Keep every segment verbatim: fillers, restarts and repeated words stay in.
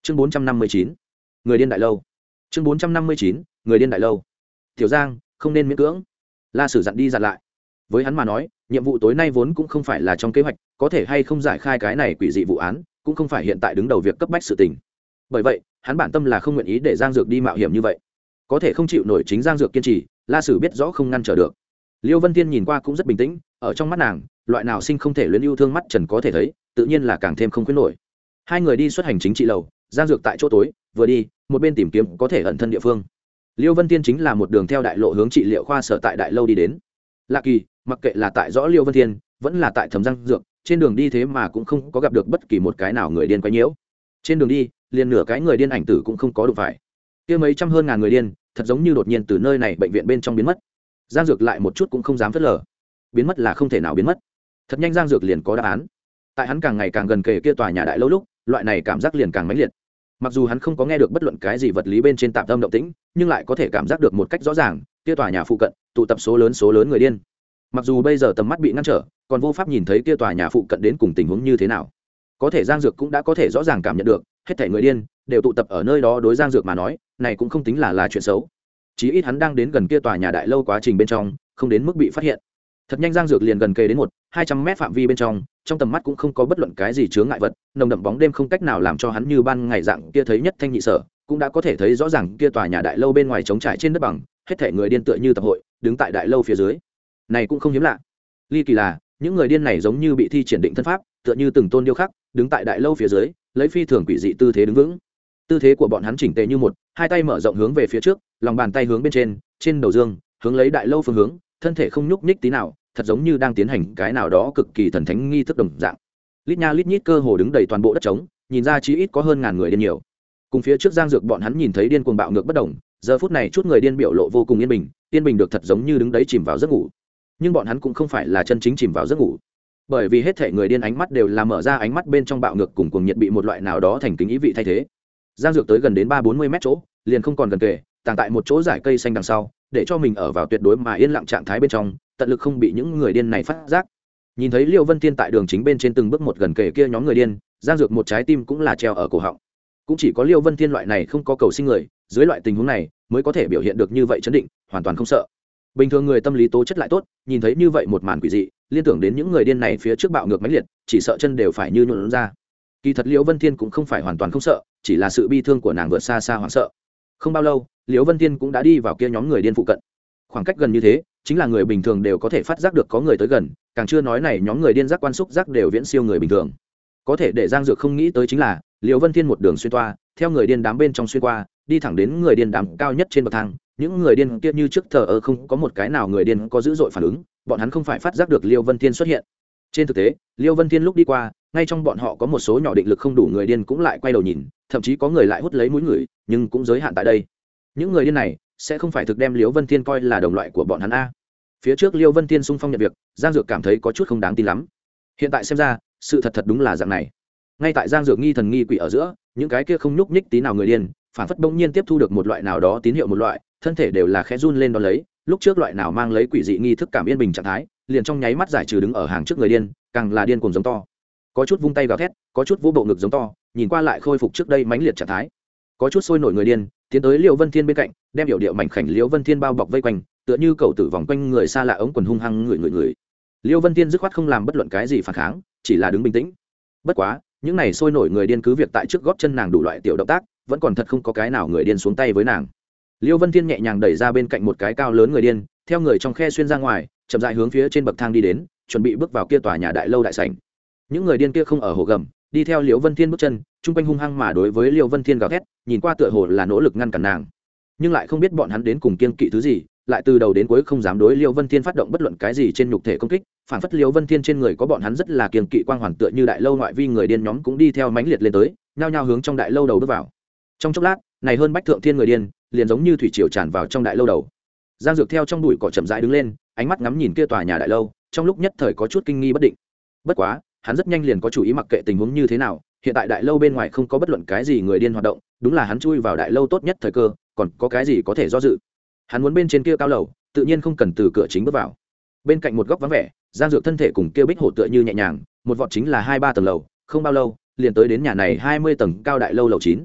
chương bốn trăm năm mươi chín người điên đại lâu. chương bốn trăm năm mươi chín người điên đại lâu. Tiểu Giang, không nên miễn cưỡng. La Sử dặn đi dặn lại. Với hắn mà nói, nhiệm vụ tối nay vốn cũng không phải là trong kế hoạch, có thể hay không giải khai cái này quỷ dị vụ án cũng không phải hiện tại đứng đầu việc cấp bách sự tình. Bởi vậy hắn bản tâm là không nguyện ý để Giang Dược đi mạo hiểm như vậy. Có thể không chịu nổi chính Giang Dược kiên trì, La Sử biết rõ không ngăn trở được. Liêu Vân Tiên nhìn qua cũng rất bình tĩnh, ở trong mắt nàng, loại nào sinh không thể luyến yêu thương mắt trần có thể thấy, tự nhiên là càng thêm không khuyến nổi. Hai người đi xuất hành chính trị lầu, Giang Dược tại chỗ tối, vừa đi, một bên tìm kiếm có thể ẩn thân địa phương. Liêu Vân Tiên chính là một đường theo đại lộ hướng trị liệu khoa sở tại đại lâu đi đến. Lạ kỳ, mặc kệ là tại rõ Liêu Vân Tiên, vẫn là tại Thẩm Giang Dược, trên đường đi thế mà cũng không có gặp được bất kỳ một cái nào người điên quấy nhiễu. Trên đường đi, liền nửa cái người điên ảnh tử cũng không có đụng phải. Kia mấy trăm hơn ngàn người điên, thật giống như đột nhiên từ nơi này bệnh viện bên trong biến mất. Giang Dược lại một chút cũng không dám phớt lờ. Biến mất là không thể nào biến mất. Thật nhanh Giang Dược liền có đáp án. Tại hắn càng ngày càng gần kề kia tòa nhà đại lâu lúc, loại này cảm giác liền càng mãnh liệt. Mặc dù hắn không có nghe được bất luận cái gì vật lý bên trên tạm tâm động tĩnh, nhưng lại có thể cảm giác được một cách rõ ràng, kia tòa nhà phụ cận tụ tập số lớn số lớn người điên. Mặc dù bây giờ tầm mắt bị ngăn trở, còn vô pháp nhìn thấy kia tòa nhà phụ cận đến cùng tình huống như thế nào, có thể Giang Dược cũng đã có thể rõ ràng cảm nhận được, hết thảy người điên đều tụ tập ở nơi đó, đối Giang Dược mà nói, này cũng không tính là là chuyện xấu. Chí ít hắn đang đến gần kia tòa nhà đại lâu quá trình bên trong, không đến mức bị phát hiện. Thật nhanh Giang Dược liền gần kề đến một hai trăm mét phạm vi bên trong, trong tầm mắt cũng không có bất luận cái gì chướng ngại vật, nồng đậm bóng đêm không cách nào làm cho hắn như ban ngày dạng kia thấy nhất thanh nhị sở, cũng đã có thể thấy rõ ràng kia tòa nhà đại lâu bên ngoài trống trải trên đất bằng, hết thảy người điên tựa như tập hội, đứng tại đại lâu phía dưới. Này cũng không hiếm lạ. Ly kỳ là, những người điên này giống như bị thi triển định thân pháp, tựa như từng tôn điêu khắc, đứng tại đại lâu phía dưới, lấy phi thường quỷ dị tư thế đứng vững. Tư thế của bọn hắn chỉnh tề như một, hai tay mở rộng hướng về phía trước, lòng bàn tay hướng bên trên, trên đầu dương, hướng lấy đại lâu phương hướng, thân thể không nhúc nhích tí nào, thật giống như đang tiến hành cái nào đó cực kỳ thần thánh nghi thức đồng dạng. Lít nha lít nhít cơ hồ đứng đầy toàn bộ đất trống, nhìn ra chí ít có hơn ngàn người điên nhiều. Cùng phía trước Giang Dược bọn hắn nhìn thấy điên cuồng bạo ngược bất động, giờ phút này chút người điên biểu lộ vô cùng yên bình, yên bình được thật giống như đứng đấy chìm vào giấc ngủ. Nhưng bọn hắn cũng không phải là chân chính chìm vào giấc ngủ, bởi vì hết thảy người điên ánh mắt đều là mở ra, ánh mắt bên trong bạo ngược cùng cuồng nhiệt bị một loại nào đó thành kính ý vị thay thế. Giang Dược tới gần đến ba bốn mươi mét chỗ, liền không còn gần kề, tàng tại một chỗ dải cây xanh đằng sau, để cho mình ở vào tuyệt đối mà yên lặng trạng thái bên trong, tận lực không bị những người điên này phát giác. Nhìn thấy Liêu Vân Tiên tại đường chính bên trên từng bước một gần kề kia nhóm người điên, Giang Dược một trái tim cũng là treo ở cổ họng. Cũng chỉ có Liêu Vân Tiên loại này không có cầu sinh người, dưới loại tình huống này mới có thể biểu hiện được như vậy chấn định, hoàn toàn không sợ. Bình thường người tâm lý tố chất lại tốt, nhìn thấy như vậy một màn quỷ dị, liên tưởng đến những người điên này phía trước bạo ngược mãnh liệt, chỉ sợ chân đều phải như nhũn ra. Kỳ thật Liêu Vân Tiên cũng không phải hoàn toàn không sợ, chỉ là sự bi thương của nàng vượt xa xa hoảng sợ. Không bao lâu, Liêu Vân Tiên cũng đã đi vào kia nhóm người điên phụ cận. Khoảng cách gần như thế, chính là người bình thường đều có thể phát giác được có người tới gần, càng chưa nói này nhóm người điên giác quan xúc giác đều viễn siêu người bình thường. Có thể để Giang Dược không nghĩ tới chính là, Liêu Vân Thiên một đường xuyên toa, theo người điên đám bên trong xuyên qua, đi thẳng đến người điên đám cao nhất trên bậc thang. Những người điên kia như trước thờ ơ, không có một cái nào người điên có dữ dội phản ứng, bọn hắn không phải phát giác được Liêu Vân Thiên xuất hiện. Trên thực tế, Liêu Vân Thiên lúc đi qua, ngay trong bọn họ có một số nhỏ định lực không đủ người điên cũng lại quay đầu nhìn, thậm chí có người lại hút lấy mũi người, nhưng cũng giới hạn tại đây. Những người điên này sẽ không phải thực đem Liêu Vân Thiên coi là đồng loại của bọn hắn a. Phía trước Liêu Vân Thiên xung phong nhận việc, Giang Dược cảm thấy có chút không đáng tin lắm. Hiện tại xem ra, sự thật thật đúng là dạng này. Ngay tại Giang Dược nghi thần nghi quỷ ở giữa, những cái kia không nhúc nhích tí nào người điên, phản phất bỗng nhiên tiếp thu được một loại nào đó tín hiệu một loại, thân thể đều là khẽ run lên đó lấy, lúc trước loại nào mang lấy quỷ dị nghi thức cảm yên bình trạng thái, liền trong nháy mắt giải trừ đứng ở hàng trước người điên, càng là điên cuồng giống to. Có chút vung tay gào thét, có chút vỗ bộ ngực giống to, nhìn qua lại khôi phục trước đây mãnh liệt trạng thái. Có chút sôi nổi người điên, tiến tới Liêu Vân Thiên bên cạnh, đem biểu điệu mảnh khảnh Liêu Vân Thiên bao bọc vây quanh, tựa như cầu tử vòng quanh người xa lạ ống quần hung hăng người người người. Liêu Vân Thiên dứt khoát không làm bất luận cái gì phản kháng, chỉ là đứng bình tĩnh. Bất quá, những này sôi nổi người điên cứ việc tại trước gót chân nàng đủ loại tiểu động tác, vẫn còn thật không có cái nào người điên xuống tay với nàng. Liêu Vân Thiên nhẹ nhàng đẩy ra bên cạnh một cái cao lớn người điên, theo người trong khe xuyên ra ngoài, chậm rãi hướng phía trên bậc thang đi đến, chuẩn bị bước vào kia tòa nhà đại lâu đại sảnh. Những người điên kia không ở hồ gầm, đi theo Liêu Vân Thiên bước chân, trung quanh hung hăng mà đối với Liêu Vân Thiên gào thét, nhìn qua tựa hồ là nỗ lực ngăn cản nàng, nhưng lại không biết bọn hắn đến cùng kiên kỵ thứ gì, lại từ đầu đến cuối không dám đối Liêu Vân Thiên phát động bất luận cái gì trên nhục thể công kích, phản phất Liêu Vân Thiên trên người có bọn hắn rất là kiên kỵ quang hoàn, tựa như đại lâu ngoại vi người điên nhóm cũng đi theo mãnh liệt lên tới, nhao nhao hướng trong đại lâu đầu bước vào. Trong chốc lát, này hơn bách thượng thiên người điên, liền giống như thủy triều tràn vào trong đại lâu đầu. Giang Dược theo trong bụi cỏ chậm rãi đứng lên, ánh mắt ngắm nhìn kia tòa nhà đại lâu, trong lúc nhất thời có chút kinh nghi bất định. Bất quá, hắn rất nhanh liền có chủ ý mặc kệ tình huống như thế nào, hiện tại đại lâu bên ngoài không có bất luận cái gì người điên hoạt động, đúng là hắn chui vào đại lâu tốt nhất thời cơ, còn có cái gì có thể do dự. Hắn muốn bên trên kia cao lầu, tự nhiên không cần từ cửa chính bước vào. Bên cạnh một góc vắng vẻ, Giang Dược thân thể cùng kia bích hổ tựa như nhẹ nhàng, một vọt chính là hai ba tầng lầu, không bao lâu, liền tới đến nhà này hai mươi tầng cao đại lâu lầu chín.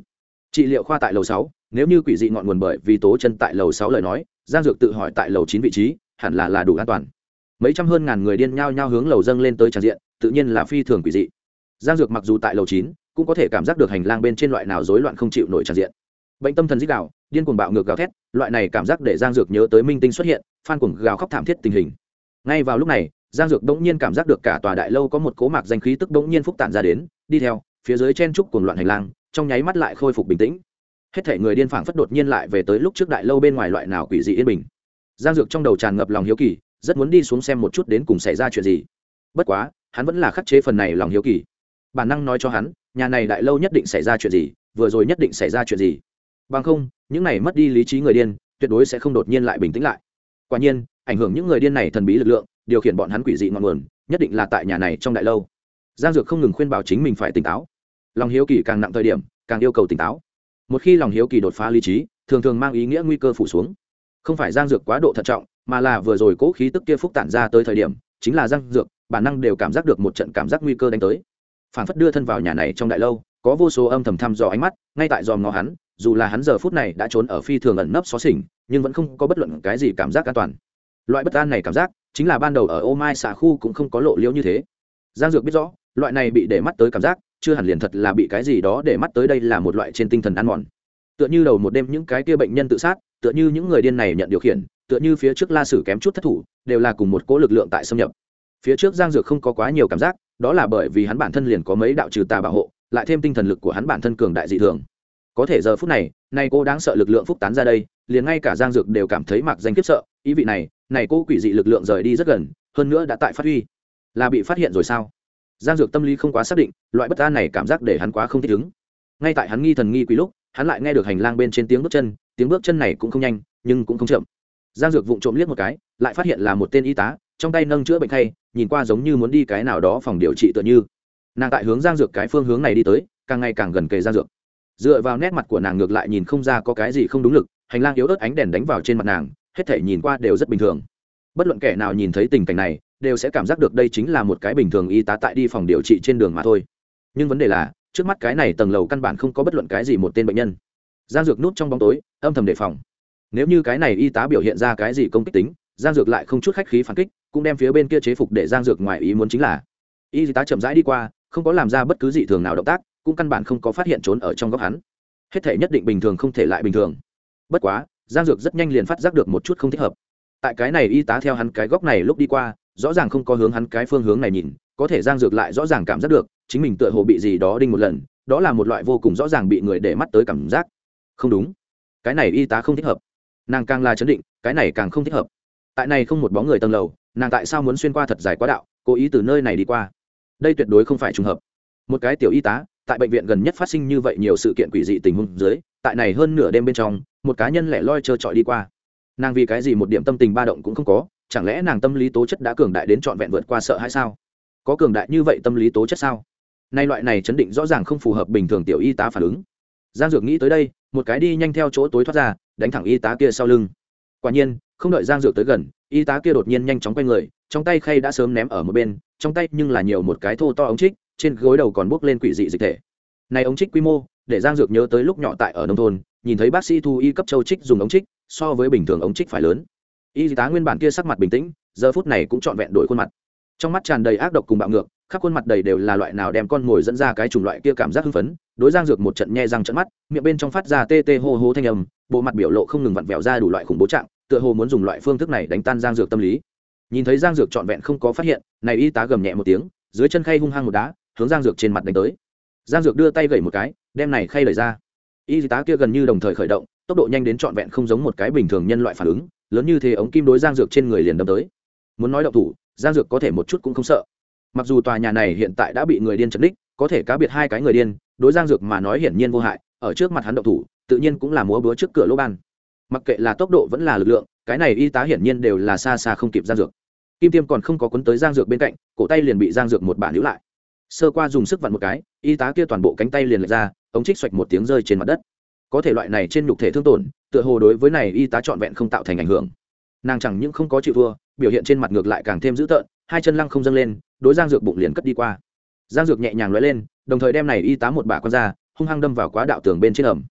trị liệu khoa tại lầu sáu, nếu như quỷ dị ngọn nguồn bởi vì tố chân tại lầu sáu lời nói, Giang Dược tự hỏi tại lầu chín vị trí hẳn là là đủ an toàn. Mấy trăm hơn ngàn người điên nhao nhao hướng lầu dâng lên tới tràn diện, tự nhiên là phi thường quỷ dị. Giang Dược mặc dù tại lầu chín, cũng có thể cảm giác được hành lang bên trên loại nào rối loạn không chịu nổi tràn diện. Bệnh tâm thần rít gào, điên cuồng bạo ngược gào thét, loại này cảm giác để Giang Dược nhớ tới minh tinh xuất hiện, phan cuồng gào khóc thảm thiết tình hình. Ngay vào lúc này, Giang Dược đống nhiên cảm giác được cả tòa đại lâu có một cỗ mạc danh khí tức đống nhiên phúc tản ra đến, đi theo, phía dưới chen trúc cuồng loạn hành lang, trong nháy mắt lại khôi phục bình tĩnh. Hết thảy người điên phảng phất đột nhiên lại về tới lúc trước đại lâu bên ngoài loại nào quỷ dị yên bình. Giang Dược trong đầu tràn ngập lòng hiếu kỳ, rất muốn đi xuống xem một chút đến cùng xảy ra chuyện gì. Bất quá, hắn vẫn là khắc chế phần này lòng hiếu kỳ. Bản năng nói cho hắn, nhà này đại lâu nhất định xảy ra chuyện gì, vừa rồi nhất định xảy ra chuyện gì. Bằng không, những này mất đi lý trí người điên, tuyệt đối sẽ không đột nhiên lại bình tĩnh lại. Quả nhiên, ảnh hưởng những người điên này thần bí lực lượng, điều khiển bọn hắn quỷ dị ngọn nguồn, nhất định là tại nhà này trong đại lâu. Giang Dược không ngừng khuyên bảo chính mình phải tỉnh táo. Lòng hiếu kỳ càng nặng thời điểm, càng yêu cầu tỉnh táo. Một khi lòng hiếu kỳ đột phá lý trí, thường thường mang ý nghĩa nguy cơ phủ xuống. Không phải Giang Dược quá độ thận trọng, mà là vừa rồi cố khí tức kia phúc tản ra tới thời điểm, chính là Giang Dược, bản năng đều cảm giác được một trận cảm giác nguy cơ đánh tới. Phản phất đưa thân vào nhà này trong đại lâu, có vô số âm thầm thăm dò ánh mắt, ngay tại dòm ngó hắn, dù là hắn giờ phút này đã trốn ở phi thường ẩn nấp xó xỉnh, nhưng vẫn không có bất luận cái gì cảm giác an toàn. Loại bất an này cảm giác, chính là ban đầu ở Ô Mai xà khu cũng không có lộ liễu như thế. Giang Dược biết rõ, loại này bị để mắt tới cảm giác, chưa hẳn liền thật là bị cái gì đó để mắt tới, đây là một loại trên tinh thần ăn mòn. Tựa như đầu một đêm những cái kia bệnh nhân tự sát, tựa như những người điên này nhận điều khiển, tựa như phía trước La Sử kém chút thất thủ, đều là cùng một cỗ lực lượng tại xâm nhập. Phía trước Giang Dược không có quá nhiều cảm giác, đó là bởi vì hắn bản thân liền có mấy đạo trừ tà bảo hộ, lại thêm tinh thần lực của hắn bản thân cường đại dị thường. Có thể giờ phút này, này cô đáng sợ lực lượng phúc tán ra đây, liền ngay cả Giang Dược đều cảm thấy mạc danh khiếp sợ, ý vị này, này cô quỷ dị lực lượng rời đi rất gần, hơn nữa đã tại phát huy. Là bị phát hiện rồi sao? Giang Dược tâm lý không quá xác định, loại bất an này cảm giác để hắn quá không thích ứng. Ngay tại hắn nghi thần nghi quỷ lúc, hắn lại nghe được hành lang bên trên tiếng bước chân, tiếng bước chân này cũng không nhanh, nhưng cũng không chậm. Giang Dược vụng trộm liếc một cái, lại phát hiện là một tên y tá, trong tay nâng chữa bệnh khay, nhìn qua giống như muốn đi cái nào đó phòng điều trị tựa như. Nàng tại hướng Giang Dược cái phương hướng này đi tới, càng ngày càng gần kề Giang Dược. Dựa vào nét mặt của nàng ngược lại nhìn không ra có cái gì không đúng lực, hành lang yếu ớt ánh đèn đánh vào trên mặt nàng, hết thảy nhìn qua đều rất bình thường. Bất luận kẻ nào nhìn thấy tình cảnh này, đều sẽ cảm giác được đây chính là một cái bình thường y tá tại đi phòng điều trị trên đường mà thôi. Nhưng vấn đề là, trước mắt cái này tầng lầu căn bản không có bất luận cái gì một tên bệnh nhân. Giang Dược núp trong bóng tối, âm thầm đề phòng. Nếu như cái này y tá biểu hiện ra cái gì công kích tính, Giang Dược lại không chút khách khí phản kích, cũng đem phía bên kia chế phục để Giang Dược ngoài ý muốn chính là, y tá chậm rãi đi qua, không có làm ra bất cứ dị thường nào động tác, cũng căn bản không có phát hiện trốn ở trong góc hắn. Hết thể nhất định bình thường không thể lại bình thường. Bất quá, Giang Dược rất nhanh liền phát giác được một chút không thích hợp. Tại cái này y tá theo hắn cái góc này lúc đi qua, rõ ràng không có hướng hắn cái phương hướng này nhìn, có thể Giang Dược lại rõ ràng cảm giác được, chính mình tựa hồ bị gì đó đinh một lần, đó là một loại vô cùng rõ ràng bị người để mắt tới cảm giác. Không đúng, cái này y tá không thích hợp. Nàng càng là chấn định, cái này càng không thích hợp. Tại này không một bóng người tầng lầu, nàng tại sao muốn xuyên qua thật dài quá đạo, cố ý từ nơi này đi qua? Đây tuyệt đối không phải trùng hợp. Một cái tiểu y tá, tại bệnh viện gần nhất phát sinh như vậy nhiều sự kiện quỷ dị tình huống dưới, tại này hơn nửa đêm bên trong, một cá nhân lẻ loi trơ trọi đi qua. Nàng vì cái gì một điểm tâm tình ba động cũng không có, chẳng lẽ nàng tâm lý tố chất đã cường đại đến trọn vẹn vượt qua sợ hãi sao? Có cường đại như vậy tâm lý tố chất sao? Nay loại này chấn định rõ ràng không phù hợp bình thường tiểu y tá phản ứng. Giang Dược nghĩ tới đây, một cái đi nhanh theo chỗ tối thoát ra, đánh thẳng y tá kia sau lưng. Quả nhiên, không đợi Giang Dược tới gần, y tá kia đột nhiên nhanh chóng quay người, trong tay khay đã sớm ném ở một bên, trong tay nhưng là nhiều một cái thô to ống trích, trên gối đầu còn bốc lên quỷ dị dịch thể. Này ống trích quy mô, để Giang Dược nhớ tới lúc nhỏ tại ở nông thôn, nhìn thấy bác sĩ thu y cấp châu trích dùng ống trích, so với bình thường ống trích phải lớn. Y tá nguyên bản kia sắc mặt bình tĩnh, giờ phút này cũng trọn vẹn đổi khuôn mặt. Trong mắt tràn đầy ác độc cùng bạo ngược, khắp khuôn mặt đầy đều là loại nào đem con mồi dẫn ra cái chủng loại kia cảm giác hưng phấn, đối Giang Dược một trận nhe răng trợn mắt, miệng bên trong phát ra tê tê hô hô thanh âm, bộ mặt biểu lộ không ngừng vặn vẹo ra đủ loại khủng bố trạng, tựa hồ muốn dùng loại phương thức này đánh tan Giang Dược tâm lý. Nhìn thấy Giang Dược trọn vẹn không có phát hiện, này y tá gầm nhẹ một tiếng, dưới chân khay hung hăng một đá, hướng Giang Dược trên mặt đánh tới. Giang Dược đưa tay gẩy một cái, đem này khay đẩy ra. Y tá kia gần như đồng thời khởi động, tốc độ nhanh đến trọn vẹn không giống một cái bình thường nhân loại phản ứng, lớn như thế ống kim đối Giang Dược trên người liền đâm tới. Muốn nói động thủ, Giang Dược có thể một chút cũng không sợ. Mặc dù tòa nhà này hiện tại đã bị người điên chấn đích, có thể cá biệt hai cái người điên, đối Giang Dược mà nói hiển nhiên vô hại, ở trước mặt hắn động thủ, tự nhiên cũng là múa búa trước cửa lỗ ban. Mặc kệ là tốc độ vẫn là lực lượng, cái này y tá hiển nhiên đều là xa xa không kịp Giang Dược. Kim Tiêm còn không có cuốn tới Giang Dược bên cạnh, cổ tay liền bị Giang Dược một bản níu lại. Sơ qua dùng sức vặn một cái, y tá kia toàn bộ cánh tay liền lệch ra, ống trích xoạch một tiếng rơi trên mặt đất. Có thể loại này trên nhục thể thương tổn, tựa hồ đối với này y tá trọn vẹn không tạo thành ảnh hưởng. Nàng chẳng những không có chịu thua, biểu hiện trên mặt ngược lại càng thêm dữ tợn, hai chân lăng không dâng lên, đối Giang Dược bụng liền cất đi qua. Giang Dược nhẹ nhàng lóe lên, đồng thời đem này y tá một bả quăng ra, hung hăng đâm vào quá đạo tường bên trên ẩm,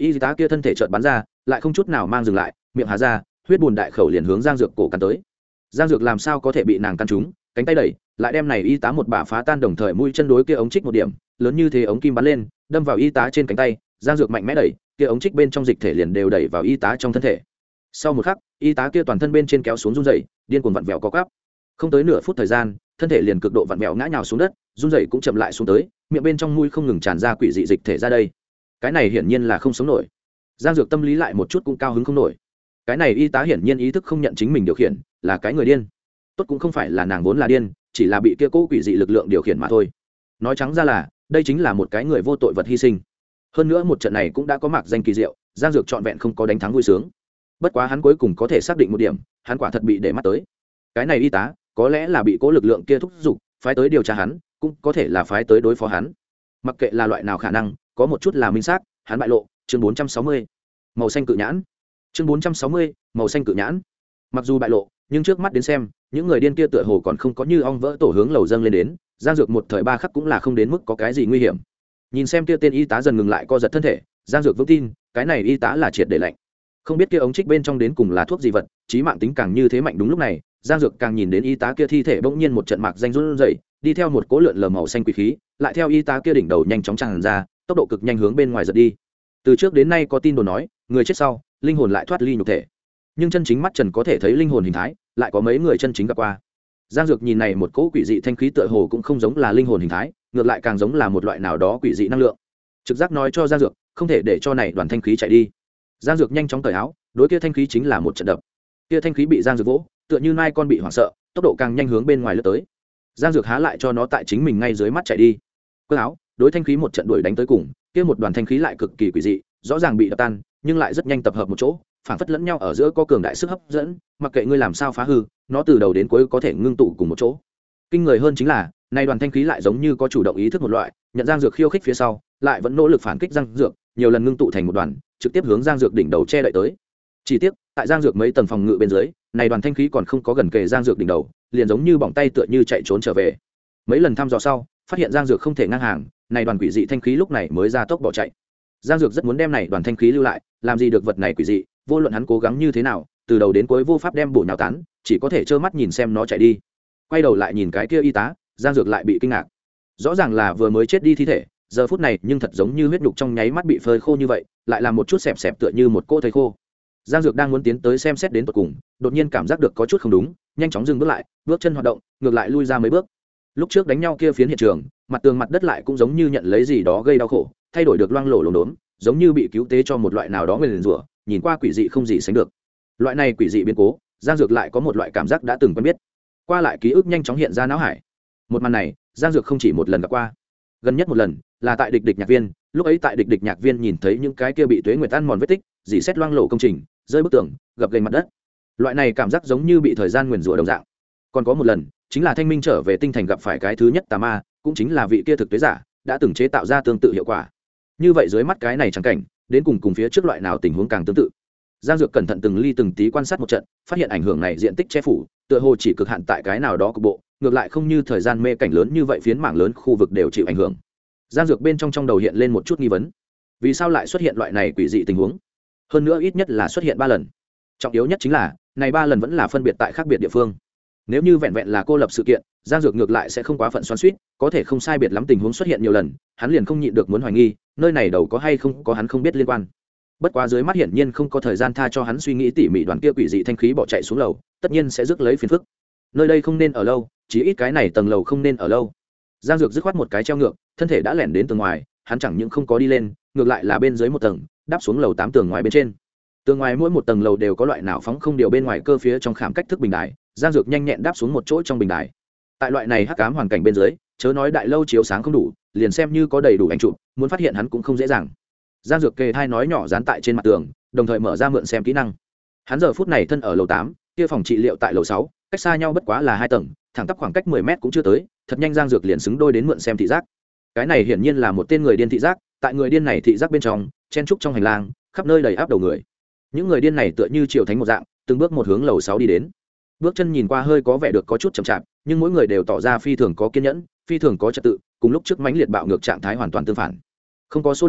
y tá kia thân thể chợt bắn ra, lại không chút nào mang dừng lại, miệng há ra, huyết bùn đại khẩu liền hướng Giang Dược cổ cắn tới. Giang Dược làm sao có thể bị nàng căn trúng, cánh tay đẩy, lại đem này y tá một bả phá tan, đồng thời mũi chân đối kia ống trích một điểm, lớn như thế ống kim bắn lên, đâm vào y tá trên cánh tay. Giang Dược mạnh mẽ đẩy, kia ống trích bên trong dịch thể liền đều đẩy vào y tá trong thân thể. Sau một khắc, y tá kia toàn thân bên trên kéo xuống run rẩy, điên cuồng vặn vẹo co quắp. Không tới nửa phút thời gian, thân thể liền cực độ vặn vẹo ngã nhào xuống đất, run rẩy cũng chậm lại xuống tới, miệng bên trong mũi không ngừng tràn ra quỷ dị dịch thể ra đây. Cái này hiển nhiên là không sống nổi. Giang Dược tâm lý lại một chút cũng cao hứng không nổi. Cái này y tá hiển nhiên ý thức không nhận chính mình điều khiển, là cái người điên. Tốt cũng không phải là nàng vốn là điên, chỉ là bị kia cố quỷ dị lực lượng điều khiển mà thôi. Nói trắng ra là, đây chính là một cái người vô tội vật hy sinh. Hơn nữa một trận này cũng đã có mạc danh kỳ diệu, Giang Dược trọn vẹn không có đánh thắng vui sướng. Bất quá hắn cuối cùng có thể xác định một điểm, hắn quả thật bị để mắt tới. Cái này y tá, có lẽ là bị cố lực lượng kia thúc giục, phái tới điều tra hắn, cũng có thể là phái tới đối phó hắn. Mặc kệ là loại nào khả năng, có một chút là minh xác, hắn bại lộ. Chương bốn trăm sáu mươi, màu xanh cự nhãn. Chương bốn trăm sáu mươi, màu xanh cự nhãn. Mặc dù bại lộ, nhưng trước mắt đến xem, những người điên kia tựa hồ còn không có như ong vỡ tổ hướng lầu dâng lên đến. Giang Dược một thời ba khắc cũng là không đến mức có cái gì nguy hiểm. Nhìn xem kia tên y tá dần ngừng lại co giật thân thể, Giang Dược vững tin, cái này y tá là triệt để lạnh. Không biết kia ống trích bên trong đến cùng là thuốc gì vật, chí mạng tính càng như thế mạnh. Đúng lúc này, Giang Dược càng nhìn đến y tá kia thi thể bỗng nhiên một trận mạc danh run rẩy, đi theo một cỗ lượn lờ màu xanh quỷ khí, lại theo y tá kia đỉnh đầu nhanh chóng tràn ra, tốc độ cực nhanh hướng bên ngoài giật đi. Từ trước đến nay có tin đồn nói, người chết sau, linh hồn lại thoát ly nhục thể. Nhưng chân chính mắt trần có thể thấy linh hồn hình thái, lại có mấy người chân chính gặp qua. Giang Dược nhìn này một cỗ quỷ dị thanh khí tựa hồ cũng không giống là linh hồn hình thái, ngược lại càng giống là một loại nào đó quỷ dị năng lượng. Trực giác nói cho Giang Dược, không thể để cho này đoàn thanh khí chạy đi. Giang Dược nhanh chóng cởi áo, đối kia thanh khí chính là một trận đập. Kia thanh khí bị Giang Dược vỗ, tựa như nai con bị hoảng sợ, tốc độ càng nhanh hướng bên ngoài lướt tới. Giang Dược há lại cho nó tại chính mình ngay dưới mắt chạy đi. Quơ áo, đối thanh khí một trận đuổi đánh tới cùng, kia một đoàn thanh khí lại cực kỳ quỷ dị, rõ ràng bị đập tan, nhưng lại rất nhanh tập hợp một chỗ, phảng phất lẫn nhau ở giữa có cường đại sức hấp dẫn, mặc kệ ngươi làm sao phá hư, nó từ đầu đến cuối có thể ngưng tụ cùng một chỗ. Kinh người hơn chính là, nay đoàn thanh khí lại giống như có chủ động ý thức một loại, nhận Giang Dược khiêu khích phía sau, lại vẫn nỗ lực phản kích Giang Dược, nhiều lần ngưng tụ thành một đoàn, trực tiếp hướng Giang Dược đỉnh đầu che đậy tới. Chỉ tiếc, tại Giang Dược mấy tầng phòng ngự bên dưới, này đoàn thanh khí còn không có gần kề Giang Dược đỉnh đầu, liền giống như bỏng tay tựa như chạy trốn trở về. Mấy lần thăm dò sau, phát hiện Giang Dược không thể ngang hàng, này đoàn quỷ dị thanh khí lúc này mới ra tốc bỏ chạy. Giang Dược rất muốn đem này đoàn thanh khí lưu lại, làm gì được vật này quỷ dị, vô luận hắn cố gắng như thế nào, từ đầu đến cuối vô pháp đem bổ nhào tán, chỉ có thể trơ mắt nhìn xem nó chạy đi. Quay đầu lại nhìn cái kia y tá, Giang Dược lại bị kinh ngạc. Rõ ràng là vừa mới chết đi thi thể, giờ phút này nhưng thật giống như huyết nhục trong nháy mắt bị phơi khô như vậy, lại làm một chút xẹp xẹp tựa như một cô thây khô. Giang Dược đang muốn tiến tới xem xét đến tận cùng, đột nhiên cảm giác được có chút không đúng, nhanh chóng dừng bước lại, bước chân hoạt động, ngược lại lui ra mấy bước. Lúc trước đánh nhau kia phiến hiện trường, mặt tường mặt đất lại cũng giống như nhận lấy gì đó gây đau khổ, thay đổi được loang lổ lổm đốm, giống như bị cứu tế cho một loại nào đó nguyền rủa, nhìn qua quỷ dị không gì sánh được. Loại này quỷ dị biến cố, Giang Dược lại có một loại cảm giác đã từng quen biết. Qua lại ký ức nhanh chóng hiện ra não hải. Một màn này, Giang Dược không chỉ một lần gặp qua. Gần nhất một lần là tại địch địch nhạc viên, lúc ấy tại địch địch nhạc viên nhìn thấy những cái kia bị tuế nguyệt ăn mòn vết tích, dỉ xét loang lổ công trình, rơi bức tường, gập ghềnh mặt đất. Loại này cảm giác giống như bị thời gian nguyền rủa đồng dạng. Còn có một lần, chính là Thanh Minh trở về tinh thành gặp phải cái thứ nhất tà ma, cũng chính là vị kia thực tế giả, đã từng chế tạo ra tương tự hiệu quả. Như vậy dưới mắt cái này chẳng cảnh, đến cùng cùng phía trước loại nào tình huống càng tương tự. Giang Dược cẩn thận từng ly từng tí quan sát một trận, phát hiện ảnh hưởng này diện tích che phủ, tựa hồ chỉ cực hạn tại cái nào đó cục bộ, ngược lại không như thời gian mê cảnh lớn như vậy phiến mảng lớn khu vực đều chịu ảnh hưởng. Giang Dược bên trong trong đầu hiện lên một chút nghi vấn, vì sao lại xuất hiện loại này quỷ dị tình huống? Hơn nữa ít nhất là xuất hiện ba lần. Trọng yếu nhất chính là, này ba lần vẫn là phân biệt tại khác biệt địa phương. Nếu như vẹn vẹn là cô lập sự kiện, Giang Dược ngược lại sẽ không quá phận xoắn xuýt, có thể không sai biệt lắm tình huống xuất hiện nhiều lần, hắn liền không nhịn được muốn hoài nghi, nơi này đầu có hay không có hắn không biết liên quan. Bất quá dưới mắt hiển nhiên không có thời gian tha cho hắn suy nghĩ tỉ mỉ, đoàn kia quỷ dị thanh khí bỏ chạy xuống lầu, tất nhiên sẽ rước lấy phiền phức. Nơi đây không nên ở lâu, chỉ ít cái này tầng lầu không nên ở lâu. Giang Dược dứt khoát một cái treo ngược, thân thể đã lẻn đến tầng ngoài, hắn chẳng những không có đi lên, ngược lại là bên dưới một tầng, đáp xuống lầu tám tường ngoài bên trên. Tường ngoài mỗi một tầng lầu đều có loại nào phóng không điều bên ngoài cơ phía trong khảm cách thức bình đài, Giang Dược nhanh nhẹn đáp xuống một chỗ trong bình đài. Tại loại này hắc ám hoàn cảnh bên dưới, chớ nói đại lâu chiếu sáng không đủ, liền xem như có đầy đủ ánh chụp, muốn phát hiện hắn cũng không dễ dàng. Giang Dược kề thai nói nhỏ dán tại trên mặt tường, đồng thời mở ra mượn xem kỹ năng. Hắn giờ phút này thân ở lầu tám, kia phòng trị liệu tại lầu sáu, cách xa nhau bất quá là hai tầng, thẳng tắp khoảng cách mười mét cũng chưa tới, thật nhanh Giang Dược liền xứng đôi đến mượn xem thị giác. Cái này hiển nhiên là một tên người điên thị giác, tại người điên này thị giác bên trong, chen trúc trong hành lang, khắp nơi đầy áp đầu người. Những người điên này tựa như triều thánh một dạng, từng bước một hướng lầu sáu đi đến. Bước chân nhìn qua hơi có vẻ được có chút chậm chạp, nhưng mỗi người đều tỏ ra phi thường có kiên nhẫn, phi thường có trật tự, cùng lúc trước mãnh liệt bạo ngược trạng thái hoàn toàn tương phản. Không có số đẩy,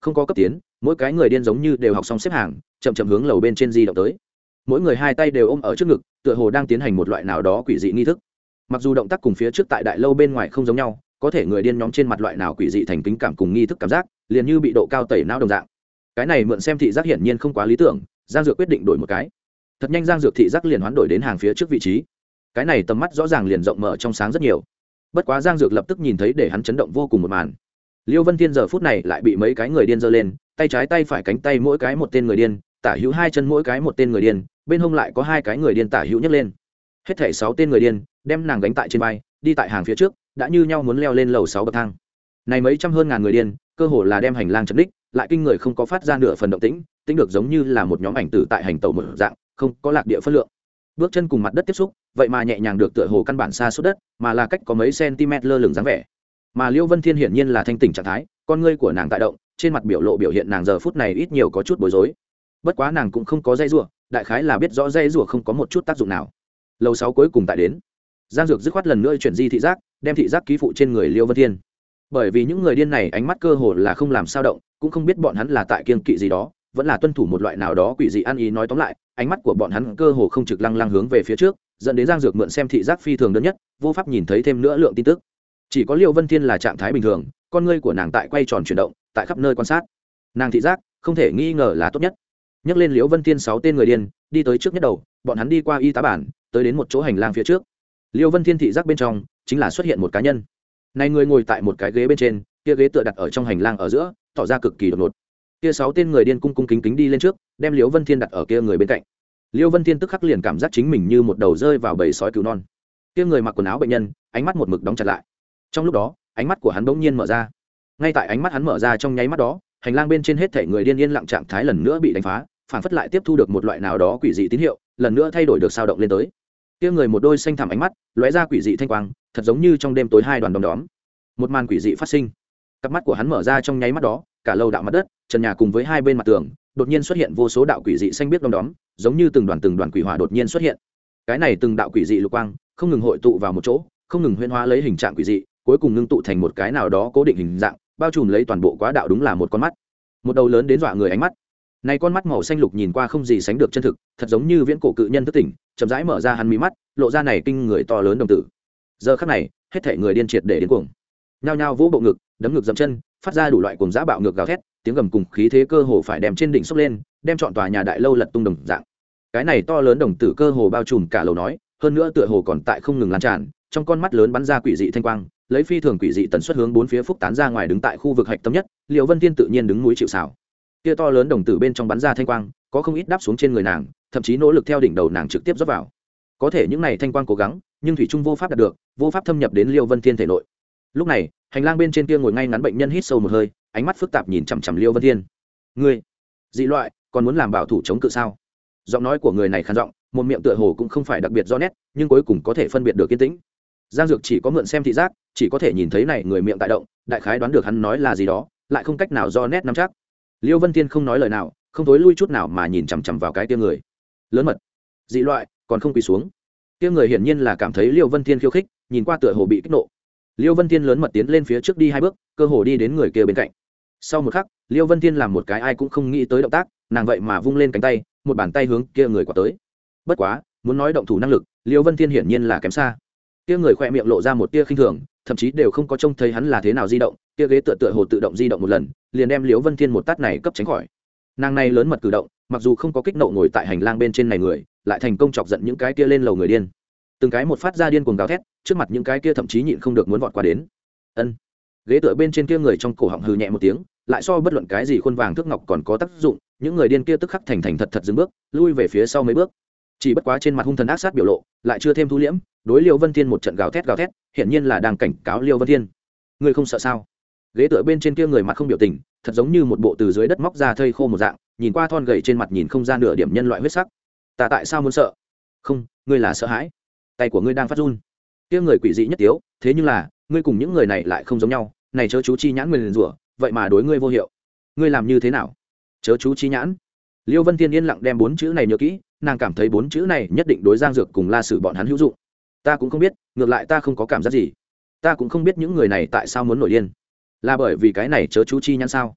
không có cấp tiến, mỗi cái người điên giống như đều học xong xếp hàng, chậm chậm hướng lầu bên trên di động tới. Mỗi người hai tay đều ôm ở trước ngực, tựa hồ đang tiến hành một loại nào đó quỷ dị nghi thức. Mặc dù động tác cùng phía trước tại đại lâu bên ngoài không giống nhau, có thể người điên nhóm trên mặt loại nào quỷ dị thành kính cảm cùng nghi thức cảm giác, liền như bị độ cao tẩy não đồng dạng. Cái này mượn xem thị giác hiển nhiên không quá lý tưởng, Giang Dược quyết định đổi một cái. Thật nhanh Giang Dược thị giác liền hoán đổi đến hàng phía trước vị trí. Cái này tầm mắt rõ ràng liền rộng mở trong sáng rất nhiều. Bất quá Giang Dược lập tức nhìn thấy để hắn chấn động vô cùng một màn. Liêu Vân Thiên giờ phút này lại bị mấy cái người điên giơ lên, tay trái tay phải cánh tay mỗi cái một tên người điên, tả hữu hai chân mỗi cái một tên người điên, bên hông lại có hai cái người điên tả hữu nhấc lên. Hết thảy sáu tên người điên, đem nàng gánh tại trên vai, đi tại hàng phía trước, đã như nhau muốn leo lên lầu sáu bậc thang. Này mấy trăm hơn ngàn người điên, cơ hồ là đem hành lang chật ních, lại kinh người không có phát ra nửa phần động tĩnh, tính được giống như là một nhóm ảnh tử tại hành tẩu một dạng, không có lạc địa phân lượng. Bước chân cùng mặt đất tiếp xúc, vậy mà nhẹ nhàng được tựa hồ căn bản xa suốt đất, mà là cách có mấy cm lơ lửng dáng vẻ. Mà Liêu Vân Thiên hiển nhiên là thanh tỉnh trạng thái, con ngươi của nàng tại động, trên mặt biểu lộ biểu hiện nàng giờ phút này ít nhiều có chút bối rối. Bất quá nàng cũng không có dây rủa, đại khái là biết rõ dây rủa không có một chút tác dụng nào. Lầu sáu cuối cùng tại đến. Giang Dược dứt khoát lần nữa chuyển di thị giác, đem thị giác ký phụ trên người Liêu Vân Thiên. Bởi vì những người điên này ánh mắt cơ hồ là không làm sao động, cũng không biết bọn hắn là tại kiêng kỵ gì đó, vẫn là tuân thủ một loại nào đó quỷ dị ăn ý, nói tóm lại, ánh mắt của bọn hắn cơ hồ không trực lăng lăng hướng về phía trước, dẫn đến Giang Dược mượn xem thị giác phi thường đơn nhất, vô pháp nhìn thấy thêm nữa lượng tin tức. Chỉ có Liêu Vân Thiên là trạng thái bình thường, con ngươi của nàng tại quay tròn chuyển động, tại khắp nơi quan sát. Nàng thị giác không thể nghi ngờ là tốt nhất. Nhấc lên Liêu Vân Thiên sáu tên người điên, đi tới trước nhất đầu, bọn hắn đi qua y tá bản, tới đến một chỗ hành lang phía trước. Liêu Vân Thiên thị giác bên trong chính là xuất hiện một cá nhân. Này người ngồi tại một cái ghế bên trên, kia ghế tựa đặt ở trong hành lang ở giữa, tỏ ra cực kỳ đột ngột. Kia sáu tên người điên cung cung kính kính đi lên trước, đem Liêu Vân Thiên đặt ở kia người bên cạnh. Liêu Vân Thiên tức khắc liền cảm giác chính mình như một đầu rơi vào bầy sói cứu non. Kia người mặc quần áo bệnh nhân, ánh mắt một mực đóng chặt lại. Trong lúc đó, ánh mắt của hắn bỗng nhiên mở ra. Ngay tại ánh mắt hắn mở ra trong nháy mắt đó, hành lang bên trên hết thảy người điên yên lặng trạng thái lần nữa bị đánh phá, phản phất lại tiếp thu được một loại nào đó quỷ dị tín hiệu, lần nữa thay đổi được sao động lên tới. Kia người một đôi xanh thẳm ánh mắt, lóe ra quỷ dị thanh quang, thật giống như trong đêm tối hai đoàn đom đóm. Một màn quỷ dị phát sinh. Cặp mắt của hắn mở ra trong nháy mắt đó, cả lầu đạo mặt đất, trần nhà cùng với hai bên mặt tường, đột nhiên xuất hiện vô số đạo quỷ dị xanh biếc đom đóm, giống như từng đoàn từng đoàn quỷ hỏa đột nhiên xuất hiện. Cái này từng đạo quỷ dị lục quang, không ngừng hội tụ vào một chỗ, không ngừng huyễn hóa lấy hình trạng quỷ dị, cuối cùng ngưng tụ thành một cái nào đó cố định hình dạng, bao trùm lấy toàn bộ quá đạo, đúng là một con mắt. Một đầu lớn đến dọa người ánh mắt. Này con mắt màu xanh lục nhìn qua không gì sánh được chân thực, thật giống như viễn cổ cự nhân thức tỉnh, chậm rãi mở ra hắn mí mắt, lộ ra này kinh người to lớn đồng tử. Giờ khắc này, hết thảy người điên triệt để đến cuồng. Nhao nhao vỗ bộ ngực, đấm ngực dậm chân, phát ra đủ loại cuồng dã bạo ngược gào thét, tiếng gầm cùng khí thế cơ hồ phải đem trên đỉnh sốc lên, đem trọn tòa nhà đại lâu lật tung đồng dạng. Cái này to lớn đồng tử cơ hồ bao trùm cả lầu nói, hơn nữa tựa hồ còn tại không ngừng lan tràn, trong con mắt lớn bắn ra quỷ dị thanh quang, lấy phi thường quỷ dị tần suất hướng bốn phía phúc tán ra ngoài. Đứng tại khu vực hạch tâm nhất, Liễu Vân Thiên tự nhiên đứng núi chịu sào. Kia to lớn đồng tử bên trong bắn ra thanh quang, có không ít đáp xuống trên người nàng, thậm chí nỗ lực theo đỉnh đầu nàng trực tiếp rót vào. Có thể những này thanh quang cố gắng, nhưng thủy trung vô pháp đạt được, vô pháp thâm nhập đến Liễu Vân Thiên thể nội. Lúc này, hành lang bên trên kia ngồi ngay ngắn bệnh nhân hít sâu một hơi, ánh mắt phức tạp nhìn chằm chằm Liễu Vân Thiên. "Ngươi, dị loại, còn muốn làm bảo thủ chống cự sao?" Giọng nói của người này khàn giọng, một miệng tựa hồ cũng không phải đặc biệt rõ nét, nhưng cuối cùng có thể phân biệt được kiên tĩnh. Giang Dược chỉ có mượn xem thị giác, chỉ có thể nhìn thấy này người miệng tại động, đại khái đoán được hắn nói là gì đó, lại không cách nào do nét nắm chắc. Liêu Vân Thiên không nói lời nào, không tối lui chút nào mà nhìn chằm chằm vào cái kia người. Lớn mật, dị loại, còn không quỳ xuống. Kia người hiển nhiên là cảm thấy Liêu Vân Thiên khiêu khích, nhìn qua tựa hồ bị kích nộ. Liêu Vân Thiên lớn mật tiến lên phía trước đi hai bước, cơ hồ đi đến người kia bên cạnh. Sau một khắc, Liêu Vân Thiên làm một cái ai cũng không nghĩ tới động tác, nàng vậy mà vung lên cánh tay, một bàn tay hướng kia người qua tới. Bất quá, muốn nói động thủ năng lực, Liêu Vân Thiên hiển nhiên là kém xa. Kia người khỏe miệng lộ ra một tia khinh thường, thậm chí đều không có trông thấy hắn là thế nào di động, kia ghế tựa tựa hồ tự động di động một lần, liền đem Liễu Vân Thiên một tát này cấp tránh khỏi. Nàng này lớn mật cử động, mặc dù không có kích nộ ngồi tại hành lang bên trên này người, lại thành công chọc giận những cái kia lên lầu người điên. Từng cái một phát ra điên cuồng gào thét, trước mặt những cái kia thậm chí nhịn không được muốn vọt qua đến. Ân. Ghế tựa bên trên kia người trong cổ họng hừ nhẹ một tiếng, lại so bất luận cái gì khuôn vàng thước ngọc còn có tác dụng, những người điên kia tức khắc thành thành thật thật dừng bước, lui về phía sau mấy bước. Chỉ bất quá trên mặt hung thần ác sát biểu lộ, lại chưa thêm thu liễm, đối Liêu Vân Thiên một trận gào thét gào thét, hiển nhiên là đang cảnh cáo Liêu Vân Thiên. Ngươi không sợ sao? Ghế tựa bên trên kia người mặt không biểu tình, thật giống như một bộ từ dưới đất móc ra thây khô một dạng, nhìn qua thon gầy trên mặt nhìn không ra nửa điểm nhân loại huyết sắc. Ta tại sao muốn sợ? Không, ngươi là sợ hãi. Tay của ngươi đang phát run. Kia người quỷ dị nhất tiếu, thế nhưng là, ngươi cùng những người này lại không giống nhau, này chớ chú chi nhãn nguyền rủa, vậy mà đối ngươi vô hiệu. Ngươi làm như thế nào? Chớ chú chi nhãn. Liêu Vân Thiên yên lặng đem bốn chữ này nhớ kỹ, nàng cảm thấy bốn chữ này nhất định đối Giang Dược cùng La Sử bọn hắn hữu dụng. Ta cũng không biết, ngược lại ta không có cảm giác gì. Ta cũng không biết những người này tại sao muốn nổi điên. Là bởi vì cái này chớ chú chi nhãn sao?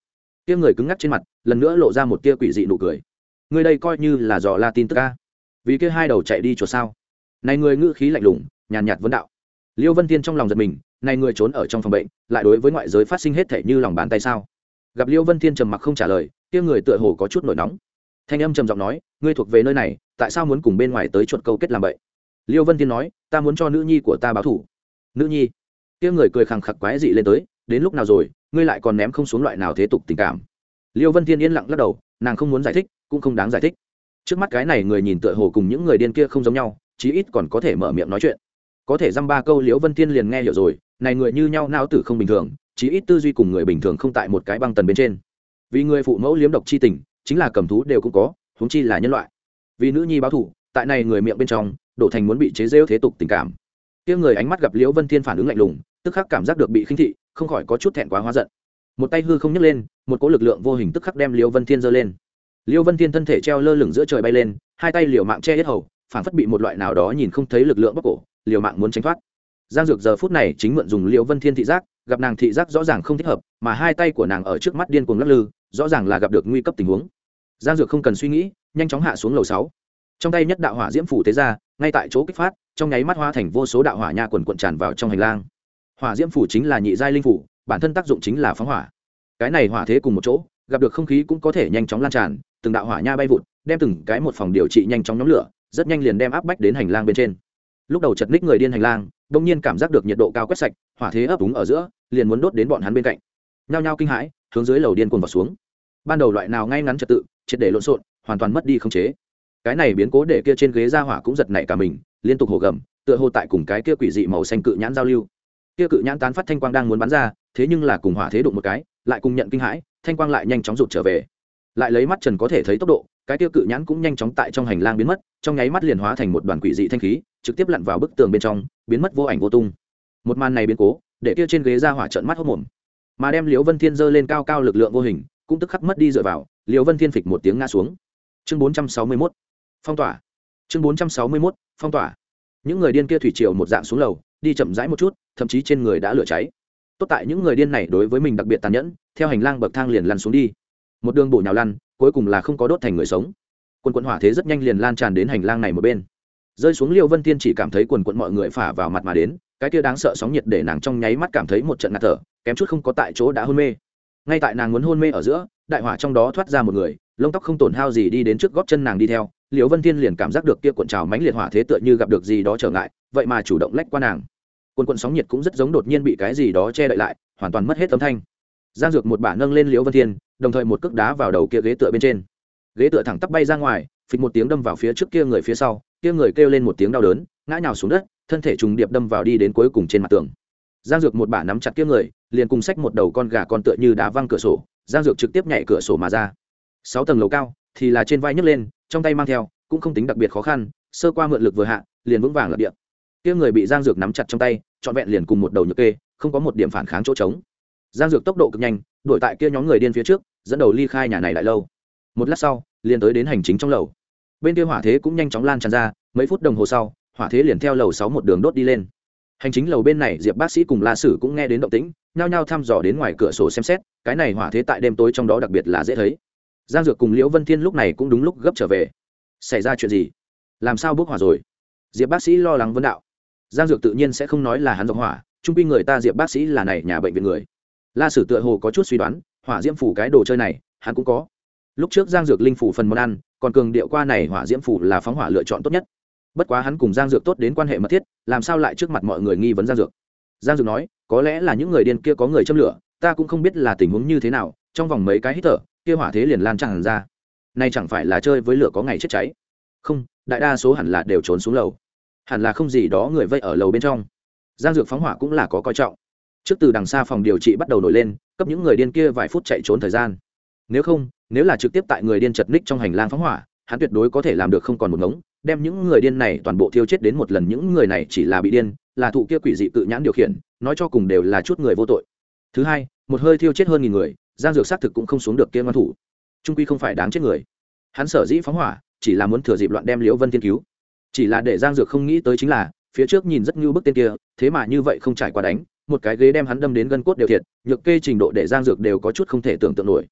kia người cứng ngắc trên mặt lần nữa lộ ra một tia quỷ dị nụ cười. Ngươi đây coi như là dò la tin tức a? Vì kia hai đầu chạy đi chuột sao? Này người ngữ khí lạnh lùng nhàn nhạt vấn đạo. Liêu Vân Tiên trong lòng giật mình, này người trốn ở trong phòng bệnh lại đối với ngoại giới phát sinh hết thể như lòng bàn tay sao? Gặp Liêu Vân Tiên trầm mặc không trả lời, kia người tựa hồ có chút nổi nóng. Thanh âm trầm giọng nói, ngươi thuộc về nơi này, tại sao muốn cùng bên ngoài tới chuột câu kết làm vậy? Liêu Vân Tiên nói, ta muốn cho nữ nhi của ta báo thù. Nữ nhi? Kia người cười khẳng khặc quái dị lên tới, đến lúc nào rồi, ngươi lại còn ném không xuống loại nào thế tục tình cảm? Liêu Vân Tiên yên lặng lắc đầu, nàng không muốn giải thích, cũng không đáng giải thích. Trước mắt cái này người nhìn tựa hồ cùng những người điên kia không giống nhau, chí ít còn có thể mở miệng nói chuyện. Có thể dăm ba câu Liêu Vân Tiên liền nghe hiểu rồi, này người như nhau não tử không bình thường, chí ít tư duy cùng người bình thường không tại một cái băng tần bên trên. Vì người phụ mẫu liếm độc chi tình, chính là cầm thú đều cũng có, huống chi là nhân loại. Vì nữ nhi báo thù, tại này người miệng bên trong, đổ thành muốn bị chế giễu thế tục tình cảm. Kia người ánh mắt gặp Liễu Vân Thiên phản ứng lạnh lùng, tức khắc cảm giác được bị khinh thị, không khỏi có chút thẹn quá hóa giận. Một tay hư không nhấc lên, một cỗ lực lượng vô hình tức khắc đem Liễu Vân Thiên giơ lên. Liễu Vân Thiên thân thể treo lơ lửng giữa trời bay lên, hai tay liều mạng che hết hầu, phản phất bị một loại nào đó nhìn không thấy lực lượng bóp cổ, liều mạng muốn tránh thoát. Giang Dược giờ phút này chính mượn dùng Liễu Vân Thiên thị giác, gặp nàng thị giác rõ ràng không thích hợp, mà hai tay của nàng ở trước mắt điên cuồng lắc lư, rõ ràng là gặp được nguy cấp tình huống. Giang Dược không cần suy nghĩ, nhanh chóng hạ xuống lầu sáu. Trong tay nhất đạo hỏa diễm phủ tế ra, ngay tại chỗ kích phát, trong nháy mắt hóa thành vô số đạo hỏa nha quần cuộn tràn vào trong hành lang. Hỏa diễm phủ chính là nhị giai linh phủ, bản thân tác dụng chính là phóng hỏa. Cái này hỏa thế cùng một chỗ, gặp được không khí cũng có thể nhanh chóng lan tràn, từng đạo hỏa nha bay vụt, đem từng cái một phòng điều trị nhanh chóng nhóm lửa, rất nhanh liền đem áp bách đến hành lang bên trên. Lúc đầu chật ních người điên hành lang, đột nhiên cảm giác được nhiệt độ cao quét sạch, hỏa thế ấp úng ở giữa, liền muốn đốt đến bọn hắn bên cạnh. Nhao nhao kinh hãi, hướng dưới lầu điên cuồng vào xuống. Ban đầu loại nào ngay ngắn trật tự, triệt để lộn xộn, hoàn toàn mất đi khống chế. Cái này biến cố để kia trên ghế ra hỏa cũng giật nảy cả mình, liên tục hổ gầm, tựa hồ tại cùng cái kia quỷ dị màu xanh cự nhãn giao lưu. Kia cự nhãn tán phát thanh quang đang muốn bắn ra, thế nhưng là cùng hỏa thế đụng một cái, lại cùng nhận kinh hãi, thanh quang lại nhanh chóng rụt trở về. Lại lấy mắt trần có thể thấy tốc độ, cái kia cự nhãn cũng nhanh chóng tại trong hành lang biến mất, trong nháy mắt liền hóa thành một đoàn quỷ dị thanh khí, trực tiếp lặn vào bức tường bên trong, biến mất vô ảnh vô tung. Một màn này biến cố, để kia trên ghế ra hỏa trợn mắt hốt mồm. Mà đem Liễu Vân Thiên giơ lên cao cao lực lượng vô hình, cũng tức khắc mất đi dựa vào, Liễu Vân Thiên phịch một tiếng ngã xuống. Chương bốn trăm sáu mươi mốt phong tỏa. Chương bốn trăm sáu mươi mốt phong tỏa. Những người điên kia thủy triều một dạng xuống lầu, đi chậm rãi một chút, thậm chí trên người đã lửa cháy. Tốt tại những người điên này đối với mình đặc biệt tàn nhẫn, theo hành lang bậc thang liền lăn xuống đi. Một đường bổ nhào lăn, cuối cùng là không có đốt thành người sống. Quần quần hỏa thế rất nhanh liền lan tràn đến hành lang này một bên. Rơi xuống Liêu Vân Tiên chỉ cảm thấy quần quần mọi người phả vào mặt mà đến, cái kia đáng sợ sóng nhiệt để nàng trong nháy mắt cảm thấy một trận ngạt thở, kém chút không có tại chỗ đã hôn mê. Ngay tại nàng muốn hôn mê ở giữa, đại hỏa trong đó thoát ra một người, lông tóc không tổn hao gì đi đến trước gót chân nàng đi theo. Liễu Vân Thiên liền cảm giác được kia cuộn trào mãnh liệt hỏa thế tựa như gặp được gì đó trở ngại, vậy mà chủ động lách qua nàng. Cuộn cuộn sóng nhiệt cũng rất giống đột nhiên bị cái gì đó che đậy lại, hoàn toàn mất hết âm thanh. Giang Dược một bả nâng lên Liễu Vân Thiên, đồng thời một cước đá vào đầu kia ghế tựa bên trên. Ghế tựa thẳng tắp bay ra ngoài, phịch một tiếng đâm vào phía trước kia người phía sau, kia người kêu lên một tiếng đau đớn, ngã nhào xuống đất, thân thể trùng điệp đâm vào đi đến cuối cùng trên mặt tường. Giang Dược một bả nắm chặt kia người, liền cùng xách một đầu con gà con tựa như đá văng cửa sổ, Giang Dược trực tiếp nhảy cửa sổ mà ra. Sáu tầng lầu cao, thì là trên vai nhấc lên, trong tay mang theo, cũng không tính đặc biệt khó khăn, sơ qua mượn lực vừa hạ, liền vững vàng lập địa. Kia người bị Giang Dược nắm chặt trong tay, trọn vẹn liền cùng một đầu nhược kê, không có một điểm phản kháng chỗ trống. Giang Dược tốc độ cực nhanh, đuổi tại kia nhóm người điên phía trước, dẫn đầu ly khai nhà này đại lâu. Một lát sau, liền tới đến hành chính trong lầu. Bên kia hỏa thế cũng nhanh chóng lan tràn ra, mấy phút đồng hồ sau, hỏa thế liền theo lầu sáu một đường đốt đi lên. Hành chính lầu bên này, Diệp bác sĩ cùng La Sử cũng nghe đến động tĩnh, nhao nhao thăm dò đến ngoài cửa sổ xem xét, cái này hỏa thế tại đêm tối trong đó đặc biệt là dễ thấy. Giang Dược cùng Liễu Vân Thiên lúc này cũng đúng lúc gấp trở về. Xảy ra chuyện gì? Làm sao bốc hỏa rồi? Diệp bác sĩ lo lắng vấn đạo. Giang Dược tự nhiên sẽ không nói là hắn dòng hỏa, trung quy người ta Diệp bác sĩ là này nhà bệnh viện người. La Sử tựa hồ có chút suy đoán, hỏa diễm phủ cái đồ chơi này, hắn cũng có. Lúc trước Giang Dược linh phủ phần món ăn, còn cường điệu qua này hỏa diễm phủ là phóng hỏa lựa chọn tốt nhất. Bất quá hắn cùng Giang Dược tốt đến quan hệ mật thiết, làm sao lại trước mặt mọi người nghi vấn Giang Dược? Giang Dược nói, có lẽ là những người điên kia có người châm lửa, ta cũng không biết là tình huống như thế nào, trong vòng mấy cái hít thở, kia hỏa thế liền lan tràn ra. Này chẳng phải là chơi với lửa có ngày chết cháy? Không, đại đa số hẳn là đều trốn xuống lầu. Hẳn là không gì đó người vây ở lầu bên trong. Giang Dược phóng hỏa cũng là có coi trọng. Trước từ đằng xa phòng điều trị bắt đầu nổi lên, cấp những người điên kia vài phút chạy trốn thời gian. Nếu không, nếu là trực tiếp tại người điên chật ních trong hành lang phóng hỏa, hắn tuyệt đối có thể làm được không còn một ngống, đem những người điên này toàn bộ thiêu chết đến một lần. Những người này chỉ là bị điên, là thụ kia quỷ dị tự nhãn điều khiển, nói cho cùng đều là chút người vô tội. Thứ hai, một hơi thiêu chết hơn nghìn người, Giang Dược xác thực cũng không xuống được kia ngoan thủ, trung quy không phải đáng chết người. Hắn sở dĩ phóng hỏa, chỉ là muốn thừa dịp loạn đem Liễu Vân Thiên cứu. Chỉ là để Giang Dược không nghĩ tới chính là, phía trước nhìn rất như bức tên kia, thế mà như vậy không trải qua đánh, một cái ghế đem hắn đâm đến gân cốt đều thiệt, nhược kê trình độ để Giang Dược đều có chút không thể tưởng tượng nổi.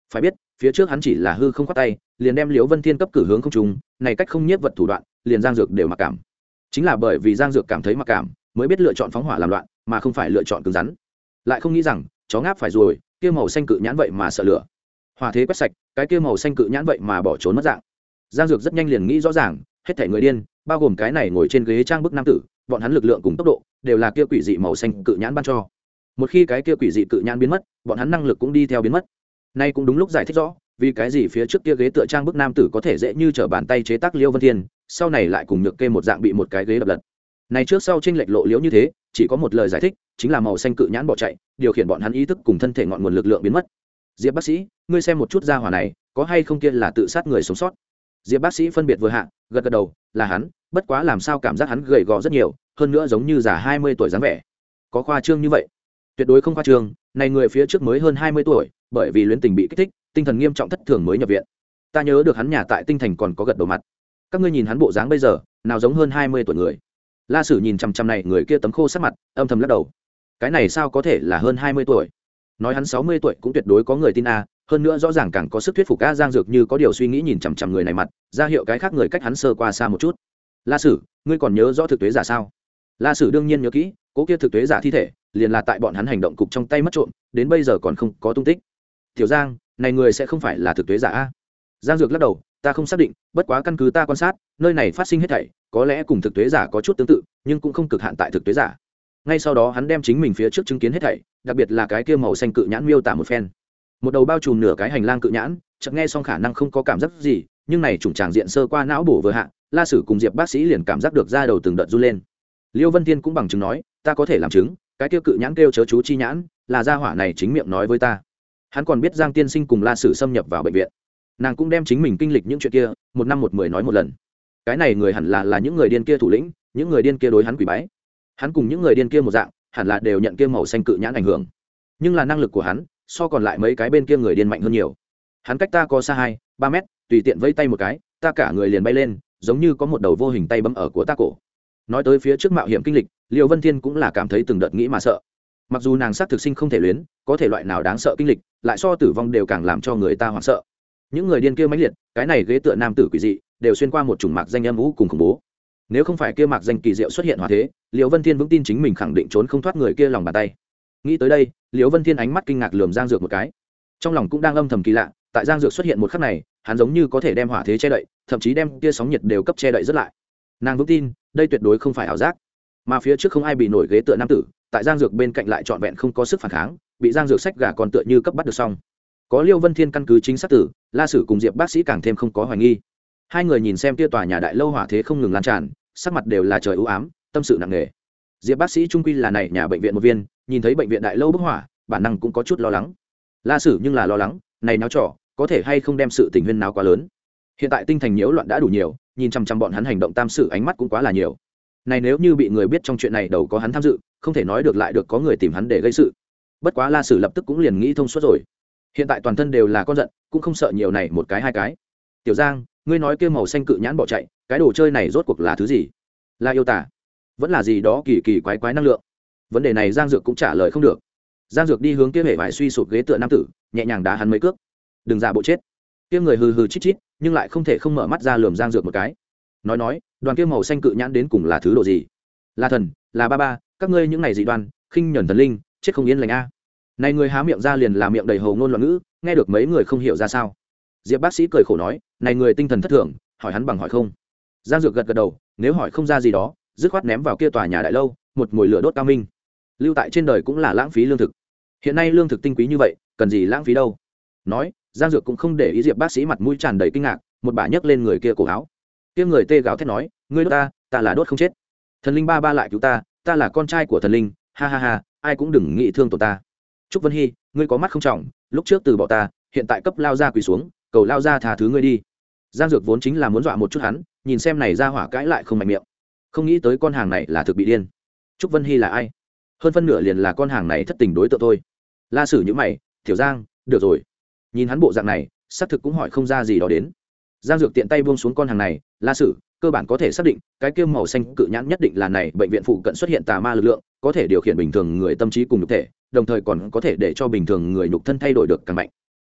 phải biết phía trước hắn chỉ là hư không khoát tay liền đem liễu vân thiên cấp cử hướng không trùng, này cách không nhiếp vật thủ đoạn liền giang dược đều mặc cảm. Chính là bởi vì giang dược cảm thấy mặc cảm mới biết lựa chọn phóng hỏa làm loạn mà không phải lựa chọn cứng rắn, lại không nghĩ rằng chó ngáp phải rồi, kia màu xanh cự nhãn vậy mà sợ lửa, hỏa thế quét sạch cái kia màu xanh cự nhãn vậy mà bỏ trốn mất dạng. Giang dược rất nhanh liền nghĩ rõ ràng, hết thảy người điên bao gồm cái này ngồi trên ghế trang bức nam tử, bọn hắn lực lượng cùng tốc độ đều là kia quỷ dị màu xanh cự nhãn ban cho. Một khi cái kia quỷ dị cự nhãn biến mất, bọn hắn năng lực cũng đi theo biến mất. Nay cũng đúng lúc giải thích rõ vì cái gì phía trước kia ghế tựa trang bức nam tử có thể dễ như trở bàn tay chế tác Liêu Vân Thiên, sau này lại cùng nhược kê một dạng bị một cái ghế đập lật. Này trước sau chênh lệch lộ liễu như thế, chỉ có một lời giải thích, chính là màu xanh cự nhãn bỏ chạy, điều khiển bọn hắn ý thức cùng thân thể ngọn nguồn lực lượng biến mất. Diệp bác sĩ, ngươi xem một chút ra hỏa này, có hay không kia là tự sát người sống sót? Diệp bác sĩ phân biệt vừa hạ, gật gật đầu, là hắn, bất quá làm sao cảm giác hắn gầy gò rất nhiều, hơn nữa giống như già hai mươi tuổi dáng vẻ. Có khoa trương như vậy? Tuyệt đối không khoa trương, này người phía trước mới hơn hai mươi tuổi, bởi vì luyến tình bị kích thích, tinh thần nghiêm trọng thất thường mới nhập viện. Ta nhớ được hắn nhà tại Tinh Thành còn có gật đầu mặt. Các ngươi nhìn hắn bộ dáng bây giờ, nào giống hơn hai mươi tuổi người. La Sử nhìn chằm chằm này người kia tấm khô sắc mặt, âm thầm lắc đầu. Cái này sao có thể là hơn hai mươi tuổi? Nói hắn sáu mươi tuổi cũng tuyệt đối có người tin a, hơn nữa rõ ràng càng có sức thuyết phục a. Giang Dược như có điều suy nghĩ nhìn chằm chằm người này mặt, ra hiệu cái khác người cách hắn sơ qua xa một chút. La Sử, ngươi còn nhớ rõ thực tế giả sao? La Sử đương nhiên nhớ kỹ, cố kia thực tế giả thi thể, liền là tại bọn hắn hành động cục trong tay mất trộm, đến bây giờ còn không có tung tích. Tiểu Giang, này người sẽ không phải là thực tế giả a? Giang Dược lắc đầu, ta không xác định, bất quá căn cứ ta quan sát, nơi này phát sinh hết thảy, có lẽ cùng thực tế giả có chút tương tự, nhưng cũng không cực hạn tại thực tế giả. Ngay sau đó hắn đem chính mình phía trước chứng kiến hết thảy, đặc biệt là cái kia màu xanh cự nhãn miêu tả một phen. Một đầu bao trùm nửa cái hành lang cự nhãn, chợt nghe xong khả năng không có cảm giác gì, nhưng này trùng tràng diện sơ qua não bổ vừa hạ, La Sử cùng Diệp bác sĩ liền cảm giác được da đầu từng đợt run lên. Liêu Vân Thiên cũng bằng chứng nói, ta có thể làm chứng, cái kia cự nhãn kêu chớ chú chi nhãn, là gia hỏa này chính miệng nói với ta. Hắn còn biết Giang tiên sinh cùng La Sử xâm nhập vào bệnh viện, nàng cũng đem chính mình kinh lịch những chuyện kia một năm một mười nói một lần. Cái này người hẳn là là những người điên kia thủ lĩnh, những người điên kia đối hắn quỳ bái. Hắn cùng những người điên kia một dạng, hẳn là đều nhận kia màu xanh cự nhãn ảnh hưởng, nhưng là năng lực của hắn so còn lại mấy cái bên kia người điên mạnh hơn nhiều. Hắn cách ta có xa hai ba mét, tùy tiện vẫy tay một cái, ta cả người liền bay lên, giống như có một đầu vô hình tay bấm ở của ta cổ. Nói tới phía trước mạo hiểm kinh lịch, Liêu Vân Thiên cũng là cảm thấy từng đợt nghĩ mà sợ. Mặc dù nàng sát thực sinh không thể luyến, có thể loại nào đáng sợ kinh lịch, lại so tử vong đều càng làm cho người ta hoảng sợ. Những người điên kia mãnh liệt, cái này ghế tựa nam tử quỷ dị, đều xuyên qua một chủng mạc danh âm u cùng khủng bố. Nếu không phải kia mạc danh kỳ diệu xuất hiện hòa thế, Liêu Vân Thiên vững tin chính mình khẳng định trốn không thoát người kia lòng bàn tay. Nghĩ tới đây, Liêu Vân Thiên ánh mắt kinh ngạc lườm Giang Dược một cái, trong lòng cũng đang âm thầm kỳ lạ, tại Giang Dược xuất hiện một khắc này, hắn giống như có thể đem hỏa thế che đậy, thậm chí đem kia sóng nhiệt đều cấp che đậy rất lại. Nàng vững tin, đây tuyệt đối không phải ảo giác, mà phía trước không ai bị nổi ghế tựa nam tử, tại Giang Dược bên cạnh lại trọn vẹn không có sức phản kháng, bị Giang Dược sách gà còn tựa như cấp bắt được xong. Có Liêu Vân Thiên căn cứ chính xác tử, La Sử cùng Diệp bác sĩ càng thêm không có hoài nghi. Hai người nhìn xem kia tòa nhà đại lâu hỏa thế không ngừng lan tràn, sắc mặt đều là trời u ám, tâm sự nặng nề. Diệp bác sĩ trung quy là này nhà bệnh viện một viên, nhìn thấy bệnh viện đại lâu bốc hỏa, bản năng cũng có chút lo lắng. La Sử nhưng là lo lắng, này náo trò, có thể hay không đem sự tình huyên náo quá lớn. Hiện tại tinh thành nhiễu loạn đã đủ nhiều, nhìn chăm chăm bọn hắn hành động tam sự ánh mắt cũng quá là nhiều. Này nếu như bị người biết trong chuyện này đầu có hắn tham dự, không thể nói được lại được có người tìm hắn để gây sự. Bất quá La Sử lập tức cũng liền nghĩ thông suốt rồi. Hiện tại toàn thân đều là con giận, cũng không sợ nhiều này một cái hai cái. Tiểu Giang, ngươi nói kia màu xanh cự nhãn bỏ chạy, cái đồ chơi này rốt cuộc là thứ gì? Là yêu tả, vẫn là gì đó kỳ kỳ quái quái năng lượng? Vấn đề này Giang Dược cũng trả lời không được. Giang Dược đi hướng kia hề vải suy sụp ghế tựa nam tử, nhẹ nhàng đá hắn mấy cước. Đừng giả bộ chết. Kia người hừ hừ chít chít, nhưng lại không thể không mở mắt ra lườm Giang Dược một cái. Nói nói, đoàn kia màu xanh cự nhãn đến cùng là thứ độ gì? Là thần, là ba ba, các ngươi những này dị đoan, khinh nhẫn thần linh, chết không yên lành a. Này người há miệng ra liền là miệng đầy hồ ngôn loạn ngữ, nghe được mấy người không hiểu ra sao. Diệp bác sĩ cười khổ nói, này người tinh thần thất thường, hỏi hắn bằng hỏi không. Giang Dược gật gật đầu, nếu hỏi không ra gì đó, dứt khoát ném vào kia tòa nhà đại lâu, một mồi lửa đốt cao minh. Lưu tại trên đời cũng là lãng phí lương thực. Hiện nay lương thực tinh quý như vậy, cần gì lãng phí đâu. Nói, Giang Dược cũng không để ý Diệp bác sĩ mặt mũi tràn đầy kinh ngạc, một bà nhấc lên người kia cổ áo. Kia người tê gào thét nói, ngươi đốt ta, ta là đốt không chết. Thần linh ba ba lại cứu ta, ta là con trai của thần linh, ha ha ha, ai cũng đừng nghĩ thương tổn ta. Trúc Vân Hy, ngươi có mắt không trọng, lúc trước từ bỏ ta, hiện tại cấp lao ra quỳ xuống, cầu lao ra tha thứ ngươi đi. Giang Dược vốn chính là muốn dọa một chút hắn, nhìn xem này ra hỏa cãi lại không mạnh miệng, không nghĩ tới con hàng này là thực bị điên. Trúc Vân Hy là ai? Hơn phân nửa liền là con hàng này thất tình đối tượng thôi. La Sử nhíu mày, Tiểu Giang, được rồi. Nhìn hắn bộ dạng này, xác thực cũng hỏi không ra gì đó đến. Giang Dược tiện tay buông xuống con hàng này, La Sử, cơ bản có thể xác định, cái kia màu xanh cự nhãn nhất định là này bệnh viện phụ cận xuất hiện tà ma lực lượng, có thể điều khiển bình thường người tâm trí cùng nhục thể, đồng thời còn có thể để cho bình thường người nhục thân thay đổi được càng mạnh.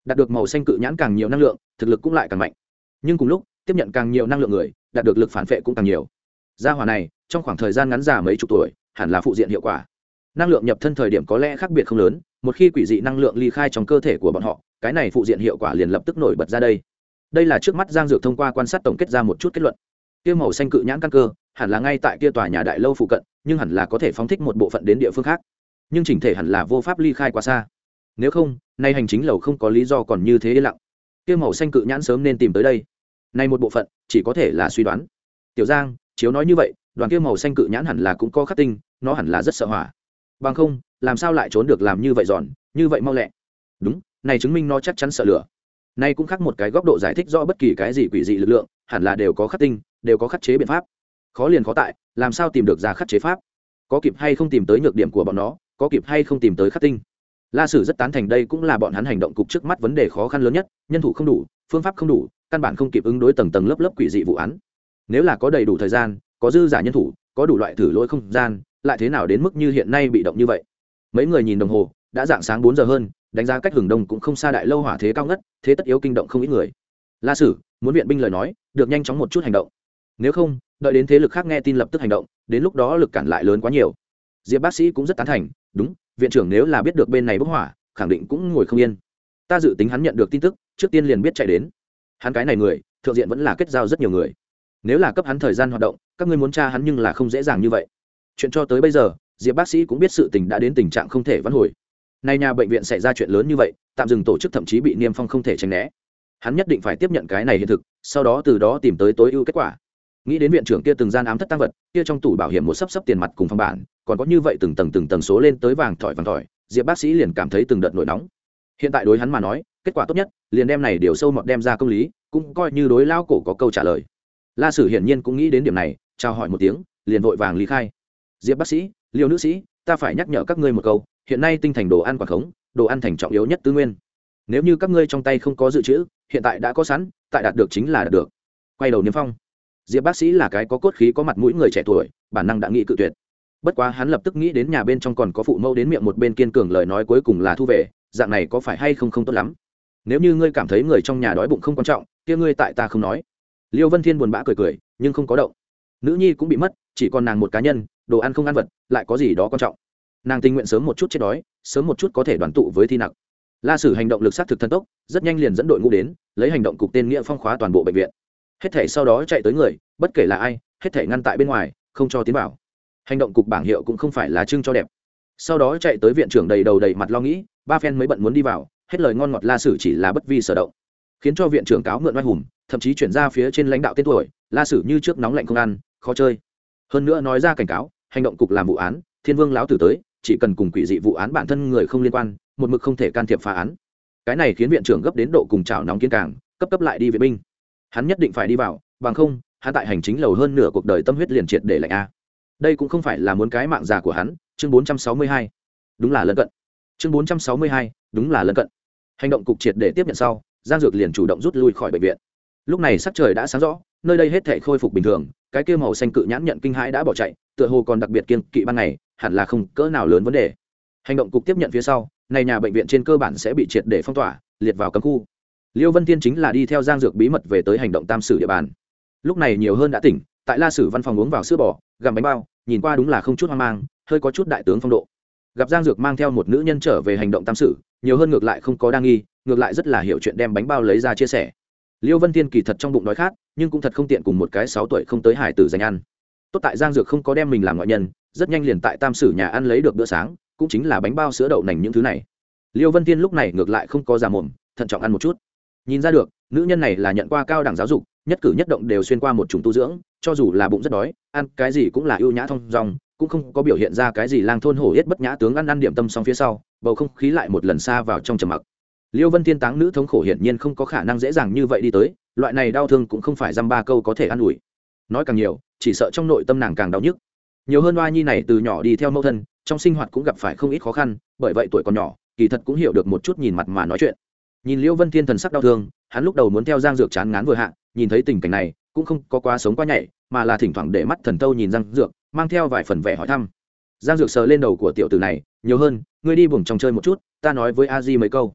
đạt được màu xanh cự nhãn càng nhiều năng lượng thực lực cũng lại càng mạnh, nhưng cùng lúc tiếp nhận càng nhiều năng lượng người đạt được lực phản vệ cũng càng nhiều. Gia hỏa này trong khoảng thời gian ngắn già mấy chục tuổi hẳn là phụ diện hiệu quả. Năng lượng nhập thân thời điểm có lẽ khác biệt không lớn, một khi quỷ dị năng lượng ly khai trong cơ thể của bọn họ, cái này phụ diện hiệu quả liền lập tức nổi bật ra đây. Đây là trước mắt Giang Dược thông qua quan sát tổng kết ra một chút kết luận. Kia màu xanh cự nhãn căn cơ hẳn là ngay tại kia tòa nhà đại lâu phụ cận, nhưng hẳn là có thể phóng thích một bộ phận đến địa phương khác, nhưng chỉnh thể hẳn là vô pháp ly khai quá xa. Nếu không, nay hành chính lầu không có lý do còn như thế yên lặng. Kia màu xanh cự nhãn sớm nên tìm tới đây. Nay một bộ phận chỉ có thể là suy đoán. Tiểu Giang, chiếu nói như vậy, đoàn kia màu xanh cự nhãn hẳn là cũng có khắc tinh, nó hẳn là rất sợ hỏa. Bằng không, làm sao lại trốn được làm như vậy giòn, như vậy mau lẹ. Đúng, này chứng minh nó chắc chắn sợ lửa. Nay cũng khác một cái góc độ giải thích rõ bất kỳ cái gì quỷ dị lực lượng, hẳn là đều có khắc tinh, đều có khắc chế biện pháp. Khó liền khó tại, làm sao tìm được ra khắc chế pháp? Có kịp hay không tìm tới nhược điểm của bọn nó, có kịp hay không tìm tới khắc tinh? La Sử rất tán thành đây cũng là bọn hắn hành động cục trước mắt vấn đề khó khăn lớn nhất, nhân thủ không đủ, phương pháp không đủ, căn bản không kịp ứng đối tầng tầng lớp lớp quỷ dị vụ án. Nếu là có đầy đủ thời gian, có dư giả nhân thủ, có đủ loại thử lỗi không gian, lại thế nào đến mức như hiện nay bị động như vậy? Mấy người nhìn đồng hồ, đã dạng sáng bốn giờ hơn, đánh giá cách hừng đông cũng không xa đại lâu hỏa thế cao ngất, thế tất yếu kinh động không ít người. La Sử muốn viện binh lời nói, được nhanh chóng một chút hành động. Nếu không, đợi đến thế lực khác nghe tin lập tức hành động, đến lúc đó lực cản lại lớn quá nhiều. Diệp bác sĩ cũng rất tán thành, đúng, viện trưởng nếu là biết được bên này bốc hỏa, khẳng định cũng ngồi không yên. Ta dự tính hắn nhận được tin tức, trước tiên liền biết chạy đến. Hắn cái này người, thượng diện vẫn là kết giao rất nhiều người. Nếu là cấp hắn thời gian hoạt động, các ngươi muốn tra hắn nhưng là không dễ dàng như vậy. Chuyện cho tới bây giờ, Diệp bác sĩ cũng biết sự tình đã đến tình trạng không thể vãn hồi. Nay nhà bệnh viện xảy ra chuyện lớn như vậy, tạm dừng tổ chức thậm chí bị niêm phong không thể tránh né. Hắn nhất định phải tiếp nhận cái này hiện thực, sau đó từ đó tìm tới tối ưu kết quả. Nghĩ đến viện trưởng kia từng gian ám thất tăng vật, kia trong tủ bảo hiểm một sấp sấp tiền mặt cùng phong bản, còn có như vậy từng tầng từng tầng số lên tới vàng thỏi vàng thỏi, Diệp bác sĩ liền cảm thấy từng đợt nổi nóng. Hiện tại đối hắn mà nói, kết quả tốt nhất, liền đem này điều sâu mọt đem ra công lý, cũng coi như đối lao cổ có câu trả lời. La Sử hiển nhiên cũng nghĩ đến điểm này, chào hỏi một tiếng, liền vội vàng lý khai. Diệp bác sĩ, Liêu nữ sĩ, ta phải nhắc nhở các ngươi một câu, hiện nay tinh thành đồ ăn quản khống, đồ ăn thành trọng yếu nhất tư nguyên. Nếu như các ngươi trong tay không có dự trữ, hiện tại đã có sẵn, tại đạt được chính là đạt được. Quay đầu niêm phong. Diệp bác sĩ là cái có cốt khí có mặt mũi người trẻ tuổi, bản năng đã nghĩ cự tuyệt. Bất quá hắn lập tức nghĩ đến nhà bên trong còn có phụ mẫu đến miệng một bên kiên cường lời nói cuối cùng là thu về, dạng này có phải hay không không tốt lắm. Nếu như ngươi cảm thấy người trong nhà đói bụng không quan trọng, kia ngươi tại ta không nói. Liêu Vân Thiên buồn bã cười cười, nhưng không có động. Nữ nhi cũng bị mất, chỉ còn nàng một cá nhân, đồ ăn không ăn vật, lại có gì đó quan trọng. Nàng tình nguyện sớm một chút chết đói, sớm một chút có thể đoàn tụ với thi nặc. La Sử hành động lực sát thực thần tốc, rất nhanh liền dẫn đội ngũ đến, lấy hành động cục tên nghĩa phong khóa toàn bộ bệnh viện. Hết thảy sau đó chạy tới người, bất kể là ai, hết thảy ngăn tại bên ngoài, không cho tiến vào. Hành động cục bảng hiệu cũng không phải là trưng cho đẹp. Sau đó chạy tới viện trưởng đầy đầu đầy mặt lo nghĩ, ba phen mới bận muốn đi vào, hết lời ngon ngọt La Sử chỉ là bất vi sở động, khiến cho viện trưởng cáo mượn oai hùng, thậm chí chuyển ra phía trên lãnh đạo tên tuổi, La Sử như trước nóng lạnh không ăn, khó chơi. Hơn nữa nói ra cảnh cáo, hành động cục làm vụ án, Thiên Vương lão tử tới, chỉ cần cùng quỷ dị vụ án bản thân người không liên quan, một mực không thể can thiệp phá án. Cái này khiến viện trưởng gấp đến độ cùng chảo nóng kiến càng, cấp cấp lại đi viện binh. Hắn nhất định phải đi vào, bằng không, hắn tại hành chính lầu hơn nửa cuộc đời tâm huyết liền triệt để lạnh a. Đây cũng không phải là muốn cái mạng già của hắn, chương bốn trăm sáu mươi hai. Đúng là lân cận. Chương bốn trăm sáu mươi hai, đúng là lân cận. Hành động cục triệt để tiếp nhận sau, Giang Dược liền chủ động rút lui khỏi bệnh viện. Lúc này sắc trời đã sáng rõ, nơi đây hết thảy khôi phục bình thường, cái kia màu xanh cự nhãn nhận kinh hãi đã bỏ chạy, tựa hồ còn đặc biệt kiên kỵ ban ngày, hẳn là không cỡ nào lớn vấn đề. Hành động cục tiếp nhận phía sau, này nhà bệnh viện trên cơ bản sẽ bị triệt để phong tỏa, liệt vào cấm khu. Liêu Vân Tiên chính là đi theo Giang Dược bí mật về tới hành động tam sử địa bàn. Lúc này nhiều hơn đã tỉnh, tại La Sử văn phòng uống vào sữa bò, gặm bánh bao, nhìn qua đúng là không chút hoang mang, hơi có chút đại tướng phong độ. Gặp Giang Dược mang theo một nữ nhân trở về hành động tam sử, nhiều hơn ngược lại không có đa nghi, ngược lại rất là hiểu chuyện đem bánh bao lấy ra chia sẻ. Liêu Vân Tiên kỳ thật trong bụng đói khát, nhưng cũng thật không tiện cùng một cái sáu tuổi không tới hải tử dành ăn. Tốt tại Giang Dược không có đem mình làm ngoại nhân, rất nhanh liền tại tam sử nhà ăn lấy được bữa sáng, cũng chính là bánh bao sữa đậu nành những thứ này. Liêu Vân Tiên lúc này ngược lại không có già mồm, thận trọng ăn một chút. Nhìn ra được, nữ nhân này là nhận qua cao đẳng giáo dục, nhất cử nhất động đều xuyên qua một chủng tu dưỡng, cho dù là bụng rất đói, ăn cái gì cũng là ưu nhã thong dong, cũng không có biểu hiện ra cái gì lang thôn hổ yết bất nhã tướng ăn ăn điểm tâm xong phía sau, bầu không khí lại một lần xa vào trong trầm mặc. Liêu Vân Thiên táng nữ thống khổ hiển nhiên không có khả năng dễ dàng như vậy đi tới, loại này đau thương cũng không phải dăm ba câu có thể an ủi. Nói càng nhiều, chỉ sợ trong nội tâm nàng càng đau nhức. Nhiều hơn oa nhi này từ nhỏ đi theo mẫu thân, trong sinh hoạt cũng gặp phải không ít khó khăn, bởi vậy tuổi còn nhỏ, kỳ thật cũng hiểu được một chút nhìn mặt mà nói chuyện. Nhìn Liêu Vân Thiên thần sắc đau thương, hắn lúc đầu muốn theo Giang Dược chán ngán vừa hạ, nhìn thấy tình cảnh này, cũng không có quá sống quá nhảy, mà là thỉnh thoảng để mắt thần tâu nhìn Giang Dược, mang theo vài phần vẻ hỏi thăm. Giang Dược sờ lên đầu của tiểu tử này, nhiều hơn, ngươi đi buồng trong chơi một chút, ta nói với A Di mấy câu.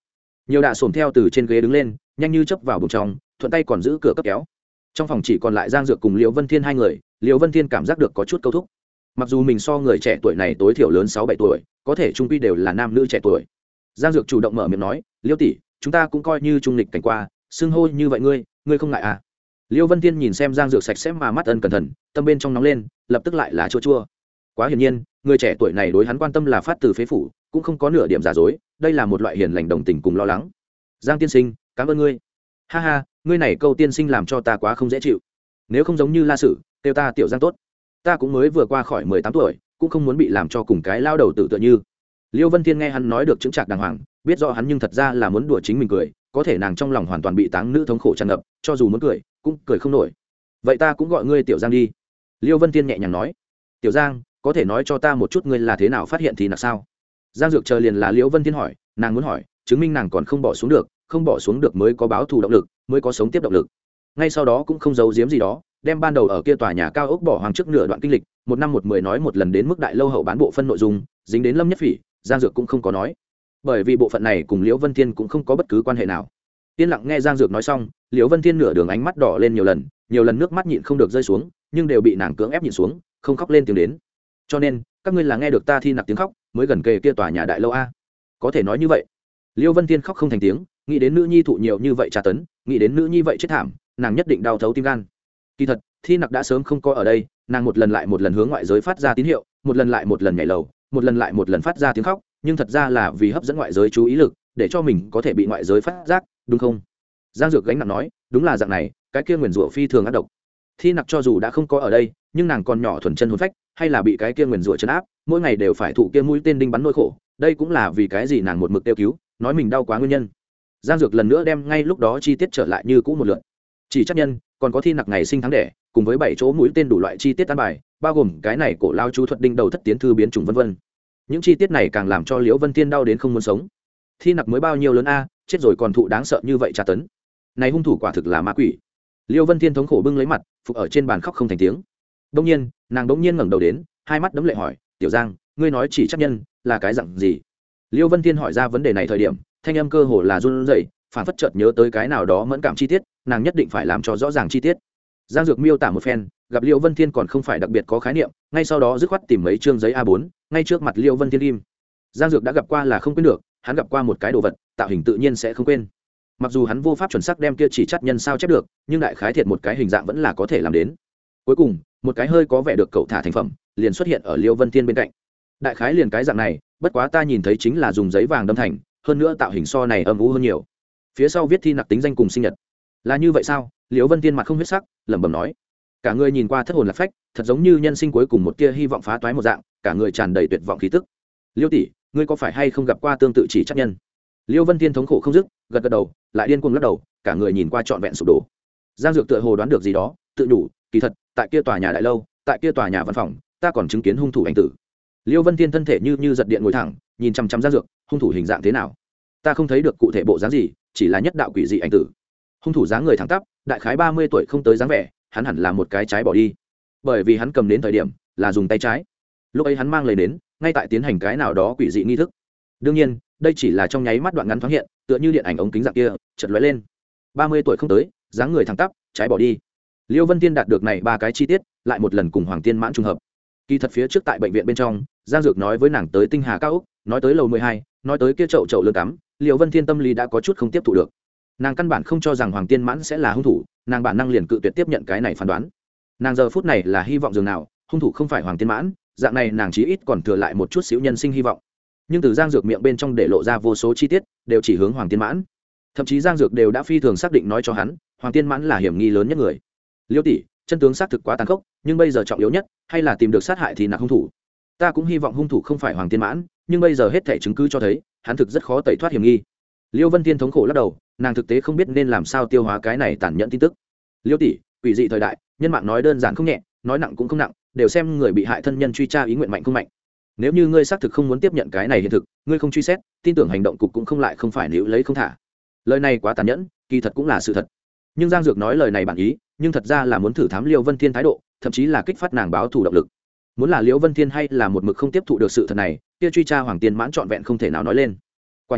nhiều đạ sổm theo từ trên ghế đứng lên, nhanh như chớp vào buồng trong, thuận tay còn giữ cửa cấp kéo. Trong phòng chỉ còn lại Giang Dược cùng Liễu Vân Thiên hai người. Liễu Vân Thiên cảm giác được có chút câu thúc. Mặc dù mình so người trẻ tuổi này tối thiểu lớn sáu bảy tuổi, có thể chung quy đều là nam nữ trẻ tuổi. Giang Dược chủ động mở miệng nói, Liễu tỷ, chúng ta cũng coi như trung lịch cảnh qua, xưng hô như vậy ngươi, ngươi không ngại à? Liễu Vân Thiên nhìn xem Giang Dược sạch sẽ mà mắt ân cẩn thận, tâm bên trong nóng lên, lập tức lại là chua chua. Quá hiển nhiên, người trẻ tuổi này đối hắn quan tâm là phát từ phế phủ, cũng không có nửa điểm giả dối, đây là một loại hiền lành đồng tình cùng lo lắng. Giang tiên sinh, cảm ơn ngươi. Ha ha, ngươi này câu tiên sinh làm cho ta quá không dễ chịu. Nếu không giống như La Sử, kêu ta tiểu Giang tốt. Ta cũng mới vừa qua khỏi mười tám tuổi, cũng không muốn bị làm cho cùng cái lao đầu tự tựa như. Liêu Vân Thiên nghe hắn nói được chứng trạc đàng hoàng, biết rõ hắn nhưng thật ra là muốn đùa chính mình cười, có thể nàng trong lòng hoàn toàn bị táng nữ thống khổ tràn ngập, cho dù muốn cười, cũng cười không nổi. Vậy ta cũng gọi ngươi tiểu Giang đi. Liêu Vân Thiên nhẹ nhàng nói. Tiểu Giang, có thể nói cho ta một chút ngươi là thế nào phát hiện thì là sao? Giang Dược chờ liền là Liêu Vân Thiên hỏi, nàng muốn hỏi, chứng minh nàng còn không bỏ xuống được, không bỏ xuống được mới có báo thù động lực, mới có sống tiếp động lực. Ngay sau đó cũng không giấu giếm gì đó, đem ban đầu ở kia tòa nhà cao ốc bỏ hoang trước nửa đoạn kinh lịch, một năm một mười nói một lần đến mức đại lâu hậu bán bộ phân nội dung, dính đến Lâm Nhất Phỉ, Giang Dược cũng không có nói, bởi vì bộ phận này cùng Liễu Vân Thiên cũng không có bất cứ quan hệ nào. Yên lặng nghe Giang Dược nói xong, Liễu Vân Thiên nửa đường ánh mắt đỏ lên nhiều lần, nhiều lần nước mắt nhịn không được rơi xuống, nhưng đều bị nàng cưỡng ép nhịn xuống, không khóc lên tiếng đến. Cho nên, các ngươi là nghe được ta thi nặc tiếng khóc, mới gần kề kia tòa nhà đại lâu a? Có thể nói như vậy. Liễu Vân Thiên khóc không thành tiếng, nghĩ đến nữ nhi thụ nhiều như vậy tra tấn, nghĩ đến nữ nhi vậy chết thảm, nàng nhất định đau thấu tim gan. Kỳ thật, thi nặc đã sớm không có ở đây, nàng một lần lại một lần hướng ngoại giới phát ra tín hiệu, một lần lại một lần nhảy lầu, một lần lại một lần phát ra tiếng khóc, nhưng thật ra là vì hấp dẫn ngoại giới chú ý lực, để cho mình có thể bị ngoại giới phát giác, đúng không? Giang Dược gánh nặng nói, đúng là dạng này, cái kia nguyền rủa phi thường ác độc. Thi nặc cho dù đã không có ở đây, nhưng nàng còn nhỏ thuần chân hồn phách, hay là bị cái kia nguyền rủa trấn áp, mỗi ngày đều phải thụ kia mũi tên đinh bắn nỗi khổ, đây cũng là vì cái gì nàng một mực tiêu cứu, nói mình đau quá nguyên nhân. Giang Dược lần nữa đem ngay lúc đó chi tiết trở lại như cũ một lượt. Chỉ chắc nhân, còn có thi nặc ngày sinh tháng đẻ, cùng với bảy chỗ mũi tên đủ loại chi tiết an bài, bao gồm cái này cổ lao chú thuật đinh đầu thất tiến thư biến chủng vân vân. Những chi tiết này càng làm cho Liễu Vân Thiên đau đến không muốn sống. Thi nặc mới bao nhiêu lớn a, chết rồi còn thụ đáng sợ như vậy tra tấn. Này hung thủ quả thực là ma quỷ. Liễu Vân Thiên thống khổ bưng lấy mặt, phục ở trên bàn khóc không thành tiếng. Đương nhiên, nàng đống nhiên ngẩng đầu đến, hai mắt đấm lệ hỏi, "Tiểu Giang, ngươi nói chỉ chắc nhân là cái dạng gì?" Liễu Vân Thiên hỏi ra vấn đề này thời điểm, thanh âm cơ hồ là run rẩy, phản phất chợt nhớ tới cái nào đó mẫn cảm chi tiết, nàng nhất định phải làm cho rõ ràng chi tiết. Giang Dược miêu tả một phen, gặp Liễu Vân Thiên còn không phải đặc biệt có khái niệm, ngay sau đó dứt khoát tìm mấy chương giấy a bốn, ngay trước mặt Liễu Vân Thiên im. Giang Dược đã gặp qua là không quên được, hắn gặp qua một cái đồ vật, tạo hình tự nhiên sẽ không quên. Mặc dù hắn vô pháp chuẩn xác đem kia chỉ chắc nhân sao chép được, nhưng đại khái thiệt một cái hình dạng vẫn là có thể làm đến. Cuối cùng, một cái hơi có vẻ được cậu thả thành phẩm, liền xuất hiện ở Liễu Vân Thiên bên cạnh. Đại khái liền cái dạng này, bất quá ta nhìn thấy chính là dùng giấy vàng đâm thành, hơn nữa tạo hình so này âm u hơn nhiều. Phía sau viết thi nặc tính danh cùng sinh nhật. Là như vậy sao? Liễu Vân Thiên mặt không huyết sắc, lẩm bẩm nói. Cả người nhìn qua thất hồn lạc phách, thật giống như nhân sinh cuối cùng một tia hy vọng phá toái một dạng, cả người tràn đầy tuyệt vọng khí tức. Liêu tỷ, ngươi có phải hay không gặp qua tương tự chỉ chắc nhân? Liêu Vân Thiên thống khổ không dứt, gật gật đầu, lại điên cuồng lắc đầu, cả người nhìn qua trọn vẹn sụp đổ. Giang Dược tựa hồ đoán được gì đó, tự nhủ, kỳ thật, tại kia tòa nhà đại lâu, tại kia tòa nhà văn phòng, ta còn chứng kiến hung thủ ảnh tử. Liêu Vân Thiên thân thể như như giật điện ngồi thẳng, nhìn chăm chăm Giang Dược, hung thủ hình dạng thế nào? Ta không thấy được cụ thể bộ dáng gì, chỉ là nhất đạo quỷ dị ảnh tử. Hung thủ dáng người thẳng tắp, đại khái ba mươi tuổi không tới dáng vẻ, hắn hẳn là một cái trái bỏ đi, bởi vì hắn cầm đến thời điểm là dùng tay trái. Lúc ấy hắn mang lấy đến, ngay tại tiến hành cái nào đó quỷ dị nghi thức. Đương nhiên, đây chỉ là trong nháy mắt đoạn ngắn thoáng hiện, tựa như điện ảnh ống kính dạng kia, chợt lóe lên. ba mươi tuổi không tới, dáng người thẳng tắp, trái bỏ đi. Liêu Vân Thiên đạt được này ba cái chi tiết, lại một lần cùng Hoàng Tiên Mãn trùng hợp. Kỳ thật phía trước tại bệnh viện bên trong, Giang Dược nói với nàng tới Tinh Hà cao ốc, nói tới lầu mười hai, nói tới kia chậu chậu lươn tắm, Liêu Vân Thiên tâm lý đã có chút không tiếp thu được. Nàng căn bản không cho rằng Hoàng Tiên Mãn sẽ là hung thủ, nàng bản năng liền cự tuyệt tiếp nhận cái này phán đoán. Nàng giờ phút này là hy vọng dường nào hung thủ không phải Hoàng Tiên Mãn, dạng này nàng chí ít còn thừa lại một chút xíu nhân sinh hy vọng. Nhưng từ Giang Dược miệng bên trong để lộ ra vô số chi tiết, đều chỉ hướng Hoàng Tiên Mãn. Thậm chí Giang Dược đều đã phi thường xác định nói cho hắn, Hoàng Tiên Mãn là hiểm nghi lớn nhất người. Liêu tỷ, chân tướng xác thực quá tàn khốc, nhưng bây giờ trọng yếu nhất hay là tìm được sát hại thì nặc hung thủ. Ta cũng hy vọng hung thủ không phải Hoàng Tiên Mãn, nhưng bây giờ hết thảy chứng cứ cho thấy, hắn thực rất khó tẩy thoát hiểm nghi. Liêu Vân Thiên thống khổ lắc đầu, nàng thực tế không biết nên làm sao tiêu hóa cái này tàn nhẫn tin tức. Liêu tỷ, quỷ dị thời đại, nhân mạng nói đơn giản không nhẹ, nói nặng cũng không nặng, đều xem người bị hại thân nhân truy tra ý nguyện mạnh không mạnh. Nếu như ngươi xác thực không muốn tiếp nhận cái này hiện thực, ngươi không truy xét, tin tưởng hành động cục cũng không lại không phải níu lấy không thả. Lời này quá tàn nhẫn, kỳ thật cũng là sự thật. Nhưng Giang Dược nói lời này bản ý, nhưng thật ra là muốn thử thám Liêu Vân Thiên thái độ, thậm chí là kích phát nàng báo thù động lực. Muốn là Liêu Vân Thiên hay là một mực không tiếp thụ được sự thật này, kia truy tra Hoàng Tiên Mãn trọn vẹn không thể nào nói lên. Quả nhiên,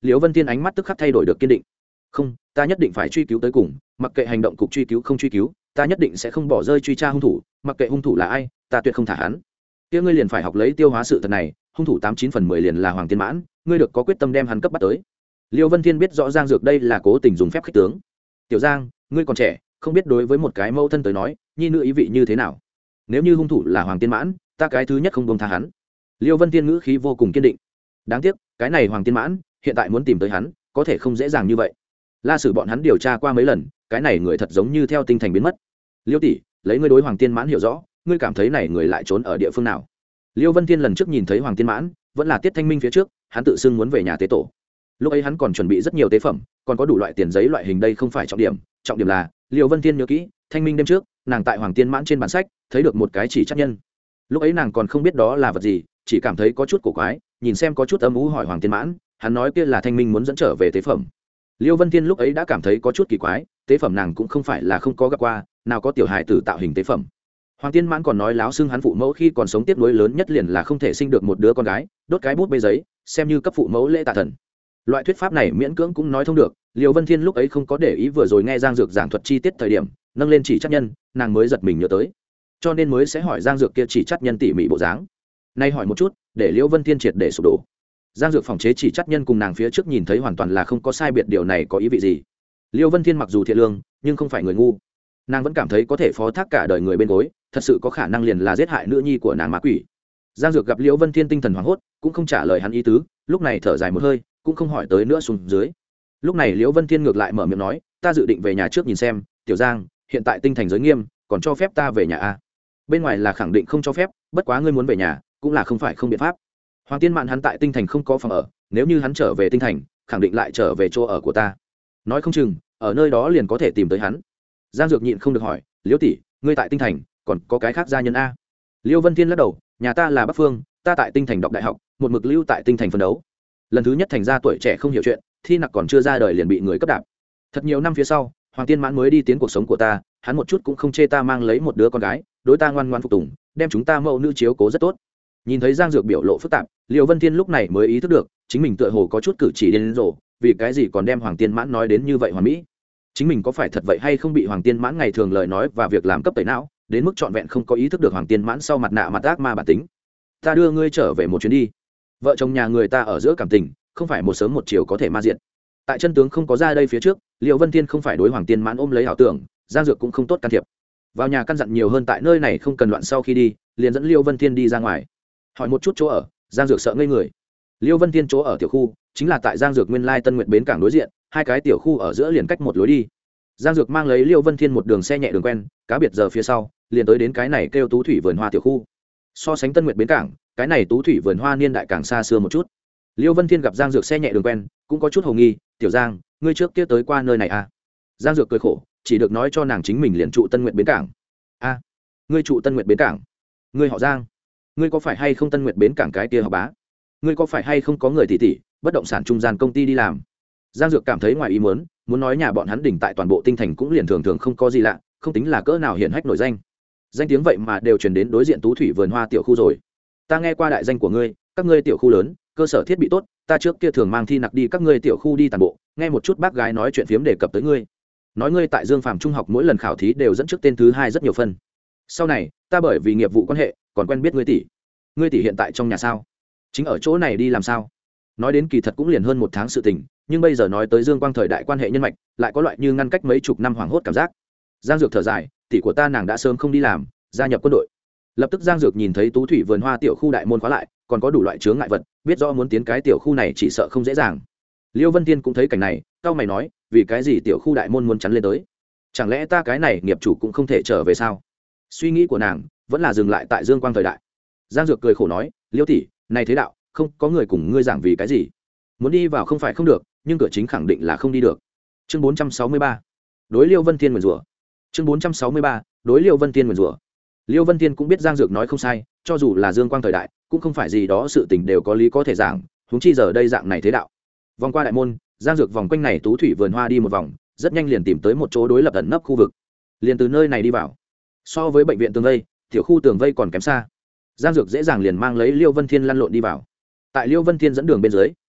liễu vân thiên ánh mắt tức khắc thay đổi được kiên định. Không, ta nhất định phải truy cứu tới cùng, mặc kệ hành động cục truy cứu không truy cứu, ta nhất định sẽ không bỏ rơi truy tra hung thủ, mặc kệ hung thủ là ai, ta tuyệt không thả hắn. Kia ngươi liền phải học lấy tiêu hóa sự thật này, hung thủ tám chín phần mười liền là Hoàng Tiên Mãn, ngươi được có quyết tâm đem hắn cấp bắt tới. Liêu Vân Thiên biết rõ Giang Dược đây là cố tình dùng phép khích tướng. Tiểu Giang, ngươi còn trẻ, không biết đối với một cái mẫu thân tới nói, nhi nữ ý vị như thế nào. Nếu như hung thủ là Hoàng Tiên Mãn, ta cái thứ nhất không buông tha hắn. Liêu Vân Thiên ngữ khí vô cùng kiên định. Đáng tiếc, cái này Hoàng Tiên Mãn, hiện tại muốn tìm tới hắn, có thể không dễ dàng như vậy. La Sử bọn hắn điều tra qua mấy lần, cái này người thật giống như theo tinh thành biến mất. Liêu tỷ, lấy ngươi đối Hoàng Tiên Mãn hiểu rõ, ngươi cảm thấy này người lại trốn ở địa phương nào? Liêu Vân Thiên lần trước nhìn thấy Hoàng Tiên Mãn, vẫn là Tiết Thanh Minh phía trước, hắn tự xưng muốn về nhà tế tổ. Lúc ấy hắn còn chuẩn bị rất nhiều tế phẩm, còn có đủ loại tiền giấy loại hình, đây không phải trọng điểm, trọng điểm là Liêu Vân Thiên nhớ kỹ, Thanh Minh đêm trước, nàng tại Hoàng Tiên Mãn trên bản sách, thấy được một cái chỉ chắc nhân. Lúc ấy nàng còn không biết đó là vật gì, chỉ cảm thấy có chút cổ quái, nhìn xem có chút âm u hỏi Hoàng Tiên Mãn, hắn nói kia là Thanh Minh muốn dẫn trở về tế phẩm. Liêu Vân Thiên lúc ấy đã cảm thấy có chút kỳ quái, tế phẩm nàng cũng không phải là không có gặp qua, nào có tiểu hài tử tạo hình tế phẩm. Hoàng Tiên Mãn còn nói láo xưng hắn phụ mẫu khi còn sống tiếp nối lớn nhất liền là không thể sinh được một đứa con gái, đốt cái bút bê giấy, xem như cấp phụ mẫu lễ tạ thần. Loại thuyết pháp này miễn cưỡng cũng nói thông được, Liêu Vân Thiên lúc ấy không có để ý, vừa rồi nghe Giang Dược giảng thuật chi tiết thời điểm, nâng lên chỉ chắc nhân, nàng mới giật mình nhớ tới, cho nên mới sẽ hỏi Giang Dược kia chỉ chắc nhân tỉ mỉ bộ dáng. Nay hỏi một chút, để Liêu Vân Thiên triệt để sụp đổ. Giang Dược phòng chế chỉ chắc nhân cùng nàng phía trước nhìn thấy hoàn toàn là không có sai biệt, điều này có ý vị gì? Liêu Vân Thiên mặc dù thiện lương, nhưng không phải người ngu, nàng vẫn cảm thấy có thể phó thác cả đời người bên gối, thật sự có khả năng liền là giết hại nữ nhi của nàng ma quỷ. Giang Dược gặp Liêu Vân Thiên tinh thần hoảng hốt, cũng không trả lời hắn ý tứ, lúc này thở dài một hơi, cũng không hỏi tới nữa xuống dưới. Lúc này Liêu Vân Thiên ngược lại mở miệng nói, ta dự định về nhà trước nhìn xem, Tiểu Giang, hiện tại tinh thành giới nghiêm, còn cho phép ta về nhà à? Bên ngoài là khẳng định không cho phép, bất quá ngươi muốn về nhà, cũng là không phải không biện pháp. Hoàng Tiên Mạn hắn tại tinh thành không có phòng ở, nếu như hắn trở về tinh thành, khẳng định lại trở về chỗ ở của ta, nói không chừng ở nơi đó liền có thể tìm tới hắn. Giang Dược nhịn không được hỏi, Liêu tỷ, ngươi tại tinh thành còn có cái khác gia nhân a? Liêu Vân Thiên lắc đầu, nhà ta là Bắc Phương, ta tại tinh thành đọc đại học, một mực lưu tại tinh thành phấn đấu. Lần thứ nhất thành ra tuổi trẻ không hiểu chuyện, thi nặc còn chưa ra đời liền bị người cấp đạp. Thật nhiều năm phía sau, Hoàng Tiên Mãn mới đi tiến cuộc sống của ta, hắn một chút cũng không chê ta mang lấy một đứa con gái, đối ta ngoan ngoan phục tùng, đem chúng ta mẫu nữ chiếu cố rất tốt. Nhìn thấy Giang Dược biểu lộ phức tạp, Liêu Vân Thiên lúc này mới ý thức được, chính mình tựa hồ có chút cử chỉ điên rồ, vì cái gì còn đem Hoàng Tiên Mãn nói đến như vậy hoàn mỹ? Chính mình có phải thật vậy hay không bị Hoàng Tiên Mãn ngày thường lời nói và việc làm cấp tẩy não, đến mức trọn vẹn không có ý thức được Hoàng Tiên Mãn sau mặt nạ mặt ác ma bản tính. Ta đưa ngươi trở về một chuyến đi. Vợ chồng nhà người ta ở giữa cảm tình, không phải một sớm một chiều có thể ma diện. Tại chân tướng không có ra đây phía trước, Liêu Vân Thiên không phải đối Hoàng Tiên Mãn ôm lấy ảo tưởng, Giang Dược cũng không tốt can thiệp. Vào nhà căn dặn nhiều hơn tại nơi này không cần loạn, sau khi đi, liền dẫn Liêu Vân Thiên đi ra ngoài. Hỏi một chút chỗ ở, Giang Dược sợ ngây người. Liêu Vân Thiên chỗ ở tiểu khu, chính là tại Giang Dược nguyên lai Tân Nguyệt bến cảng đối diện, hai cái tiểu khu ở giữa liền cách một lối đi. Giang Dược mang lấy Liêu Vân Thiên một đường xe nhẹ đường quen, cá biệt giờ phía sau, liền tới đến cái này kêu Tú Thủy vườn hoa tiểu khu. So sánh Tân Nguyệt bến cảng, cái này Tú Thủy vườn hoa niên đại càng xa xưa một chút. Liêu Vân Thiên gặp Giang Dược xe nhẹ đường quen, cũng có chút hồ nghi, "Tiểu Giang, ngươi trước kia tới qua nơi này à?" Giang Dược cười khổ, chỉ được nói cho nàng chính mình liền trụ Tân Nguyệt bến cảng. "A, ngươi trụ Tân Nguyệt bến cảng? Ngươi họ Giang? Ngươi có phải hay không Tân Nguyệt bến cảng cái kia họ Bá? Ngươi có phải hay không có người tỷ tỷ, bất động sản trung gian công ty đi làm?" Giang Dược cảm thấy ngoài ý muốn, muốn nói nhà bọn hắn đỉnh tại toàn bộ tinh thành cũng liền thường thường không có gì lạ, không tính là cỡ nào hiển hách nổi danh. Danh tiếng vậy mà đều truyền đến đối diện Tú Thủy vườn hoa tiểu khu rồi. Ta nghe qua đại danh của ngươi, các ngươi tiểu khu lớn, cơ sở thiết bị tốt, ta trước kia thường mang Thi Nặc đi các ngươi tiểu khu đi tàn bộ, nghe một chút bác gái nói chuyện phiếm đề cập tới ngươi. Nói ngươi tại Dương Phàm trung học mỗi lần khảo thí đều dẫn trước tên thứ hai rất nhiều phân. Sau này, ta bởi vì nghiệp vụ quan hệ, còn quen biết ngươi tỷ. Ngươi tỷ hiện tại trong nhà sao? Chính ở chỗ này đi làm sao? Nói đến kỳ thật cũng liền hơn một tháng sự tình, nhưng bây giờ nói tới Dương Quang thời đại quan hệ nhân mạch, lại có loại như ngăn cách mấy chục năm hoảng hốt cảm giác. Giang Dược thở dài, tỷ của ta nàng đã sớm không đi làm, gia nhập quân đội. Lập tức Giang Dược nhìn thấy Tú Thủy vườn hoa tiểu khu đại môn khóa lại, còn có đủ loại chướng ngại vật, biết rõ muốn tiến cái tiểu khu này chỉ sợ không dễ dàng. Liêu Vân Thiên cũng thấy cảnh này, cau mày nói, vì cái gì tiểu khu đại môn muốn chắn lên tới? Chẳng lẽ ta cái này nghiệp chủ cũng không thể trở về sao? Suy nghĩ của nàng vẫn là dừng lại tại Dương Quang thời đại. Giang Dược cười khổ nói, Liêu tỷ, này thế đạo, không có người cùng ngươi giảng vì cái gì? Muốn đi vào không phải không được, nhưng cửa chính khẳng định là không đi được. Chương bốn trăm sáu mươi ba, đối Liêu Vân Thiên nguyền rủa. Chương bốn trăm sáu mươi ba, đối Liêu Vân Thiên nguyền rủa. Liêu Vân Thiên cũng biết Giang Dược nói không sai, cho dù là Dương Quang thời đại, cũng không phải gì đó sự tình đều có lý có thể giảng, huống chi giờ đây dạng này thế đạo. Vòng qua đại môn, Giang Dược vòng quanh này Tú Thủy vườn hoa đi một vòng, rất nhanh liền tìm tới một chỗ đối lập ẩn nấp khu vực. Liền từ nơi này đi vào. So với bệnh viện tường vây, tiểu khu tường vây còn kém xa. Giang Dược dễ dàng liền mang lấy Liêu Vân Thiên lăn lộn đi vào. Tại Liêu Vân Thiên dẫn đường bên dưới,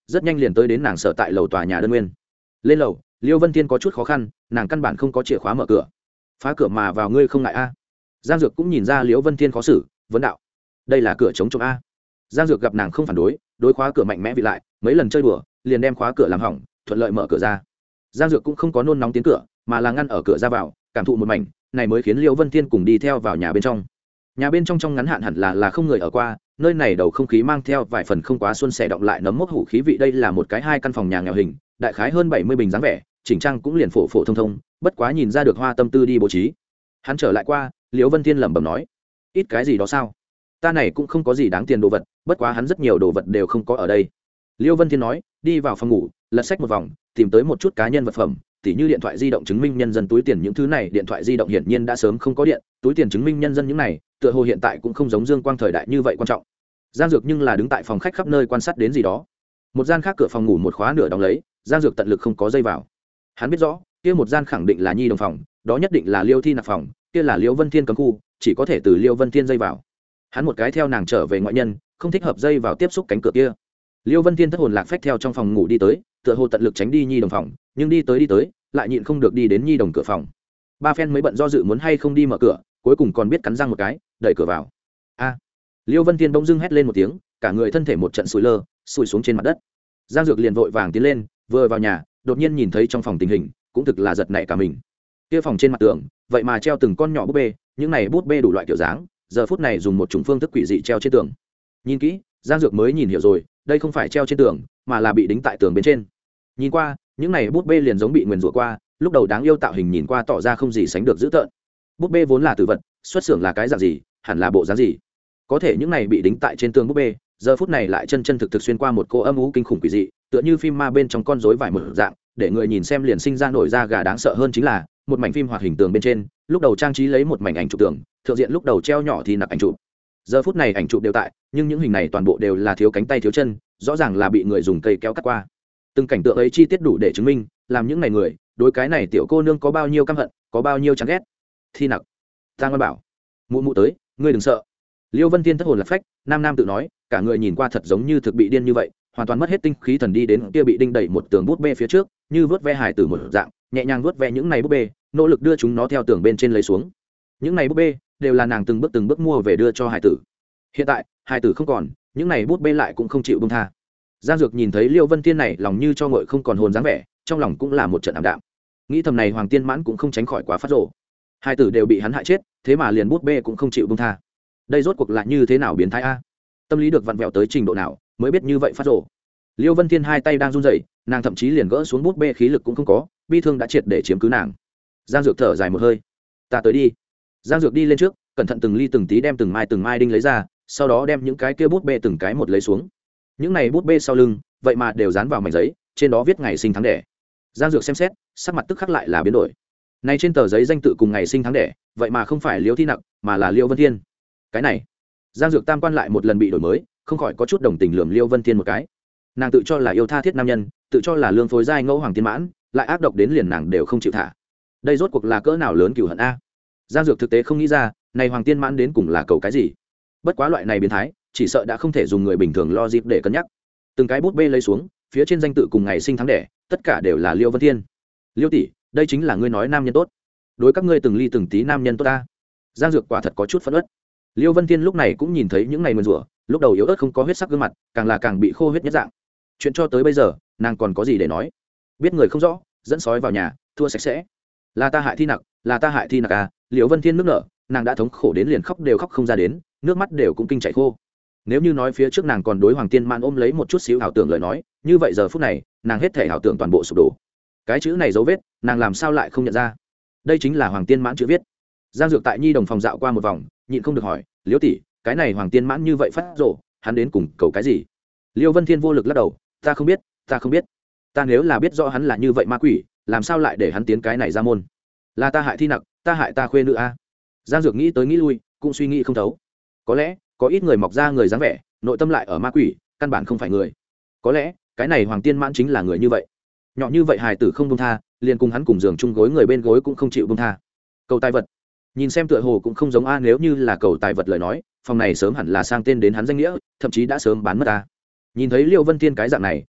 rất nhanh liền tới đến nàng sở tại lầu tòa nhà đơn nguyên. Lên lầu, Liêu Vân Thiên có chút khó khăn, nàng căn bản không có chìa khóa mở cửa. Phá cửa mà vào ngươi không ngại a? Giang Dược cũng nhìn ra Liêu Vân Thiên khó xử, vấn đạo. Đây là cửa chống trộm a? Giang Dược gặp nàng không phản đối, đối khóa cửa mạnh mẽ vị lại, mấy lần chơi đùa, liền đem khóa cửa làm hỏng, thuận lợi mở cửa ra. Giang Dược cũng không có nôn nóng tiến cửa, mà là ngăn ở cửa ra vào, cảm thụ một mảnh, này mới khiến Liêu Vân Thiên cùng đi theo vào nhà bên trong. Nhà bên trong trong ngắn hạn hẳn là là không người ở qua, nơi này đầu không khí mang theo vài phần không quá xuân sẻ động lại nấm mốc hủ khí vị. Đây là một cái hai căn phòng nhà nghèo hình, đại khái hơn bảy mươi bình dáng vẻ, chỉnh trang cũng liền phổ phổ thông thông, bất quá nhìn ra được hoa tâm tư đi bố trí. Hắn trở lại qua, Liễu Vân Thiên lẩm bẩm nói, ít cái gì đó sao? Ta này cũng không có gì đáng tiền đồ vật, bất quá hắn rất nhiều đồ vật đều không có ở đây. Liễu Vân Thiên nói, đi vào phòng ngủ, lật sách một vòng, tìm tới một chút cá nhân vật phẩm, tỉ như điện thoại di động chứng minh nhân dân, túi tiền những thứ này. Điện thoại di động hiển nhiên đã sớm không có điện, túi tiền chứng minh nhân dân những này tựa hồ hiện tại cũng không giống Dương Quang thời đại như vậy quan trọng. Giang Dược nhưng là đứng tại phòng khách khắp nơi quan sát đến gì đó. Một gian khác cửa phòng ngủ một khóa nửa đóng lấy, Giang Dược tận lực không có dây vào. Hắn biết rõ kia một gian khẳng định là nhi đồng phòng, đó nhất định là Liêu Thi Nặc phòng, kia là Liêu Vân Thiên cấm khu, chỉ có thể từ Liêu Vân Thiên dây vào. Hắn một cái theo nàng trở về ngoại nhân, không thích hợp dây vào tiếp xúc cánh cửa kia. Liêu Vân Thiên thất hồn lạc phách theo trong phòng ngủ đi tới, tựa hồ tận lực tránh đi nhi đồng phòng, nhưng đi tới đi tới lại nhịn không được đi đến nhi đồng cửa phòng. Ba phen mới bận do dự muốn hay không đi mở cửa, cuối cùng còn biết cắn răng một cái, đẩy cửa vào. A! Liêu Vân Thiên bỗng dưng hét lên một tiếng, cả người thân thể một trận sủi lơ, sủi xuống trên mặt đất. Giang Dược liền vội vàng tiến lên, vừa vào nhà, đột nhiên nhìn thấy trong phòng tình hình, cũng thực là giật nảy cả mình. Kia phòng trên mặt tường, vậy mà treo từng con nhỏ búp bê, những này búp bê đủ loại kiểu dáng, giờ phút này dùng một chủng phương thức quỷ dị treo trên tường. Nhìn kỹ, Giang Dược mới nhìn hiểu rồi, đây không phải treo trên tường, mà là bị đính tại tường bên trên. Nhìn qua, những này búp bê liền giống bị nguyền rủa qua, lúc đầu đáng yêu tạo hình nhìn qua tỏ ra không gì sánh được dữ tợn. Búp bê vốn là tử vật, xuất xưởng là cái dạng gì, hẳn là bộ dáng gì. Có thể những này bị đính tại trên tường búp bê, giờ phút này lại chân chân thực thực xuyên qua một cô âm u kinh khủng quỷ dị, tựa như phim ma bên trong con rối vải một dạng, để người nhìn xem liền sinh ra nổi da gà. Đáng sợ hơn chính là, một mảnh phim hoạt hình tường bên trên, lúc đầu trang trí lấy một mảnh ảnh chụp tường, thượng diện lúc đầu treo nhỏ thì nặc ảnh chụp. Giờ phút này ảnh chụp đều tại, nhưng những hình này toàn bộ đều là thiếu cánh tay thiếu chân, rõ ràng là bị người dùng cây kéo cắt qua. Từng cảnh tượng ấy chi tiết đủ để chứng minh, làm những này người đối cái này tiểu cô nương có bao nhiêu căm hận, có bao nhiêu chán ghét. Thi Nặc, Tang Văn bảo, mụ mụ tới, ngươi đừng sợ. Liêu Vân Thiên thất hồn lạc phách, nam nam tự nói, cả người nhìn qua thật giống như thực bị điên như vậy, hoàn toàn mất hết tinh khí thần đi đến kia bị đinh đẩy một tường bút bê phía trước, như vớt ve hải tử một dạng, nhẹ nhàng vớt ve những này bút bê, nỗ lực đưa chúng nó theo tường bên trên lấy xuống. Những này bút bê đều là nàng từng bước từng bước mua về đưa cho hải tử. Hiện tại, hải tử không còn, những này bút bê lại cũng không chịu buông tha. Giang Dược nhìn thấy Liêu Vân Thiên này lòng như cho ngội không còn hồn dáng vẻ, trong lòng cũng là một trận ảm đạm. Nghĩ thầm này Hoàng Tiên Mãn cũng không tránh khỏi quá phát rồ. Hai tử đều bị hắn hại chết, thế mà liền bút bê cũng không chịu buông tha. Đây rốt cuộc là như thế nào biến thái a? Tâm lý được vặn vẹo tới trình độ nào mới biết như vậy phát rồ. Liêu Vân Thiên hai tay đang run rẩy, nàng thậm chí liền gỡ xuống bút bê khí lực cũng không có, bi thương đã triệt để chiếm cứ nàng. Giang Dược thở dài một hơi, ta tới đi. Giang Dược đi lên trước, cẩn thận từng ly từng tí đem từng mai từng mai đinh lấy ra, sau đó đem những cái kia bút bê từng cái một lấy xuống. Những này bút bê sau lưng vậy mà đều dán vào mảnh giấy, trên đó viết ngày sinh tháng đẻ. Giang Dược xem xét, sắc mặt tức khắc lại là biến đổi. Này trên tờ giấy danh tự cùng ngày sinh tháng đẻ, vậy mà không phải Liêu Thi Nặc, mà là Liêu Vân Thiên. Cái này, Giang Dược tam quan lại một lần bị đổi mới, không khỏi có chút đồng tình lườm Liêu Vân Thiên một cái. Nàng tự cho là yêu tha thiết nam nhân, tự cho là lương phối giai ngẫu Hoàng Tiên Mãn, lại ác độc đến liền nàng đều không chịu thả. Đây rốt cuộc là cỡ nào lớn cừu hận a? Giang Dược thực tế không nghĩ ra, này Hoàng Tiên Mãn đến cùng là cầu cái gì? Bất quá loại này biến thái, chỉ sợ đã không thể dùng người bình thường lo dịp để cân nhắc. Từng cái bút bê lấy xuống, phía trên danh tự cùng ngày sinh tháng đẻ, tất cả đều là Liêu Vân Thiên. Liêu tỷ, đây chính là ngươi nói nam nhân tốt. Đối các ngươi từng ly từng tí nam nhân tốt ta. Giang Dược quả thật có chút phẫn uất. Liêu Vân Thiên lúc này cũng nhìn thấy những ngày mượn rủa, lúc đầu yếu ớt không có huyết sắc gương mặt, càng là càng bị khô huyết nhất dạng. Chuyện cho tới bây giờ, nàng còn có gì để nói? Biết người không rõ, dẫn sói vào nhà, thua sạch sẽ. Là ta hại Thi Nặc, là ta hại Thi Nặc à? Liêu Vân Thiên nước nở, nàng đã thống khổ đến liền khóc đều khóc không ra đến, nước mắt đều cũng kinh chảy khô. Nếu như nói phía trước nàng còn đối Hoàng Tiên Mãn ôm lấy một chút xíu ảo tưởng lời nói, như vậy giờ phút này, nàng hết thể ảo tưởng toàn bộ sụp đổ. Cái chữ này dấu vết, nàng làm sao lại không nhận ra? Đây chính là Hoàng Tiên Mãn chữ viết. Giang Dược tại nhi đồng phòng dạo qua một vòng, nhịn không được hỏi, Liễu tỷ, cái này Hoàng Tiên Mãn như vậy phát rồ, hắn đến cùng cầu cái gì? Liêu Vân Thiên vô lực lắc đầu, ta không biết, ta không biết. Ta nếu là biết rõ hắn là như vậy ma quỷ, làm sao lại để hắn tiến cái này ra môn? Là ta hại Thi Nặc, ta hại ta khuê nữ a. Giang Dược nghĩ tới nghĩ lui, cũng suy nghĩ không thấu. Có lẽ có ít người mọc ra người dáng vẻ, nội tâm lại ở ma quỷ, căn bản không phải người. Có lẽ cái này Hoàng Tiên Mãn chính là người như vậy. Nhỏ như vậy hài tử không buông tha, liền cùng hắn cùng giường chung gối người bên gối cũng không chịu buông tha. Cầu tài vật, nhìn xem tựa hồ cũng không giống a, nếu như là cầu tài vật lời nói, phòng này sớm hẳn là sang tên đến hắn danh nghĩa, thậm chí đã sớm bán mất a. Nhìn thấy Liêu Vân Thiên cái dạng này,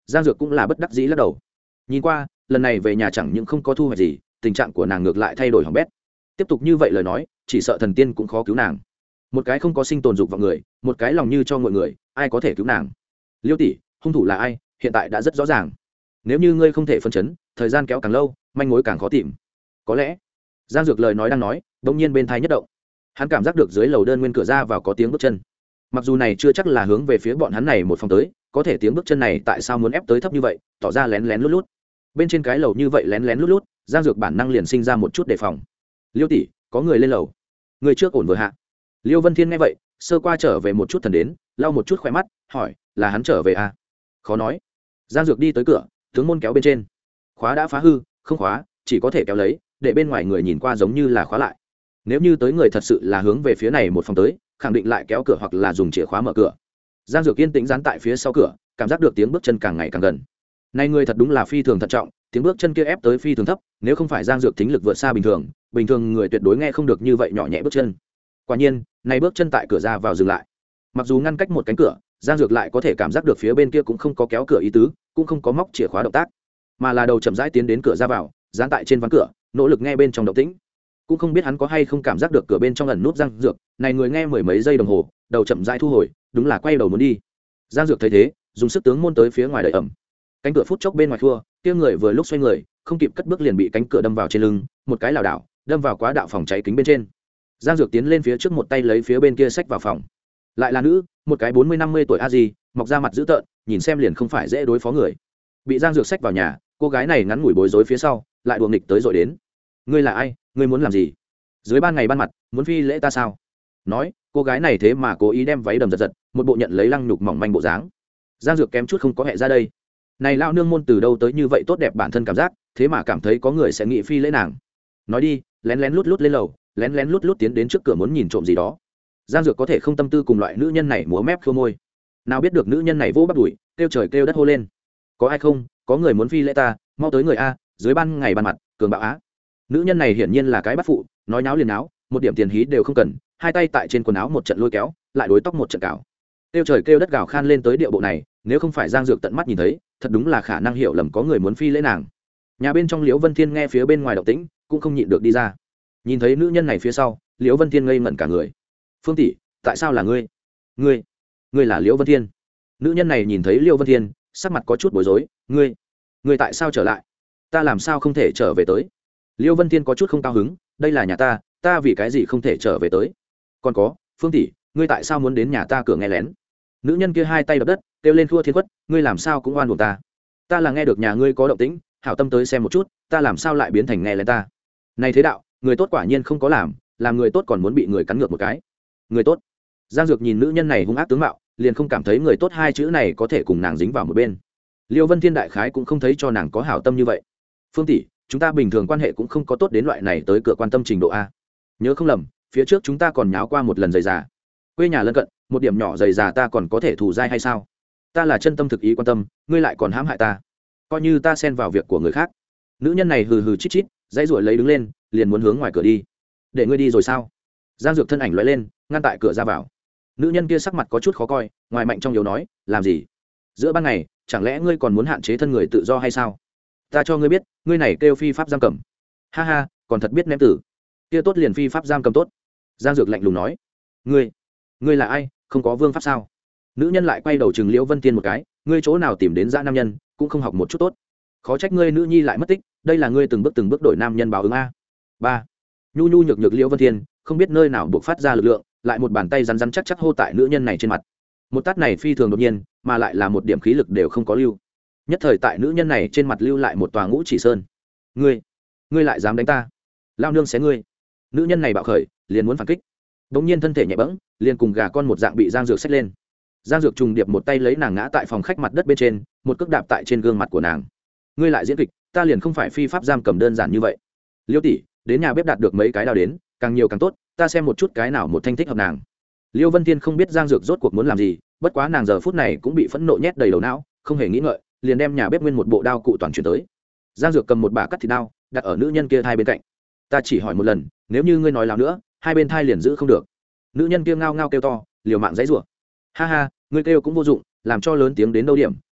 Giang Dược cũng là bất đắc dĩ lắc đầu. Nhìn qua lần này về nhà chẳng những không có thu hoạch gì, tình trạng của nàng ngược lại thay đổi hỏng bét. Tiếp tục như vậy lời nói chỉ sợ thần tiên cũng khó cứu nàng. Một cái không có sinh tồn dục vào người, một cái lòng như cho mọi người, ai có thể cứu nàng? Liêu tỷ, hung thủ là ai hiện tại đã rất rõ ràng, nếu như ngươi không thể phân chấn, thời gian kéo càng lâu manh mối càng khó tìm. Có lẽ Giang Dược lời nói đang nói đột nhiên bên tai nhất động, hắn cảm giác được dưới lầu đơn nguyên cửa ra vào có tiếng bước chân. Mặc dù này chưa chắc là hướng về phía bọn hắn này một phòng tới, có thể tiếng bước chân này tại sao muốn ép tới thấp như vậy, tỏ ra lén lén lút lút. Bên trên cái lầu như vậy lén lén lút lút, Giang Dược bản năng liền sinh ra một chút đề phòng. Liêu tỷ, có người lên lầu. Người trước ổn vừa hạ. Liêu Vân Thiên nghe vậy sơ qua trở về một chút thần đến, lau một chút khỏe mắt, hỏi là hắn trở về à? Khó nói. Giang Dược đi tới cửa, tướng môn kéo bên trên, khóa đã phá hư, không khóa chỉ có thể kéo lấy, để bên ngoài người nhìn qua giống như là khóa lại. Nếu như tới người thật sự là hướng về phía này một phòng tới, khẳng định lại kéo cửa hoặc là dùng chìa khóa mở cửa. Giang Dược yên tĩnh dán tại phía sau cửa, cảm giác được tiếng bước chân càng ngày càng gần. Này người thật đúng là phi thường thận trọng, tiếng bước chân kia ép tới phi thường thấp, nếu không phải Giang Dược thính lực vượt xa bình thường, bình thường người tuyệt đối nghe không được như vậy nhỏ nhẹ bước chân. Quả nhiên, này bước chân tại cửa ra vào dừng lại. Mặc dù ngăn cách một cánh cửa, Giang Dược lại có thể cảm giác được phía bên kia cũng không có kéo cửa ý tứ, cũng không có móc chìa khóa động tác, mà là đầu chậm rãi tiến đến cửa ra vào, dán tại trên ván cửa, nỗ lực nghe bên trong động tĩnh. Cũng không biết hắn có hay không cảm giác được cửa bên trong ẩn nút Giang Dược, này người nghe mười mấy giây đồng hồ, đầu chậm rãi thu hồi, đúng là quay đầu muốn đi. Giang Dược thấy thế, dùng sức tướng môn tới phía ngoài đẩy ẩm. Cánh cửa phút chốc bên ngoài thua, kia người vừa lúc xoay người, không kịp cất bước liền bị cánh cửa đâm vào trên lưng, một cái lảo đảo, đâm vào quá đạo phòng cháy kính bên trên. Giang Dược tiến lên phía trước một tay lấy phía bên kia xách vào phòng. Lại là nữ, một cái bốn mươi năm mươi tuổi a gì, mọc ra mặt dữ tợn, nhìn xem liền không phải dễ đối phó người. Bị Giang Dược xách vào nhà, cô gái này ngắn ngủi bối rối phía sau, lại đuổi nghịch tới rồi đến. Ngươi là ai? Ngươi muốn làm gì? Dưới ban ngày ban mặt, muốn phi lễ ta sao? Nói, cô gái này thế mà cố ý đem váy đầm giật giật, một bộ nhận lấy lăng nhục mỏng manh bộ dáng. Giang Dược kém chút không có hẹ ra đây. Này lão nương môn từ đâu tới như vậy tốt đẹp bản thân cảm giác, thế mà cảm thấy có người sẽ nghĩ phi lễ nàng. Nói đi, lén lén lút lút lên lầu, lén lén lút lút tiến đến trước cửa muốn nhìn trộm gì đó. Giang Dược có thể không tâm tư cùng loại nữ nhân này múa mép khua môi, nào biết được nữ nhân này vỗ bắt đuổi, kêu trời kêu đất hô lên. Có ai không? Có người muốn phi lễ ta, mau tới người a, dưới ban ngày ban mặt, cường bạo á. Nữ nhân này hiển nhiên là cái bắt phụ, nói náo liền náo, một điểm tiền hí đều không cần, hai tay tại trên quần áo một trận lôi kéo, lại đối tóc một trận cào. Kêu trời kêu đất gào khan lên tới điệu bộ này, nếu không phải Giang Dược tận mắt nhìn thấy, thật đúng là khả năng hiểu lầm có người muốn phi lễ nàng. Nhà bên trong Liễu Vân Thiên nghe phía bên ngoài động tĩnh, cũng không nhịn được đi ra. Nhìn thấy nữ nhân này phía sau, Liễu Vân Thiên ngây ngẩn cả người. Phương tỷ, tại sao là ngươi? Ngươi, ngươi là Liễu Vân Thiên? Nữ nhân này nhìn thấy Liễu Vân Thiên, sắc mặt có chút bối rối. Ngươi, ngươi tại sao trở lại? Ta làm sao không thể trở về tới? Liễu Vân Thiên có chút không cao hứng. Đây là nhà ta, ta vì cái gì không thể trở về tới? Còn có, Phương tỷ, ngươi tại sao muốn đến nhà ta cửa nghe lén? Nữ nhân kia hai tay đập đất, kêu lên thua thiên quất. Ngươi làm sao cũng oan uổng ta? Ta là nghe được nhà ngươi có động tĩnh, hảo tâm tới xem một chút, ta làm sao lại biến thành nghe lén ta? Này thế đạo, người tốt quả nhiên không có làm, làm người tốt còn muốn bị người cắn ngược một cái. Người tốt? Giang Dược nhìn nữ nhân này hung ác tướng mạo, liền không cảm thấy người tốt hai chữ này có thể cùng nàng dính vào một bên. Liêu Vân Thiên đại khái cũng không thấy cho nàng có hảo tâm như vậy. Phương tỷ, chúng ta bình thường quan hệ cũng không có tốt đến loại này tới cửa quan tâm trình độ a. Nhớ không lầm, phía trước chúng ta còn nháo qua một lần giày già. Quê nhà lân cận, một điểm nhỏ giày già ta còn có thể thù dai hay sao? Ta là chân tâm thực ý quan tâm, ngươi lại còn hãm hại ta. Coi như ta xen vào việc của người khác. Nữ nhân này hừ hừ chít chít, dãy ruổi lấy đứng lên, liền muốn hướng ngoài cửa đi. Để ngươi đi rồi sao? Giang Dược thân ảnh lóe lên, ngăn tại cửa ra vào. Nữ nhân kia sắc mặt có chút khó coi, ngoài mạnh trong yếu nói, làm gì? Giữa ban ngày, chẳng lẽ ngươi còn muốn hạn chế thân người tự do hay sao? Ta cho ngươi biết, ngươi này kêu phi pháp giam cầm. Ha ha, còn thật biết ném tử. Kia tốt liền phi pháp giam cầm tốt. Giang Dược lạnh lùng nói, ngươi, ngươi là ai? Không có vương pháp sao? Nữ nhân lại quay đầu chừng Liễu Vân Tiên một cái, ngươi chỗ nào tìm đến dã nam nhân, cũng không học một chút tốt. Khó trách ngươi nữ nhi lại mất tích, đây là ngươi từng bước từng bước đổi nam nhân báo ứng a. Ba. Nhu nhu nhược nhược Liễu Vân Thiên, không biết nơi nào buộc phát ra lực lượng, lại một bàn tay rắn rắn chắc chắc hô tại nữ nhân này trên mặt. Một tát này phi thường đột nhiên, mà lại là một điểm khí lực đều không có lưu. Nhất thời tại nữ nhân này trên mặt lưu lại một tòa ngũ chỉ sơn. Ngươi, ngươi lại dám đánh ta? Lao nương xé ngươi. Nữ nhân này bạo khởi, liền muốn phản kích. Đống nhiên thân thể nhẹ bẫng, liền cùng gà con một dạng bị Giang Dược xách lên. Giang Dược trùng điệp một tay lấy nàng ngã tại phòng khách mặt đất bên trên, một cước đạp tại trên gương mặt của nàng. Ngươi lại diễn kịch, ta liền không phải phi pháp giam cầm đơn giản như vậy. Liêu tỷ, đến nhà bếp đạt được mấy cái đào đến, càng nhiều càng tốt, ta xem một chút cái nào một thanh thích hợp nàng. Liêu Vân Thiên không biết Giang Dược rốt cuộc muốn làm gì, bất quá nàng giờ phút này cũng bị phẫn nộ nhét đầy đầu não, không hề nghĩ ngợi, liền đem nhà bếp nguyên một bộ đao cụ toàn chuyển tới. Giang Dược cầm một bả cắt thịt đao, đặt ở nữ nhân kia hai bên cạnh. Ta chỉ hỏi một lần, nếu như ngươi nói láo nữa, hai bên thai liền giữ không được. Nữ nhân kia ngao ngao kêu to, liều mạng giãy giụa. Ha ha, ngươi kêu cũng vô dụng, làm cho lớn tiếng đến đâu điểm,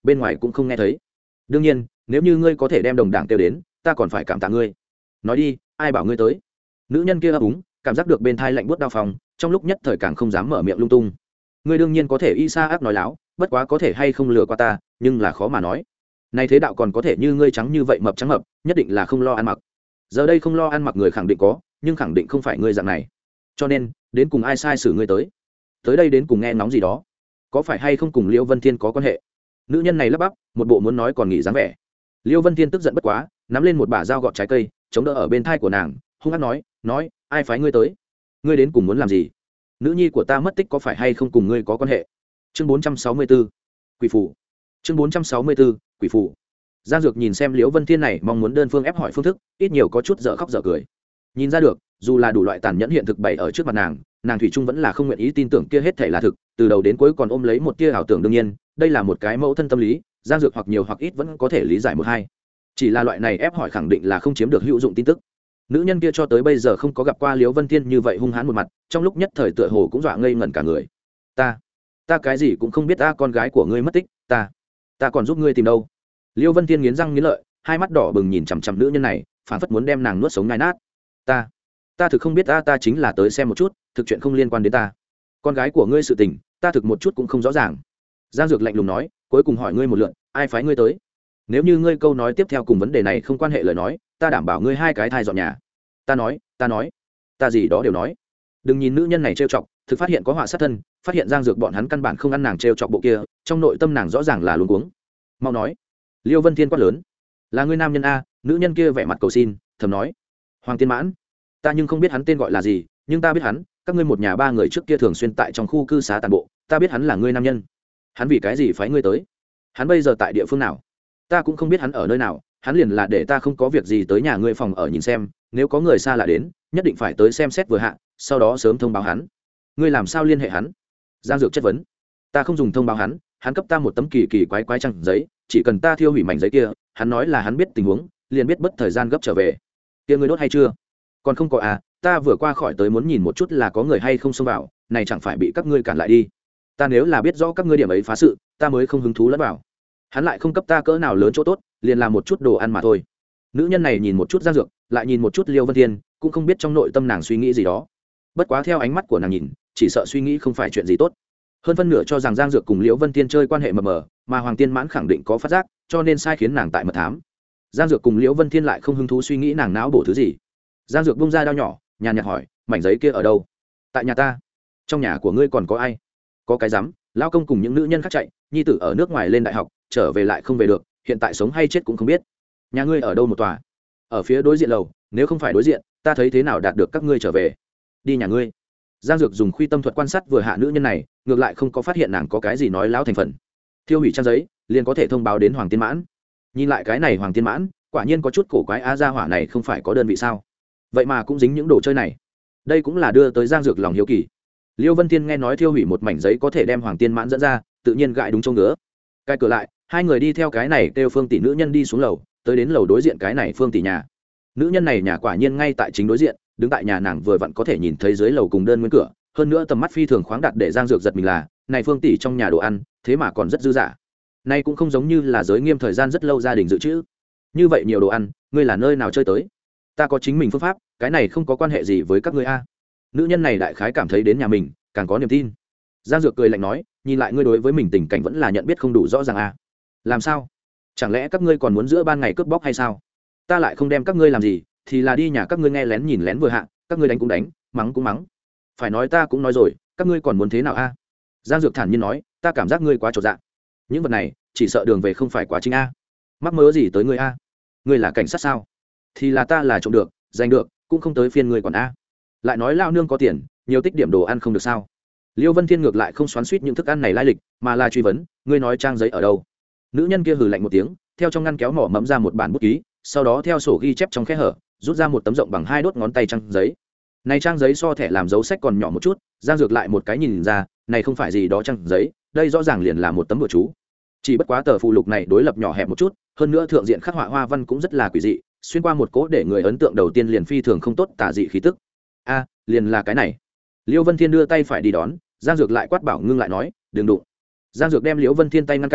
bên ngoài cũng không nghe thấy. Đương nhiên nếu như ngươi có thể đem đồng đảng kêu đến, ta còn phải cảm tạ ngươi. Nói đi, ai bảo ngươi tới? Nữ nhân kia ấp úng, cảm giác được bên thai lạnh buốt đau phòng, trong lúc nhất thời càng không dám mở miệng lung tung. Ngươi đương nhiên có thể y sa áp nói láo, bất quá có thể hay không lừa qua ta, nhưng là khó mà nói. Này thế đạo còn có thể như ngươi trắng như vậy mập trắng mập, nhất định là không lo ăn mặc. Giờ đây không lo ăn mặc người khẳng định có, nhưng khẳng định không phải ngươi dạng này. Cho nên, đến cùng ai sai xử ngươi tới? Tới đây đến cùng nghe ngóng gì đó? Có phải hay không cùng Liễu Vân Thiên có quan hệ? Nữ nhân này lắp bắp, một bộ muốn nói còn nghĩ dáng vẻ. Liễu Vân Thiên tức giận bất quá, nắm lên một bả dao gọt trái cây, chống đỡ ở bên thai của nàng, hung hăng nói, nói, ai phái ngươi tới? Ngươi đến cùng muốn làm gì? Nữ nhi của ta mất tích có phải hay không cùng ngươi có quan hệ? Chương bốn trăm sáu mươi 4, quỷ phủ. Chương bốn trăm sáu mươi 4, quỷ phủ. Giang Dược nhìn xem Liễu Vân Thiên này mong muốn đơn phương ép hỏi phương thức, ít nhiều có chút dở khóc dở cười. Nhìn ra được, dù là đủ loại tàn nhẫn hiện thực bày ở trước mặt nàng, nàng thủy chung vẫn là không nguyện ý tin tưởng kia hết thể là thực, từ đầu đến cuối còn ôm lấy một tia ảo tưởng. Đương nhiên, đây là một cái mẫu thân tâm lý, Giang Dược hoặc nhiều hoặc ít vẫn có thể lý giải một hai. Chỉ là loại này ép hỏi khẳng định là không chiếm được hữu dụng tin tức. Nữ nhân kia cho tới bây giờ không có gặp qua Liễu Vân Thiên như vậy hung hãn một mặt, trong lúc nhất thời tựa hồ cũng dọa ngây ngẩn cả người. Ta, ta cái gì cũng không biết, ta con gái của ngươi mất tích, ta, ta còn giúp ngươi tìm đâu? Liễu Vân Thiên nghiến răng nghiến lợi, hai mắt đỏ bừng nhìn chằm chằm nữ nhân này, phảng phất muốn đem nàng nuốt sống ngai nát. Ta, ta thực không biết, ta ta chính là tới xem một chút, thực chuyện không liên quan đến ta. Con gái của ngươi sự tình, ta thực một chút cũng không rõ ràng. Giang Dược lạnh lùng nói, cuối cùng hỏi ngươi một lượt, ai phái ngươi tới? Nếu như ngươi câu nói tiếp theo cùng vấn đề này không quan hệ lời nói, ta đảm bảo ngươi hai cái thai dọn nhà. Ta nói, ta nói, ta gì đó đều nói. Đừng nhìn nữ nhân này trêu chọc, thực phát hiện có họa sát thân, phát hiện Giang Dược bọn hắn căn bản không ăn nàng trêu chọc bộ kia, trong nội tâm nàng rõ ràng là luống cuống. Mau nói. Liêu Vân Thiên quát lớn, là ngươi nam nhân a? Nữ nhân kia vẻ mặt cầu xin, thầm nói, Hoàng Tiên Mãn. Ta nhưng không biết hắn tên gọi là gì, nhưng ta biết hắn, các ngươi một nhà ba người trước kia thường xuyên tại trong khu cư xá tàn bộ, ta biết hắn là ngươi nam nhân. Hắn vì cái gì phái ngươi tới? Hắn bây giờ tại địa phương nào? Ta cũng không biết hắn ở nơi nào, hắn liền là để ta không có việc gì tới nhà ngươi phòng ở nhìn xem, nếu có người xa lạ đến, nhất định phải tới xem xét vừa hạ, sau đó sớm thông báo hắn. Ngươi làm sao liên hệ hắn? Giang Dược chất vấn. Ta không dùng thông báo hắn, hắn cấp ta một tấm kỳ kỳ quái quái trang giấy, chỉ cần ta thiêu hủy mảnh giấy kia, hắn nói là hắn biết tình huống, liền biết bất thời gian gấp trở về. Kia ngươi đốt hay chưa? Còn không có à, ta vừa qua khỏi tới muốn nhìn một chút là có người hay không xông vào, này chẳng phải bị các ngươi cản lại đi. Ta nếu là biết rõ các ngươi điểm ấy phá sự, ta mới không hứng thú lẫn vào. Hắn lại không cấp ta cỡ nào lớn chỗ tốt, liền làm một chút đồ ăn mà thôi. Nữ nhân này nhìn một chút Giang Dược, lại nhìn một chút Liêu Vân Thiên, cũng không biết trong nội tâm nàng suy nghĩ gì đó. Bất quá theo ánh mắt của nàng nhìn, chỉ sợ suy nghĩ không phải chuyện gì tốt. Hơn phân nửa cho rằng Giang Dược cùng Liễu Vân Thiên chơi quan hệ mờ mờ, mà Hoàng Tiên Mãn khẳng định có phát giác, cho nên sai khiến nàng tại mật thám. Giang Dược cùng Liễu Vân Thiên lại không hứng thú suy nghĩ nàng não bổ thứ gì. Giang Dược bung ra dao nhỏ, nhàn nhạt hỏi, mảnh giấy kia ở đâu? Tại nhà ta. Trong nhà của ngươi còn có ai? Có cái rắm, lão công cùng những nữ nhân khác chạy, nhi tử ở nước ngoài lên đại học, trở về lại không về được, hiện tại sống hay chết cũng không biết. Nhà ngươi ở đâu một tòa? Ở phía đối diện lầu, nếu không phải đối diện, ta thấy thế nào đạt được các ngươi trở về? Đi nhà ngươi. Giang Dược dùng khuy tâm thuật quan sát vừa hạ nữ nhân này, ngược lại không có phát hiện nàng có cái gì nói láo thành phần. Thiêu hủy trang giấy, liền có thể thông báo đến Hoàng Tiên Mãn. Nhìn lại cái này Hoàng Tiên Mãn, quả nhiên có chút cổ quái, a gia hỏa này không phải có đơn vị sao? Vậy mà cũng dính những đồ chơi này. Đây cũng là đưa tới Giang Dược lòng hiếu kỳ. Liêu Vân Thiên nghe nói thiêu hủy một mảnh giấy có thể đem Hoàng Tiên Mãn dẫn ra, tự nhiên gãi đúng chỗ ngứa. Cai cửa lại, hai người đi theo cái này kêu Phương tỷ nữ nhân đi xuống lầu, tới đến lầu đối diện cái này Phương tỷ nhà. Nữ nhân này nhà quả nhiên ngay tại chính đối diện, đứng tại nhà nàng vừa vặn có thể nhìn thấy dưới lầu cùng đơn nguyên cửa, hơn nữa tầm mắt phi thường khoáng đạt để Giang Dược giật mình là, này Phương tỷ trong nhà đồ ăn, thế mà còn rất dư dả. Nay cũng không giống như là giới nghiêm thời gian rất lâu gia đình dự trữ. Như vậy nhiều đồ ăn, ngươi là nơi nào chơi tới? Ta có chính mình phương pháp, cái này không có quan hệ gì với các ngươi a. Nữ nhân này đại khái cảm thấy đến nhà mình, càng có niềm tin. Giang Dược cười lạnh nói, nhìn lại ngươi đối với mình tình cảnh vẫn là nhận biết không đủ rõ ràng a. Làm sao? Chẳng lẽ các ngươi còn muốn giữa ban ngày cướp bóc hay sao? Ta lại không đem các ngươi làm gì, thì là đi nhà các ngươi nghe lén nhìn lén vừa hạ, các ngươi đánh cũng đánh, mắng cũng mắng. Phải nói ta cũng nói rồi, các ngươi còn muốn thế nào a? Giang Dược thản nhiên nói, ta cảm giác ngươi quá trột dạ. Những vật này, chỉ sợ đường về không phải quá chính a. Mắc mớ gì tới ngươi a? Ngươi là cảnh sát sao? Thì là ta là trộm được, giành được, cũng không tới phiên ngươi còn a. Lại nói lao nương có tiền, nhiều tích điểm đồ ăn không được sao? Liêu Vân Thiên ngược lại không xoắn xuýt những thức ăn này lai lịch, mà là truy vấn, ngươi nói trang giấy ở đâu? Nữ nhân kia hừ lạnh một tiếng, theo trong ngăn kéo mỏ mẫm ra một bản bút ký, sau đó theo sổ ghi chép trong khe hở, rút ra một tấm rộng bằng hai đốt ngón tay trang giấy. Này trang giấy so thẻ làm dấu sách còn nhỏ một chút, Giang Dược lại một cái nhìn ra, này không phải gì đó trang giấy, đây rõ ràng liền là một tấm bừa chú. Chỉ bất quá tờ phụ lục này đối lập nhỏ hẹp một chút, hơn nữa thượng diện khắc họa hoa văn cũng rất là quỷ dị, xuyên qua một cỗ để người ấn tượng đầu tiên liền phi thường không tốt tà dị khí tức. A, liền là cái này. Liêu Vân Thiên đưa tay phải đi đón, Giang Dược lại quát bảo ngưng lại nói, đừng đụng. Giang Dược đem Liễu Vân Thiên tay ngăn cản,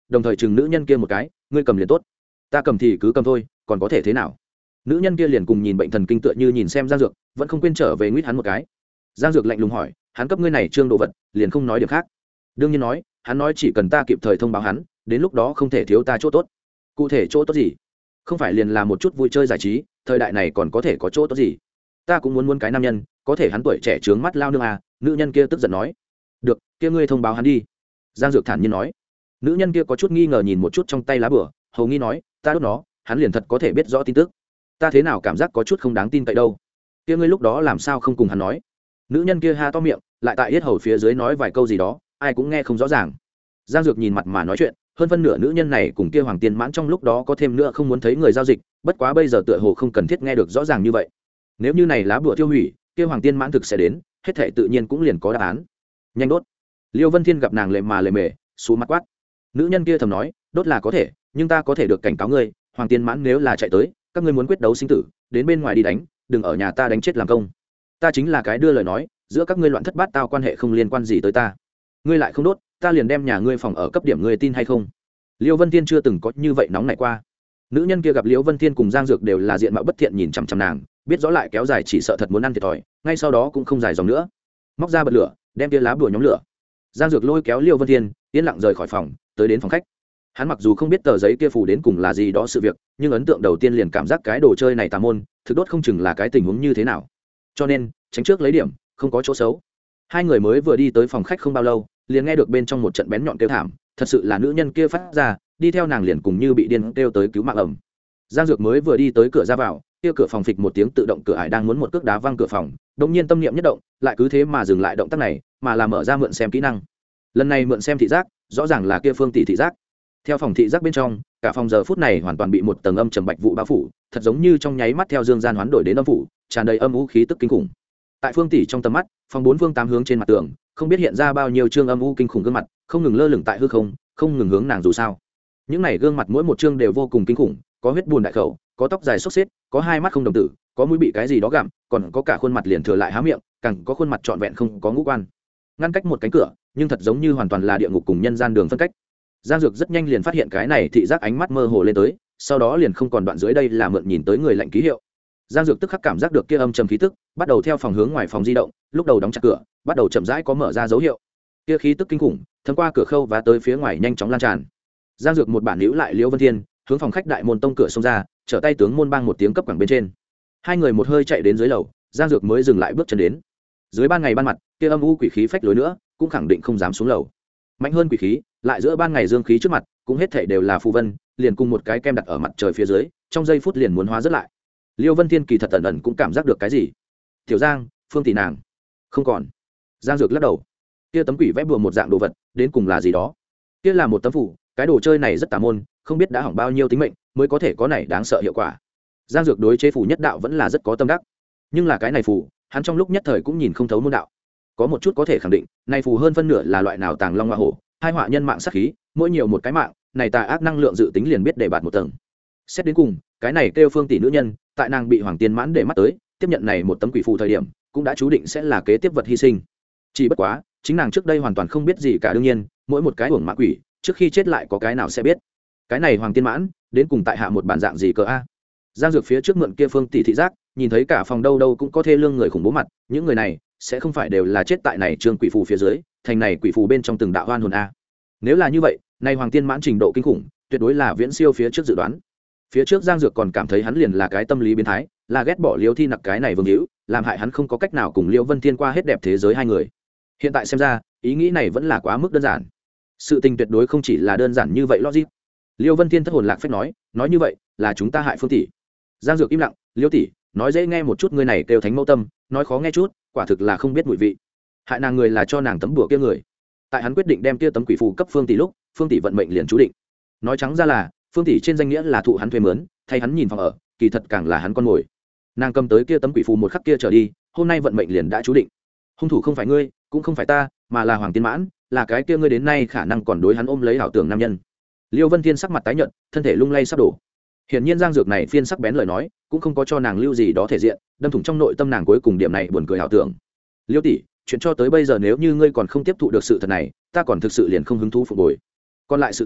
đồng thời chừng nữ nhân kia một cái, ngươi cầm liền tốt, ta cầm thì cứ cầm thôi, còn có thể thế nào? Nữ nhân kia liền cùng nhìn bệnh thần kinh tựa như nhìn xem Giang Dược, vẫn không quên trở về nguyết hắn một cái. Giang Dược lạnh lùng hỏi, hắn cấp ngươi này trương đồ vật, liền không nói điểm khác? Đương nhiên nói, hắn nói chỉ cần ta kịp thời thông báo hắn, đến lúc đó không thể thiếu ta chỗ tốt. Cụ thể chỗ tốt gì? Không phải liền là một chút vui chơi giải trí, thời đại này còn có thể có chỗ tốt gì? Ta cũng muốn muốn cái nam nhân, có thể hắn tuổi trẻ trướng mắt lao nương à? Nữ nhân kia tức giận nói. Được, kia ngươi thông báo hắn đi. Giang Dược thản nhiên nói. Nữ nhân kia có chút nghi ngờ nhìn một chút trong tay lá bửa, hầu nghi nói, ta đốt nó, hắn liền thật có thể biết rõ tin tức. Ta thế nào cảm giác có chút không đáng tin cậy đâu? Kia ngươi lúc đó làm sao không cùng hắn nói? Nữ nhân kia ha to miệng, lại tại yết hầu phía dưới nói vài câu gì đó, ai cũng nghe không rõ ràng. Giang Dược nhìn mặt mà nói chuyện, hơn phân nửa nữ nhân này cùng kia Hoàng Tiên Mãn trong lúc đó có thêm nữa không muốn thấy người giao dịch, bất quá bây giờ tựa hồ không cần thiết nghe được rõ ràng như vậy. Nếu như này lá bùa tiêu hủy, kia Hoàng Tiên Mãn thực sẽ đến, hết thảy tự nhiên cũng liền có đáp án. Nhanh đốt. Liêu Vân Thiên gặp nàng lệ mà lệ mề, xuống mặt quát. Nữ nhân kia thầm nói, đốt là có thể, nhưng ta có thể được cảnh cáo ngươi, Hoàng Tiên Mãn nếu là chạy tới, các ngươi muốn quyết đấu sinh tử, đến bên ngoài đi đánh, đừng ở nhà ta đánh chết làm công. Ta chính là cái đưa lời nói, giữa các ngươi loạn thất bát tao quan hệ không liên quan gì tới ta. Ngươi lại không đốt, ta liền đem nhà ngươi phòng ở cấp điểm, ngươi tin hay không? Liêu Vân Thiên chưa từng có như vậy nóng nảy qua. Nữ nhân kia gặp Liêu Vân Thiên cùng Giang Dược đều là diện mạo bất thiện nhìn chằm chằm nàng, biết rõ lại kéo dài chỉ sợ thật muốn ăn thiệt thòi, ngay sau đó cũng không dài dòng nữa, móc ra bật lửa, đem tia lá bùa nhóm lửa. Giang Dược lôi kéo Liêu Vân Thiên, yên lặng rời khỏi phòng, tới đến phòng khách. Hắn mặc dù không biết tờ giấy kia phủ đến cùng là gì đó sự việc, nhưng ấn tượng đầu tiên liền cảm giác cái đồ chơi này tà môn, thực đốt không chừng là cái tình huống như thế nào. Cho nên, tránh trước lấy điểm, không có chỗ xấu. Hai người mới vừa đi tới phòng khách không bao lâu, liền nghe được bên trong một trận bén nhọn kêu thảm, thật sự là nữ nhân kia phát ra, đi theo nàng liền cùng như bị điên kêu tới cứu mạng ầm. Giang Dược mới vừa đi tới cửa ra vào, kia cửa phòng phịch một tiếng tự động cửa ải đang muốn một cước đá văng cửa phòng, đột nhiên tâm niệm nhất động, lại cứ thế mà dừng lại động tác này, mà là mở ra mượn xem kỹ năng. Lần này mượn xem thị giác, rõ ràng là kia Phương tỷ thị giác. Theo phòng thị giác bên trong, cả phòng giờ phút này hoàn toàn bị một tầng âm trầm bạch vụ bao phủ, thật giống như trong nháy mắt theo dương gian hoán đổi đến âm phủ, tràn đầy âm u khí tức kinh khủng. Tại Phương tỷ trong tầm mắt, phòng bốn phương tám hướng trên mặt tường, không biết hiện ra bao nhiêu trương âm u kinh khủng gương mặt, không ngừng lơ lửng tại hư không, không ngừng hướng nàng dù sao. Những này gương mặt mỗi một trương đều vô cùng kinh khủng, có huyết buồn đại khẩu, có tóc dài xốc xếch, có hai mắt không đồng tử, có mũi bị cái gì đó gặm, còn có cả khuôn mặt liền thừa lại há miệng, càng có khuôn mặt trọn vẹn không có ngũ quan. Ngăn cách một cánh cửa, nhưng thật giống như hoàn toàn là địa ngục cùng nhân gian đường phân cách. Giang Dược rất nhanh liền phát hiện cái này thị giác ánh mắt mơ hồ lên tới, sau đó liền không còn đoạn dưới đây là mượn nhìn tới người lạnh ký hiệu. Giang Dược tức khắc cảm giác được kia âm trầm khí tức, bắt đầu theo phòng hướng ngoài phòng di động, lúc đầu đóng chặt cửa, bắt đầu chậm rãi có mở ra dấu hiệu. Kia khí tức kinh khủng, thông qua cửa khâu và tới phía ngoài nhanh chóng lan tràn. Giang Dược một bản níu lại Liễu Vân Thiên, hướng phòng khách đại môn tông cửa xông ra, trở tay tướng môn bang một tiếng cấp quẳng bên trên. Hai người một hơi chạy đến dưới lầu, Giang Dược mới dừng lại bước chân đến. Dưới ban ngày ban mặt, kia âm u quỷ khí phách lối nữa, cũng khẳng định không dám xuống lầu. Mạnh hơn quỷ khí, lại giữa ban ngày dương khí trước mặt, cũng hết thảy đều là phù vân, liền cùng một cái kem đặt ở mặt trời phía dưới, trong giây phút liền muốn hóa rất lại. Liêu Vân Thiên kỳ thật ẩn ẩn cũng cảm giác được cái gì. Tiểu Giang, Phương tỷ nàng, không còn. Giang Dược lắc đầu. Kia tấm quỷ vẽ bùa một dạng đồ vật, đến cùng là gì đó? Kia là một tấm phủ, cái đồ chơi này rất tà môn, không biết đã hỏng bao nhiêu tính mệnh, mới có thể có này đáng sợ hiệu quả. Giang Dược đối chế phủ nhất đạo vẫn là rất có tâm đắc, nhưng là cái này phủ, hắn trong lúc nhất thời cũng nhìn không thấu môn đạo. Có một chút có thể khẳng định, này phù hơn phân nửa là loại nào tàng long hoa hổ, hai họa nhân mạng sát khí, mỗi nhiều một cái mạng, này tà ác năng lượng dự tính liền biết để bạt một tầng. Xét đến cùng, cái này kêu Phương tỷ nữ nhân, tại nàng bị Hoàng Tiên Mãn để mắt tới, tiếp nhận này một tấm quỷ phù thời điểm, cũng đã chú định sẽ là kế tiếp vật hy sinh. Chỉ bất quá, chính nàng trước đây hoàn toàn không biết gì cả, đương nhiên, mỗi một cái uổng mã quỷ, trước khi chết lại có cái nào sẽ biết. Cái này Hoàng Tiên Mãn, đến cùng tại hạ một bản dạng gì cơ a? Giang Dược phía trước mượn kia Phương tỷ thị giác, nhìn thấy cả phòng đâu đâu cũng có thê lương người khủng bố mặt, những người này sẽ không phải đều là chết tại này trương quỷ phù phía dưới, thành này quỷ phù bên trong từng đạo hoan hồn a. Nếu là như vậy, này Hoàng Tiên Mãn trình độ kinh khủng, tuyệt đối là viễn siêu phía trước dự đoán. Phía trước Giang Dược còn cảm thấy hắn liền là cái tâm lý biến thái, là ghét bỏ Liêu Thi Nặc cái này vương hữu, làm hại hắn không có cách nào cùng Liêu Vân Thiên qua hết đẹp thế giới hai người. Hiện tại xem ra, ý nghĩ này vẫn là quá mức đơn giản. Sự tình tuyệt đối không chỉ là đơn giản như vậy logic. Liêu Vân Thiên thất hồn lạc phách nói, nói như vậy, là chúng ta hại Phương tỷ. Giang Dược im lặng, Liêu tỷ, nói dễ nghe một chút, ngươi này kêu thánh mẫu tâm, nói khó nghe chút, quả thực là không biết mùi vị. Hại nàng người là cho nàng tấm đùa kia người. Tại hắn quyết định đem kia tấm quỷ phù cấp Phương tỷ lúc, Phương tỷ vận mệnh liền chú định. Nói trắng ra là, Phương tỷ trên danh nghĩa là thụ hắn thuê mướn, thay hắn nhìn phòng ở, kỳ thật càng là hắn con mồi. Nàng cầm tới kia tấm quỷ phù một khắc kia trở đi, hôm nay vận mệnh liền đã chú định. Hung thủ không phải ngươi, cũng không phải ta, mà là Hoàng Tiên Mãn, là cái kia ngươi đến nay khả năng còn đối hắn ôm lấy ảo tưởng nam nhân. Liêu Vân Thiên sắc mặt tái nhợt, thân thể lung lay sắp đổ. Hiển nhiên Giang Dược này phiên sắc bén lời nói, cũng không có cho nàng lưu gì đó thể diện, đâm thủng trong nội tâm nàng cuối cùng điểm này buồn cười ảo tưởng. Liêu tỷ, chuyện cho tới bây giờ nếu như ngươi còn không tiếp thụ được sự thật này, ta còn thực sự liền không hứng thú phục hồi. Còn lại sự tình,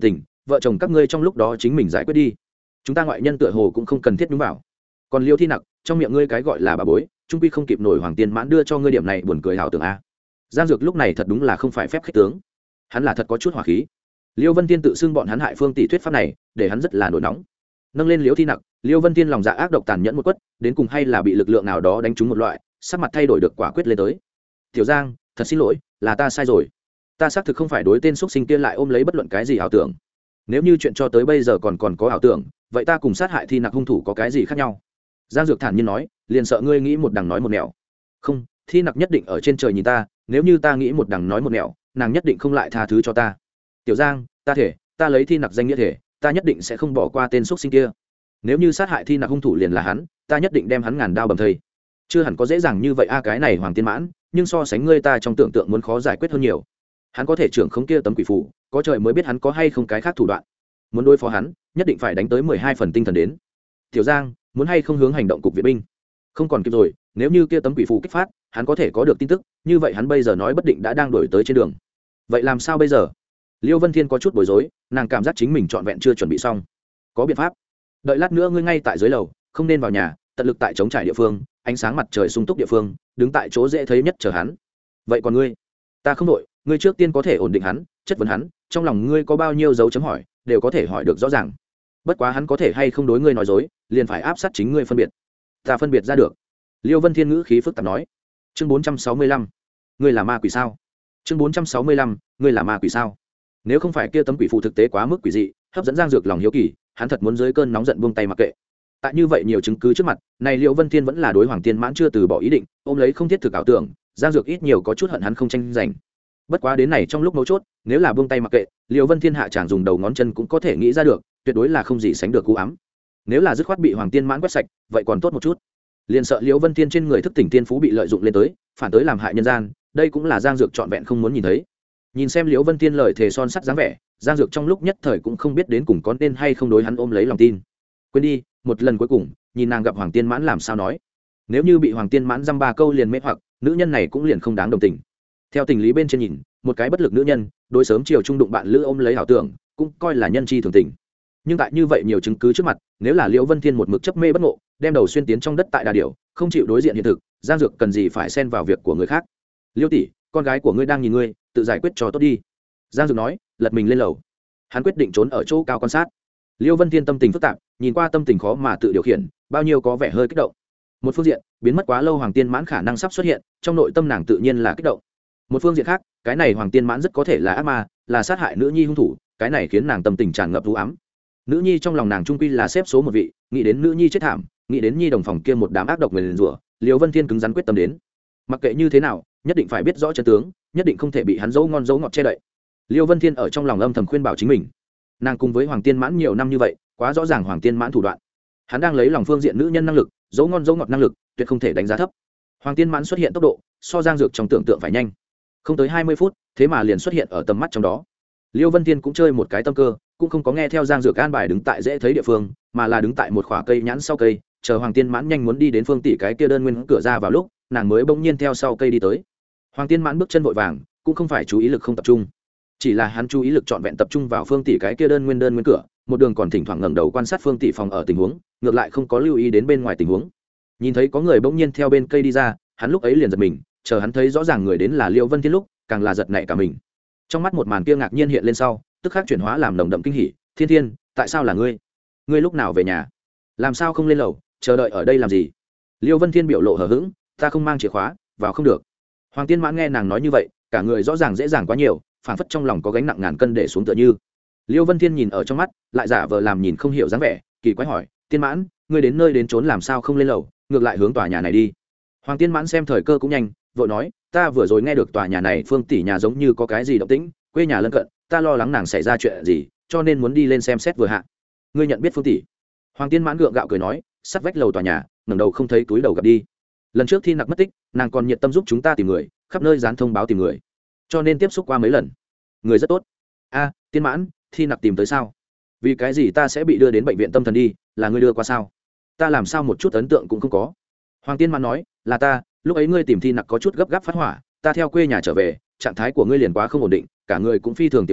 vợ chồng các ngươi trong lúc đó chính mình giải quyết đi, chúng ta ngoại nhân tựa hồ cũng không cần thiết đúng vào. Còn liêu thi nặc, trong miệng ngươi cái gọi là bà bối trung quy không kịp nổi hoàng tiên mãn đưa cho ngươi điểm này buồn cười hảo tưởng a. Giang Dược lúc này thật đúng là không phải phép khích tướng, hắn là thật có chút hỏa khí. Liêu Vân Tiên tự xưng bọn hắn hại Phương tỷ thuyết pháp này để hắn rất là nổi nóng. Nâng lên liêu thi nặc, Liêu Vân Tiên lòng dạ ác độc tàn nhẫn một quất, đến cùng hay là bị lực lượng nào đó đánh trúng một loại, sắc mặt thay đổi được quả quyết lên tới. Tiểu Giang, thật xin lỗi, là ta sai rồi, ta xác thực không phải đối tên xuất sinh kia lại ôm lấy bất luận cái gì ảo tưởng. Nếu như chuyện cho tới bây giờ còn còn có ảo tưởng, vậy ta cùng sát hại thi nặc hung thủ có cái gì khác nhau? Giang Dược thản nhiên nói, liền sợ ngươi nghĩ một đằng nói một nẻo. Không, thi nặc nhất định ở trên trời nhìn ta, nếu như ta nghĩ một đằng nói một nẻo, nàng nhất định không lại tha thứ cho ta. Tiểu Giang, ta thể, ta lấy thi nặc danh nghĩa thể, ta nhất định sẽ không bỏ qua tên xuất sinh kia. Nếu như sát hại thi nặc hung thủ liền là hắn, ta nhất định đem hắn ngàn đao bầm thây. Chưa hẳn có dễ dàng như vậy a, cái này Hoàng Tiên Mãn, nhưng so sánh ngươi ta trong tưởng tượng muốn khó giải quyết hơn nhiều. Hắn có thể trưởng không kia tấm quỷ phù, có trời mới biết hắn có hay không cái khác thủ đoạn. Muốn đối phó hắn, nhất định phải đánh tới mười hai phần tinh thần đến. Tiểu Giang, muốn hay không hướng hành động cục viện binh? Không còn kịp rồi, nếu như kia tấm quỷ phù kích phát, hắn có thể có được tin tức, như vậy hắn bây giờ nói bất định đã đang đổi tới trên đường. Vậy làm sao bây giờ? Liêu Vân Thiên có chút bối rối, nàng cảm giác chính mình trọn vẹn chưa chuẩn bị xong. Có biện pháp. Đợi lát nữa ngươi ngay tại dưới lầu, không nên vào nhà, tận lực tại chống trải địa phương, ánh sáng mặt trời sung túc địa phương, đứng tại chỗ dễ thấy nhất chờ hắn. Vậy còn ngươi? Ta không đội, ngươi trước tiên có thể ổn định hắn, chất vấn hắn, trong lòng ngươi có bao nhiêu dấu chấm hỏi, đều có thể hỏi được rõ ràng. Bất quá hắn có thể hay không đối ngươi nói dối, liền phải áp sát chính ngươi phân biệt. Ta phân biệt ra được. Liêu Vân Thiên ngữ khí phức tạp nói. Chương bốn trăm sáu mươi lăm, ngươi là ma quỷ sao? Chương bốn trăm sáu mươi lăm, ngươi là ma quỷ sao? Nếu không phải kia tấm quỷ phù thực tế quá mức quỷ dị, hấp dẫn Giang Dược lòng hiếu kỳ, hắn thật muốn dưới cơn nóng giận buông tay mặc kệ. Tại như vậy nhiều chứng cứ trước mặt, này Liêu Vân Thiên vẫn là đối Hoàng Tiên Mãn chưa từ bỏ ý định, ôm lấy không thiết thực ảo tưởng, Giang Dược ít nhiều có chút hận hắn không tranh giành. Bất quá đến này trong lúc mấu chốt, nếu là buông tay mặc kệ, Liêu Vân Thiên hạ chàng dùng đầu ngón chân cũng có thể nghĩ ra được, tuyệt đối là không gì sánh được cú ám. Nếu là dứt khoát bị Hoàng Tiên Mãn quét sạch, vậy còn tốt một chút. Liền sợ Liêu Vân Thiên trên người thức tỉnh tiên phú bị lợi dụng lên tới, phản tới làm hại nhân gian, đây cũng là Giang Dược trọn vẹn không muốn nhìn thấy. Nhìn xem Liêu Vân Thiên lời thề son sắt dáng vẻ, Giang Dược trong lúc nhất thời cũng không biết đến cùng có nên hay không đối hắn ôm lấy lòng tin. Quên đi, một lần cuối cùng, nhìn nàng gặp Hoàng Tiên Mãn làm sao nói. Nếu như bị Hoàng Tiên Mãn dăm ba câu liền mê hoặc, nữ nhân này cũng liền không đáng đồng tình. Theo tình lý bên trên nhìn, một cái bất lực nữ nhân, đối sớm chiều trung đụng bạn lữ ôm lấy ảo tưởng, cũng coi là nhân chi thường tình. Nhưng tại như vậy nhiều chứng cứ trước mặt, nếu là Liễu Vân Thiên một mực chấp mê bất ngộ, đem đầu xuyên tiến trong đất tại đà điểu, không chịu đối diện hiện thực, Giang Dược cần gì phải xen vào việc của người khác. Liêu tỷ, con gái của ngươi đang nhìn ngươi, tự giải quyết cho tốt đi. Giang Dược nói, lật mình lên lầu. Hắn quyết định trốn ở chỗ cao quan sát. Liêu Vân Thiên tâm tình phức tạp, nhìn qua tâm tình khó mà tự điều khiển, bao nhiêu có vẻ hơi kích động. Một phương diện, biến mất quá lâu Hoàng Tiên Mãn khả năng sắp xuất hiện, trong nội tâm nàng tự nhiên là kích động. Một phương diện khác, cái này Hoàng Tiên Mãn rất có thể là ác ma, là sát hại nữ nhi hung thủ, cái này khiến nàng tâm tình tràn ngập u ám. Nữ nhi trong lòng nàng trung quy là xếp số một vị, nghĩ đến nữ nhi chết thảm, nghĩ đến nhi đồng phòng kia một đám ác độc nguyền rủa, Liêu Vân Thiên cứng rắn quyết tâm đến. Mặc kệ như thế nào, nhất định phải biết rõ chân tướng, nhất định không thể bị hắn dấu ngon dấu ngọt che đậy. Liêu Vân Thiên ở trong lòng âm thầm khuyên bảo chính mình. Nàng cùng với Hoàng Tiên Mãn nhiều năm như vậy, quá rõ ràng Hoàng Tiên Mãn thủ đoạn. Hắn đang lấy lòng phương diện nữ nhân năng lực, dấu ngon dấu ngọt năng lực, tuyệt không thể đánh giá thấp. Hoàng Tiên Mãn xuất hiện tốc độ, so Giang Dược trong tưởng tượng phải nhanh. Không tới hai mươi phút, thế mà liền xuất hiện ở tầm mắt trong đó. Liêu Vân Thiên cũng chơi một cái tâm cơ, cũng không có nghe theo Giang Dược an bài đứng tại dễ thấy địa phương, mà là đứng tại một khỏa cây nhãn sau cây, chờ Hoàng Tiên Mãn nhanh muốn đi đến phương tỷ cái kia đơn nguyên cửa ra vào lúc, nàng mới bỗng nhiên theo sau cây đi tới. Hoàng Tiên Mãn bước chân vội vàng, cũng không phải chú ý lực không tập trung, chỉ là hắn chú ý lực trọn vẹn tập trung vào phương tỷ cái kia đơn nguyên đơn nguyên cửa, một đường còn thỉnh thoảng ngẩng đầu quan sát phương tỷ phòng ở tình huống, ngược lại không có lưu ý đến bên ngoài tình huống. Nhìn thấy có người bỗng nhiên theo bên cây đi ra, hắn lúc ấy liền giật mình, chờ hắn thấy rõ ràng người đến là Liêu Vân Thiên lúc, càng là giật nảy cả mình. Trong mắt một màn kia ngạc nhiên hiện lên sau, tức khắc chuyển hóa làm nồng đậm kinh hỉ. Thiên Thiên, tại sao là ngươi? Ngươi lúc nào về nhà? Làm sao không lên lầu, chờ đợi ở đây làm gì? Liêu Vân Thiên biểu lộ hờ hững, ta không mang chìa khóa, vào không được. Hoàng Tiên Mãn nghe nàng nói như vậy, cả người rõ ràng dễ dàng quá nhiều, phản phất trong lòng có gánh nặng ngàn cân để xuống tựa như. Liêu Vân Thiên nhìn ở trong mắt, lại giả vờ làm nhìn không hiểu dáng vẻ, kỳ quái hỏi, Tiên Mãn, ngươi đến nơi đến trốn làm sao không lên lầu, ngược lại hướng tòa nhà này đi? Hoàng Tiên Mãn xem thời cơ cũng nhanh, vội nói, ta vừa rồi nghe được tòa nhà này phương tỷ nhà giống như có cái gì động tĩnh, quê nhà lân cận, ta lo lắng nàng xảy ra chuyện gì, cho nên muốn đi lên xem xét vừa hạ. Ngươi nhận biết phương tỷ? Hoàng Tiên Mãn gượng gạo cười nói, sát vách lầu tòa nhà, ngẩng đầu không thấy túi đầu gặp đi. Lần trước Thi Nặc mất tích, nàng còn nhiệt tâm giúp chúng ta tìm người, khắp nơi dán thông báo tìm người, cho nên tiếp xúc qua mấy lần, người rất tốt. A, Tiên Mãn, Thi Nặc tìm tới sao? Vì cái gì ta sẽ bị đưa đến bệnh viện tâm thần đi, là ngươi đưa qua sao? Ta làm sao một chút ấn tượng cũng không có. Hoàng Tiên Mãn nói, là ta, lúc ấy ngươi tìm Thi Nặc có chút gấp gáp phát hỏa, ta theo quê nhà trở về, trạng thái của ngươi liền quá không ổn định, cả người cũng phi thường tiểu thụy,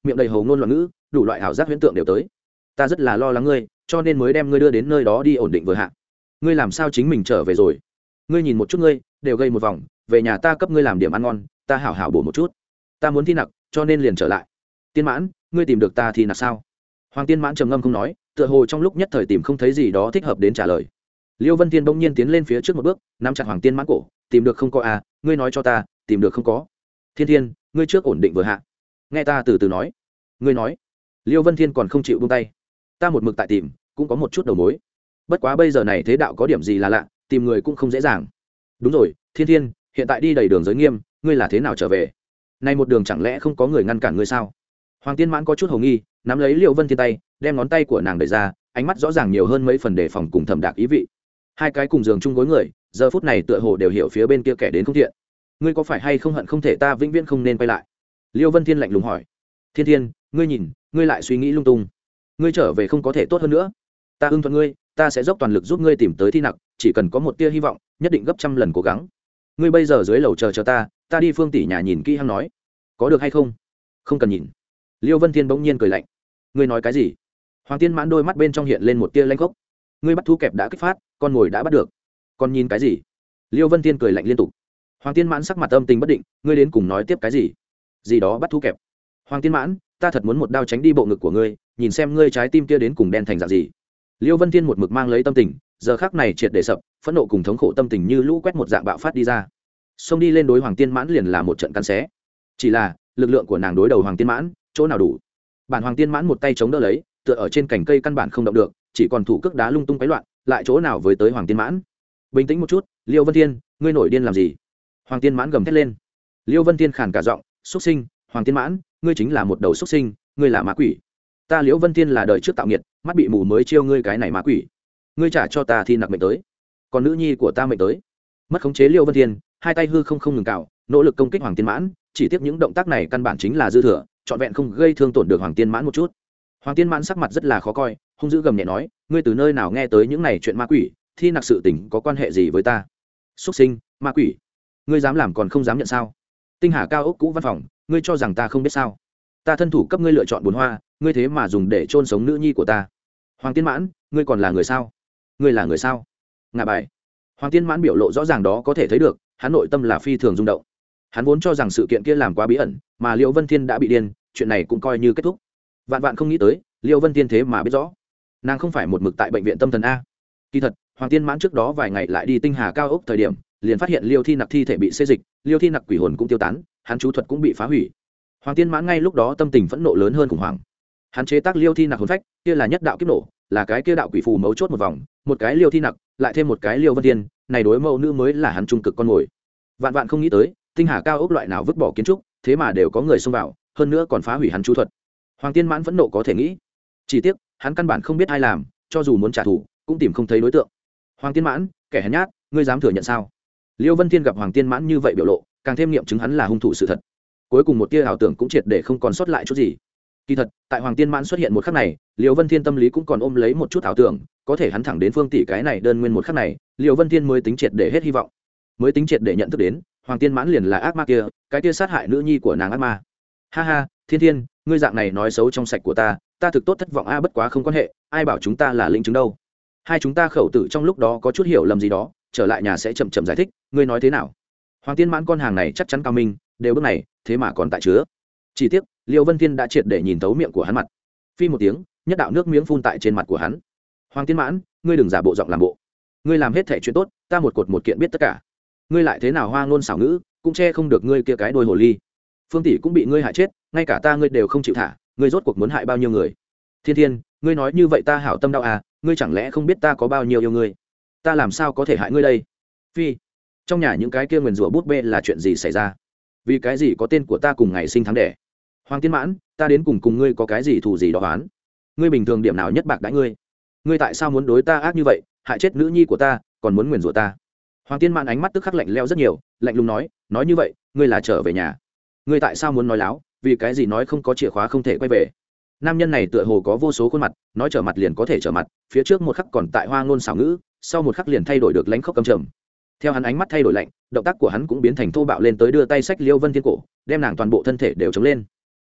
miệng đầy hầu ngôn loạn ngữ, đủ loại ảo giác huyễn tượng đều tới. Ta rất là lo lắng ngươi, cho nên mới đem ngươi đưa đến nơi đó đi ổn định vừa hạ. Ngươi làm sao chính mình trở về rồi? Ngươi nhìn một chút ngươi, đều gây một vòng, về nhà ta cấp ngươi làm điểm ăn ngon, ta hảo hảo bổ một chút. Ta muốn thi nặc, cho nên liền trở lại. Tiên Mãn, ngươi tìm được ta thì nặc sao? Hoàng Tiên Mãn trầm ngâm không nói, tựa hồ trong lúc nhất thời tìm không thấy gì đó thích hợp đến trả lời. Liêu Vân Tiên bỗng nhiên tiến lên phía trước một bước, nắm chặt Hoàng Tiên Mãn cổ, tìm được không có à, ngươi nói cho ta, tìm được không có? Thiên Thiên, ngươi trước ổn định vừa hạ. Nghe ta từ từ nói. Ngươi nói. Liêu Vân Thiên còn không chịu buông tay. Ta một mực tại tìm, cũng có một chút đầu mối. Bất quá bây giờ này thế đạo có điểm gì là lạ, tìm người cũng không dễ dàng. Đúng rồi, Thiên Thiên, hiện tại đi đầy đường giới nghiêm, ngươi là thế nào trở về? Nay một đường chẳng lẽ không có người ngăn cản ngươi sao? Hoàng Tiên Mãn có chút hồ nghi, nắm lấy Liêu Vân Thiên tay, đem ngón tay của nàng đẩy ra, ánh mắt rõ ràng nhiều hơn mấy phần đề phòng cùng thẩm đạc ý vị. Hai cái cùng giường chung gối người, giờ phút này tựa hồ đều hiểu phía bên kia kẻ đến không thiện. Ngươi có phải hay không hận không thể ta vĩnh viễn không nên quay lại? Liêu Vân Thiên lạnh lùng hỏi. Thiên Thiên, ngươi nhìn, ngươi lại suy nghĩ lung tung. Ngươi trở về không có thể tốt hơn nữa. Ta ưng thuận ngươi, ta sẽ dốc toàn lực giúp ngươi tìm tới thi nặc, chỉ cần có một tia hy vọng, nhất định gấp trăm lần cố gắng. Ngươi bây giờ dưới lầu chờ chờ ta, ta đi Phương tỷ nhà nhìn kỹ hăng nói. Có được hay không? Không cần nhìn. Liêu Vân Thiên bỗng nhiên cười lạnh. Ngươi nói cái gì? Hoàng Tiên Mãn đôi mắt bên trong hiện lên một tia lanh khốc. Ngươi bắt thú kẹp đã kích phát, con mồi đã bắt được. Còn nhìn cái gì? Liêu Vân Thiên cười lạnh liên tục. Hoàng Tiên Mãn sắc mặt âm tình bất định, ngươi đến cùng nói tiếp cái gì? Gì đó bắt thú kẹp? Hoàng Tiên Mãn, ta thật muốn một đao tránh đi bộ ngực của ngươi, nhìn xem ngươi trái tim kia đến cùng đen thành dạng gì. Liêu Vân Thiên một mực mang lấy tâm tình, giờ khắc này triệt để sập, phẫn nộ cùng thống khổ tâm tình như lũ quét một dạng bạo phát đi ra. Xông đi lên đối Hoàng Tiên Mãn liền là một trận cắn xé. Chỉ là, lực lượng của nàng đối đầu Hoàng Tiên Mãn, chỗ nào đủ? Bản Hoàng Tiên Mãn một tay chống đỡ lấy, tựa ở trên cành cây căn bản không động được, chỉ còn thủ cước đá lung tung quấy loạn, lại chỗ nào với tới Hoàng Tiên Mãn. Bình tĩnh một chút, Liêu Vân Thiên, ngươi nổi điên làm gì? Hoàng Tiên Mãn gầm thét lên. Liêu Vân Thiên khàn cả giọng, xuất sinh, Hoàng Tiên Mãn, ngươi chính là một đầu xuất sinh, ngươi là ma quỷ. Ta Liễu Vân Thiên là đời trước tạo nghiệt, mắt bị mù mới chiêu ngươi cái này ma quỷ. Ngươi trả cho ta thi nặc mệnh tới, còn nữ nhi của ta mệnh tới. Mất khống chế Liêu Vân Thiên, hai tay hư không không ngừng cào, nỗ lực công kích Hoàng Tiên Mãn, chỉ tiếc những động tác này căn bản chính là dư thừa, trọn vẹn không gây thương tổn được Hoàng Tiên Mãn một chút. Hoàng Tiên Mãn sắc mặt rất là khó coi, hung dữ gầm nhẹ nói, ngươi từ nơi nào nghe tới những này chuyện ma quỷ, thi nặc sự tình có quan hệ gì với ta? Xuất sinh, ma quỷ, ngươi dám làm còn không dám nhận sao? Tinh Hà cao ốc cũ văn phòng, ngươi cho rằng ta không biết sao? Ta thân thủ cấp ngươi lựa chọn bốn hoa, ngươi thế mà dùng để chôn sống nữ nhi của ta. Hoàng Tiên Mãn, ngươi còn là người sao? Ngươi là người sao? Ngạ bài. Hoàng Tiên Mãn biểu lộ rõ ràng đó có thể thấy được, hắn nội tâm là phi thường rung động. Hắn vốn cho rằng sự kiện kia làm quá bí ẩn, mà Liễu Vân Thiên đã bị điên, chuyện này cũng coi như kết thúc. Vạn vạn không nghĩ tới, Liễu Vân Thiên thế mà biết rõ, nàng không phải một mực tại bệnh viện tâm thần a. Kỳ thật, Hoàng Tiên Mãn trước đó vài ngày lại đi Tinh Hà cao ốc thời điểm, liền phát hiện Liêu Thi Nặc thi thể bị xê dịch, Liêu Thi Nặc quỷ hồn cũng tiêu tán, hắn chú thuật cũng bị phá hủy. Hoàng Tiên Mãn ngay lúc đó tâm tình phẫn nộ lớn hơn khủng hoảng. Hắn chế tác Liêu Thi Nặc hồn phách, kia là nhất đạo kiếp nổ, là cái kia đạo quỷ phù mấu chốt một vòng, một cái Liêu Thi Nặc, lại thêm một cái Liêu Vân Thiên, này đối mẫu nữ mới là hắn trung cực con ngồi. Vạn vạn không nghĩ tới, Tinh Hà cao ốc loại nào vứt bỏ kiến trúc, thế mà đều có người xông vào, hơn nữa còn phá hủy hắn chú thuật. Hoàng Tiên Mãn phẫn nộ có thể nghĩ, chỉ tiếc, hắn căn bản không biết ai làm, cho dù muốn trả thù, cũng tìm không thấy đối tượng. Hoàng Tiên Mãn, kẻ hèn nhát, ngươi dám thừa nhận sao? Liêu Vân Thiên gặp Hoàng Tiên Mãn như vậy biểu lộ, càng thêm nghiệm chứng hắn là hung thủ sự thật. Cuối cùng một tia ảo tưởng cũng triệt để không còn sót lại chút gì. Kỳ thật, tại Hoàng Tiên Mãn xuất hiện một khắc này, Liêu Vân Thiên tâm lý cũng còn ôm lấy một chút ảo tưởng, có thể hắn thẳng đến Phương tỷ cái này đơn nguyên một khắc này, Liêu Vân Thiên mới tính triệt để hết hy vọng, mới tính triệt để nhận thức đến, Hoàng Tiên Mãn liền là ác ma kia, cái kia sát hại nữ nhi của nàng ác ma. Ha ha, Thiên Thiên, ngươi dạng này nói xấu trong sạch của ta, ta thực tốt thất vọng a, bất quá không quan hệ, ai bảo chúng ta là linh chứng đâu. Hai chúng ta khẩu tử trong lúc đó có chút hiểu lầm gì đó, trở lại nhà sẽ chậm chậm giải thích, ngươi nói thế nào? Hoàng Tiên Mãn con hàng này chắc chắn cao minh, đều bước này, thế mà còn tại chứa. Chỉ tiếc, Liêu Vân Thiên đã triệt để nhìn thấu miệng của hắn mặt. Phi một tiếng, nhất đạo nước miếng phun tại trên mặt của hắn. Hoàng Tiên Mãn, ngươi đừng giả bộ giọng làm bộ. Ngươi làm hết thảy chuyện tốt, ta một cột một kiện biết tất cả. Ngươi lại thế nào hoa ngôn xảo ngữ, cũng che không được ngươi kia cái đôi hồ ly. Phương tỷ cũng bị ngươi hại chết, ngay cả ta ngươi đều không chịu thả, ngươi rốt cuộc muốn hại bao nhiêu người? Thiên Thiên, ngươi nói như vậy ta hảo tâm đau à, ngươi chẳng lẽ không biết ta có bao nhiêu yêu ngươi? Ta làm sao có thể hại ngươi đây? Phi, trong nhà những cái kia nguyền rủa bút bê là chuyện gì xảy ra? Vì cái gì có tên của ta cùng ngày sinh tháng đẻ? Hoàng Tiên Mãn, ta đến cùng cùng ngươi có cái gì thù gì đó oán? Ngươi bình thường điểm nào nhất bạc đãi ngươi? Ngươi tại sao muốn đối ta ác như vậy, hại chết nữ nhi của ta, còn muốn nguyền rủa ta? Hoàng Tiên Mãn ánh mắt tức khắc lạnh lẽo rất nhiều, lạnh lùng nói, nói như vậy, ngươi là trở về nhà. Ngươi tại sao muốn nói láo, vì cái gì nói không có chìa khóa không thể quay về? Nam nhân này tựa hồ có vô số khuôn mặt, nói trở mặt liền có thể trở mặt, phía trước một khắc còn tại hoa ngôn xảo ngữ, sau một khắc liền thay đổi được lãnh khốc căm trầm. Theo hắn ánh mắt thay đổi lạnh, động tác của hắn cũng biến thành thô bạo lên tới đưa tay xách Liêu Vân Thiên cổ, đem nàng toàn bộ thân thể đều chống lên.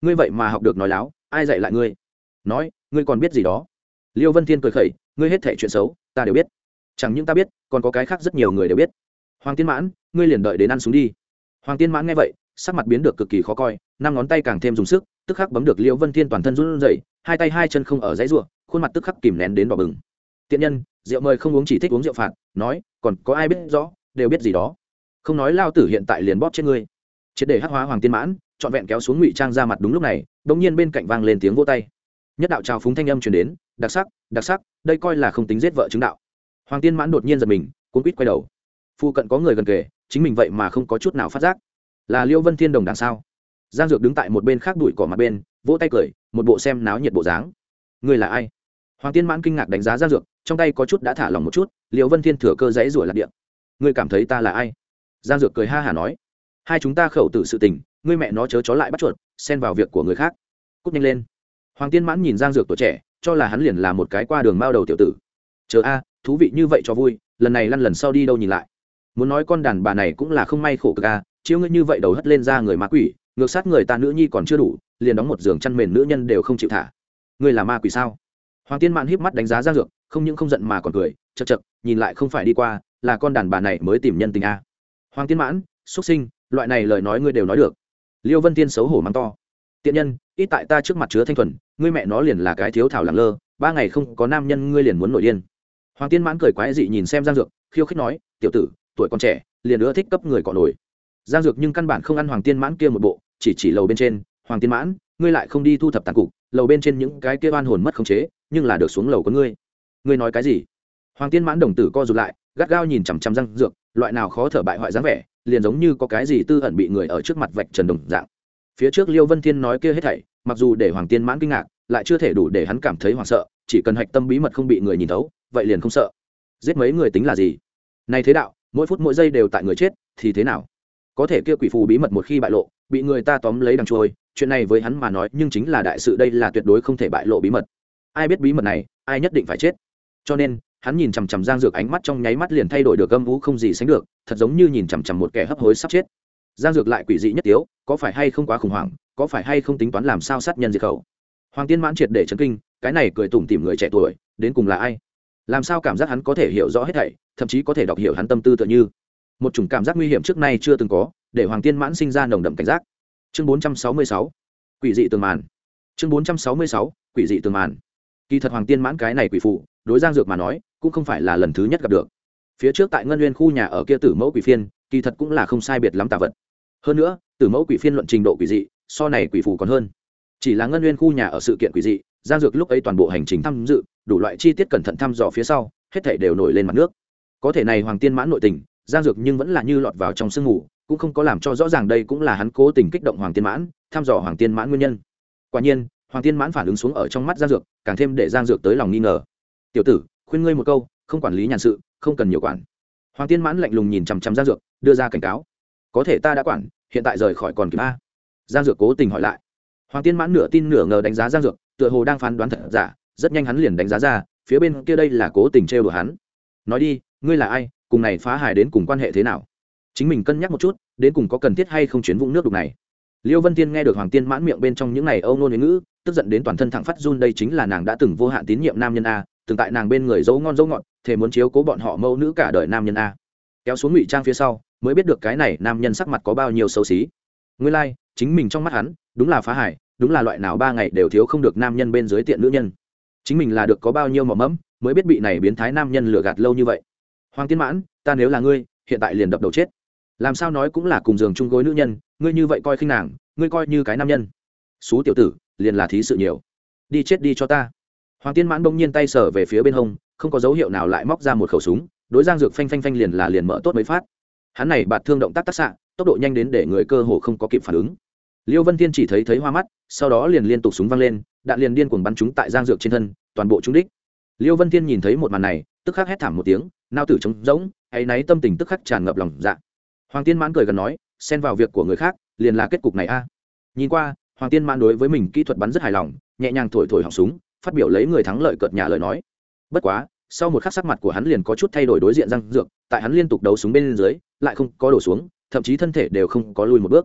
ngươi vậy mà học được nói láo, ai dạy lại ngươi? Nói, ngươi còn biết gì đó? Liêu Vân Thiên cười khẩy, ngươi hết thảy chuyện xấu ta đều biết, chẳng những ta biết, còn có cái khác rất nhiều người đều biết. Hoàng Tiên Mãn, ngươi liền đợi đến ăn xuống đi. Hoàng Tiên Mãn nghe vậy, sắc mặt biến được cực kỳ khó coi, năm ngón tay càng thêm dùng sức, tức khắc bấm được Liêu Vân Thiên toàn thân run rẩy, hai tay hai chân không ở dãy rủa, khuôn mặt tức khắc kìm nén đến đỏ bừng. Tiện nhân, rượu mời không uống chỉ thích uống rượu phạt, nói, còn có ai biết rõ, đều biết gì đó. Không nói lao tử hiện tại liền bóp chết ngươi. Triệt để hắc hóa Hoàng Tiên Mãn, trọn vẹn kéo xuống Ngụy Trang ra mặt đúng lúc này, đột nhiên bên cạnh vang lên tiếng vỗ tay. Nhất đạo trào phúng thanh âm truyền đến, đặc sắc, đặc sắc, đây coi là không tính giết vợ chứng đạo. Hoàng Tiên Mãn đột nhiên giật mình, cuống quýt quay đầu. Phu cận có người gần kề, chính mình vậy mà không có chút nào phát giác. Là Liêu Vân Thiên đồng đằng sao? Giang Dược đứng tại một bên khác đuổi cỏ mặt bên, vỗ tay cười, một bộ xem náo nhiệt bộ dáng. Ngươi là ai? Hoàng Tiên Mãn kinh ngạc đánh giá Giang Dược, trong tay có chút đã thả lỏng một chút, Liêu Vân Thiên thừa cơ giãy rủa lạc địa. Ngươi cảm thấy ta là ai? Giang Dược cười ha hả nói, hai chúng ta khẩu tử sự tình, ngươi mẹ nó chớ chó lại bắt chuột, xen vào việc của người khác. Cút nhanh lên. Hoàng Tiên Mãn nhìn Giang Dược tuổi trẻ, cho là hắn liền là một cái qua đường mao đầu tiểu tử. Chờ a, thú vị như vậy cho vui, lần này lăn lần sau đi đâu nhìn lại. Muốn nói con đàn bà này cũng là không may khổ cực a, chiếu ngươi như vậy đầu hất lên ra người ma quỷ, ngược sát người ta nữ nhi còn chưa đủ, liền đóng một giường chăn mền nữ nhân đều không chịu thả. Ngươi là ma quỷ sao? Hoàng Tiên Mãn híp mắt đánh giá Giang Dược, không những không giận mà còn cười, chậc chậc, nhìn lại không phải đi qua, là con đàn bà này mới tìm nhân tình a. Hoàng Tiên Mãn, xuất sinh, loại này lời nói ngươi đều nói được. Liêu Vân Tiên xấu hổ mắng to. Tiện nhân, ít tại ta trước mặt chứa thanh thuần, ngươi mẹ nó liền là cái thiếu thảo lẳng lơ, ba ngày không có nam nhân ngươi liền muốn nổi điên. Hoàng Tiên Mãn cười quái dị nhìn xem Giang Dược, khiêu khích nói, tiểu tử, tuổi còn trẻ, liền nữa thích cấp người cọ nổi. Giang Dược nhưng căn bản không ăn Hoàng Tiên Mãn kia một bộ, chỉ chỉ lầu bên trên, Hoàng Tiên Mãn, ngươi lại không đi thu thập tàn cục, lầu bên trên những cái kia oan hồn mất khống chế, nhưng là được xuống lầu của ngươi. Ngươi nói cái gì? Hoàng Tiên Mãn đồng tử co rụt lại, gắt gao nhìn chằm chằm Giang Dược, loại nào khó thở bại hoại dáng vẻ, liền giống như có cái gì tư ẩn bị người ở trước mặt vạch trần đồng dạng. Phía trước Liêu Vân Thiên nói kia hết thảy, mặc dù để Hoàng Tiên Mãn kinh ngạc, lại chưa thể đủ để hắn cảm thấy hoảng sợ, chỉ cần hạch tâm bí mật không bị người nhìn thấu, vậy liền không sợ. Giết mấy người tính là gì? Này thế đạo, mỗi phút mỗi giây đều tại người chết, thì thế nào? Có thể kia quỷ phù bí mật một khi bại lộ, bị người ta tóm lấy đằng trôi, chuyện này với hắn mà nói nhưng chính là đại sự, đây là tuyệt đối không thể bại lộ bí mật. Ai biết bí mật này, ai nhất định phải chết. Cho nên, hắn nhìn chằm chằm Giang Dược, ánh mắt trong nháy mắt liền thay đổi được âm u không gì sánh được, thật giống như nhìn chằm chằm một kẻ hấp hối sắp chết. Giang Dược lại quỷ dị nhất tiếu, có phải hay không quá khủng hoảng, có phải hay không tính toán làm sao sát nhân diệt khẩu. Hoàng Tiên Mãn triệt để chấn kinh, cái này cười tủm tỉm người trẻ tuổi, đến cùng là ai? Làm sao cảm giác hắn có thể hiểu rõ hết thảy, thậm chí có thể đọc hiểu hắn tâm tư tựa như một chủng cảm giác nguy hiểm trước nay chưa từng có, để Hoàng Tiên Mãn sinh ra nồng đậm cảnh giác. Chương bốn trăm sáu mươi sáu, quỷ dị tường màn. Chương bốn trăm sáu mươi sáu, quỷ dị tường màn. Kỳ thật Hoàng Tiên Mãn cái này quỷ phụ, đối Giang Dược mà nói, cũng không phải là lần thứ nhất gặp được. Phía trước tại Ngân Nguyên khu nhà ở kia Tử Mẫu quỷ phiên, kỳ thật cũng là không sai biệt lắm tà vật. Hơn nữa, Tử Mẫu quỷ phiên luận trình độ quỷ dị, so này quỷ phù còn hơn. Chỉ là Ngân Nguyên khu nhà ở sự kiện quỷ dị, Giang Dược lúc ấy toàn bộ hành trình tham dự, đủ loại chi tiết cẩn thận thăm dò phía sau, hết thảy đều nổi lên mặt nước. Có thể này Hoàng Tiên Mãn nội tình, Giang Dược nhưng vẫn là như lọt vào trong sương mù, cũng không có làm cho rõ ràng đây cũng là hắn cố tình kích động Hoàng Tiên Mãn, thăm dò Hoàng Tiên Mãn nguyên nhân. Quả nhiên, Hoàng Tiên Mãn phản ứng xuống ở trong mắt Giang Dược, càng thêm để Giang Dược tới lòng nghi ngờ. "Tiểu tử, khuyên ngươi một câu, không quản lý nhàn sự, không cần nhiều quản." Hoàng Tiên Mãn lạnh lùng nhìn chằm chằm Giang Dược, đưa ra cảnh cáo. "Có thể ta đã quản, hiện tại rời khỏi còn kịp a?" Giang Dược cố tình hỏi lại. Hoàng Tiên Mãn nửa tin nửa ngờ đánh giá Giang Dược, tựa hồ đang phán đoán thật giả, rất nhanh hắn liền đánh giá ra, phía bên kia đây là cố tình trêu đùa hắn. "Nói đi, ngươi là ai, cùng này phá hài đến cùng quan hệ thế nào? Chính mình cân nhắc một chút, đến cùng có cần thiết hay không chuyến vũng nước đục này." Liêu Vân Tiên nghe được Hoàng Tiên Mãn miệng bên trong những này âu nôn ngữ, tức giận đến toàn thân thẳng phát run, đây chính là nàng đã từng vô hạn tín nhiệm nam nhân a, từng tại nàng bên người dấu ngon dấu ngọt, thề muốn chiếu cố bọn họ mẫu nữ cả đời nam nhân a. Kéo xuống Ngụy Trang phía sau, mới biết được cái này nam nhân sắc mặt có bao nhiêu xấu xí. Nguyên lai, like, chính mình trong mắt hắn, đúng là phá hải, đúng là loại nào ba ngày đều thiếu không được nam nhân bên dưới tiện nữ nhân. Chính mình là được có bao nhiêu mỏm mẫm, mới biết bị này biến thái nam nhân lừa gạt lâu như vậy. Hoàng Tiên Mãn, ta nếu là ngươi, hiện tại liền đập đầu chết. Làm sao nói cũng là cùng giường chung gối nữ nhân, ngươi như vậy coi khinh nàng, ngươi coi như cái nam nhân. Xú tiểu tử, liền là thí sự nhiều. Đi chết đi cho ta. Hoàng Tiên Mãn bỗng nhiên tay sờ về phía bên hông, không có dấu hiệu nào lại móc ra một khẩu súng, đối Giang Dược phanh phanh phanh liền là liền mở tốt mấy phát. Hắn này bạt thương động tác tác xạ, tốc độ nhanh đến để người cơ hồ không có kịp phản ứng. Liêu Vân Thiên chỉ thấy thấy hoa mắt, sau đó liền liên tục súng văng lên, đạn liền điên cuồng bắn trúng tại Giang Dược trên thân, toàn bộ trúng đích. Liêu Vân Thiên nhìn thấy một màn này, tức khắc hét thảm một tiếng, nao tử trống rỗng, ấy náy tâm tình tức khắc tràn ngập lòng dạ. Hoàng Tiên Mãn cười gần nói, xen vào việc của người khác, liền là kết cục này a. Nhìn qua, Hoàng Tiên Mãn đối với mình kỹ thuật bắn rất hài lòng, nhẹ nhàng thổi thổi họng súng, phát biểu lấy người thắng lợi cợt nhả lời nói. Bất quá, sau một khắc sắc mặt của hắn liền có chút thay đổi, đối diện Giang Dược, tại hắn liên tục đấu súng bên dưới, lại không có đổ xuống, thậm chí thân thể đều không có lùi một bước.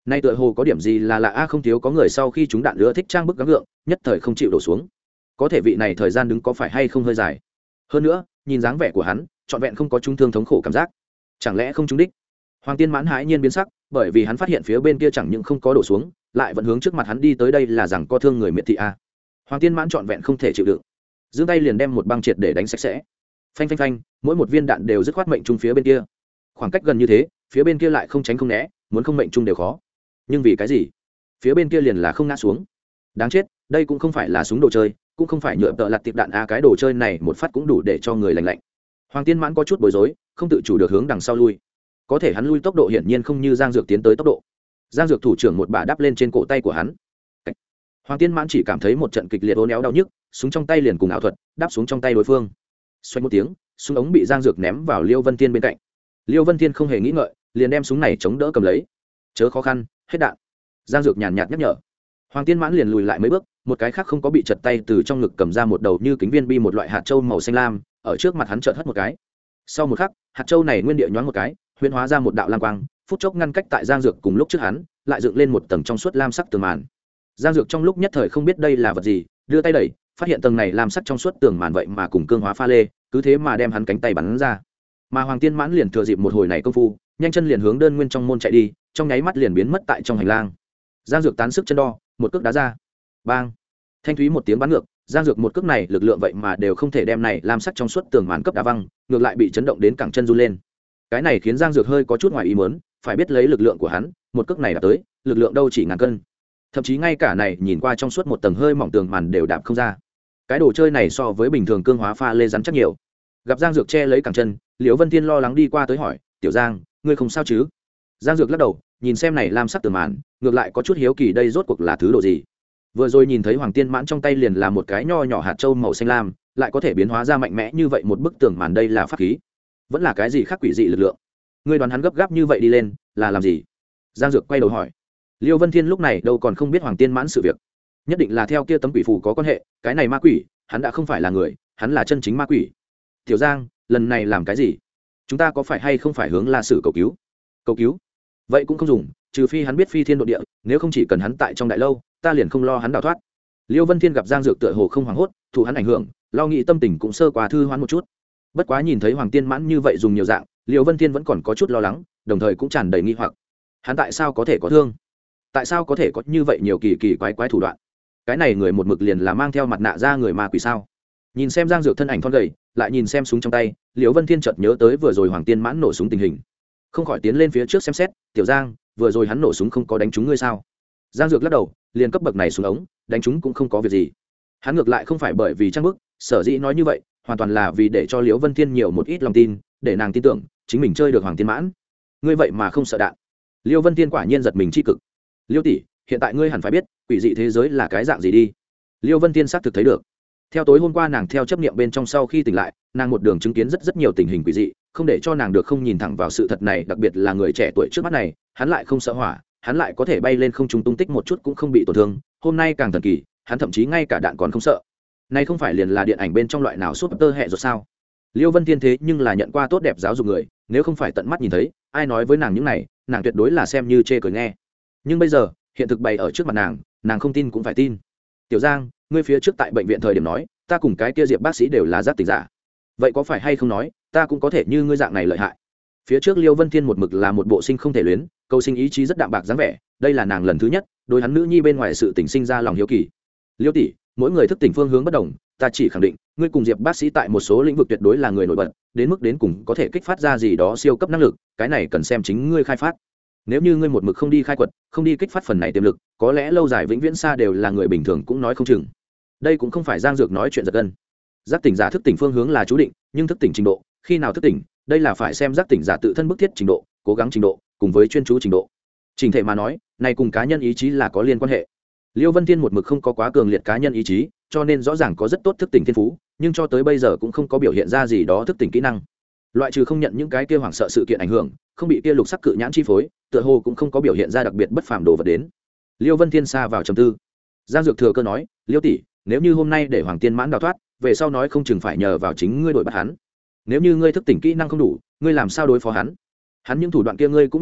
nay tựa hồ có điểm gì là lạ a, không thiếu có người sau khi chúng đạn lửa thích trang bức gắng gượng, nhất thời không chịu đổ xuống. Có thể vị này thời gian đứng có phải hay không hơi dài. Hơn nữa, nhìn dáng vẻ của hắn, trọn vẹn không có trung thương thống khổ cảm giác. Chẳng lẽ không trúng đích? Hoàng Tiên Mãn hãi nhiên biến sắc, bởi vì hắn phát hiện phía bên kia chẳng những không có đổ xuống, lại vẫn hướng trước mặt hắn đi tới, đây là rằng co thương người miệt thị a. Hoàng Tiên Mãn trọn vẹn không thể chịu đựng, giương tay liền đem một băng triệt để đánh sạch sẽ. Phanh phanh phanh, mỗi một viên đạn đều dứt khoát mệnh trung phía bên kia. Khoảng cách gần như thế, phía bên kia lại không tránh không né, muốn không mệnh trung đều khó. Nhưng vì cái gì? Phía bên kia liền là không ngã xuống. Đáng chết, đây cũng không phải là súng đồ chơi, cũng không phải nhựa tợ lật tiệp đạn a, cái đồ chơi này một phát cũng đủ để cho người lạnh lạnh. Hoàng Tiên Mãn có chút bối rối, không tự chủ được hướng đằng sau lui. Có thể hắn lui tốc độ hiển nhiên không như Giang Dược tiến tới tốc độ. Giang Dược thủ trưởng một bà đắp lên trên cổ tay của hắn. Hoàng Tiên Mãn chỉ cảm thấy một trận kịch liệt uốn éo đau nhức, súng trong tay liền cùng ảo thuật đáp xuống trong tay đối phương. Xoay một tiếng, súng ống bị Giang Dược ném vào Liêu Vân Thiên bên cạnh. Liêu Vân Thiên không hề nghĩ ngợi, liền đem súng này chống đỡ cầm lấy. Chớ khó khăn, hết đạn. Giang Dược nhàn nhạt nhắc nhở. Hoàng Tiên Mãn liền lùi lại mấy bước, một cái khác không có bị chật tay từ trong ngực cầm ra một đầu như kính viên bi một loại hạt châu màu xanh lam, ở trước mặt hắn chợt hất một cái. Sau một khắc, hạt châu này nguyên địa nhoáng một cái, huyễn hóa ra một đạo lam quang, phút chốc ngăn cách tại Giang Dược cùng lúc trước hắn, lại dựng lên một tầng trong suốt lam sắc tường màn. Giang Dược trong lúc nhất thời không biết đây là vật gì, đưa tay đẩy, phát hiện tầng này lam sắc trong suốt tường màn vậy mà cùng cương hóa pha lê, cứ thế mà đem hắn cánh tay bắn ra. Mà Hoàng Tiên Mãn liền thừa dịp một hồi này công phu, nhanh chân liền hướng đơn nguyên trong môn chạy đi, trong nháy mắt liền biến mất tại trong hành lang. Giang Dược tán sức chân đo, một cước đá ra. Bang! Thanh thúy một tiếng bắn ngược, Giang Dược một cước này lực lượng vậy mà đều không thể đem này lam sắc trong suốt tường màn cấp đá văng, ngược lại bị chấn động đến cẳng chân run lên. Cái này khiến Giang Dược hơi có chút ngoài ý muốn, phải biết lấy lực lượng của hắn, một cước này đạp tới, lực lượng đâu chỉ ngàn cân. Thậm chí ngay cả này nhìn qua trong suốt một tầng hơi mỏng tường màn đều đạp không ra. Cái đồ chơi này so với bình thường cương hóa pha lê rắn chắc nhiều. Gặp Giang Dược che lấy cẳng chân, Liễu Vân Thiên lo lắng đi qua tới hỏi, "Tiểu Giang, ngươi không sao chứ?" Giang Dược lắc đầu, nhìn xem này lam sắc tường màn, ngược lại có chút hiếu kỳ đây rốt cuộc là thứ đồ gì. Vừa rồi nhìn thấy Hoàng Tiên Mãn trong tay liền là một cái nho nhỏ hạt châu màu xanh lam, lại có thể biến hóa ra mạnh mẽ như vậy một bức tường màn, đây là pháp khí, vẫn là cái gì khác quỷ dị lực lượng? Ngươi đoán hắn gấp gáp như vậy đi lên, là làm gì? Giang Dược quay đầu hỏi. Liêu Vân Thiên lúc này đâu còn không biết Hoàng Tiên Mãn sự việc, nhất định là theo kia tấm quỷ phù có quan hệ, cái này ma quỷ, hắn đã không phải là người, hắn là chân chính ma quỷ. Tiểu Giang, lần này làm cái gì? Chúng ta có phải hay không phải hướng La Sử cầu cứu? Cầu cứu? Vậy cũng không dùng, trừ phi hắn biết phi thiên độ địa, nếu không chỉ cần hắn tại trong đại lâu, ta liền không lo hắn đào thoát. Liêu Vân Thiên gặp Giang Dược tựa hồ không hoảng hốt, thủ hắn ảnh hưởng, lo nghĩ tâm tình cũng sơ qua thư hoán một chút. Bất quá nhìn thấy Hoàng Tiên Mãn như vậy dùng nhiều dạng, Liêu Vân Thiên vẫn còn có chút lo lắng, đồng thời cũng tràn đầy nghi hoặc. Hắn tại sao có thể có thương? Tại sao có thể có như vậy nhiều kỳ kỳ quái quái thủ đoạn? Cái này người một mực liền là mang theo mặt nạ ra người ma quỷ sao? Nhìn xem Giang Dược thân ảnh thon gầy, lại nhìn xem súng trong tay, Liêu Vân Thiên chợt nhớ tới vừa rồi Hoàng Tiên Mãn nổ súng tình hình, không khỏi tiến lên phía trước xem xét. Tiểu Giang, vừa rồi hắn nổ súng không có đánh trúng ngươi sao? Giang Dược lắc đầu, liền cấp bậc này xuống ống, đánh trúng cũng không có việc gì. Hắn ngược lại không phải bởi vì trang bức, sở dĩ nói như vậy, hoàn toàn là vì để cho Liễu Vân Thiên nhiều một ít lòng tin, để nàng tin tưởng chính mình chơi được Hoàng Tiên Mãn. Ngươi vậy mà không sợ đạn? Liễu Vân Thiên quả nhiên giật mình chi cực. Liễu tỷ, hiện tại ngươi hẳn phải biết, quỷ dị thế giới là cái dạng gì đi. Liễu Vân Thiên xác thực thấy được. Theo tối hôm qua nàng theo chấp niệm bên trong sau khi tỉnh lại, nàng một đường chứng kiến rất rất nhiều tình hình quỷ dị, không để cho nàng được không nhìn thẳng vào sự thật này, đặc biệt là người trẻ tuổi trước mắt này, hắn lại không sợ hỏa, hắn lại có thể bay lên không trung tung tích một chút cũng không bị tổn thương, hôm nay càng thần kỳ, hắn thậm chí ngay cả đạn còn không sợ. Này không phải liền là điện ảnh bên trong loại nào súp tơ hệ rồi sao? Liêu Vân Thiên thế nhưng là nhận qua tốt đẹp giáo dục người, nếu không phải tận mắt nhìn thấy, ai nói với nàng những này, nàng tuyệt đối là xem như chê cười nghe. Nhưng bây giờ, hiện thực bày ở trước mặt nàng, nàng không tin cũng phải tin. Tiểu Giang, ngươi phía trước tại bệnh viện thời điểm nói, ta cùng cái kia Diệp bác sĩ đều là giác tỉnh giả. Vậy có phải hay không nói, ta cũng có thể như ngươi dạng này lợi hại? Phía trước Liêu Vân Thiên một mực là một bộ sinh không thể luyến, câu sinh ý chí rất đạm bạc dáng vẻ, đây là nàng lần thứ nhất đối hắn nữ nhi bên ngoài sự tình sinh ra lòng hiếu kỳ. Liêu tỷ, mỗi người thức tỉnh phương hướng bất đồng, ta chỉ khẳng định ngươi cùng Diệp bác sĩ tại một số lĩnh vực tuyệt đối là người nổi bật, đến mức đến cùng có thể kích phát ra gì đó siêu cấp năng lực, cái này cần xem chính ngươi khai phát. Nếu như ngươi một mực không đi khai quật, không đi kích phát phần này tiềm lực, có lẽ lâu dài vĩnh viễn xa đều là người bình thường cũng nói không chừng. Đây cũng không phải Giang Dược nói chuyện giật gân. Giác tỉnh giả thức tỉnh phương hướng là chú định, nhưng thức tỉnh trình độ, khi nào thức tỉnh, đây là phải xem giác tỉnh giả tự thân bức thiết trình độ, cố gắng trình độ, cùng với chuyên chú trình độ. Trình thể mà nói, này cùng cá nhân ý chí là có liên quan hệ. Liêu Vân Thiên một mực không có quá cường liệt cá nhân ý chí, cho nên rõ ràng có rất tốt thức tỉnh thiên phú, nhưng cho tới bây giờ cũng không có biểu hiện ra gì đó thức tỉnh kỹ năng. Loại trừ không nhận những cái kia hoảng sợ sự kiện ảnh hưởng, không bị kia lục sắc cự nhãn chi phối, tựa hồ cũng không có biểu hiện ra đặc biệt bất phàm đồ vật đến. Liêu Vân Thiên xa vào trầm tư. Giang Dược thừa cơ nói, Liêu tỷ, nếu như hôm nay để Hoàng Tiên Mãn đào thoát, về sau nói không chừng phải nhờ vào chính ngươi đuổi bắt hắn. Nếu như ngươi thức tỉnh kỹ năng không đủ, ngươi làm sao đối phó hắn? Hắn những thủ đoạn kia ngươi cũng nhìn thấy,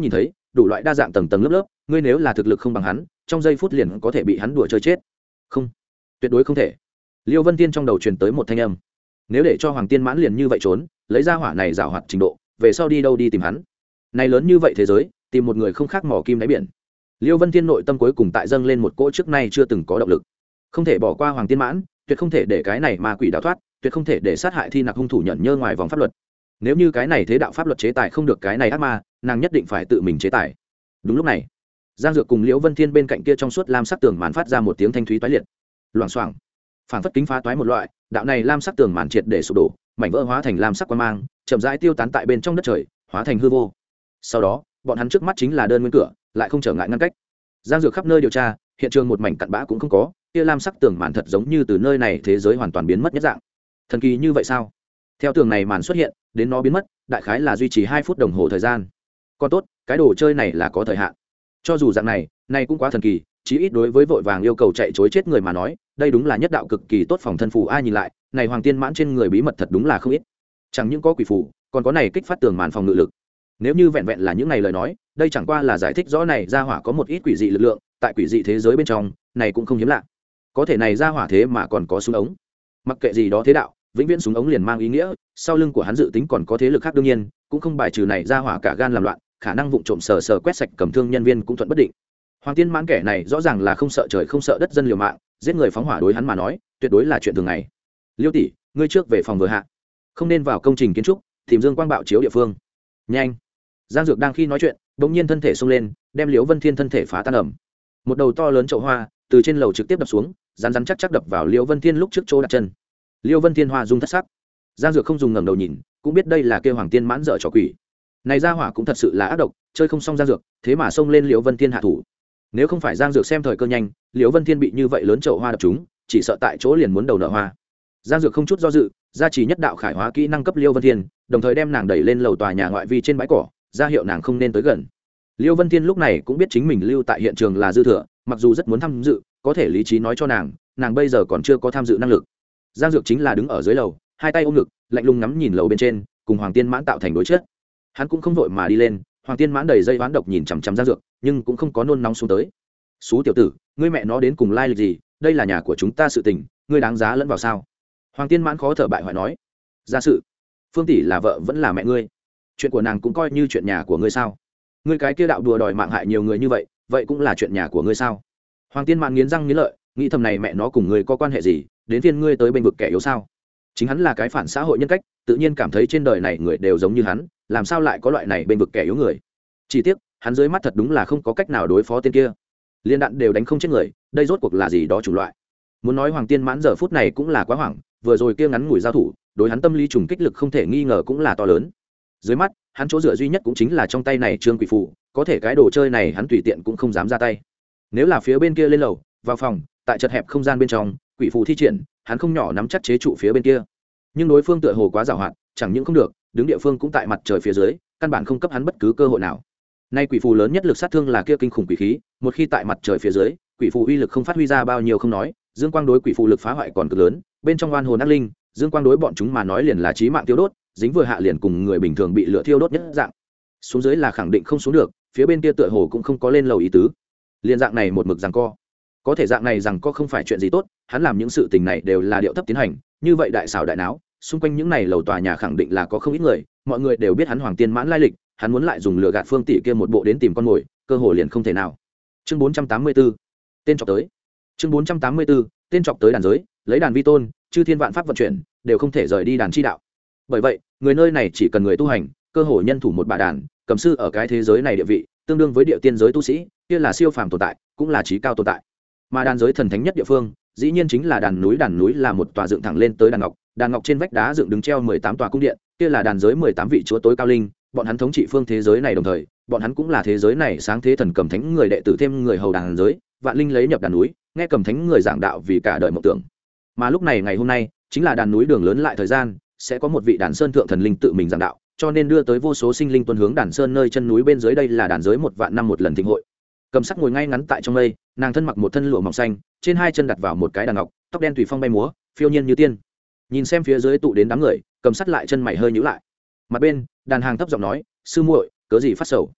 đủ loại đa dạng tầng tầng lớp lớp, ngươi nếu là thực lực không bằng hắn, trong giây phút liền có thể bị hắn đùa chơi chết. Không, tuyệt đối không thể. Liêu Vân Tiên trong đầu truyền tới một thanh âm, nếu để cho Hoàng Tiên Mãn liền như vậy trốn, lấy ra hỏa này giảo hoạt trình độ, về sau đi đâu đi tìm hắn? Này lớn như vậy thế giới, tìm một người không khác mò kim đáy biển. Liêu Vân Tiên nội tâm cuối cùng tại dâng lên một cỗ trước nay chưa từng có động lực, không thể bỏ qua Hoàng Tiên Mãn, tuyệt không thể để cái này ma quỷ đào thoát, tuyệt không thể để sát hại thi nặc hung thủ nhận nhơ ngoài vòng pháp luật. Nếu như cái này thế đạo pháp luật chế tài không được cái này ác ma, nàng nhất định phải tự mình chế tài. Đúng lúc này, Giang Dược cùng Liễu Vân Thiên bên cạnh kia trong suốt lam sắc tường màn phát ra một tiếng thanh thúy toái liệt, loảng xoảng, phảng phất kính phá toái một loại, đạo này lam sắc tường màn triệt để sụp đổ, mảnh vỡ hóa thành lam sắc quang mang, chậm rãi tiêu tán tại bên trong đất trời, hóa thành hư vô. Sau đó, bọn hắn trước mắt chính là đơn nguyên cửa, lại không trở ngại ngăn cách. Giang Dược khắp nơi điều tra, hiện trường một mảnh cặn bã cũng không có, kia lam sắc tường màn thật giống như từ nơi này thế giới hoàn toàn biến mất nhất dạng. Thần kỳ như vậy sao? Theo tường này màn xuất hiện, đến nó biến mất, đại khái là duy trì hai phút đồng hồ thời gian. Còn tốt, cái đồ chơi này là có thời hạn. Cho dù dạng này, này cũng quá thần kỳ, chí ít đối với vội vàng yêu cầu chạy trối chết người mà nói, đây đúng là nhất đạo cực kỳ tốt phòng thân phù. Ai nhìn lại, này Hoàng Tiên Mãn trên người bí mật thật đúng là không ít. Chẳng những có quỷ phù, còn có này kích phát tường màn phòng ngự lực. Nếu như vẹn vẹn là những này lời nói, đây chẳng qua là giải thích rõ này ra hỏa có một ít quỷ dị lực lượng, tại quỷ dị thế giới bên trong, này cũng không hiếm lạ. Có thể này ra hỏa thế mà còn có súng ống. Mặc kệ gì đó thế đạo, vĩnh viễn súng ống liền mang ý nghĩa, sau lưng của hắn dự tính còn có thế lực khác, đương nhiên, cũng không bài trừ này ra hỏa cả gan làm loạn, khả năng vụng trộm sờ sờ quét sạch cầm thương nhân viên cũng thuận bất định. Hoàng Tiên Mãn kẻ này rõ ràng là không sợ trời không sợ đất dân liều mạng, giết người phóng hỏa đối hắn mà nói, tuyệt đối là chuyện thường ngày. Liêu tỷ, ngươi trước về phòng vừa hạ, không nên vào công trình kiến trúc, tìm dương quang bạo chiếu địa phương. Nhanh. Giang Dược đang khi nói chuyện, bỗng nhiên thân thể xông lên, đem Liễu Vân Thiên thân thể phá tan ẩm. Một đầu to lớn chậu hoa từ trên lầu trực tiếp đập xuống, rắn rắn chắc chắc đập vào Liễu Vân Thiên lúc trước chỗ đặt chân. Liễu Vân Thiên hoa dung thất sắc. Giang Dược không dùng ngẩng đầu nhìn, cũng biết đây là kêu Hoàng Tiên Mãn dở trò quỷ. Này ra hỏa cũng thật sự là ác độc, chơi không xong Giang Dược, thế mà xông lên Liễu Vân Thiên hạ thủ. Nếu không phải Giang Dược xem thời cơ nhanh, Liễu Vân Thiên bị như vậy lớn chậu hoa đập trúng, chỉ sợ tại chỗ liền muốn đầu nợ hoa. Giang Dược không chút do dự, gia trì nhất đạo khải hóa kỹ năng cấp Liễu Vân Thiên, đồng thời đem nàng đẩy lên lầu tòa nhà ngoại vi trên bãi cỏ, ra hiệu nàng không nên tới gần. Liễu Vân Thiên lúc này cũng biết chính mình lưu tại hiện trường là dư thừa, mặc dù rất muốn tham dự, có thể lý trí nói cho nàng, nàng bây giờ còn chưa có tham dự năng lực. Giang Dược chính là đứng ở dưới lầu, hai tay ôm ngực, lạnh lùng ngắm nhìn lầu bên trên, cùng Hoàng Tiên Mãn tạo thành đối chất. Hắn cũng không vội mà đi lên, Hoàng Tiên Mãn đầy dây oán độc nhìn chằm chằm Giang Dược, nhưng cũng không có nôn nóng xuống tới. "Xú tiểu tử, ngươi mẹ nó đến cùng lai lịch gì? Đây là nhà của chúng ta sự tình, ngươi đáng giá lẫn vào sao?" Hoàng Tiên Mãn khó thở bại hoại nói. "Gia sự, Phương tỷ là vợ vẫn là mẹ ngươi, chuyện của nàng cũng coi như chuyện nhà của ngươi sao? Ngươi cái kia đạo đùa đòi mạng hại nhiều người như vậy, vậy cũng là chuyện nhà của ngươi sao?" Hoàng Tiên Mãn nghiến răng nghiến lợi, nghĩ thầm này mẹ nó cùng ngươi có quan hệ gì, đến phiên ngươi tới bên vực kẻ yếu sao? Chính hắn là cái phản xã hội nhân cách, tự nhiên cảm thấy trên đời này người đều giống như hắn, làm sao lại có loại này bên vực kẻ yếu người? Chỉ tiếc, hắn dưới mắt thật đúng là không có cách nào đối phó tên kia. Liên đạn đều đánh không chết người, đây rốt cuộc là gì đó chủng loại. Muốn nói Hoàng Tiên Mãn giờ phút này cũng là quá hoảng, vừa rồi kia ngắn ngủi giao thủ, đối hắn tâm lý trùng kích lực không thể nghi ngờ cũng là to lớn. Dưới mắt, hắn chỗ dựa duy nhất cũng chính là trong tay này trương quỷ phù, có thể cái đồ chơi này hắn tùy tiện cũng không dám ra tay. Nếu là phía bên kia lên lầu, vào phòng, tại chật hẹp không gian bên trong, quỷ phù thi triển, hắn không nhỏ nắm chắc chế trụ phía bên kia. Nhưng đối phương tựa hồ quá giàu hoạt, chẳng những không được, đứng địa phương cũng tại mặt trời phía dưới, căn bản không cấp hắn bất cứ cơ hội nào. Nay quỷ phù lớn nhất lực sát thương là kia kinh khủng quỷ khí, một khi tại mặt trời phía dưới, quỷ phù uy lực không phát huy ra bao nhiêu không nói, dương quang đối quỷ phù lực phá hoại còn cực lớn, bên trong oan hồn ác linh, dương quang đối bọn chúng mà nói liền là chí mạng tiêu đốt, dính vừa hạ liền cùng người bình thường bị lửa thiêu đốt nhất dạng. Xuống dưới là khẳng định không xuống được, phía bên kia tựa hồ cũng không có lên lầu ý tứ. Liên dạng này một mực giằng co. Có thể dạng này rằng có không phải chuyện gì tốt, hắn làm những sự tình này đều là điệu thấp tiến hành, như vậy đại xảo đại náo, xung quanh những này lầu tòa nhà khẳng định là có không ít người, mọi người đều biết hắn Hoàng Tiên Mãn lai lịch, hắn muốn lại dùng lừa gạt Phương tỷ kia một bộ đến tìm con mồi, cơ hội liền không thể nào. Chương bốn trăm tám mươi tư, tên chọc tới. Chương bốn trăm tám mươi tư, tên chọc tới đàn giới, lấy đàn vi tôn, chư thiên vạn pháp vận chuyển, đều không thể rời đi đàn chi đạo. Bởi vậy, người nơi này chỉ cần người tu hành, cơ hội nhân thủ một bà đàn, cầm sư ở cái thế giới này địa vị, tương đương với địa tiên giới tu sĩ, kia là siêu phàm tồn tại, cũng là chí cao tồn tại. Mà đàn giới thần thánh nhất địa phương, dĩ nhiên chính là đàn núi. Đàn núi là một tòa dựng thẳng lên tới đàn ngọc, đàn ngọc trên vách đá dựng đứng treo mười tám tòa cung điện, kia là đàn giới mười tám vị chúa tối cao linh, bọn hắn thống trị phương thế giới này, đồng thời bọn hắn cũng là thế giới này sáng thế thần cầm thánh người đệ tử thêm người hầu đàn giới, vạn linh lấy nhập đàn núi, nghe cầm thánh người giảng đạo vì cả đời mộng tưởng. Mà lúc này ngày hôm nay chính là đàn núi đường lớn lại thời gian, sẽ có một vị đàn sơn thượng thần linh tự mình giảng đạo, cho nên đưa tới vô số sinh linh tuân hướng đàn sơn nơi chân núi bên dưới. Đây là đàn giới một vạn năm một lần thịnh hội. Cầm sắc ngồi ngay ngắn tại trong mây, nàng thân mặc một thân lụa mỏng xanh, trên hai chân đặt vào một cái đàn ngọc, tóc đen tùy phong bay múa, phiêu nhiên như tiên. Nhìn xem phía dưới tụ đến đám người, cầm sắt lại chân mày hơi nhíu lại. Mặt bên, đàn hàng thấp giọng nói: "Sư muội, cớ gì phát sầu?"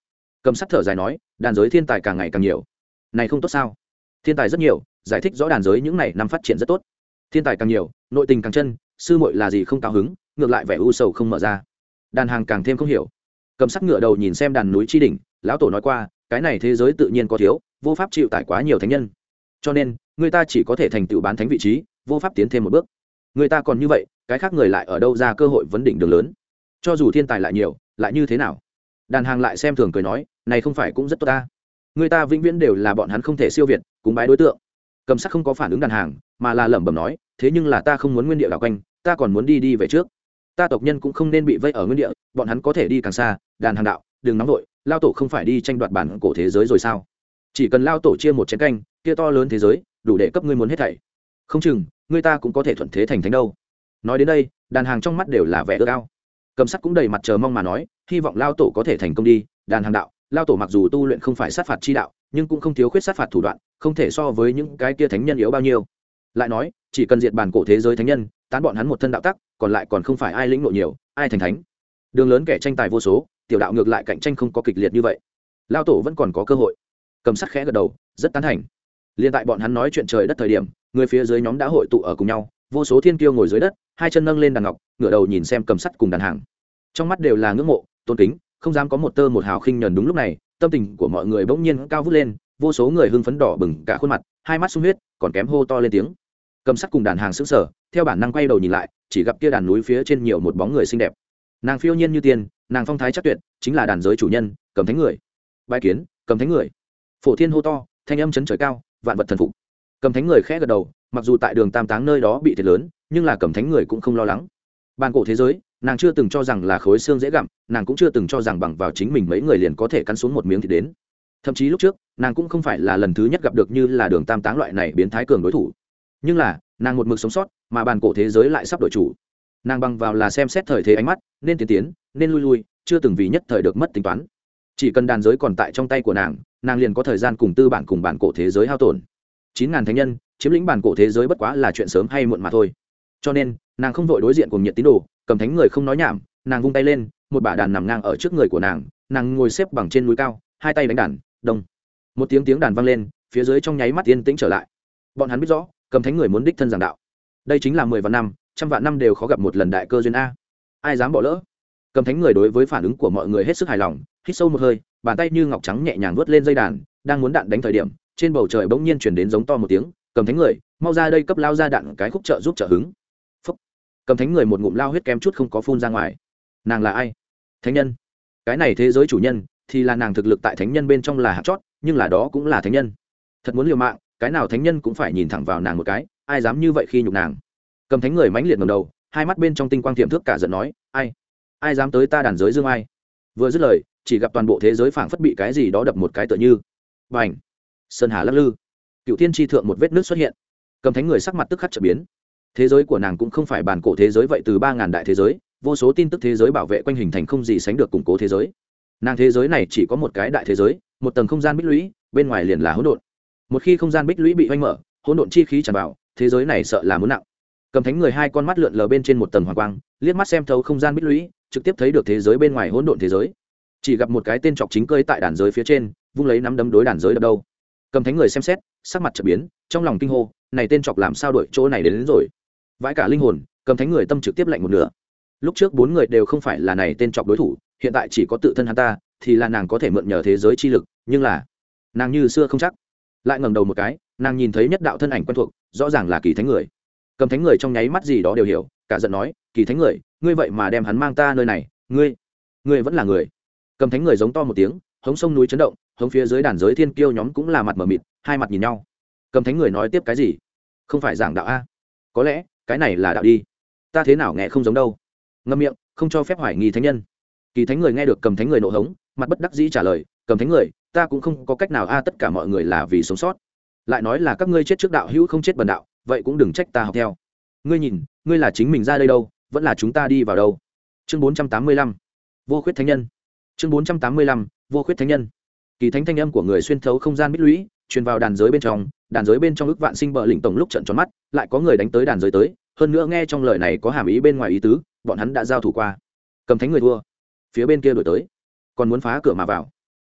Cầm sắt thở dài nói, đàn giới thiên tài càng ngày càng nhiều, này không tốt sao? Thiên tài rất nhiều, giải thích rõ đàn giới những này năm phát triển rất tốt. Thiên tài càng nhiều, nội tình càng chân, sư muội là gì không cao hứng, ngược lại vẻ u sầu không mở ra. Đàn hàng càng thêm không hiểu. Cầm sắt ngựa đầu nhìn xem đàn núi chi đỉnh, lão tổ nói qua, cái này thế giới tự nhiên có thiếu, vô pháp chịu tải quá nhiều thánh nhân, cho nên người ta chỉ có thể thành tựu bán thánh vị trí, vô pháp tiến thêm một bước. Người ta còn như vậy, cái khác người lại ở đâu ra cơ hội vấn đỉnh đường lớn? Cho dù thiên tài lại nhiều, lại như thế nào? Đàn hàng lại xem thường cười nói, này không phải cũng rất tốt ta? Người ta vĩnh viễn đều là bọn hắn không thể siêu việt, cúng bái đối tượng. Cầm sắc không có phản ứng đàn hàng, mà là lẩm bẩm nói, thế nhưng là ta không muốn nguyên địa đảo quanh, ta còn muốn đi đi về trước. Ta tộc nhân cũng không nên bị vây ở nguyên địa, bọn hắn có thể đi càng xa. Đàn hàng đạo, đừng nóng vội, lao tổ không phải đi tranh đoạt bản cổ thế giới rồi sao? Chỉ cần lao tổ chia một chén canh, kia to lớn thế giới, đủ để cấp ngươi muốn hết thảy. Không chừng, người ta cũng có thể thuận thế thành thánh đâu. Nói đến đây, đàn hàng trong mắt đều là vẻ ước ao. Cầm sắc cũng đầy mặt chờ mong mà nói, hy vọng lao tổ có thể thành công đi. Đàn hàng đạo, lao tổ mặc dù tu luyện không phải sát phạt chi đạo, nhưng cũng không thiếu khuyết sát phạt thủ đoạn, không thể so với những cái kia thánh nhân yếu bao nhiêu. Lại nói, chỉ cần diệt bản cổ thế giới thánh nhân, tán bọn hắn một thân đạo tắc, còn lại còn không phải ai lĩnh ngộ nhiều, ai thành thánh. Đường lớn kẻ tranh tài vô số, tiểu đạo ngược lại cạnh tranh không có kịch liệt như vậy, lao tổ vẫn còn có cơ hội. Cầm sắc khẽ gật đầu, rất tán thành. Liên tại bọn hắn nói chuyện trời đất thời điểm, người phía dưới nhóm đã hội tụ ở cùng nhau, vô số thiên kiêu ngồi dưới đất, hai chân nâng lên đàn ngọc, ngửa đầu nhìn xem Cầm sắt cùng đàn hàng, trong mắt đều là ngưỡng mộ, tôn kính, không dám có một tơ một hào khinh nhẫn. Đúng lúc này, tâm tình của mọi người bỗng nhiên cao vút lên, vô số người hưng phấn đỏ bừng cả khuôn mặt, hai mắt sung huyết, còn kém hô to lên tiếng. Cầm sắt cùng đàn hàng sững sờ, theo bản năng quay đầu nhìn lại, chỉ gặp kia đàn núi phía trên nhiều một bóng người xinh đẹp. Nàng phiêu nhiên như tiên, nàng phong thái chắc tuyệt, chính là đàn giới chủ nhân, Cầm Thánh người. Bái kiến, Cầm Thánh người. Phổ thiên hô to, thanh âm chấn trời cao, vạn vật thần phục. Cầm Thánh người khẽ gật đầu, mặc dù tại đường Tam Táng nơi đó bị thiệt lớn, nhưng là Cầm Thánh người cũng không lo lắng. Bàn cổ thế giới, nàng chưa từng cho rằng là khối xương dễ gặm, nàng cũng chưa từng cho rằng bằng vào chính mình mấy người liền có thể cắn xuống một miếng thịt đến. Thậm chí lúc trước, nàng cũng không phải là lần thứ nhất gặp được như là đường Tam Táng loại này biến thái cường đối thủ. Nhưng là, nàng một mực sống sót, mà bàn cổ thế giới lại sắp đổi chủ. Nàng bằng vào là xem xét thời thế ánh mắt, nên tiến tiến, nên lui lui, chưa từng vì nhất thời được mất tính toán. Chỉ cần đàn giới còn tại trong tay của nàng, nàng liền có thời gian cùng tư bản cùng bản cổ thế giới hao tổn. Chín ngàn thánh nhân chiếm lĩnh bản cổ thế giới bất quá là chuyện sớm hay muộn mà thôi. Cho nên, nàng không vội đối diện cùng nhiệt tín đồ, Cầm Thánh người không nói nhảm, nàng vung tay lên, một bả đàn nằm ngang ở trước người của nàng, nàng ngồi xếp bằng trên núi cao, hai tay đánh đàn, đông. Một tiếng tiếng đàn vang lên, phía dưới trong nháy mắt yên tĩnh trở lại. Bọn hắn biết rõ, Cầm Thánh người muốn đích thân giảng đạo. Đây chính là mười vạn năm, trăm vạn năm đều khó gặp một lần đại cơ duyên a. Ai dám bỏ lỡ? Cầm Thánh người đối với phản ứng của mọi người hết sức hài lòng, hít sâu một hơi, bàn tay như ngọc trắng nhẹ nhàng vuốt lên dây đàn, đang muốn đạn đánh thời điểm, trên bầu trời bỗng nhiên truyền đến giống to một tiếng, Cầm Thánh người, mau ra đây cấp lao ra đạn cái khúc trợ giúp trợ hứng. Phúc. Cầm Thánh người một ngụm lao huyết kém chút không có phun ra ngoài. Nàng là ai? Thánh nhân. Cái này thế giới chủ nhân, thì là nàng thực lực tại thánh nhân bên trong là hạt chót, nhưng là đó cũng là thánh nhân. Thật muốn liều mạng, cái nào thánh nhân cũng phải nhìn thẳng vào nàng một cái, ai dám như vậy khi nhục nàng. Cầm Thánh người mãnh liệt ngẩng đầu, hai mắt bên trong tinh quang tiềm thước cả giận nói, ai? Ai dám tới ta đàn giới dương ai? Vừa dứt lời, chỉ gặp toàn bộ thế giới phảng phất bị cái gì đó đập một cái tựa như. Bành! Sơn hà lắc lư. Cựu thiên tri thượng một vết nứt xuất hiện. Cầm Thánh người sắc mặt tức khắc trở biến. Thế giới của nàng cũng không phải bản cổ thế giới vậy, từ ba ngàn đại thế giới, vô số tin tức thế giới bảo vệ quanh hình thành không gì sánh được củng cố thế giới. Nàng thế giới này chỉ có một cái đại thế giới, một tầng không gian bích lũy, bên ngoài liền là hỗn độn. Một khi không gian bích lũy bị hoanh mở, hỗn độn chi khí tràn vào, thế giới này sợ là muốn nặng. Cầm Thánh người hai con mắt lượn lờ bên trên một tầng hoàng quang, liếc mắt xem thấu không gian bích lũy, trực tiếp thấy được thế giới bên ngoài hỗn độn thế giới. Chỉ gặp một cái tên trọc chính cơi tại đàn giới phía trên, vung lấy nắm đấm đối đàn giới đập đâu. Cầm Thánh người xem xét, sắc mặt chợt biến, trong lòng kinh hô, này tên trọc làm sao đuổi chỗ này đến, đến rồi? Vãi cả linh hồn, Cầm Thánh người tâm trực tiếp lạnh một nửa. Lúc trước bốn người đều không phải là này tên trọc đối thủ, hiện tại chỉ có tự thân hắn ta, thì là nàng có thể mượn nhờ thế giới chi lực, nhưng là nàng như xưa không chắc. Lại ngẩng đầu một cái, nàng nhìn thấy nhất đạo thân ảnh quen thuộc, rõ ràng là Kỳ Thánh người. Cầm Thánh người trong nháy mắt gì đó đều hiểu, cả giận nói, Kỳ Thánh người, ngươi vậy mà đem hắn mang ta nơi này, ngươi, ngươi vẫn là người. Cầm Thánh người giống to một tiếng, hống sông núi chấn động, hống phía dưới đàn giới thiên kiêu nhóm cũng là mặt mở mịt, hai mặt nhìn nhau. Cầm Thánh người nói tiếp cái gì? Không phải giảng đạo a? Có lẽ cái này là đạo đi, ta thế nào nghe không giống đâu. Ngậm miệng, không cho phép hoài nghi thánh nhân. Kỳ Thánh người nghe được Cầm Thánh người nộ hống, mặt bất đắc dĩ trả lời, Cầm Thánh người, ta cũng không có cách nào a, tất cả mọi người là vì sống sót. Lại nói là các ngươi chết trước đạo hữu không chết bần đạo, vậy cũng đừng trách ta học theo. Ngươi nhìn, ngươi là chính mình ra đây đâu, vẫn là chúng ta đi vào đâu? Chương bốn trăm tám mươi lăm, vô khuyết thánh nhân. Chương bốn trăm tám mươi lăm, vô khuyết thánh nhân. Kỳ Thánh thanh âm của người xuyên thấu không gian bích lũy, truyền vào đàn giới bên trong, đàn giới bên trong ước vạn sinh bờ lĩnh tổng lúc trợn tròn mắt, lại có người đánh tới đàn giới tới, hơn nữa nghe trong lời này có hàm ý bên ngoài ý tứ, bọn hắn đã giao thủ qua. Cầm Thánh người thua, phía bên kia đuổi tới, còn muốn phá cửa mà vào.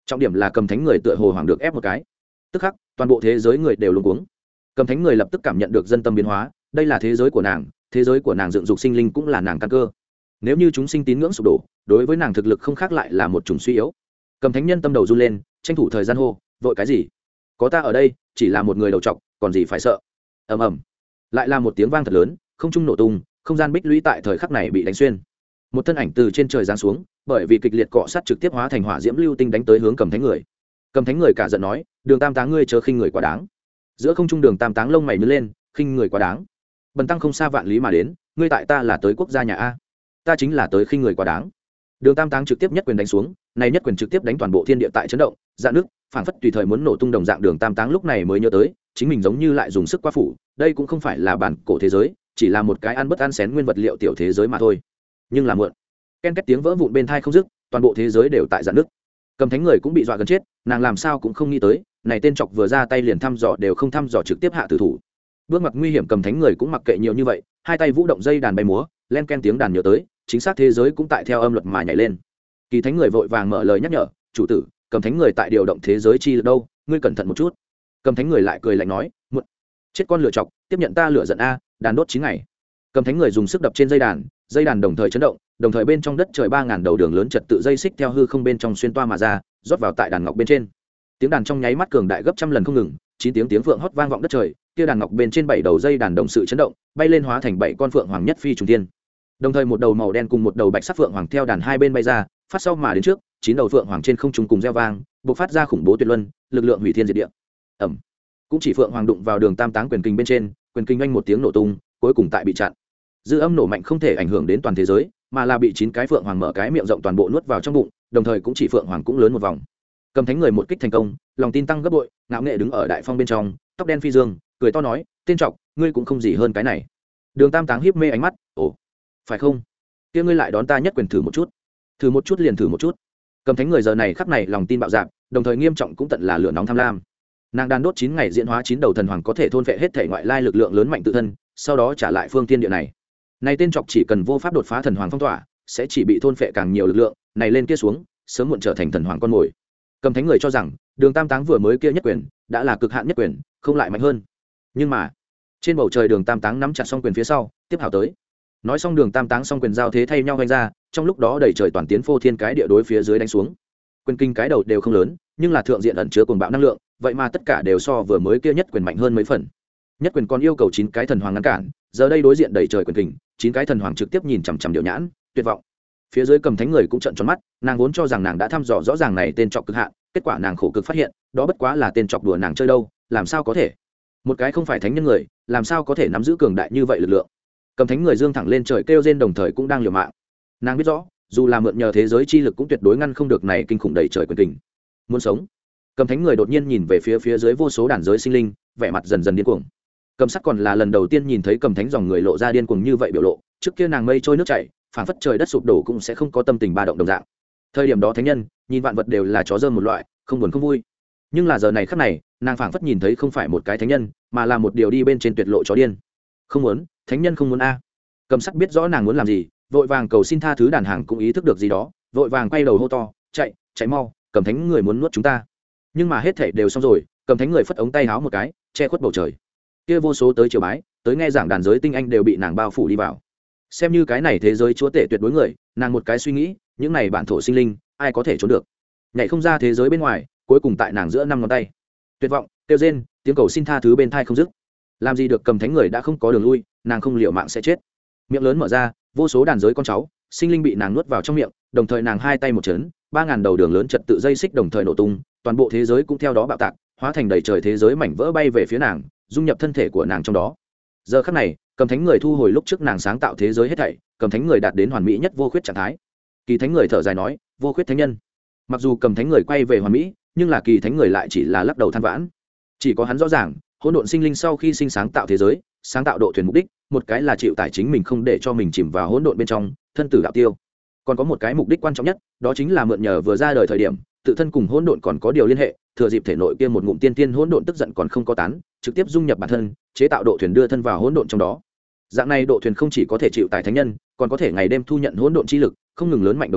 trọng điểm là cầm thánh người tựa hồ hoàng được ép một cái, tức khắc toàn bộ thế giới người đều luống cuống. Cầm thánh người lập tức cảm nhận được dân tâm biến hóa, đây là thế giới của nàng, thế giới của nàng dựng dục sinh linh cũng là nàng căn cơ. Nếu như chúng sinh tín ngưỡng sụp đổ, đối với nàng thực lực không khác lại là một chủng suy yếu. Cầm thánh nhân tâm đầu run lên, tranh thủ thời gian hô, vội cái gì? Có ta ở đây, chỉ là một người đầu trọc, còn gì phải sợ? Ầm ầm, lại là một tiếng vang thật lớn, không trung nổ tung, không gian bích lũy tại thời khắc này bị đánh xuyên. Một thân ảnh từ trên trời giáng xuống, bởi vì kịch liệt cọ sát trực tiếp hóa thành hỏa diễm lưu tinh đánh tới hướng cầm thánh người. Cầm thánh người cả giận nói, đường tam táng ngươi chớ khinh người quá đáng. Giữa không trung đường tam táng lông mày nhướng lên, khinh người quá đáng. Bần tăng không xa vạn lý mà đến, ngươi tại ta là tới quốc gia nhà a, ta chính là tới khinh người quá đáng. Đường tam táng trực tiếp nhất quyền đánh xuống, này nhất quyền trực tiếp đánh toàn bộ thiên địa tại chấn động, dạ nước phảng phất tùy thời muốn nổ tung đồng dạng. Đường tam táng lúc này mới nhớ tới, chính mình giống như lại dùng sức quá phủ, đây cũng không phải là bản cổ thế giới, chỉ là một cái ăn bất ăn xén nguyên vật liệu tiểu thế giới mà thôi. Nhưng là muộn, ken két tiếng vỡ vụn bên thai không dứt, toàn bộ thế giới đều tại dạ nước. Cầm thánh người cũng bị dọa gần chết, nàng làm sao cũng không nghĩ tới, này tên chọc vừa ra tay liền thăm dò đều không thăm dò trực tiếp hạ tử thủ. Bước ngoặt nguy hiểm cầm thánh người cũng mặc kệ nhiều như vậy, hai tay vũ động dây đàn bay múa, len ken tiếng đàn nhớ tới, chính xác thế giới cũng tại theo âm luật mà nhảy lên. Kỳ thánh người vội vàng mở lời nhắc nhở, chủ tử, cầm thánh người tại điều động thế giới chi lực đâu, ngươi cẩn thận một chút. Cầm thánh người lại cười lạnh nói, muộn, chết con lửa chọc, tiếp nhận ta lửa giận a, đàn đốt chín ngày. Cầm thánh người dùng sức đập trên dây đàn, dây đàn đồng thời chấn động, đồng thời bên trong đất trời ba ngàn đầu đường lớn trật tự dây xích theo hư không bên trong xuyên toa mà ra, rót vào tại đàn ngọc bên trên. Tiếng đàn trong nháy mắt cường đại gấp trăm lần không ngừng, chín tiếng tiếng phượng hót vang vọng đất trời, kia đàn ngọc bên trên bảy đầu dây đàn đồng sự chấn động, bay lên hóa thành bảy con phượng hoàng nhất phi trùng thiên. Đồng thời một đầu màu đen cùng một đầu bạch sắc phượng hoàng theo đàn hai bên bay ra, phát sau mà đến trước, chín đầu phượng hoàng trên không trung cùng reo vang, bộc phát ra khủng bố tuyệt luân, lực lượng hủy thiên diệt địa. Ầm. Cũng chỉ phượng hoàng đụng vào đường tam táng quyền kinh bên trên, quyền kinh oanh một tiếng nổ tung, cuối cùng tại bị chặn. Dư âm nổ mạnh không thể ảnh hưởng đến toàn thế giới, mà là bị chín cái phượng hoàng mở cái miệng rộng toàn bộ nuốt vào trong bụng, đồng thời cũng chỉ phượng hoàng cũng lớn một vòng. Cầm thánh người một kích thành công, lòng tin tăng gấp bội, ngạo nghệ đứng ở đại phong bên trong, tóc đen phi dương, cười to nói, tên trọc, ngươi cũng không gì hơn cái này. Đường tam táng hiếp mê ánh mắt, ồ, phải không? Kia ngươi lại đón ta nhất quyền thử một chút, thử một chút liền thử một chút. Cầm thánh người giờ này khắc này lòng tin bạo dạn, đồng thời nghiêm trọng cũng tận là lửa nóng tham lam. Nàng đan đốt chín ngày diễn hóa chín đầu thần hoàng có thể thôn phệ hết thể ngoại lai lực lượng lớn mạnh tự thân, sau đó trả lại phương tiên địa này. Này tên trọc chỉ cần vô pháp đột phá thần hoàng phong tỏa, sẽ chỉ bị thôn phệ càng nhiều lực lượng, này lên kia xuống, sớm muộn trở thành thần hoàng con mồi. Cầm thánh người cho rằng, đường tam táng vừa mới kia nhất quyền đã là cực hạn nhất quyền, không lại mạnh hơn. Nhưng mà trên bầu trời đường tam táng nắm chặt song quyền phía sau, tiếp hảo tới. Nói xong đường tam táng song quyền giao thế thay nhau vung ra, trong lúc đó đầy trời toàn tiến phô thiên cái địa đối phía dưới đánh xuống. Quyền kinh cái đầu đều không lớn, nhưng là thượng diện ẩn chứa cuồng bạo năng lượng, vậy mà tất cả đều so vừa mới kia nhất quyền mạnh hơn mấy phần. Nhất quyền còn yêu cầu chín cái thần hoàng ngăn cản, giờ đây đối diện đầy trời quyền kình, chín cái thần hoàng trực tiếp nhìn chằm chằm điệu nhãn, tuyệt vọng. Phía dưới cầm thánh người cũng trợn tròn mắt, nàng vốn cho rằng nàng đã thăm dò rõ ràng này tên trọc cực hạn, kết quả nàng khổ cực phát hiện, đó bất quá là tên trọc đùa nàng chơi đâu, làm sao có thể? Một cái không phải thánh nhân người, làm sao có thể nắm giữ cường đại như vậy lực lượng? Cầm thánh người dương thẳng lên trời kêu rên đồng thời cũng đang liều mạng. Nàng biết rõ, dù là mượn nhờ thế giới chi lực cũng tuyệt đối ngăn không được này kinh khủng đầy trời quyền kình. Muốn sống, cầm thánh người đột nhiên nhìn về phía phía dưới vô số đàn giới sinh linh, vẻ mặt dần dần điên cuồng. Cầm sắc còn là lần đầu tiên nhìn thấy cầm thánh dòng người lộ ra điên cuồng như vậy biểu lộ, trước kia nàng mây trôi nước chảy, phảng phất trời đất sụp đổ cũng sẽ không có tâm tình ba động đồng dạng. Thời điểm đó thánh nhân nhìn vạn vật đều là chó dơm một loại, không buồn không vui. Nhưng là giờ này khắc này, nàng phảng phất nhìn thấy không phải một cái thánh nhân, mà là một điều đi bên trên tuyệt lộ chó điên. Không muốn, thánh nhân không muốn a. Cầm sắc biết rõ nàng muốn làm gì, vội vàng cầu xin tha thứ. Đàn hàng cũng ý thức được gì đó, vội vàng quay đầu hô to, chạy, chạy mau, cầm thánh người muốn nuốt chúng ta. Nhưng mà hết thảy đều xong rồi, cầm thánh người phất ống tay háo một cái, che khuất bầu trời. Kia vô số tới triều bái, tới nghe giảng đàn giới tinh anh đều bị nàng bao phủ đi vào. Xem như cái này thế giới chúa tể tuyệt đối người, nàng một cái suy nghĩ, những này bản thổ sinh linh, ai có thể trốn được? Nhảy không ra thế giới bên ngoài, cuối cùng tại nàng giữa năm ngón tay. Tuyệt vọng, kêu rên, tiếng cầu xin tha thứ bên thai không dứt. Làm gì được, cầm thánh người đã không có đường lui, nàng không liều mạng sẽ chết. Miệng lớn mở ra, vô số đàn giới con cháu, sinh linh bị nàng nuốt vào trong miệng, đồng thời nàng hai tay một chấn, ba ngàn đầu đường lớn trật tự dây xích đồng thời nổ tung, toàn bộ thế giới cũng theo đó bạo tạc, hóa thành đầy trời thế giới mảnh vỡ bay về phía nàng, dung nhập thân thể của nàng trong đó. Giờ khắc này, cầm thánh người thu hồi lúc trước nàng sáng tạo thế giới hết thảy, cầm thánh người đạt đến hoàn mỹ nhất vô khuyết trạng thái. Kỳ thánh người thở dài nói, vô khuyết thánh nhân. Mặc dù cầm thánh người quay về hoàn mỹ, nhưng là kỳ thánh người lại chỉ là lắc đầu than vãn. Chỉ có hắn rõ ràng, hỗn độn sinh linh sau khi sinh sáng tạo thế giới, sáng tạo độ thuyền mục đích, một cái là chịu tải chính mình không để cho mình chìm vào hỗn độn bên trong, thân tử đạo tiêu. Còn có một cái mục đích quan trọng nhất, đó chính là mượn nhờ vừa ra đời thời điểm, tự thân cùng hỗn độn còn có điều liên hệ, thừa dịp thể nội kia một ngụm tiên tiên hỗn độn tức giận còn không có tán, trực tiếp dung nhập bản thân, chế tạo độ thuyền đưa thân vào hỗn độn trong đó. Dạng này độ thuyền không chỉ có thể chịu tải thánh nhân, còn có thể ngày đêm thu nhận hỗn độn chi lực, không ngừng lớn mạnh đồng thời,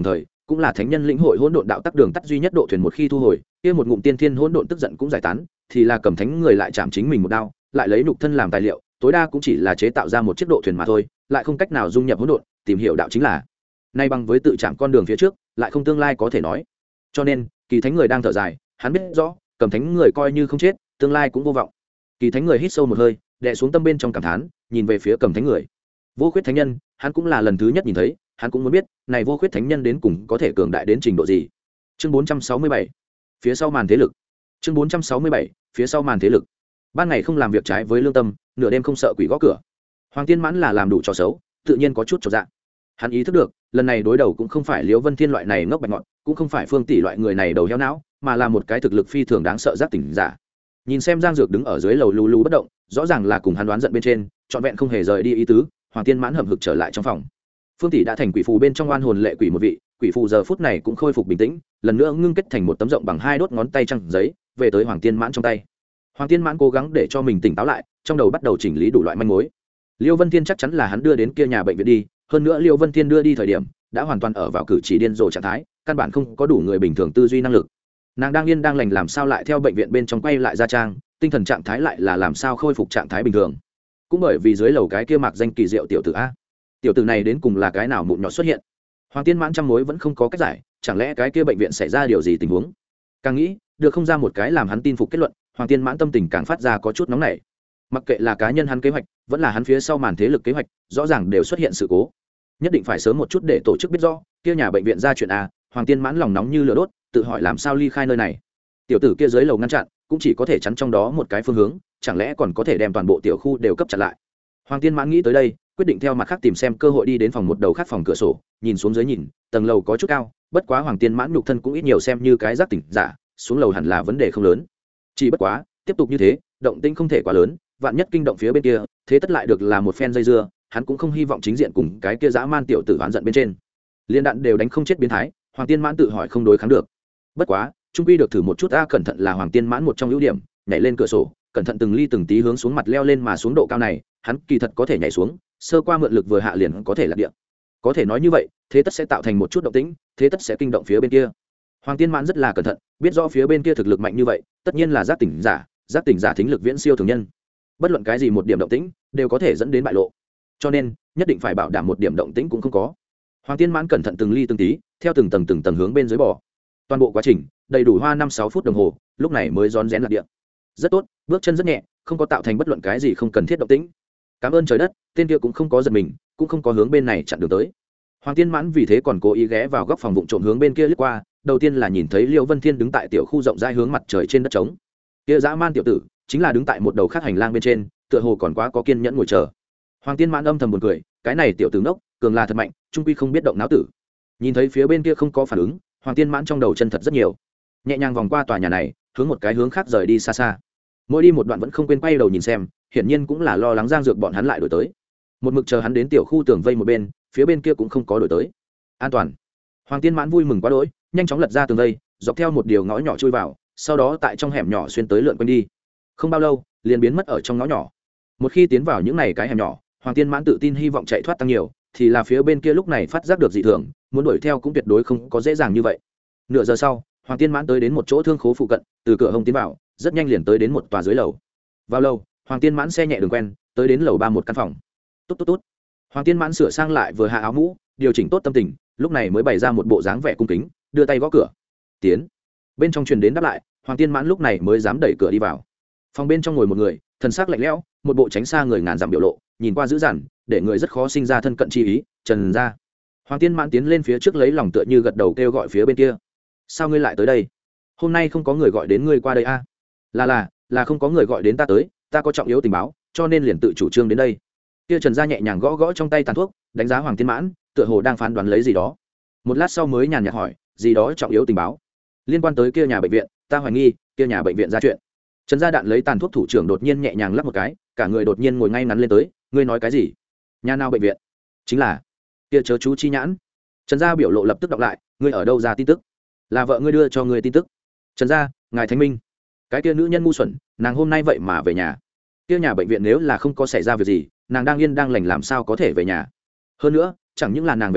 cũng là thánh nhân lĩnh hội hỗn độn đạo tắc đường tắt duy nhất độ thuyền, một khi thu hồi kia một ngụm tiên thiên hỗn độn tức giận cũng giải tán, thì là cầm thánh người lại chạm chính mình một đao, lại lấy nhục thân làm tài liệu, tối đa cũng chỉ là chế tạo ra một chiếc độ thuyền mà thôi, lại không cách nào dung nhập hỗn độn, tìm hiểu đạo chính là nay bằng với tự chạm con đường phía trước, lại không tương lai có thể nói. Cho nên kỳ thánh người đang thở dài, hắn biết rõ cầm thánh người coi như không chết, tương lai cũng vô vọng. Kỳ thánh người hít sâu một hơi, đè xuống tâm bên trong cảm thán, nhìn về phía cầm thánh người. Vô khuyết thánh nhân, hắn cũng là lần thứ nhất nhìn thấy, hắn cũng muốn biết này vô khuyết thánh nhân đến cùng có thể cường đại đến trình độ gì. Chương bốn trăm sáu mươi bảy, phía sau màn thế lực. Chương bốn trăm sáu mươi bảy, phía sau màn thế lực. Ban ngày không làm việc trái với lương tâm, nửa đêm không sợ quỷ gõ cửa. Hoàng Tiên Mãn là làm đủ trò xấu, tự nhiên có chút trò dạ. Hắn ý thức được, lần này đối đầu cũng không phải Liễu Vân Thiên loại này ngốc bạch ngọn, cũng không phải Phương Tỷ loại người này đầu heo não, mà là một cái thực lực phi thường đáng sợ giác tỉnh giả. Nhìn xem Giang Dược đứng ở dưới lầu lù lù bất động, rõ ràng là cùng hắn đoán giận bên trên, trọn vẹn không hề rời đi ý tứ. Hoàng Tiên Mãn hậm hực trở lại trong phòng. Phương Tỷ đã thành quỷ phù bên trong oan hồn lệ quỷ một vị, quỷ phù giờ phút này cũng khôi phục bình tĩnh, lần nữa ngưng kết thành một tấm rộng bằng hai đốt ngón tay trắng giấy, về tới Hoàng Tiên Mãn trong tay. Hoàng Tiên Mãn cố gắng để cho mình tỉnh táo lại, trong đầu bắt đầu chỉnh lý đủ loại manh mối. Liêu Vân Thiên chắc chắn là hắn đưa đến kia nhà bệnh viện đi, hơn nữa Liêu Vân Thiên đưa đi thời điểm đã hoàn toàn ở vào cử chỉ điên rồ trạng thái, căn bản không có đủ người bình thường tư duy năng lực. Nàng đang yên đang lành làm sao lại theo bệnh viện bên trong quay lại ra trang, tinh thần trạng thái lại là làm sao khôi phục trạng thái bình thường. Cũng bởi vì dưới lầu cái kia mạc danh kỳ diệu tiểu tử a. Tiểu tử này đến cùng là cái nào mụn nhọt xuất hiện? Hoàng Tiên Mãn trăm mối vẫn không có cách giải, chẳng lẽ cái kia bệnh viện xảy ra điều gì tình huống? Càng nghĩ, được không ra một cái làm hắn tin phục kết luận, Hoàng Tiên Mãn tâm tình càng phát ra có chút nóng nảy. Mặc kệ là cá nhân hắn kế hoạch, vẫn là hắn phía sau màn thế lực kế hoạch, rõ ràng đều xuất hiện sự cố. Nhất định phải sớm một chút để tổ chức biết rõ, kia nhà bệnh viện ra chuyện a. Hoàng Tiên Mãn lòng nóng như lửa đốt, tự hỏi làm sao ly khai nơi này. Tiểu tử kia dưới lầu ngăn chặn, cũng chỉ có thể chắn trong đó một cái phương hướng, chẳng lẽ còn có thể đem toàn bộ tiểu khu đều cấp chặn lại. Hoàng Tiên Mãn nghĩ tới đây, quyết định theo mặt khác tìm xem cơ hội đi đến phòng một đầu khác phòng cửa sổ, nhìn xuống dưới nhìn, tầng lầu có chút cao, bất quá Hoàng Tiên Mãn nhục thân cũng ít nhiều xem như cái giác tỉnh giả, xuống lầu hẳn là vấn đề không lớn. Chỉ bất quá, tiếp tục như thế, động tĩnh không thể quá lớn, vạn nhất kinh động phía bên kia, thế tất lại được là một phen dây dưa, hắn cũng không hy vọng chính diện cùng cái kia dã man tiểu tử oán giận bên trên. Liên đạn đều đánh không chết biến thái, Hoàng Tiên Mãn tự hỏi không đối kháng được. Bất quá, trung quy được thử một chút a, cẩn thận là Hoàng Tiên Mãn một trong ưu điểm, nhảy lên cửa sổ, cẩn thận từng ly từng tí hướng xuống mặt leo lên mà xuống độ cao này, hắn kỳ thật có thể nhảy xuống, sơ qua mượn lực vừa hạ liền có thể lạc địa. Có thể nói như vậy, thế tất sẽ tạo thành một chút động tĩnh, thế tất sẽ kinh động phía bên kia. Hoàng Tiên Mãn rất là cẩn thận, biết rõ phía bên kia thực lực mạnh như vậy, tất nhiên là giác tỉnh giả, giác tỉnh giả thính lực viễn siêu thường nhân. Bất luận cái gì một điểm động tĩnh, đều có thể dẫn đến bại lộ. Cho nên, nhất định phải bảo đảm một điểm động tĩnh cũng không có. Hoàng Tiên Mãn cẩn thận từng ly từng tí, theo từng tầng từng tầng hướng bên dưới bò. Toàn bộ quá trình, đầy đủ hoa năm sáu phút đồng hồ, lúc này mới rón rén lạc địa. Rất tốt, bước chân rất nhẹ, không có tạo thành bất luận cái gì không cần thiết động tĩnh. Cảm ơn trời đất, tên kia cũng không có giật mình, cũng không có hướng bên này chặn đường tới. Hoàng Tiên Mãn vì thế còn cố ý ghé vào góc phòng vụng trộm hướng bên kia liếc qua, đầu tiên là nhìn thấy Liêu Vân Thiên đứng tại tiểu khu rộng rãi hướng mặt trời trên đất trống. Kia dã man tiểu tử, chính là đứng tại một đầu khác hành lang bên trên, tựa hồ còn quá có kiên nhẫn ngồi chờ. Hoàng Tiên Mãn âm thầm buồn cười, cái này tiểu tử ngốc, cường là thật mạnh, trung quy không biết động não tử. Nhìn thấy phía bên kia không có phản ứng, Hoàng Tiên Mãn trong đầu chân thật rất nhiều, nhẹ nhàng vòng qua tòa nhà này, hướng một cái hướng khác rời đi xa xa. Mỗi đi một đoạn vẫn không quên quay đầu nhìn xem, hiển nhiên cũng là lo lắng Giang Dược bọn hắn lại đổi tới. Một mực chờ hắn đến tiểu khu tường vây một bên, phía bên kia cũng không có đổi tới. An toàn. Hoàng Tiên Mãn vui mừng quá đỗi, nhanh chóng lật ra tường vây, dọc theo một điều ngõ nhỏ chui vào, sau đó tại trong hẻm nhỏ xuyên tới lượn quanh đi. Không bao lâu, liền biến mất ở trong ngõ nhỏ. Một khi tiến vào những này cái hẻm nhỏ, Hoàng Tiên Mãn tự tin hy vọng chạy thoát tăng nhiều, thì là phía bên kia lúc này phát giác được dị thường, muốn đuổi theo cũng tuyệt đối không có dễ dàng như vậy. Nửa giờ sau, Hoàng Tiên Mãn tới đến một chỗ thương khố phụ cận, từ cửa hông tiến vào, rất nhanh liền tới đến một tòa dưới lầu. Vào lầu, Hoàng Tiên Mãn xe nhẹ đường quen, tới đến lầu ba một căn phòng. Tốt tốt tốt. Hoàng Tiên Mãn sửa sang lại vừa hạ áo mũ, điều chỉnh tốt tâm tình, lúc này mới bày ra một bộ dáng vẻ cung kính, đưa tay gõ cửa. Tiến. Bên trong truyền đến đáp lại, Hoàng Tiên Mãn lúc này mới dám đẩy cửa đi vào. Phòng bên trong ngồi một người, thần sắc lạnh lẽo, một bộ tránh xa người ngàn dặm biểu lộ, nhìn qua dữ dằn, để người rất khó sinh ra thân cận chi ý. Trần gia. Hoàng Tiên Mãn tiến lên phía trước lấy lòng tựa như gật đầu kêu gọi phía bên kia. Sao ngươi lại tới đây? Hôm nay không có người gọi đến ngươi qua đây a? À? Là là, là không có người gọi đến ta tới, ta có trọng yếu tình báo, cho nên liền tự chủ trương đến đây. Kia Trần gia nhẹ nhàng gõ gõ trong tay tàn thuốc, đánh giá Hoàng Tiên Mãn, tựa hồ đang phán đoán lấy gì đó. Một lát sau mới nhàn nhạt hỏi, gì đó trọng yếu tình báo? Liên quan tới kia nhà bệnh viện, ta hoài nghi kia nhà bệnh viện ra chuyện. Trần gia đạn lấy tàn thuốc thủ trưởng đột nhiên nhẹ nhàng lắp một cái, cả người đột nhiên ngồi ngay ngắn lên tới, ngươi nói cái gì? Nhà nào bệnh viện? Chính là kia chớ chú chi nhãn. Trần gia biểu lộ lập tức đọc lại, ngươi ở đâu ra tin tức? Là vợ ngươi đưa cho ngươi tin tức. Trần gia, ngài Thánh Minh. Cái kia nữ nhân ngu xuẩn, nàng hôm nay vậy mà về nhà. Kia nhà bệnh viện nếu là không có xảy ra việc gì, nàng đang yên đang lành làm sao có thể về nhà? Hơn nữa, chẳng những là nàng về nhà,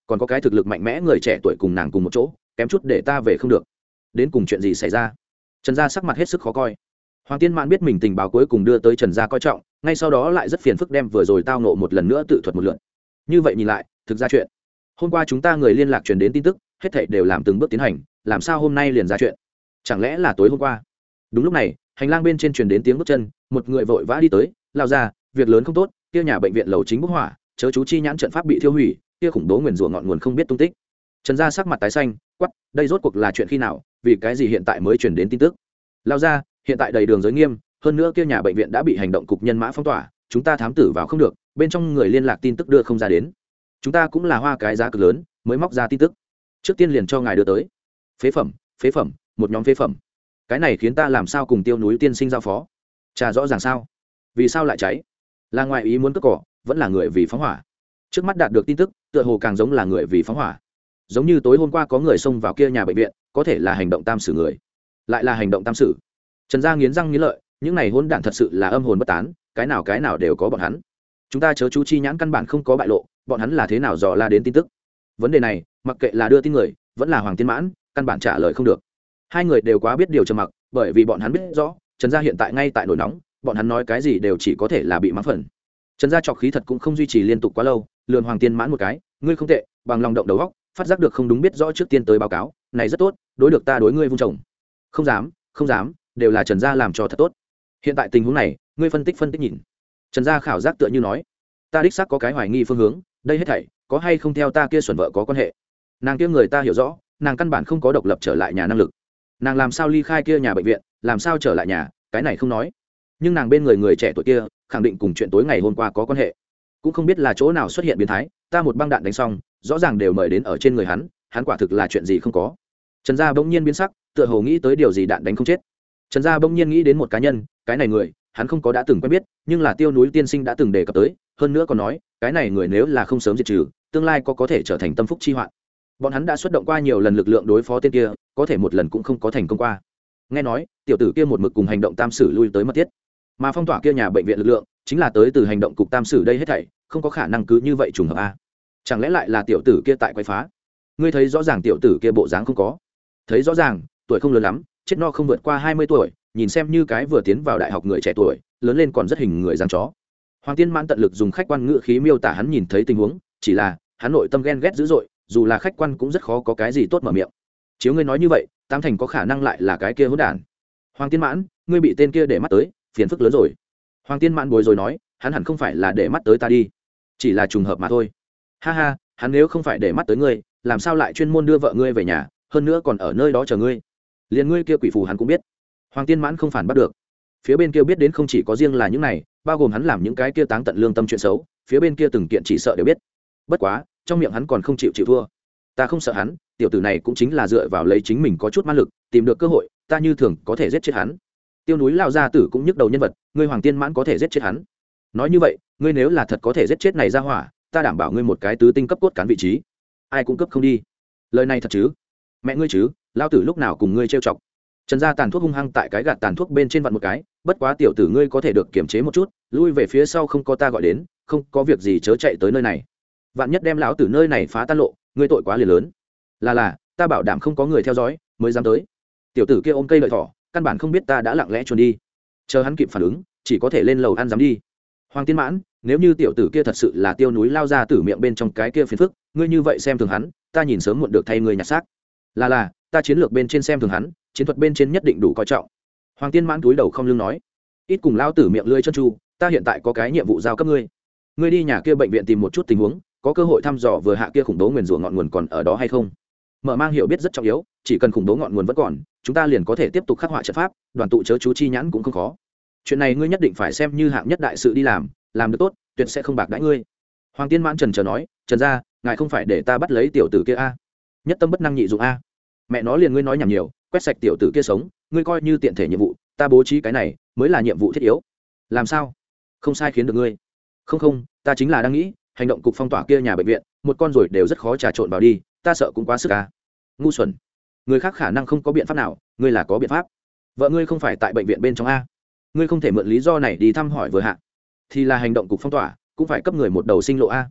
còn có cái thực lực mạnh mẽ người trẻ tuổi cùng nàng cùng một chỗ, kém chút để ta về không được. Đến cùng chuyện gì xảy ra? Trần gia sắc mặt hết sức khó coi. Hoàng Tiên Mãn biết mình tình báo cuối cùng đưa tới Trần gia coi trọng, ngay sau đó lại rất phiền phức đem vừa rồi tao nộ một lần nữa tự thuật một lượt. Như vậy nhìn lại, thực ra chuyện hôm qua chúng ta người liên lạc truyền đến tin tức, hết thảy đều làm từng bước tiến hành, làm sao hôm nay liền ra chuyện? Chẳng lẽ là tối hôm qua? Đúng lúc này, hành lang bên trên truyền đến tiếng bước chân, một người vội vã đi tới, lao ra, việc lớn không tốt, kia nhà bệnh viện lầu chính bốc hỏa, chớ chú chi nhãn trận pháp bị thiêu hủy, kia khủng bố nguyền rủa ngọn nguồn không biết tung tích. Trần gia sắc mặt tái xanh, quắc, đây rốt cuộc là chuyện khi nào, vì cái gì hiện tại mới truyền đến tin tức? Lao ra, hiện tại đầy đường giới nghiêm, hơn nữa kia nhà bệnh viện đã bị hành động cục nhân mã phong tỏa, chúng ta thám tử vào không được, bên trong người liên lạc tin tức đưa không ra đến. Chúng ta cũng là hoa cái giá cực lớn mới móc ra tin tức, trước tiên liền cho ngài đưa tới. Phế phẩm, phế phẩm, một nhóm phế phẩm. Cái này khiến ta làm sao cùng Tiêu núi tiên sinh giao phó? Trả rõ ràng sao? Vì sao lại cháy? Là ngoại ý muốn cướp cỏ, vẫn là người vì phóng hỏa? Trước mắt đạt được tin tức, tựa hồ càng giống là người vì phóng hỏa. Giống như tối hôm qua có người xông vào kia nhà bệnh viện, có thể là hành động tam sử người, lại là hành động tam sử. Trần gia nghiến răng nghiến lợi, những này hỗn đản thật sự là âm hồn bất tán, cái nào cái nào đều có bọn hắn. Chúng ta chớ chú chi nhãn căn bản không có bại lộ, bọn hắn là thế nào dò la đến tin tức? Vấn đề này, mặc kệ là đưa tin người, vẫn là Hoàng Tiên Mãn, căn bản trả lời không được. Hai người đều quá biết điều trầm mặc, bởi vì bọn hắn biết rõ, Trần gia hiện tại ngay tại nổi nóng, bọn hắn nói cái gì đều chỉ có thể là bị mắng phần. Trần gia trọc khí thật cũng không duy trì liên tục quá lâu, lườn Hoàng Tiên Mãn một cái, ngươi không tệ, bằng lòng động đầu óc, phát giác được không đúng biết rõ trước tiên tới báo cáo, này rất tốt, đối được ta đối ngươi vung chồng. Không dám, không dám, đều là Trần gia làm cho thật tốt. Hiện tại tình huống này, ngươi phân tích phân tích nhìn. Trần gia khảo giác tựa như nói, ta đích xác có cái hoài nghi phương hướng, đây hết thảy có hay không theo ta kia xuẩn vợ có quan hệ. Nàng kia người ta hiểu rõ, nàng căn bản không có độc lập trở lại nhà năng lực. Nàng làm sao ly khai kia nhà bệnh viện, làm sao trở lại nhà, cái này không nói. Nhưng nàng bên người người trẻ tuổi kia, khẳng định cùng chuyện tối ngày hôm qua có quan hệ. Cũng không biết là chỗ nào xuất hiện biến thái, ta một băng đạn đánh xong, rõ ràng đều mời đến ở trên người hắn, hắn quả thực là chuyện gì không có. Trần gia bỗng nhiên biến sắc, tựa hồ nghĩ tới điều gì đạn đánh không chết. Trần gia bỗng nhiên nghĩ đến một cá nhân, cái này người, hắn không có đã từng quen biết, nhưng là Tiêu núi tiên sinh đã từng đề cập tới, hơn nữa còn nói, cái này người nếu là không sớm diệt trừ, tương lai có có thể trở thành tâm phúc chi hoạn. Bọn hắn đã xuất động qua nhiều lần lực lượng đối phó tên kia, có thể một lần cũng không có thành công qua. Nghe nói, tiểu tử kia một mực cùng hành động tam sử lui tới mất tiết, mà phong tỏa kia nhà bệnh viện lực lượng, chính là tới từ hành động cục tam sử đây hết thảy, không có khả năng cứ như vậy trùng hợp a. Chẳng lẽ lại là tiểu tử kia tại quấy phá? Ngươi thấy rõ ràng tiểu tử kia bộ dáng không có? Thấy rõ ràng, tuổi không lớn lắm, chết no không vượt qua hai mươi tuổi, nhìn xem như cái vừa tiến vào đại học người trẻ tuổi, lớn lên còn rất hình người dáng chó. Hoàng Tiên Mãn tận lực dùng khách quan ngữ khí miêu tả hắn nhìn thấy tình huống, chỉ là hắn nội tâm ghen ghét dữ dội, dù là khách quan cũng rất khó có cái gì tốt mở miệng. Chiếu ngươi nói như vậy, tam thành có khả năng lại là cái kia hỗn đản. Hoàng Tiên Mãn, ngươi bị tên kia để mắt tới, phiền phức lớn rồi. Hoàng Tiên Mãn bối rồi nói, hắn hẳn không phải là để mắt tới ta đi, chỉ là trùng hợp mà thôi. Ha ha, hắn nếu không phải để mắt tới ngươi, làm sao lại chuyên môn đưa vợ ngươi về nhà, hơn nữa còn ở nơi đó chờ ngươi. Liền ngươi kia quỷ phù hắn cũng biết. Hoàng Tiên Mãn không phản bắt được. Phía bên kia biết đến không chỉ có riêng là những này, bao gồm hắn làm những cái kia táng tận lương tâm chuyện xấu, phía bên kia từng kiện chỉ sợ đều biết. Bất quá, trong miệng hắn còn không chịu chịu thua. Ta không sợ hắn, tiểu tử này cũng chính là dựa vào lấy chính mình có chút ma lực, tìm được cơ hội, ta như thường có thể giết chết hắn. Tiêu núi lao gia tử cũng nhức đầu nhân vật, ngươi Hoàng Tiên Mãn có thể giết chết hắn. Nói như vậy, ngươi nếu là thật có thể giết chết này ra hỏa, ta đảm bảo ngươi một cái tứ tinh cấp cốt cán vị trí, ai cũng cấp không đi. Lời này thật chứ? Mẹ ngươi chứ, lao tử lúc nào cùng ngươi trêu chọc. Trần gia tàn thuốc hung hăng tại cái gạt tàn thuốc bên trên vặn một cái, bất quá tiểu tử ngươi có thể được kiềm chế một chút, lui về phía sau không có ta gọi đến, không có việc gì chớ chạy tới nơi này. Vạn nhất đem lão tử nơi này phá tan lộ, ngươi tội quá liền lớn. Là là, ta bảo đảm không có người theo dõi, mới dám tới. Tiểu tử kia ôm cây lợi thỏ, căn bản không biết ta đã lặng lẽ chuồn đi. Chờ hắn kịp phản ứng, chỉ có thể lên lầu ăn dám đi. Hoàng Tiên Mãn, nếu như tiểu tử kia thật sự là Tiêu núi lao ra tử miệng bên trong cái kia phiền phức, ngươi như vậy xem thường hắn, ta nhìn sớm muộn được thay ngươi nhặt xác. Là là, ta chiến lược bên trên xem thường hắn, chiến thuật bên trên nhất định đủ coi trọng. Hoàng Tiên Mãn túi đầu không lưng nói, ít cùng lao tử miệng lưỡi chân tru, ta hiện tại có cái nhiệm vụ giao cấp ngươi. Ngươi đi nhà kia bệnh viện tìm một chút tình huống, có cơ hội thăm dò vừa hạ kia khủng bố nguyền rủa ngọn nguồn còn ở đó hay không. Mở mang hiểu biết rất trọng yếu, chỉ cần khủng bố ngọn nguồn vẫn còn, chúng ta liền có thể tiếp tục khắc họa trận pháp, đoàn tụ chớ chú chi nhãn cũng không khó. Chuyện này ngươi nhất định phải xem như hạng nhất đại sự đi làm, làm được tốt, tuyệt sẽ không bạc đãi ngươi. Hoàng Tiên Mãn trần chờ nói, Trần gia, ngài không phải để ta bắt lấy tiểu tử kia a? Nhất tâm bất năng nhị dụng a. Mẹ nó liền ngươi nói nhảm nhiều, quét sạch tiểu tử kia sống, ngươi coi như tiện thể nhiệm vụ, ta bố trí cái này mới là nhiệm vụ thiết yếu. Làm sao? Không sai khiến được ngươi. Không không, ta chính là đang nghĩ, hành động cục phong tỏa kia nhà bệnh viện, một con rồi đều rất khó trà trộn vào đi, ta sợ cũng quá sức a. Ngu xuẩn. Người khác khả năng không có biện pháp nào, ngươi là có biện pháp. Vợ ngươi không phải tại bệnh viện bên trong a? Ngươi không thể mượn lý do này đi thăm hỏi vừa hạ. Thì là hành động cục phong tỏa, cũng phải cấp người một đầu sinh lộ a.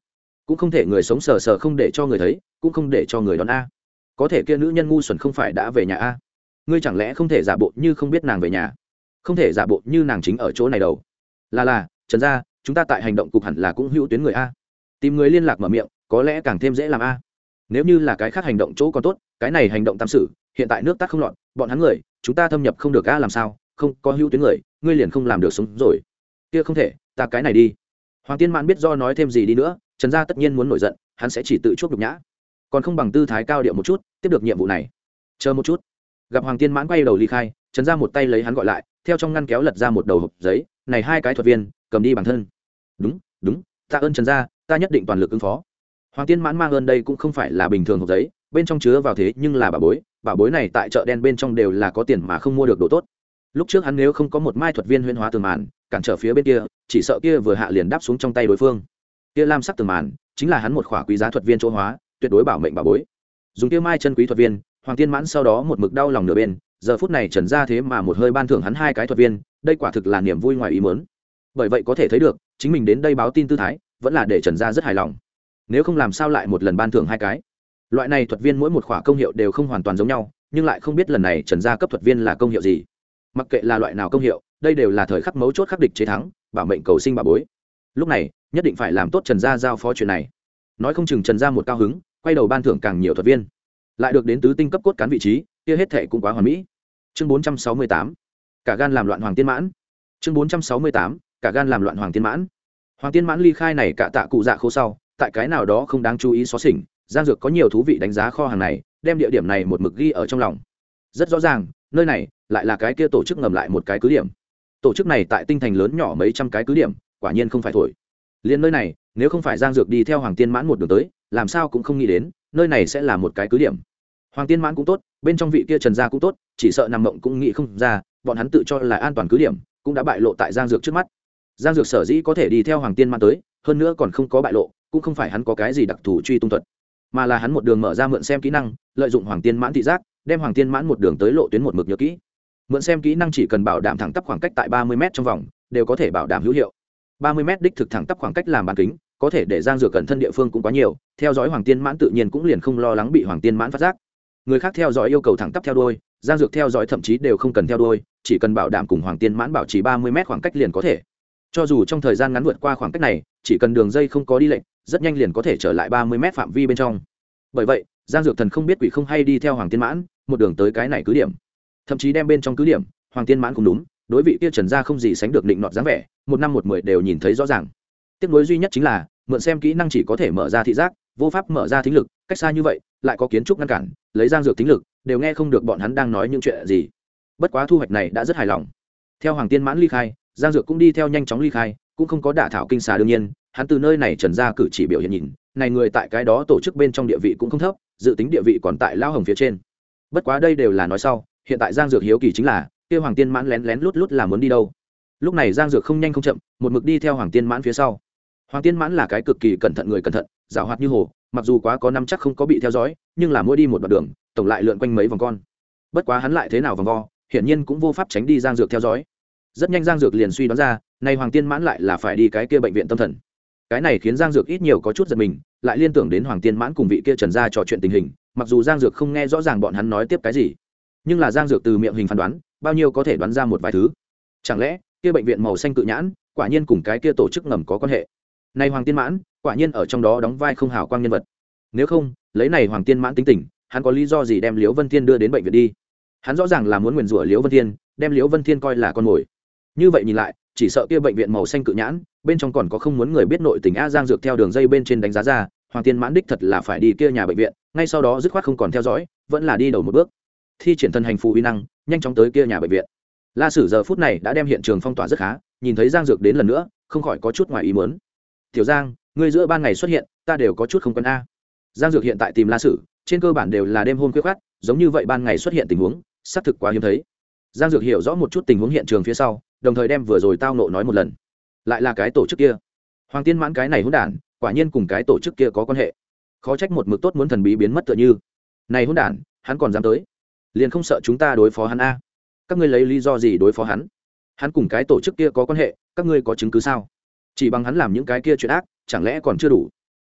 cũng không thể người sống sờ sờ không để cho người thấy, cũng không để cho người đón a. Có thể kia nữ nhân ngu xuẩn không phải đã về nhà a? Ngươi chẳng lẽ không thể giả bộ như không biết nàng về nhà, không thể giả bộ như nàng chính ở chỗ này đâu? Là là, Trần gia, chúng ta tại hành động cục hẳn là cũng hữu tuyến người a. Tìm người liên lạc mở miệng, có lẽ càng thêm dễ làm a. Nếu như là cái khác hành động chỗ còn tốt, cái này hành động tam sự, hiện tại nước tắt không lọt, bọn hắn người, chúng ta thâm nhập không được a, làm sao? Không có hữu tuyến người, ngươi liền không làm được sống rồi. Kia không thể, ta cái này đi. Hoàng Tiên Mãn biết do nói thêm gì đi nữa, Trần gia tất nhiên muốn nổi giận, hắn sẽ chỉ tự chuốc nhục nhã, còn không bằng tư thái cao điệu một chút, tiếp được nhiệm vụ này. Chờ một chút. Gặp Hoàng Tiên Mãn quay đầu ly khai, Trần gia một tay lấy hắn gọi lại, theo trong ngăn kéo lật ra một đầu hộp giấy, này hai cái thuật viên, cầm đi bản thân. Đúng, đúng, tạ ơn Trần gia, ta nhất định toàn lực ứng phó. Hoàng Tiên Mãn mang ơn đây cũng không phải là bình thường hộp giấy, bên trong chứa vào thế nhưng là bảo bối, bảo bối này tại chợ đen bên trong đều là có tiền mà không mua được đồ tốt. Lúc trước hắn nếu không có một mai thuật viên huyễn hóa tường màn cản trở phía bên kia, chỉ sợ kia vừa hạ liền đáp xuống trong tay đối phương. Kia lam sắc tường màn chính là hắn một khỏa quý giá thuật viên chỗ hóa, tuyệt đối bảo mệnh bảo bối. Dùng kia mai chân quý thuật viên, Hoàng Tiên Mãn sau đó một mực đau lòng nửa bên, giờ phút này Trần gia thế mà một hơi ban thưởng hắn hai cái thuật viên, đây quả thực là niềm vui ngoài ý muốn. Bởi vậy có thể thấy được, chính mình đến đây báo tin tư thái, vẫn là để Trần gia rất hài lòng. Nếu không làm sao lại một lần ban thưởng hai cái. Loại này thuật viên mỗi một khỏa công hiệu đều không hoàn toàn giống nhau, nhưng lại không biết lần này Trần gia cấp thuật viên là công hiệu gì. Mặc kệ là loại nào công hiệu, đây đều là thời khắc mấu chốt khắc địch chế thắng, bảo mệnh cầu sinh bảo bối. Lúc này, nhất định phải làm tốt Trần gia giao phó chuyện này. Nói không chừng Trần gia một cao hứng, quay đầu ban thưởng càng nhiều thuật viên, lại được đến tứ tinh cấp cốt cán vị trí, kia hết thệ cũng quá hoàn mỹ. Chương bốn trăm sáu mươi tám, cả gan làm loạn Hoàng Tiên Mãn. Chương bốn trăm sáu mươi tám, cả gan làm loạn Hoàng Tiên Mãn. Hoàng Tiên Mãn ly khai này cả tạ cụ dạ khô sau, tại cái nào đó không đáng chú ý xóa xỉnh, Giang Dược có nhiều thú vị đánh giá kho hàng này, đem địa điểm này một mực ghi ở trong lòng. Rất rõ ràng, nơi này lại là cái kia tổ chức ngầm lại một cái cứ điểm. Tổ chức này tại tinh thành lớn nhỏ mấy trăm cái cứ điểm, quả nhiên không phải thổi. Liên nơi này, nếu không phải Giang Dược đi theo Hoàng Tiên Mãn một đường tới, làm sao cũng không nghĩ đến, nơi này sẽ là một cái cứ điểm. Hoàng Tiên Mãn cũng tốt, bên trong vị kia Trần gia cũng tốt, chỉ sợ nằm mộng cũng nghĩ không ra, bọn hắn tự cho là an toàn cứ điểm, cũng đã bại lộ tại Giang Dược trước mắt. Giang Dược sở dĩ có thể đi theo Hoàng Tiên Mãn tới, hơn nữa còn không có bại lộ, cũng không phải hắn có cái gì đặc thù truy tung thuật, mà là hắn một đường mở ra mượn xem kỹ năng, lợi dụng Hoàng Tiên Mãn thị giác, đem Hoàng Tiên Mãn một đường tới lộ tuyến một mực nhớ kỹ. Mượn xem kỹ năng chỉ cần bảo đảm thẳng tắp khoảng cách tại ba mươi mét trong vòng, đều có thể bảo đảm hữu hiệu. ba mươi mét đích thực thẳng tắp khoảng cách làm bán kính, có thể để Giang Dược cẩn thân địa phương cũng quá nhiều, theo dõi Hoàng Tiên Mãn tự nhiên cũng liền không lo lắng bị Hoàng Tiên Mãn phát giác. Người khác theo dõi yêu cầu thẳng tắp theo đuôi, Giang Dược theo dõi thậm chí đều không cần theo đuôi, chỉ cần bảo đảm cùng Hoàng Tiên Mãn bảo trì ba mươi mét khoảng cách liền có thể. Cho dù trong thời gian ngắn vượt qua khoảng cách này, chỉ cần đường dây không có đi lệch, rất nhanh liền có thể trở lại ba mươi mét phạm vi bên trong. Bởi vậy, Giang Dược thần không biết quỷ không hay đi theo Hoàng Tiên Mãn, một đường tới cái này cứ điểm. Thậm chí đem bên trong cứ điểm, Hoàng Tiên Mãn cũng đúng, đối vị kia Trần gia không gì sánh được định nọt dáng vẻ, một năm một mười đều nhìn thấy rõ ràng. Tiếc nuối duy nhất chính là, mượn xem kỹ năng chỉ có thể mở ra thị giác, vô pháp mở ra thính lực, cách xa như vậy, lại có kiến trúc ngăn cản, lấy Giang Dược thính lực, đều nghe không được bọn hắn đang nói những chuyện gì. Bất quá thu hoạch này đã rất hài lòng. Theo Hoàng Tiên Mãn ly khai, Giang Dược cũng đi theo nhanh chóng ly khai, cũng không có đả thảo kinh xà đương nhiên, hắn từ nơi này Trần gia cử chỉ biểu hiện nhìn, này người tại cái đó tổ chức bên trong địa vị cũng không thấp, dự tính địa vị còn tại lao hồng phía trên. Bất quá đây đều là nói sau, hiện tại Giang Dược hiếu kỳ chính là, kia Hoàng Tiên Mãn lén lén lút lút là muốn đi đâu. Lúc này Giang Dược không nhanh không chậm, một mực đi theo Hoàng Tiên Mãn phía sau. Hoàng Tiên Mãn là cái cực kỳ cẩn thận người cẩn thận, giàu hoạt như hồ, mặc dù quá có năm chắc không có bị theo dõi, nhưng là mỗi đi một đoạn đường, tổng lại lượn quanh mấy vòng con. Bất quá hắn lại thế nào vòng vo, hiển nhiên cũng vô pháp tránh đi Giang Dược theo dõi. Rất nhanh Giang Dược liền suy đoán ra, này Hoàng Tiên Mãn lại là phải đi cái kia bệnh viện tâm thần. Cái này khiến Giang Dược ít nhiều có chút giật mình, lại liên tưởng đến Hoàng Tiên Mãn cùng vị kia Trần gia trò chuyện tình hình, mặc dù Giang Dược không nghe rõ ràng bọn hắn nói tiếp cái gì, nhưng là Giang Dược từ miệng hình phán đoán, bao nhiêu có thể đoán ra một vài thứ. Chẳng lẽ kia bệnh viện màu xanh cự nhãn, quả nhiên cùng cái kia tổ chức ngầm có quan hệ? Này Hoàng Tiên Mãn, quả nhiên ở trong đó đóng vai không hào quang nhân vật. Nếu không, lấy này Hoàng Tiên Mãn tính tình, hắn có lý do gì đem Liễu Vân Thiên đưa đến bệnh viện đi? Hắn rõ ràng là muốn nguyền rủa Liễu Vân Thiên, đem Liễu Vân Thiên coi là con mồi. Như vậy nhìn lại, chỉ sợ kia bệnh viện màu xanh cự nhãn, bên trong còn có không muốn người biết nội tình a. Giang Dược theo đường dây bên trên đánh giá ra, Hoàng Tiên Mãn đích thật là phải đi kia nhà bệnh viện, ngay sau đó dứt khoát không còn theo dõi, vẫn là đi đầu một bước, thi triển thân hành phù uy năng, nhanh chóng tới kia nhà bệnh viện. La Sử giờ phút này đã đem hiện trường phong tỏa rất khá, nhìn thấy Giang Dược đến lần nữa, không khỏi có chút ngoài ý muốn. "Tiểu Giang, ngươi giữa ban ngày xuất hiện, ta đều có chút không quen a." Giang Dược hiện tại tìm La Sử, trên cơ bản đều là đêm hôm khuya khoắt, giống như vậy ban ngày xuất hiện tình huống, xác thực quá hiếm thấy. Giang Dược hiểu rõ một chút tình huống hiện trường phía sau, đồng thời đem vừa rồi tao nộ nói một lần. Lại là cái tổ chức kia. Hoàng Tiên Mãn cái này hỗn đản, quả nhiên cùng cái tổ chức kia có quan hệ. Khó trách một mực tốt muốn thần bí biến mất tựa như. Này hỗn đản, hắn còn dám tới, liền không sợ chúng ta đối phó hắn a? Các ngươi lấy lý do gì đối phó hắn? Hắn cùng cái tổ chức kia có quan hệ, các ngươi có chứng cứ sao? Chỉ bằng hắn làm những cái kia chuyện ác, chẳng lẽ còn chưa đủ?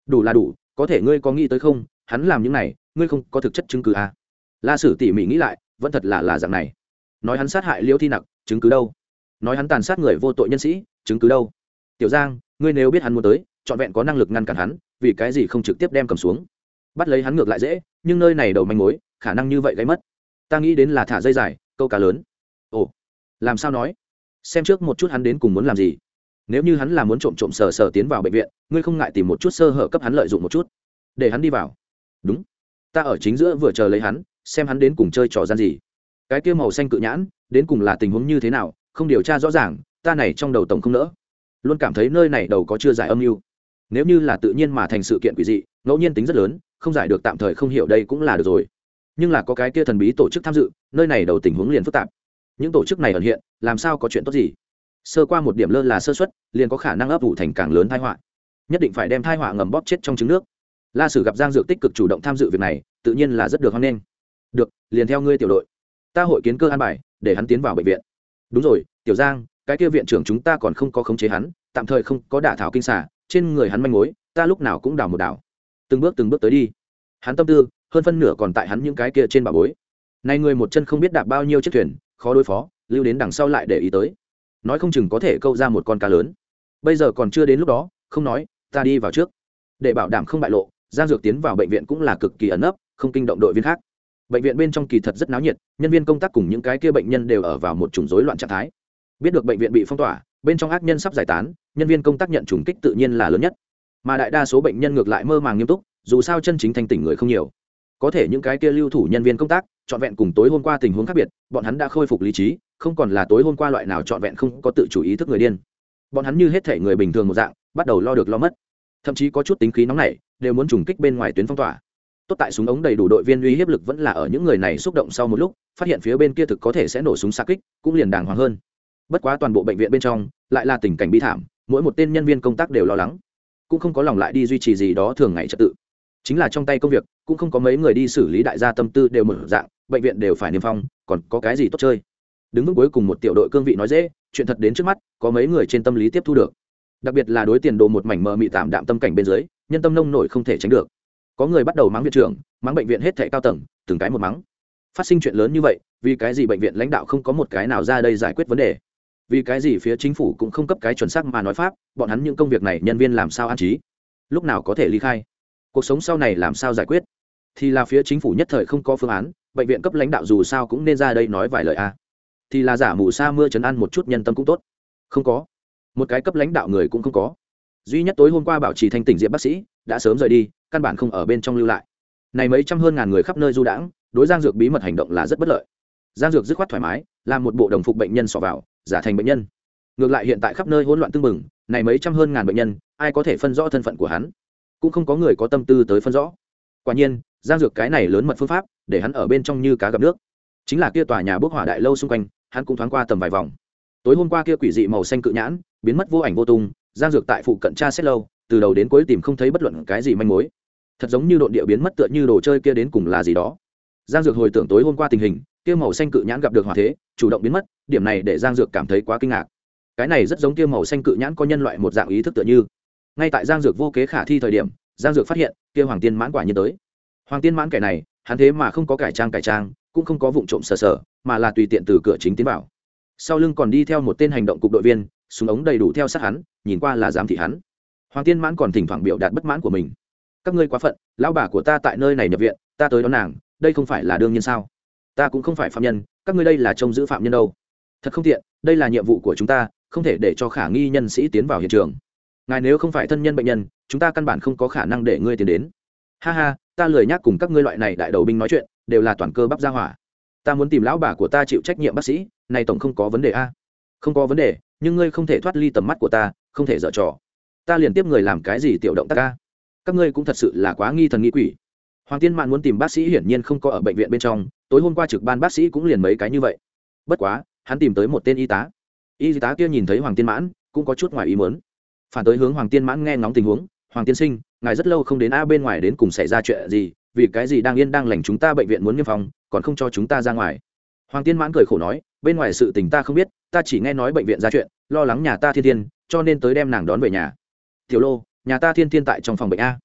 đủ là đủ, có thể ngươi có nghĩ tới không, hắn làm những này ngươi không có thực chất chứng cứ à? La Sử tỉ mỉ nghĩ lại, vẫn thật là là dạng này. Nói hắn sát hại Liêu Thi Nặc, chứng cứ đâu? Nói hắn tàn sát người vô tội nhân sĩ, chứng cứ đâu? Tiểu Giang, ngươi nếu biết hắn muốn tới, trọn vẹn có năng lực ngăn cản hắn, vì cái gì không trực tiếp đem cầm xuống? Bắt lấy hắn ngược lại dễ, nhưng nơi này đầu manh mối, khả năng như vậy gây mất. Ta nghĩ đến là thả dây dài, câu cá lớn. Ồ, làm sao nói? Xem trước một chút hắn đến cùng muốn làm gì. Nếu như hắn là muốn trộm trộm sờ sờ tiến vào bệnh viện, ngươi không ngại tìm một chút sơ hở cấp hắn lợi dụng một chút, để hắn đi vào. Đúng, ta ở chính giữa vừa chờ lấy hắn, xem hắn đến cùng chơi trò gian gì. Cái kia màu xanh cự nhãn, đến cùng là tình huống như thế nào, không điều tra rõ ràng, ta này trong đầu tổng không nỡ. Luôn cảm thấy nơi này đầu có chưa giải âm mưu. Nếu như là tự nhiên mà thành sự kiện quỷ dị, ngẫu nhiên tính rất lớn, không giải được tạm thời không hiểu đây cũng là được rồi. Nhưng là có cái kia thần bí tổ chức tham dự, nơi này đầu tình huống liền phức tạp. Những tổ chức này ẩn hiện, làm sao có chuyện tốt gì? Sơ qua một điểm lơ là sơ suất, liền có khả năng ấp ủ thành càng lớn tai họa. Nhất định phải đem tai họa ngầm bóp chết trong trứng nước. La Sử gặp Giang Dược tích cực chủ động tham dự việc này, tự nhiên là rất được hoan nghênh. Được, liền theo ngươi tiểu đội, ta hội kiến cơ an bài, để hắn tiến vào bệnh viện. Đúng rồi, Tiểu Giang, cái kia viện trưởng chúng ta còn không có khống chế hắn, tạm thời không có đả thảo kinh xà, trên người hắn manh mối, ta lúc nào cũng đào một đào. Từng bước từng bước tới đi. Hắn tâm tư, hơn phân nửa còn tại hắn những cái kia trên bà bối. Nay người một chân không biết đạp bao nhiêu chiếc thuyền, khó đối phó, lưu đến đằng sau lại để ý tới. Nói không chừng có thể câu ra một con cá lớn. Bây giờ còn chưa đến lúc đó, không nói, ta đi vào trước. Để bảo đảm không bại lộ, Giang Dược tiến vào bệnh viện cũng là cực kỳ ẩn nấp, không kinh động đội viên khác. Bệnh viện bên trong kỳ thật rất náo nhiệt, nhân viên công tác cùng những cái kia bệnh nhân đều ở vào một chủng rối loạn trạng thái. Biết được bệnh viện bị phong tỏa, bên trong ác nhân sắp giải tán, nhân viên công tác nhận trùng kích tự nhiên là lớn nhất. Mà đại đa số bệnh nhân ngược lại mơ màng nghiêm túc, dù sao chân chính thanh tỉnh người không nhiều. Có thể những cái kia lưu thủ nhân viên công tác, trọn vẹn cùng tối hôm qua tình huống khác biệt, bọn hắn đã khôi phục lý trí, không còn là tối hôm qua loại nào trọn vẹn không có tự chủ ý thức người điên. Bọn hắn như hết thể người bình thường một dạng, bắt đầu lo được lo mất, thậm chí có chút tính khí nóng nảy, đều muốn trùng kích bên ngoài tuyến phong tỏa. Tốt tại súng ống đầy đủ đội viên uy hiếp lực vẫn là ở những người này xúc động sau một lúc, phát hiện phía bên kia thực có thể sẽ nổ súng xạ kích, cũng liền đàng hoàng hơn. Bất quá toàn bộ bệnh viện bên trong lại là tình cảnh bi thảm, mỗi một tên nhân viên công tác đều lo lắng, cũng không có lòng lại đi duy trì gì đó thường ngày trật tự. Chính là trong tay công việc, cũng không có mấy người đi xử lý, đại gia tâm tư đều mở dạng, bệnh viện đều phải niêm phong, còn có cái gì tốt chơi. Đứng vững cuối cùng một tiểu đội cương vị nói dễ, chuyện thật đến trước mắt, có mấy người trên tâm lý tiếp thu được. Đặc biệt là đối tiền đồ một mảnh mờ mị tạm đạm tâm cảnh bên dưới, nhân tâm nông nổi không thể tránh được. Có người bắt đầu mắng viện trưởng, mắng bệnh viện hết thảy cao tầng, từng cái một mắng. Phát sinh chuyện lớn như vậy, vì cái gì bệnh viện lãnh đạo không có một cái nào ra đây giải quyết vấn đề? Vì cái gì phía chính phủ cũng không cấp cái chuẩn xác mà nói pháp, bọn hắn những công việc này nhân viên làm sao an trí? Lúc nào có thể ly khai? Cuộc sống sau này làm sao giải quyết? Thì là phía chính phủ nhất thời không có phương án, bệnh viện cấp lãnh đạo dù sao cũng nên ra đây nói vài lời a. Thì là giả mù sa mưa trấn an một chút nhân tâm cũng tốt. Không có. Một cái cấp lãnh đạo người cũng không có. Duy nhất tối hôm qua bảo trì thanh tỉnh diệp bác sĩ đã sớm rời đi, căn bản không ở bên trong lưu lại. Này mấy trăm hơn ngàn người khắp nơi du đãng, đối Giang Dược bí mật hành động là rất bất lợi. Giang Dược dứt khoát thoải mái, làm một bộ đồng phục bệnh nhân xỏ vào, giả thành bệnh nhân. Ngược lại hiện tại khắp nơi hỗn loạn tương mừng, này mấy trăm hơn ngàn bệnh nhân, ai có thể phân rõ thân phận của hắn? Cũng không có người có tâm tư tới phân rõ. Quả nhiên, Giang Dược cái này lớn mật phương pháp, để hắn ở bên trong như cá gặp nước. Chính là kia tòa nhà bốc hỏa đại lâu xung quanh, hắn cũng thoáng qua tầm vài vòng. Tối hôm qua kia quỷ dị màu xanh cự nhãn, biến mất vô ảnh vô tung, Giang Dược tại phụ cận tra xét lâu, từ đầu đến cuối tìm không thấy bất luận cái gì manh mối. Thật giống như độn địa biến mất tựa như đồ chơi kia đến cùng là gì đó. Giang Dược hồi tưởng tối hôm qua tình hình, kia màu xanh cự nhãn gặp được hỏa thế, chủ động biến mất, điểm này để Giang Dược cảm thấy quá kinh ngạc. Cái này rất giống kia màu xanh cự nhãn có nhân loại một dạng ý thức tựa như. Ngay tại Giang Dược vô kế khả thi thời điểm, Giang Dược phát hiện, kia Hoàng Tiên Mãn quả nhiên tới. Hoàng Tiên Mãn kẻ này, hắn thế mà không có cải trang cải trang, cũng không có vụng trộm sờ sờ, mà là tùy tiện từ cửa chính tiến vào. Sau lưng còn đi theo một tên hành động cục đội viên, súng ống đầy đủ theo sát hắn, nhìn qua là giám thị hắn. Hoàng Tiên Mãn còn thỉnh thoảng biểu đạt bất mãn của mình. Các ngươi quá phận, lão bà của ta tại nơi này nhập viện, ta tới đón nàng, đây không phải là đương nhiên sao? Ta cũng không phải phạm nhân, các ngươi đây là trông giữ phạm nhân đâu. Thật không tiện, đây là nhiệm vụ của chúng ta, không thể để cho khả nghi nhân sĩ tiến vào hiện trường. Ngài nếu không phải thân nhân bệnh nhân, chúng ta căn bản không có khả năng để ngươi tiến đến. Ha ha, ta lười nhắc cùng các ngươi loại này đại đầu binh nói chuyện, đều là toàn cơ bắp ra hỏa. Ta muốn tìm lão bà của ta chịu trách nhiệm bác sĩ, này tổng không có vấn đề a? Không có vấn đề, nhưng ngươi không thể thoát ly tầm mắt của ta, không thể dở trò. Ta liền tiếp người làm cái gì tiểu động tác a? Các ngươi cũng thật sự là quá nghi thần nghi quỷ. Hoàng Tiên Mạn muốn tìm bác sĩ hiển nhiên không có ở bệnh viện bên trong, tối hôm qua trực ban bác sĩ cũng liền mấy cái như vậy. Bất quá, hắn tìm tới một tên y tá. Y tá kia nhìn thấy Hoàng Tiên Mãn, cũng có chút ngoài ý muốn. Phản tới hướng Hoàng Tiên Mãn nghe ngóng tình huống, "Hoàng tiên sinh, ngài rất lâu không đến a, bên ngoài đến cùng xảy ra chuyện gì, vì cái gì đang yên đang lành chúng ta bệnh viện muốn niêm phong, còn không cho chúng ta ra ngoài?" Hoàng Tiên Mãn cười khổ nói, "Bên ngoài sự tình ta không biết, ta chỉ nghe nói bệnh viện ra chuyện, lo lắng nhà ta Thiên Thiên, cho nên tới đem nàng đón về nhà." "Tiểu Lô, nhà ta Thiên Thiên tại trong phòng bệnh a."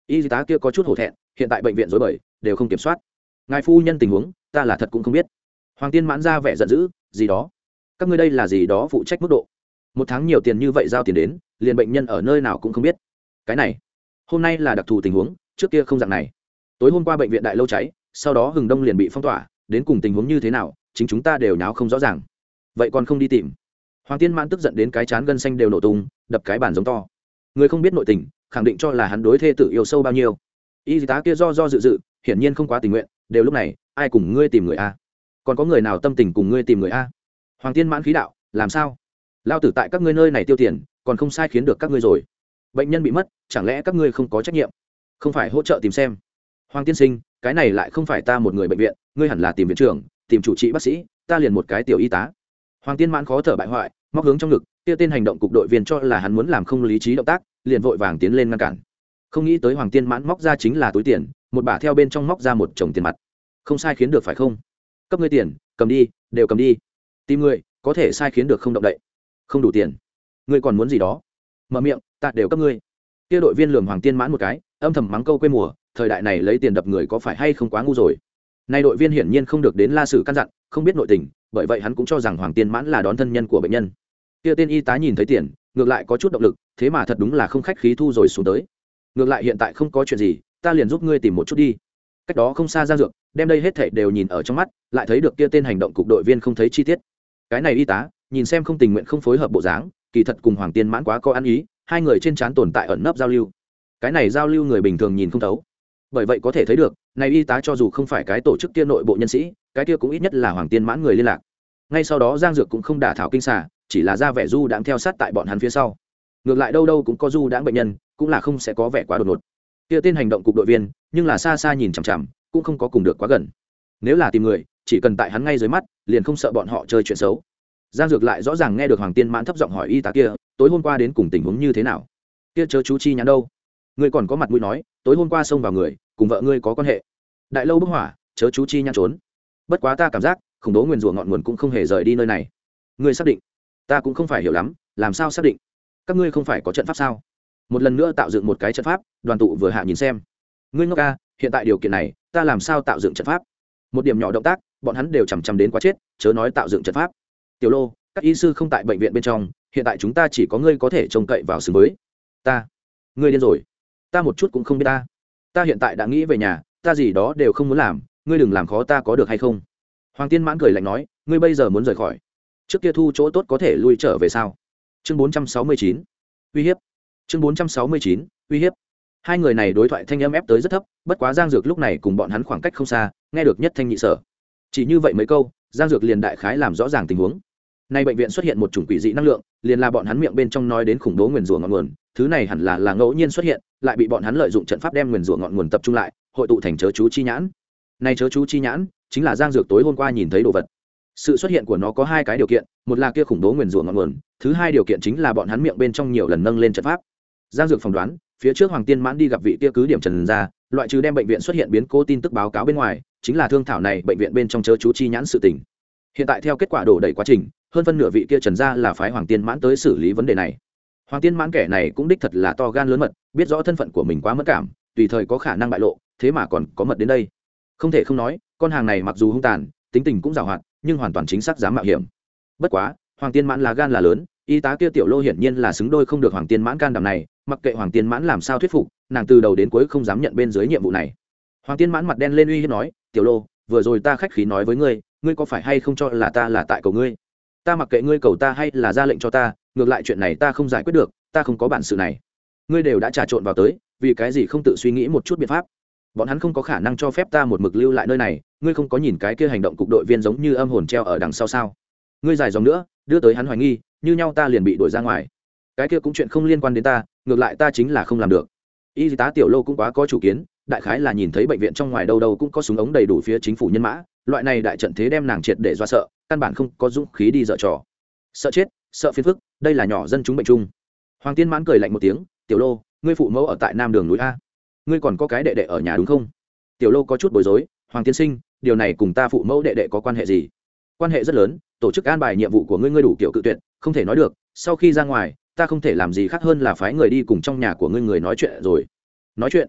y tá kia có chút hổ thẹn, hiện tại bệnh viện rối bời đều không kiểm soát, ngài phu nhân tình huống ta là thật cũng không biết. Hoàng Tiên Mãn ra vẻ giận dữ, gì đó, các ngươi đây là gì đó phụ trách mức độ, một tháng nhiều tiền như vậy giao tiền đến, liền bệnh nhân ở nơi nào cũng không biết. Cái này hôm nay là đặc thù tình huống, trước kia không dạng này. Tối hôm qua bệnh viện đại lâu cháy, sau đó Hừng Đông liền bị phong tỏa, đến cùng tình huống như thế nào chính chúng ta đều nháo không rõ ràng, vậy còn không đi tìm. Hoàng Tiên Mãn tức giận đến cái chán gân xanh đều nổ tung, đập cái bàn giống to. Người không biết nội tình khẳng định cho là hắn đối thê tử yêu sâu bao nhiêu. Y tá kia do do dự dự, hiển nhiên không quá tình nguyện. Đều lúc này ai cùng ngươi tìm người a? Còn có người nào tâm tình cùng ngươi tìm người a? Hoàng Tiên Mãn khí đạo, làm sao lao tử tại các ngươi nơi này tiêu tiền còn không sai khiến được các ngươi rồi. Bệnh nhân bị mất chẳng lẽ các ngươi không có trách nhiệm, không phải hỗ trợ tìm xem. Hoàng tiên sinh, cái này lại không phải ta một người bệnh viện, ngươi hẳn là tìm viện trưởng, tìm chủ trị bác sĩ, ta liền một cái tiểu y tá. Hoàng Tiên Mãn khó thở bại hoại, móc hướng trong ngực, kia tên hành động cục đội viên cho là hắn muốn làm không lý trí động tác, liền vội vàng tiến lên ngăn cản. Không nghĩ tới Hoàng Tiên Mãn móc ra chính là túi tiền, một bả theo bên trong móc ra một chồng tiền mặt. Không sai khiến được phải không? Cấp ngươi tiền, cầm đi, đều cầm đi. Tìm người, có thể sai khiến được không động đậy. Không đủ tiền, ngươi còn muốn gì đó? Mở miệng, ta đều cấp ngươi. Kia đội viên lườm Hoàng Tiên Mãn một cái, âm thầm mắng câu quê mùa, thời đại này lấy tiền đập người có phải hay không quá ngu rồi. Nay đội viên hiển nhiên không được đến La Sử căn dặn, không biết nội tình, bởi vậy hắn cũng cho rằng Hoàng Tiên Mãn là đón thân nhân của bệnh nhân. Kia tên y tá nhìn thấy tiền, ngược lại có chút động lực, thế mà thật đúng là không khách khí thu rồi xuống tới. Ngược lại hiện tại không có chuyện gì, ta liền giúp ngươi tìm một chút đi. Cách đó không xa Giang Dược, đem đây hết thảy đều nhìn ở trong mắt, lại thấy được kia tên hành động cục đội viên không thấy chi tiết. Cái này y tá, nhìn xem không tình nguyện không phối hợp bộ dáng, kỳ thật cùng Hoàng Tiên Mãn quá có ăn ý, hai người trên trán tồn tại ẩn nấp giao lưu. Cái này giao lưu người bình thường nhìn không thấu. Bởi vậy có thể thấy được, này y tá cho dù không phải cái tổ chức kia nội bộ nhân sĩ, cái kia cũng ít nhất là Hoàng Tiên Mãn người liên lạc. Ngay sau đó Giang Dược cũng không đả thảo kinh xà, chỉ là ra vẻ du đãng theo sát tại bọn hắn phía sau. Ngược lại đâu đâu cũng có du đãng bệnh nhân, cũng là không sẽ có vẻ quá đột ngột. Kia tên hành động cục đội viên, nhưng là xa xa nhìn chằm chằm, cũng không có cùng được quá gần. Nếu là tìm người, chỉ cần tại hắn ngay dưới mắt, liền không sợ bọn họ chơi chuyện xấu. Giang Dược lại rõ ràng nghe được Hoàng Tiên Mãn thấp giọng hỏi y tá kia, tối hôm qua đến cùng tình huống như thế nào? Kia chớ chú chi nhắn đâu? Ngươi còn có mặt mũi nói, tối hôm qua xông vào người, cùng vợ ngươi có quan hệ. Đại lâu bốc hỏa, chớ chú chi nhắn trốn. Bất quá ta cảm giác, khủng bố nguyên rủa ngọn nguồn cũng không hề rời đi nơi này. Ngươi xác định? Ta cũng không phải hiểu lắm, làm sao xác định? Các ngươi không phải có trận pháp sao? Một lần nữa tạo dựng một cái trận pháp, đoàn tụ vừa hạ nhìn xem. Ngươi ngốc a, hiện tại điều kiện này, ta làm sao tạo dựng trận pháp? Một điểm nhỏ động tác, bọn hắn đều chằm chằm đến quá chết, chớ nói tạo dựng trận pháp. Tiểu Lô, các y sư không tại bệnh viện bên trong, hiện tại chúng ta chỉ có ngươi có thể trông cậy vào xứng với. Ta, ngươi điên rồi? Ta một chút cũng không biết ta. Ta hiện tại đã nghĩ về nhà, ta gì đó đều không muốn làm, ngươi đừng làm khó ta có được hay không? Hoàng Tiên Mãn cười lạnh nói, ngươi bây giờ muốn rời khỏi, trước kia thu chỗ tốt có thể lui trở về sao? Chương bốn trăm sáu mươi chín, uy hiếp. Chương bốn trăm sáu mươi chín, uy hiếp. Hai người này đối thoại thanh âm ép tới rất thấp, bất quá Giang Dược lúc này cùng bọn hắn khoảng cách không xa, nghe được nhất thanh nhị sở. Chỉ như vậy mấy câu, Giang Dược liền đại khái làm rõ ràng tình huống. Nay bệnh viện xuất hiện một chủng quỷ dị năng lượng, liền là bọn hắn miệng bên trong nói đến khủng bố nguyền rủa ngọn nguồn, thứ này hẳn là là ngẫu nhiên xuất hiện, lại bị bọn hắn lợi dụng trận pháp đem nguyền rủa ngọn nguồn tập trung lại, hội tụ thành chớ chú chi nhãn. Này chớ chú chi nhãn chính là Giang Dược tối hôm qua nhìn thấy đồ vật. Sự xuất hiện của nó có hai cái điều kiện, một là kia khủng bố nguyền rủa ngọn nguồn, thứ hai điều kiện chính là bọn hắn miệng bên trong nhiều lần nâng lên trận pháp. Giang Dược phỏng đoán, phía trước Hoàng Tiên Mãn đi gặp vị kia cứ điểm Trần gia, loại trừ đem bệnh viện xuất hiện biến cố tin tức báo cáo bên ngoài, chính là thương thảo này bệnh viện bên trong chớ chú chi nhãn sự tình. Hiện tại theo kết quả đổ đầy quá trình, hơn phân nửa vị kia Trần gia là phái Hoàng Tiên Mãn tới xử lý vấn đề này. Hoàng Tiên Mãn kẻ này cũng đích thật là to gan lớn mật, biết rõ thân phận của mình quá mất cảm, tùy thời có khả năng bại lộ, thế mà còn có mật đến đây. Không thể không nói, con hàng này mặc dù hung tàn, tính tình cũng giàu hoạt, nhưng hoàn toàn chính xác dám mạo hiểm. Bất quá, Hoàng Tiên Mãn là gan là lớn, y tá kia Tiểu Lô hiển nhiên là xứng đôi không được Hoàng Tiên Mãn can đảm này, mặc kệ Hoàng Tiên Mãn làm sao thuyết phục, nàng từ đầu đến cuối không dám nhận bên dưới nhiệm vụ này. Hoàng Tiên Mãn mặt đen lên uy hiếp nói, Tiểu Lô, vừa rồi ta khách khí nói với ngươi, ngươi có phải hay không cho là ta là tại cầu ngươi? Ta mặc kệ ngươi cầu ta hay là ra lệnh cho ta, ngược lại chuyện này ta không giải quyết được, ta không có bản sự này. Ngươi đều đã trà trộn vào tới, vì cái gì không tự suy nghĩ một chút biện pháp? Bọn hắn không có khả năng cho phép ta một mực lưu lại nơi này, ngươi không có nhìn cái kia hành động cục đội viên giống như âm hồn treo ở đằng sau sao? Ngươi dài dòng nữa, đưa tới hắn hoài nghi, như nhau ta liền bị đuổi ra ngoài. Cái kia cũng chuyện không liên quan đến ta, ngược lại ta chính là không làm được. Y tá Tiểu Lô cũng quá có chủ kiến, đại khái là nhìn thấy bệnh viện trong ngoài đâu đâu cũng có súng ống đầy đủ phía chính phủ nhân mã, loại này đại trận thế đem nàng triệt để do sợ, căn bản không có dũng khí đi dở trò. Sợ chết, sợ phiền phức, đây là nhỏ dân chúng bệnh chung. Hoàng Tiên Mãn cười lạnh một tiếng, Tiểu Lô, ngươi phụ mẫu ở tại Nam Đường núi a, ngươi còn có cái đệ đệ ở nhà đúng không? Tiểu Lô có chút bối rối, Hoàng tiên sinh, điều này cùng ta phụ mẫu đệ đệ có quan hệ gì? Quan hệ rất lớn, tổ chức an bài nhiệm vụ của ngươi ngươi đủ kiểu cự tuyệt, không thể nói được, sau khi ra ngoài, ta không thể làm gì khác hơn là phái người đi cùng trong nhà của ngươi người nói chuyện rồi. Nói chuyện?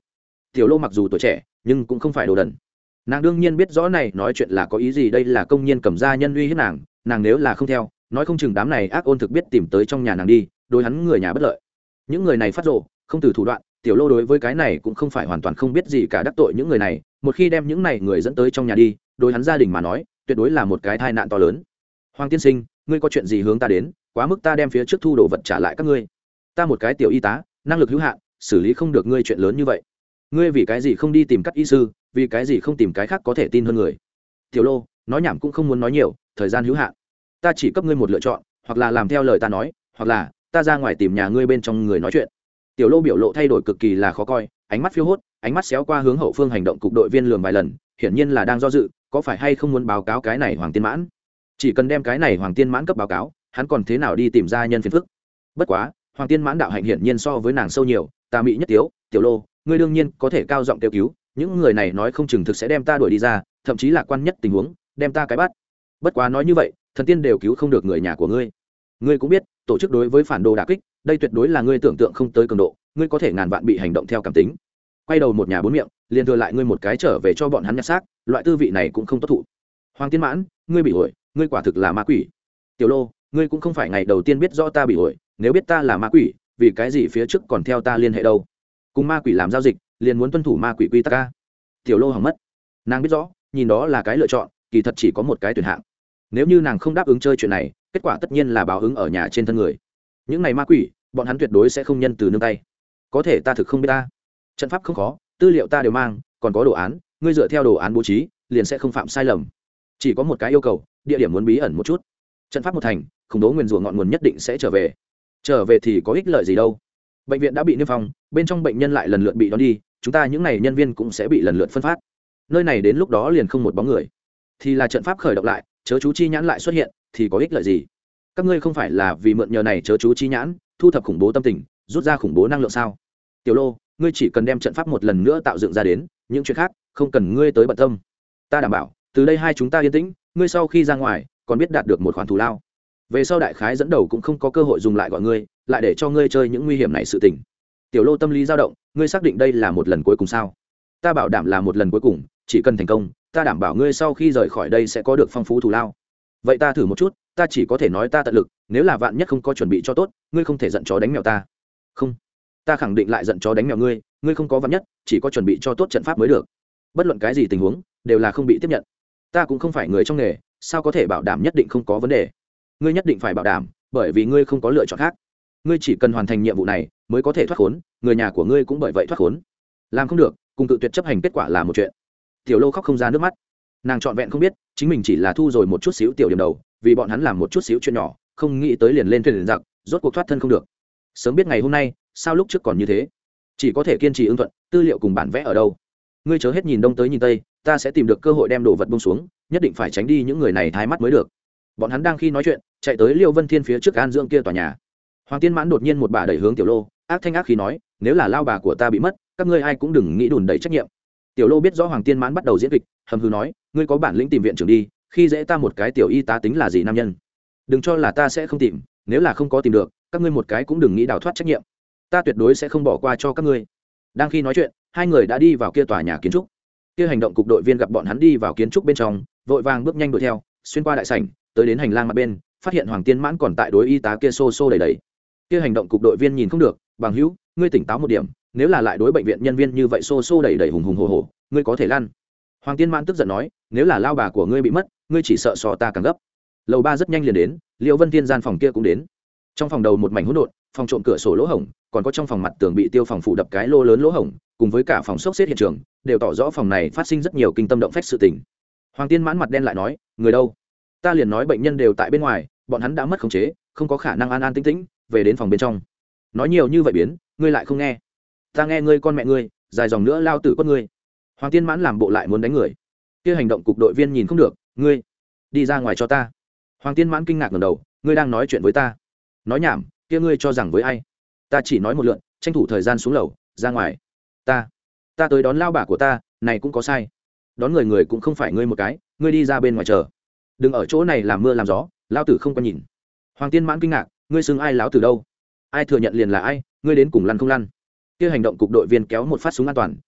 Tiểu Lô mặc dù tuổi trẻ nhưng cũng không phải đồ đần, nàng đương nhiên biết rõ này nói chuyện là có ý gì. Đây là công nhân cầm gia nhân uy hiếp nàng, nàng nếu là không theo, nói không chừng đám này ác ôn thực biết tìm tới trong nhà nàng đi, đối hắn người nhà bất lợi. Những người này phát rồ không từ thủ đoạn, Tiểu Lô đối với cái này cũng không phải hoàn toàn không biết gì cả, đắc tội những người này, một khi đem những này người dẫn tới trong nhà đi, đối hắn gia đình mà nói tuyệt đối là một cái tai nạn to lớn. Hoàng tiên sinh, ngươi có chuyện gì hướng ta đến, quá mức ta đem phía trước thu đồ vật trả lại các ngươi. Ta một cái tiểu y tá, năng lực hữu hạn, xử lý không được ngươi chuyện lớn như vậy. Ngươi vì cái gì không đi tìm cắt y sư, vì cái gì không tìm cái khác có thể tin hơn người? Tiểu Lô nói nhảm cũng không muốn nói nhiều, thời gian hữu hạn, ta chỉ cấp ngươi một lựa chọn, hoặc là làm theo lời ta nói, hoặc là ta ra ngoài tìm nhà ngươi bên trong người nói chuyện. Tiểu Lô biểu lộ thay đổi cực kỳ là khó coi, ánh mắt phiêu hốt, ánh mắt xéo qua hướng hậu phương hành động cục đội viên lườm vài lần, hiển nhiên là đang do dự, có phải hay không muốn báo cáo cái này Hoàng Tiên Mãn. Chỉ cần đem cái này Hoàng Tiên Mãn cấp báo cáo, hắn còn thế nào đi tìm ra nhân phiền phức. Bất quá Hoàng Tiên Mãn đạo hạnh hiển nhiên so với nàng sâu nhiều, ta mỹ nhất tiếu, Tiểu Lô, ngươi đương nhiên có thể cao giọng kêu cứu, những người này nói không chừng thực sẽ đem ta đuổi đi ra, thậm chí là quan nhất tình huống đem ta cái bắt. Bất quá nói như vậy, thần tiên đều cứu không được người nhà của ngươi. Ngươi cũng biết, tổ chức đối với phản đồ đả kích, đây tuyệt đối là ngươi tưởng tượng không tới cường độ, ngươi có thể ngàn vạn bị hành động theo cảm tính. Quay đầu một nhà bốn miệng, liền thừa lại ngươi một cái trở về cho bọn hắn nhặt xác, loại tư vị này cũng không tốt thụ. Hoàng Tiên Mãn, ngươi bị ổi, ngươi quả thực là ma quỷ. Tiểu Lô, ngươi cũng không phải ngày đầu tiên biết rõ ta bị ổi, nếu biết ta là ma quỷ, vì cái gì phía trước còn theo ta liên hệ đâu? Cùng ma quỷ làm giao dịch, liền muốn tuân thủ ma quỷ quy tắc a. Tiểu Lô hỏng mất, nàng biết rõ, nhìn đó là cái lựa chọn, kỳ thật chỉ có một cái tuyển hạng. Nếu như nàng không đáp ứng chơi chuyện này, kết quả tất nhiên là báo ứng ở nhà trên thân người. Những này ma quỷ, bọn hắn tuyệt đối sẽ không nhân từ nương tay. Có thể ta thực không biết ta. Trận pháp không khó, tư liệu ta đều mang, còn có đồ án, ngươi dựa theo đồ án bố trí, liền sẽ không phạm sai lầm. Chỉ có một cái yêu cầu, địa điểm muốn bí ẩn một chút. Trận pháp một thành, khủng bố nguyên rủa ngọn nguồn nhất định sẽ trở về. Trở về thì có ích lợi gì đâu? Bệnh viện đã bị niêm phong, bên trong bệnh nhân lại lần lượt bị đón đi, chúng ta những này nhân viên cũng sẽ bị lần lượt phân phát. Nơi này đến lúc đó liền không một bóng người. Thì là trận pháp khởi động lại, chớ chú chi nhãn lại xuất hiện, thì có ích lợi gì? Các ngươi không phải là vì mượn nhờ này chớ chú chi nhãn, thu thập khủng bố tâm tình, rút ra khủng bố năng lượng sao? Tiểu Lô, ngươi chỉ cần đem trận pháp một lần nữa tạo dựng ra đến, những chuyện khác không cần ngươi tới bận tâm. Ta đảm bảo, từ đây hai chúng ta yên tĩnh, ngươi sau khi ra ngoài, còn biết đạt được một khoản thù lao. Về sau đại khái dẫn đầu cũng không có cơ hội dùng lại gọi ngươi, lại để cho ngươi chơi những nguy hiểm này sự tình. Tiểu Lô tâm lý dao động, ngươi xác định đây là một lần cuối cùng sao? Ta bảo đảm là một lần cuối cùng, chỉ cần thành công, ta đảm bảo ngươi sau khi rời khỏi đây sẽ có được phong phú thù lao. Vậy ta thử một chút, ta chỉ có thể nói ta tận lực, nếu là vạn nhất không có chuẩn bị cho tốt, ngươi không thể giận chó đánh mèo ta. Không, ta khẳng định lại giận chó đánh mèo ngươi, ngươi không có vạn nhất, chỉ có chuẩn bị cho tốt trận pháp mới được. Bất luận cái gì tình huống, đều là không bị tiếp nhận. Ta cũng không phải người trong nghề, sao có thể bảo đảm nhất định không có vấn đề? Ngươi nhất định phải bảo đảm, bởi vì ngươi không có lựa chọn khác. Ngươi chỉ cần hoàn thành nhiệm vụ này, mới có thể thoát khốn, người nhà của ngươi cũng bởi vậy thoát khốn. Làm không được, cùng tự tuyệt chấp hành kết quả là một chuyện. Tiểu Lô khóc không ra nước mắt, nàng trọn vẹn không biết chính mình chỉ là thu rồi một chút xíu tiểu điểm đầu, vì bọn hắn làm một chút xíu chuyện nhỏ, không nghĩ tới liền lên thuyền liền giặc, rốt cuộc thoát thân không được. Sớm biết ngày hôm nay, sao lúc trước còn như thế? Chỉ có thể kiên trì ứng thuận, tư liệu cùng bản vẽ ở đâu? Ngươi chớ hết nhìn đông tới nhìn tây, ta sẽ tìm được cơ hội đem đồ vật buông xuống, nhất định phải tránh đi những người này thái mắt mới được. Bọn hắn đang khi nói chuyện, chạy tới Liêu Vân Thiên phía trước An Dương kia tòa nhà. Hoàng Tiên Mãn đột nhiên một bà đẩy hướng Tiểu Lô, ác thanh ác khí nói, nếu là lao bà của ta bị mất, các ngươi ai cũng đừng nghĩ đùn đẩy trách nhiệm. Tiểu Lô biết rõ Hoàng Tiên Mãn bắt đầu diễn kịch, hầm hừ nói, ngươi có bản lĩnh tìm viện trưởng đi, khi dễ ta một cái tiểu y tá tính là gì nam nhân? Đừng cho là ta sẽ không tìm, nếu là không có tìm được, các ngươi một cái cũng đừng nghĩ đào thoát trách nhiệm. Ta tuyệt đối sẽ không bỏ qua cho các ngươi. Đang khi nói chuyện, hai người đã đi vào kia tòa nhà kiến trúc. Kia hành động cục đội viên gặp bọn hắn đi vào kiến trúc bên trong, vội vàng bước nhanh đuổi theo, xuyên qua đại sảnh, tới đến hành lang mặt bên, phát hiện Hoàng Tiên Mãn còn tại đối y tá kia xô xô đẩy đẩy. Kia hành động cục đội viên nhìn không được, bằng hữu, ngươi tỉnh táo một điểm, nếu là lại đối bệnh viện nhân viên như vậy xô xô đẩy đẩy hùng hùng hổ hổ, ngươi có thể lăn. Hoàng Tiên Mãn tức giận nói, nếu là lao bà của ngươi bị mất, ngươi chỉ sợ so ta càng gấp. Lầu ba rất nhanh liền đến, Liễu Vân Tiên gian phòng kia cũng đến. Trong phòng đầu một mảnh hỗn độn, phòng trộm cửa sổ lỗ hổng, còn có trong phòng mặt tường bị tiêu phòng phủ đập cái lô lớn lỗ hổng, cùng với cả phòng sốc xếp hiện trường, đều tỏ rõ phòng này phát sinh rất nhiều kinh tâm động phách sự tình. Hoàng Tiên Mãn mặt đen lại nói, người đâu? Ta liền nói bệnh nhân đều tại bên ngoài, bọn hắn đã mất khống chế, không có khả năng an an tĩnh tĩnh về đến phòng bên trong. Nói nhiều như vậy biến, ngươi lại không nghe. Ta nghe ngươi con mẹ ngươi, dài dòng nữa lao tử quất ngươi. Hoàng Tiên Mãn làm bộ lại muốn đánh người. Kia hành động cục đội viên nhìn không được, ngươi đi ra ngoài cho ta. Hoàng Tiên Mãn kinh ngạc ngẩng đầu, ngươi đang nói chuyện với ta? Nói nhảm, kia ngươi cho rằng với ai? Ta chỉ nói một lượt, tranh thủ thời gian xuống lầu, ra ngoài. Ta, ta tới đón lao bà của ta, này cũng có sai. Đón người người cũng không phải ngươi một cái, ngươi đi ra bên ngoài chờ. Đừng ở chỗ này làm mưa làm gió, lao tử không có nhìn. Hoàng Tiên Mãn kinh ngạc, ngươi xưng ai láo tử đâu? Ai thừa nhận liền là ai, ngươi đến cùng lăn không lăn? Kia hành động cục đội viên kéo một phát súng an toàn,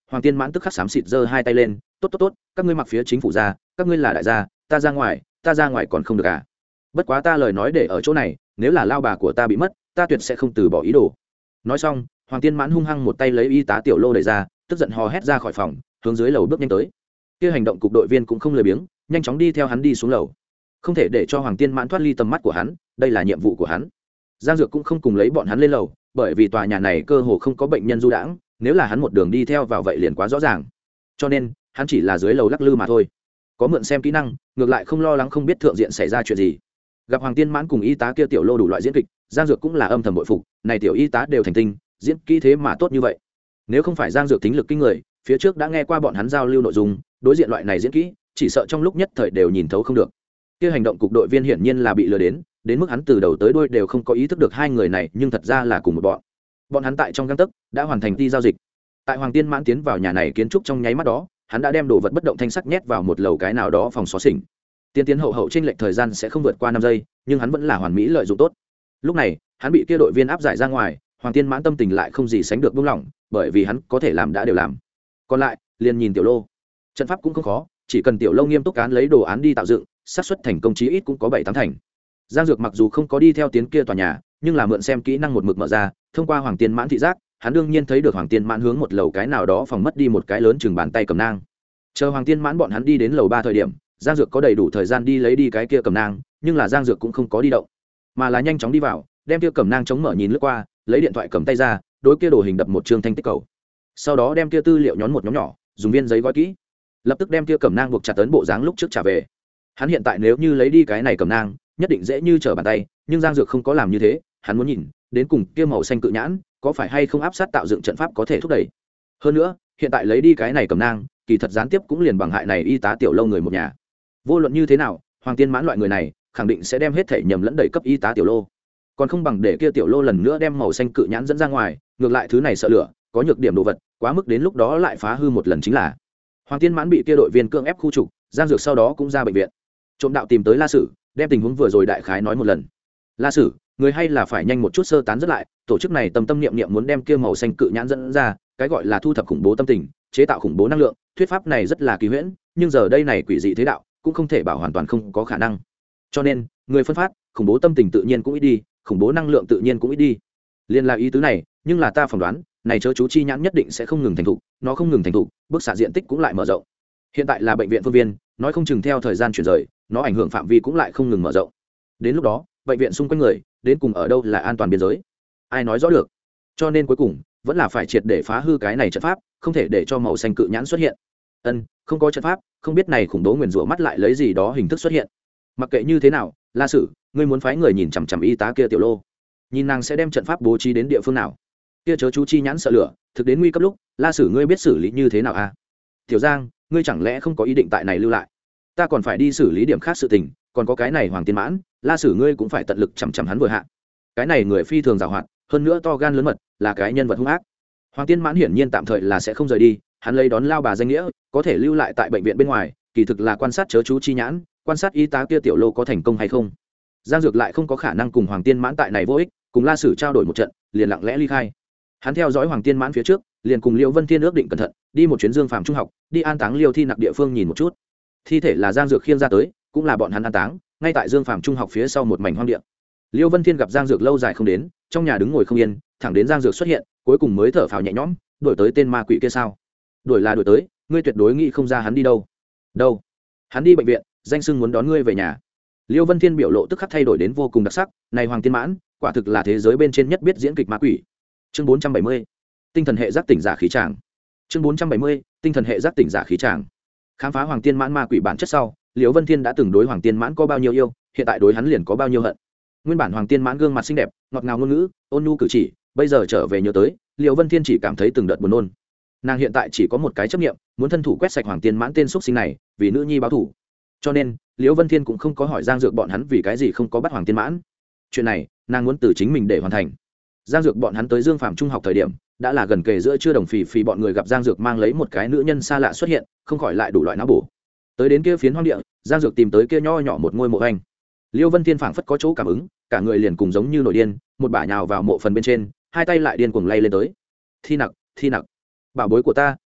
Hoàng Tiên Mãn tức khắc xám xịt giơ hai tay lên, tốt tốt tốt, các ngươi mặc phía chính phủ ra, các ngươi là đại gia, ta ra ngoài, ta ra ngoài còn không được à? Bất quá ta lời nói để ở chỗ này, nếu là lao bà của ta bị mất, ta tuyệt sẽ không từ bỏ ý đồ. Nói xong, Hoàng Tiên Mãn hung hăng một tay lấy y tá Tiểu Lô đẩy ra, tức giận hò hét ra khỏi phòng, hướng dưới lầu bước nhanh tới. Kia hành động cục đội viên cũng không lười biếng, nhanh chóng đi theo hắn đi xuống lầu. Không thể để cho Hoàng Tiên Mãn thoát ly tầm mắt của hắn, đây là nhiệm vụ của hắn. Giang Dược cũng không cùng lấy bọn hắn lên lầu, bởi vì tòa nhà này cơ hồ không có bệnh nhân du đãng, nếu là hắn một đường đi theo vào vậy liền quá rõ ràng. Cho nên, hắn chỉ là dưới lầu lắc lư mà thôi. Có mượn xem kỹ năng, ngược lại không lo lắng không biết thượng diện xảy ra chuyện gì. Gặp Hoàng Tiên Mãn cùng y tá kia Tiểu Lô đủ loại diễn kịch, Giang Dược cũng là âm thầm bội phục, này tiểu y tá đều thành tinh, diễn kỹ thế mà tốt như vậy. Nếu không phải Giang Dược tính lực kinh người, phía trước đã nghe qua bọn hắn giao lưu nội dung, đối diện loại này diễn kỹ, chỉ sợ trong lúc nhất thời đều nhìn thấu không được. Kia hành động cục đội viên hiển nhiên là bị lừa đến, đến mức hắn từ đầu tới đuôi đều không có ý thức được hai người này, nhưng thật ra là cùng một bọn. Bọn hắn tại trong gang tấc đã hoàn thành đi giao dịch. Tại Hoàng Tiên Mãn tiến vào nhà này kiến trúc trong nháy mắt đó, hắn đã đem đồ vật bất động thanh sắc nhét vào một lầu cái nào đó phòng xó xỉnh. Tiên tiến hậu hậu trên lệch thời gian sẽ không vượt qua năm giây, nhưng hắn vẫn là hoàn mỹ lợi dụng tốt. Lúc này, hắn bị kia đội viên áp giải ra ngoài, Hoàng Tiên Mãn tâm tình lại không gì sánh được buông lỏng, bởi vì hắn có thể làm đã đều làm. Còn lại, liền nhìn Tiểu Lô. Trận pháp cũng không khó, chỉ cần Tiểu Lô nghiêm túc án lấy đồ án đi tạo dựng, xác suất thành công chí ít cũng có bảy tám thành. Giang Dược mặc dù không có đi theo tiến kia tòa nhà, nhưng là mượn xem kỹ năng một mực mở ra, thông qua Hoàng Tiên Mãn thị giác, hắn đương nhiên thấy được Hoàng Tiên Mãn hướng một lầu cái nào đó phòng mất đi một cái lớn chừng bàn tay cầm nang. Chờ Hoàng Tiên Mãn bọn hắn đi đến lầu ba thời điểm, Giang Dược có đầy đủ thời gian đi lấy đi cái kia cầm nang, nhưng là Giang Dược cũng không có đi động, mà là nhanh chóng đi vào, đem kia cầm nang chống mở nhìn lướt qua, lấy điện thoại cầm tay ra, đối kia đồ hình đập một chương thanh tích cầu. Sau đó đem kia tư liệu nhón một nhóm nhỏ, dùng viên giấy gói kỹ, lập tức đem kia cầm nang buộc chặt tấn bộ dáng lúc trước trả về. Hắn hiện tại nếu như lấy đi cái này cầm nang, nhất định dễ như trở bàn tay, nhưng Giang Dược không có làm như thế, hắn muốn nhìn đến cùng kia màu xanh cự nhãn có phải hay không áp sát tạo dựng trận pháp có thể thúc đẩy. Hơn nữa, hiện tại lấy đi cái này cầm nang, kỳ thật gián tiếp cũng liền bằng hại này y tá Tiểu Lâu người một nhà. Vô luận như thế nào, Hoàng Tiên Mãn loại người này khẳng định sẽ đem hết thể nhầm lẫn đẩy cấp y tá Tiểu Lô, còn không bằng để kia Tiểu Lô lần nữa đem màu xanh cự nhãn dẫn ra ngoài, ngược lại thứ này sợ lửa, có nhược điểm đồ vật, quá mức đến lúc đó lại phá hư một lần chính là. Hoàng Tiên Mãn bị kia đội viên cưỡng ép khu trục, Giang Dược sau đó cũng ra bệnh viện. Trộm đạo tìm tới La Sử, đem tình huống vừa rồi đại khái nói một lần. La Sử, người hay là phải nhanh một chút sơ tán rất lại, tổ chức này tâm tâm niệm niệm muốn đem kia màu xanh cự nhãn dẫn ra, cái gọi là thu thập khủng bố tâm tình, chế tạo khủng bố năng lượng, thuyết pháp này rất là kỳ huyễn, nhưng giờ đây này quỷ dị thế đạo, cũng không thể bảo hoàn toàn không có khả năng. Cho nên, người phân phát, khủng bố tâm tình tự nhiên cũng ít đi, khủng bố năng lượng tự nhiên cũng ít đi. Liên là ý tứ này, nhưng là ta phỏng đoán, này chớ chú chi nhãn nhất định sẽ không ngừng thành thục, nó không ngừng thành thục, bức xạ diện tích cũng lại mở rộng. Hiện tại là bệnh viện phương viên, nói không chừng theo thời gian chuyển rời, nó ảnh hưởng phạm vi cũng lại không ngừng mở rộng. Đến lúc đó, bệnh viện xung quanh người, đến cùng ở đâu là an toàn biên giới, ai nói rõ được. Cho nên cuối cùng, vẫn là phải triệt để phá hư cái này trận pháp, không thể để cho màu xanh cự nhãn xuất hiện. Ân, không có trận pháp, không biết này khủng bố nguyền rủa mắt lại lấy gì đó hình thức xuất hiện. Mặc kệ như thế nào, La Sử, ngươi muốn phái người nhìn chằm chằm y tá kia Tiểu Lô, nhìn nàng sẽ đem trận pháp bố trí đến địa phương nào. Kia chớ chú chi nhãn sợ lửa, thực đến nguy cấp lúc, La Sử ngươi biết xử lý như thế nào à? Tiểu Giang, ngươi chẳng lẽ không có ý định tại này lưu lại? Ta còn phải đi xử lý điểm khác sự tình, còn có cái này Hoàng Tiên Mãn, La Sử ngươi cũng phải tận lực chằm chằm hắn vừa hạ. Cái này người phi thường giàu hoạt, hơn nữa to gan lớn mật, là cái nhân vật hung ác. Hoàng Tiên Mãn hiển nhiên tạm thời là sẽ không rời đi, hắn lấy đón lao bà danh nghĩa, có thể lưu lại tại bệnh viện bên ngoài, kỳ thực là quan sát chớ chú chi nhãn, quan sát y tá kia Tiểu Lô có thành công hay không. Giang Dược lại không có khả năng cùng Hoàng Tiên Mãn tại này vô ích, cùng La Sử trao đổi một trận, liền lặng lẽ ly khai. Hắn theo dõi Hoàng Tiên Mãn phía trước, liền cùng Liễu Vân Thiên ước định cẩn thận, đi một chuyến Dương Phàm trung học, đi an táng Liêu Thi Nặc địa phương nhìn một chút. Thi thể là Giang Dược khiêng ra tới, cũng là bọn hắn an táng, ngay tại Dương Phàm trung học phía sau một mảnh hoang địa. Liêu Vân Thiên gặp Giang Dược lâu dài không đến, trong nhà đứng ngồi không yên, thẳng đến Giang Dược xuất hiện, cuối cùng mới thở phào nhẹ nhõm, đuổi tới tên ma quỷ kia sao? Đuổi là đuổi tới, ngươi tuyệt đối nghĩ không ra hắn đi đâu. Đâu? Hắn đi bệnh viện, danh xưng muốn đón ngươi về nhà. Liêu Vân Thiên biểu lộ tức khắc thay đổi đến vô cùng đặc sắc, này Hoàng Tiên Mãn, quả thực là thế giới bên trên nhất biết diễn kịch ma quỷ. Chương bốn trăm bảy mươi, tinh thần hệ giác tỉnh giả khí tràng. Chương bốn trăm bảy mươi, tinh thần hệ giác tỉnh giả khí tràng. Khám phá Hoàng Tiên Mãn ma quỷ bản chất sau, Liễu Vân Thiên đã từng đối Hoàng Tiên Mãn có bao nhiêu yêu, hiện tại đối hắn liền có bao nhiêu hận. Nguyên bản Hoàng Tiên Mãn gương mặt xinh đẹp, ngọt ngào ngôn ngữ, ôn nhu cử chỉ, bây giờ trở về nhớ tới, Liễu Vân Thiên chỉ cảm thấy từng đợt buồn nôn. Nàng hiện tại chỉ có một cái chấp niệm, muốn thân thủ quét sạch Hoàng Tiên Mãn tên xúc sinh này, vì nữ nhi báo thù. Cho nên, Liễu Vân Thiên cũng không có hỏi Giang Dược bọn hắn vì cái gì không có bắt Hoàng Tiên Mãn. Chuyện này, nàng muốn từ chính mình để hoàn thành. Giang Dược bọn hắn tới Dương Phàm trung học thời điểm, đã là gần kề giữa trưa đồng phì phì bọn người gặp Giang Dược mang lấy một cái nữ nhân xa lạ xuất hiện, không khỏi lại đủ loại não bổ. Tới đến kia phiến hoang địa, Giang Dược tìm tới kia nho nhỏ một ngôi mộ anh. Liêu Vân Thiên phảng phất có chỗ cảm ứng, cả người liền cùng giống như nổi điên, một bả nhào vào mộ phần bên trên, hai tay lại điên cuồng lay lên tới. Thi Nặc, Thi Nặc, bảo bối của ta,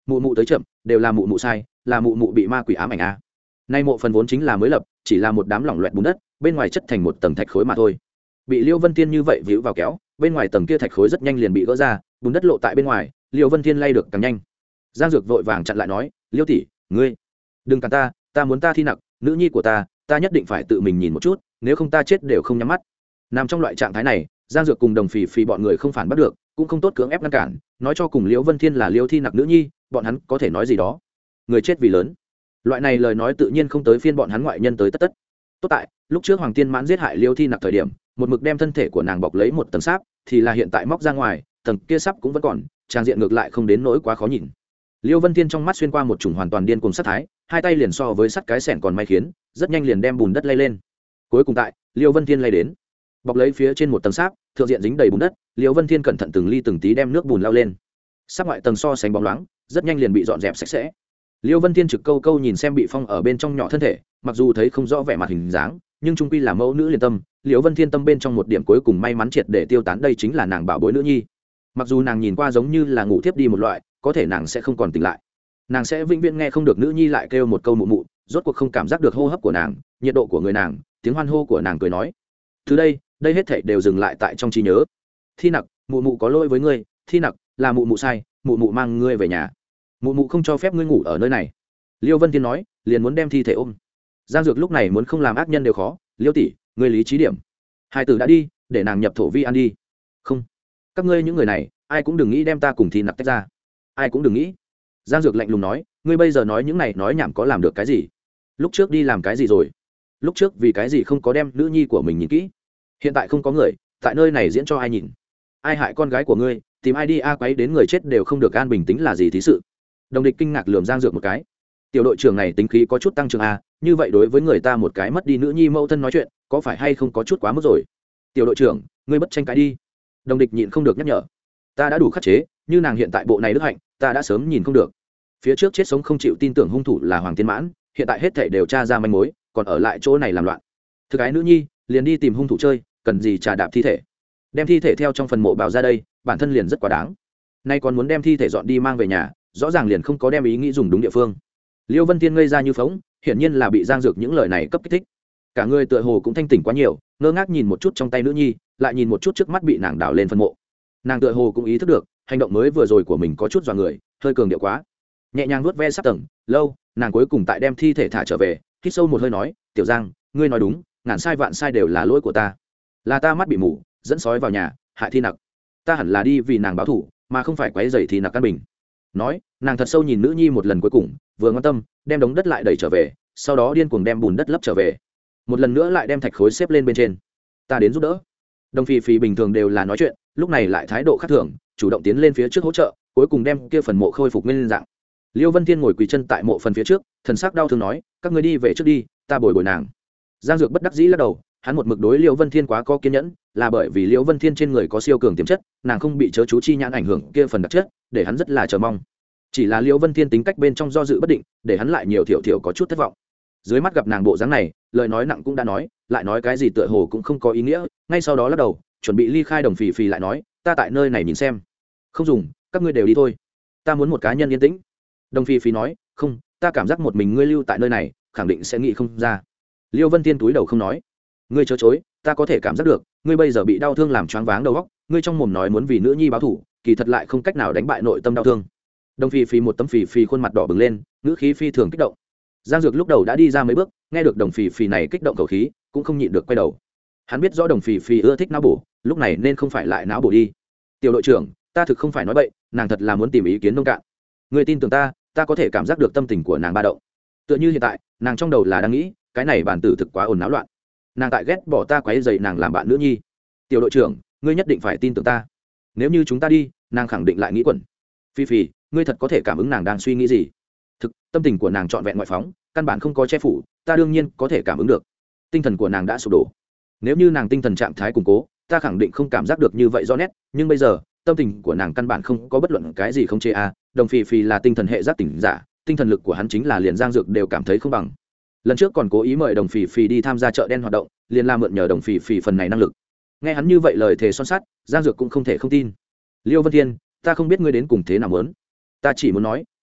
mụ mụ tới chậm, đều là mụ mụ sai, là mụ mụ bị ma quỷ ám ảnh a. Nay mộ phần vốn chính là mới lập, chỉ là một đám lỏng loẹt bùn đất, bên ngoài chất thành một tầng thạch khối mà thôi. Bị Liêu Vân Thiên như vậy víu vào kéo, bên ngoài tầng kia thạch khối rất nhanh liền bị gỡ ra, bùn đất lộ tại bên ngoài, Liêu Vân Thiên lay được càng nhanh. Giang Dược vội vàng chặn lại nói, Liêu tỷ, ngươi đừng cản ta, ta muốn ta thi nặc, nữ nhi của ta, ta nhất định phải tự mình nhìn một chút, nếu không ta chết đều không nhắm mắt. Nằm trong loại trạng thái này, Giang Dược cùng Đồng Phỉ Phỉ bọn người không phản bắt được, cũng không tốt cưỡng ép ngăn cản, nói cho cùng Liêu Vân Thiên là Liêu thi nặc nữ nhi, bọn hắn có thể nói gì đó. Người chết vì lớn. Loại này lời nói tự nhiên không tới phiên bọn hắn ngoại nhân tới tất tất. Tốt tại, lúc trước Hoàng Tiên Mãn giết hại Liêu thi nặc thời điểm, một mực đem thân thể của nàng bọc lấy một tầng sáp, thì là hiện tại móc ra ngoài, tầng kia sáp cũng vẫn còn, trang diện ngược lại không đến nỗi quá khó nhìn. Liêu Vân Thiên trong mắt xuyên qua một chủng hoàn toàn điên cuồng sát thái, hai tay liền so với sắt cái xẻng còn may khiến, rất nhanh liền đem bùn đất lay lên. Cuối cùng tại, Liêu Vân Thiên lay đến, bọc lấy phía trên một tầng sáp, thượng diện dính đầy bùn đất, Liêu Vân Thiên cẩn thận từng ly từng tí đem nước bùn lao lên. Sáp ngoại tầng so sánh bóng loáng, rất nhanh liền bị dọn dẹp sạch sẽ. Liêu Vân Thiên trực câu câu nhìn xem bị phong ở bên trong nhỏ thân thể, mặc dù thấy không rõ vẻ mặt hình dáng, nhưng trung quy là mẫu nữ liên tâm, Liêu Vân Thiên tâm bên trong một điểm cuối cùng may mắn triệt để tiêu tán, đây chính là nàng bảo bối nữ nhi. Mặc dù nàng nhìn qua giống như là ngủ thiếp đi một loại, có thể nàng sẽ không còn tỉnh lại. Nàng sẽ vĩnh viễn nghe không được nữ nhi lại kêu một câu mụ mụ, rốt cuộc không cảm giác được hô hấp của nàng, nhiệt độ của người nàng, tiếng hoan hô của nàng cười nói. Từ đây, đây hết thảy đều dừng lại tại trong trí nhớ. Thi nặc, mụ mụ có lỗi với ngươi, thi nặc, là mụ mụ sai, mụ mụ mang ngươi về nhà. Mụ mụ không cho phép ngươi ngủ ở nơi này. Liêu Vân Thiên nói, liền muốn đem thi thể ôm. Giang Dược lúc này muốn không làm ác nhân đều khó, Liêu tỷ, ngươi lý trí điểm. Hai tử đã đi, để nàng nhập thổ vi ăn đi. Không, các ngươi những người này, ai cũng đừng nghĩ đem ta cùng thi nặc tách ra. Ai cũng đừng nghĩ. Giang Dược lạnh lùng nói, ngươi bây giờ nói những này nói nhảm có làm được cái gì? Lúc trước đi làm cái gì rồi? Lúc trước vì cái gì không có đem nữ nhi của mình nhìn kỹ? Hiện tại không có người, tại nơi này diễn cho ai nhìn? Ai hại con gái của ngươi, tìm ai đi a quấy đến người chết đều không được an bình tính là gì thí sự? Đồng địch kinh ngạc lườm Giang Dược một cái. Tiểu đội trưởng này tính khí có chút tăng trưởng a, như vậy đối với người ta một cái mất đi nữ nhi mẫu thân nói chuyện, có phải hay không có chút quá mức rồi? Tiểu đội trưởng, ngươi bất tranh cãi đi. Đồng địch nhịn không được nhắc nhở. Ta đã đủ khắc chế, như nàng hiện tại bộ này đức hạnh, ta đã sớm nhìn không được. Phía trước chết sống không chịu tin tưởng hung thủ là Hoàng Tiên Mãn, hiện tại hết thảy đều tra ra manh mối, còn ở lại chỗ này làm loạn. Thực cái nữ nhi, liền đi tìm hung thủ chơi, cần gì trà đạp thi thể? Đem thi thể theo trong phần mộ bào ra đây, bản thân liền rất quá đáng. Nay còn muốn đem thi thể dọn đi mang về nhà, rõ ràng liền không có đem ý nghĩ dùng đúng địa phương. Liêu Vân Thiên ngây ra như phóng, hiển nhiên là bị Giang Dược những lời này cấp kích thích. Cả người tựa hồ cũng thanh tỉnh quá nhiều, ngơ ngác nhìn một chút trong tay nữ nhi, lại nhìn một chút trước mắt bị nàng đào lên phần mộ. Nàng tựa hồ cũng ý thức được, hành động mới vừa rồi của mình có chút dọa người, hơi cường điệu quá. Nhẹ nhàng nuốt ve sắp tầng, lâu, nàng cuối cùng tại đem thi thể thả trở về, hít sâu một hơi nói, "Tiểu Giang, ngươi nói đúng, ngàn sai vạn sai đều là lỗi của ta. Là ta mắt bị mù, dẫn sói vào nhà, hại thi nặc. Ta hẳn là đi vì nàng báo thù, mà không phải quấy rầy thi nặc căn bình." Nói, nàng thật sâu nhìn nữ nhi một lần cuối cùng, vừa ngoan tâm, đem đống đất lại đẩy trở về, sau đó điên cuồng đem bùn đất lấp trở về. Một lần nữa lại đem thạch khối xếp lên bên trên. "Ta đến giúp đỡ." Đồng Phi Phi bình thường đều là nói chuyện, lúc này lại thái độ khác thường, chủ động tiến lên phía trước hỗ trợ, cuối cùng đem kia phần mộ khôi phục nguyên dạng. Liêu Vân Thiên ngồi quỳ chân tại mộ phần phía trước, thần sắc đau thương nói, "Các ngươi đi về trước đi, ta bồi bồi nàng." Giang Dược bất đắc dĩ lắc đầu, hắn một mực đối Liêu Vân Thiên quá có kiên nhẫn, là bởi vì Liêu Vân Thiên trên người có siêu cường tiềm chất, nàng không bị chớ chú chi nhãn ảnh hưởng kia phần đặc chất, để hắn rất là chờ mong. Chỉ là Liêu Vân Thiên tính cách bên trong do dự bất định, để hắn lại nhiều thiểu thiểu có chút thất vọng. Dưới mắt gặp nàng bộ dáng này, lời nói nặng cũng đã nói, lại nói cái gì tựa hồ cũng không có ý nghĩa, ngay sau đó lắc đầu, chuẩn bị ly khai. Đồng Phỉ Phỉ lại nói, "Ta tại nơi này nhìn xem." "Không dùng, các ngươi đều đi thôi. Ta muốn một cá nhân yên tĩnh." Đồng Phi Phi nói, "Không, ta cảm giác một mình ngươi lưu tại nơi này, khẳng định sẽ nghĩ không ra." Liêu Vân Thiên túi đầu không nói. "Ngươi chớ chối, ta có thể cảm giác được, ngươi bây giờ bị đau thương làm choáng váng đầu óc, ngươi trong mồm nói muốn vì nữ nhi báo thù, kỳ thật lại không cách nào đánh bại nội tâm đau thương." Đồng Phi Phi một tấm phì phì khuôn mặt đỏ bừng lên, ngữ khí phi thường kích động. Giang Dược lúc đầu đã đi ra mấy bước, nghe được Đồng Phi Phi này kích động khẩu khí, cũng không nhịn được quay đầu. Hắn biết rõ Đồng Phi Phi ưa thích não bổ, lúc này nên không phải lại não bổ đi. "Tiểu đội trưởng, ta thực không phải nói bậy, nàng thật là muốn tìm ý kiến nông cạn. Ngươi tin tưởng ta, ta có thể cảm giác được tâm tình của nàng ba động. Tựa như hiện tại, nàng trong đầu là đang nghĩ, cái này bản tử thực quá ồn náo loạn. Nàng tại ghét bỏ ta quấy rầy nàng làm bạn nữ nhi. Tiểu đội trưởng, ngươi nhất định phải tin tưởng ta. Nếu như chúng ta đi, nàng khẳng định lại nghĩ quẩn. Phi Phi, ngươi thật có thể cảm ứng nàng đang suy nghĩ gì? Thực, tâm tình của nàng trọn vẹn ngoại phóng, căn bản không có che phủ, ta đương nhiên có thể cảm ứng được. Tinh thần của nàng đã sụp đổ. Nếu như nàng tinh thần trạng thái củng cố, ta khẳng định không cảm giác được như vậy rõ nét, nhưng bây giờ, tâm tình của nàng căn bản không có bất luận cái gì không chê a. Đồng Phi Phi là tinh thần hệ giác tỉnh giả, tinh thần lực của hắn chính là liền Giang Dược đều cảm thấy không bằng. Lần trước còn cố ý mời Đồng Phi Phi đi tham gia chợ đen hoạt động, liền la mượn nhờ Đồng Phi Phi phần này năng lực. Nghe hắn như vậy lời thề son sắt, Giang Dược cũng không thể không tin. "Liêu Vân Thiên, ta không biết ngươi đến cùng thế nào muốn, ta chỉ muốn nói,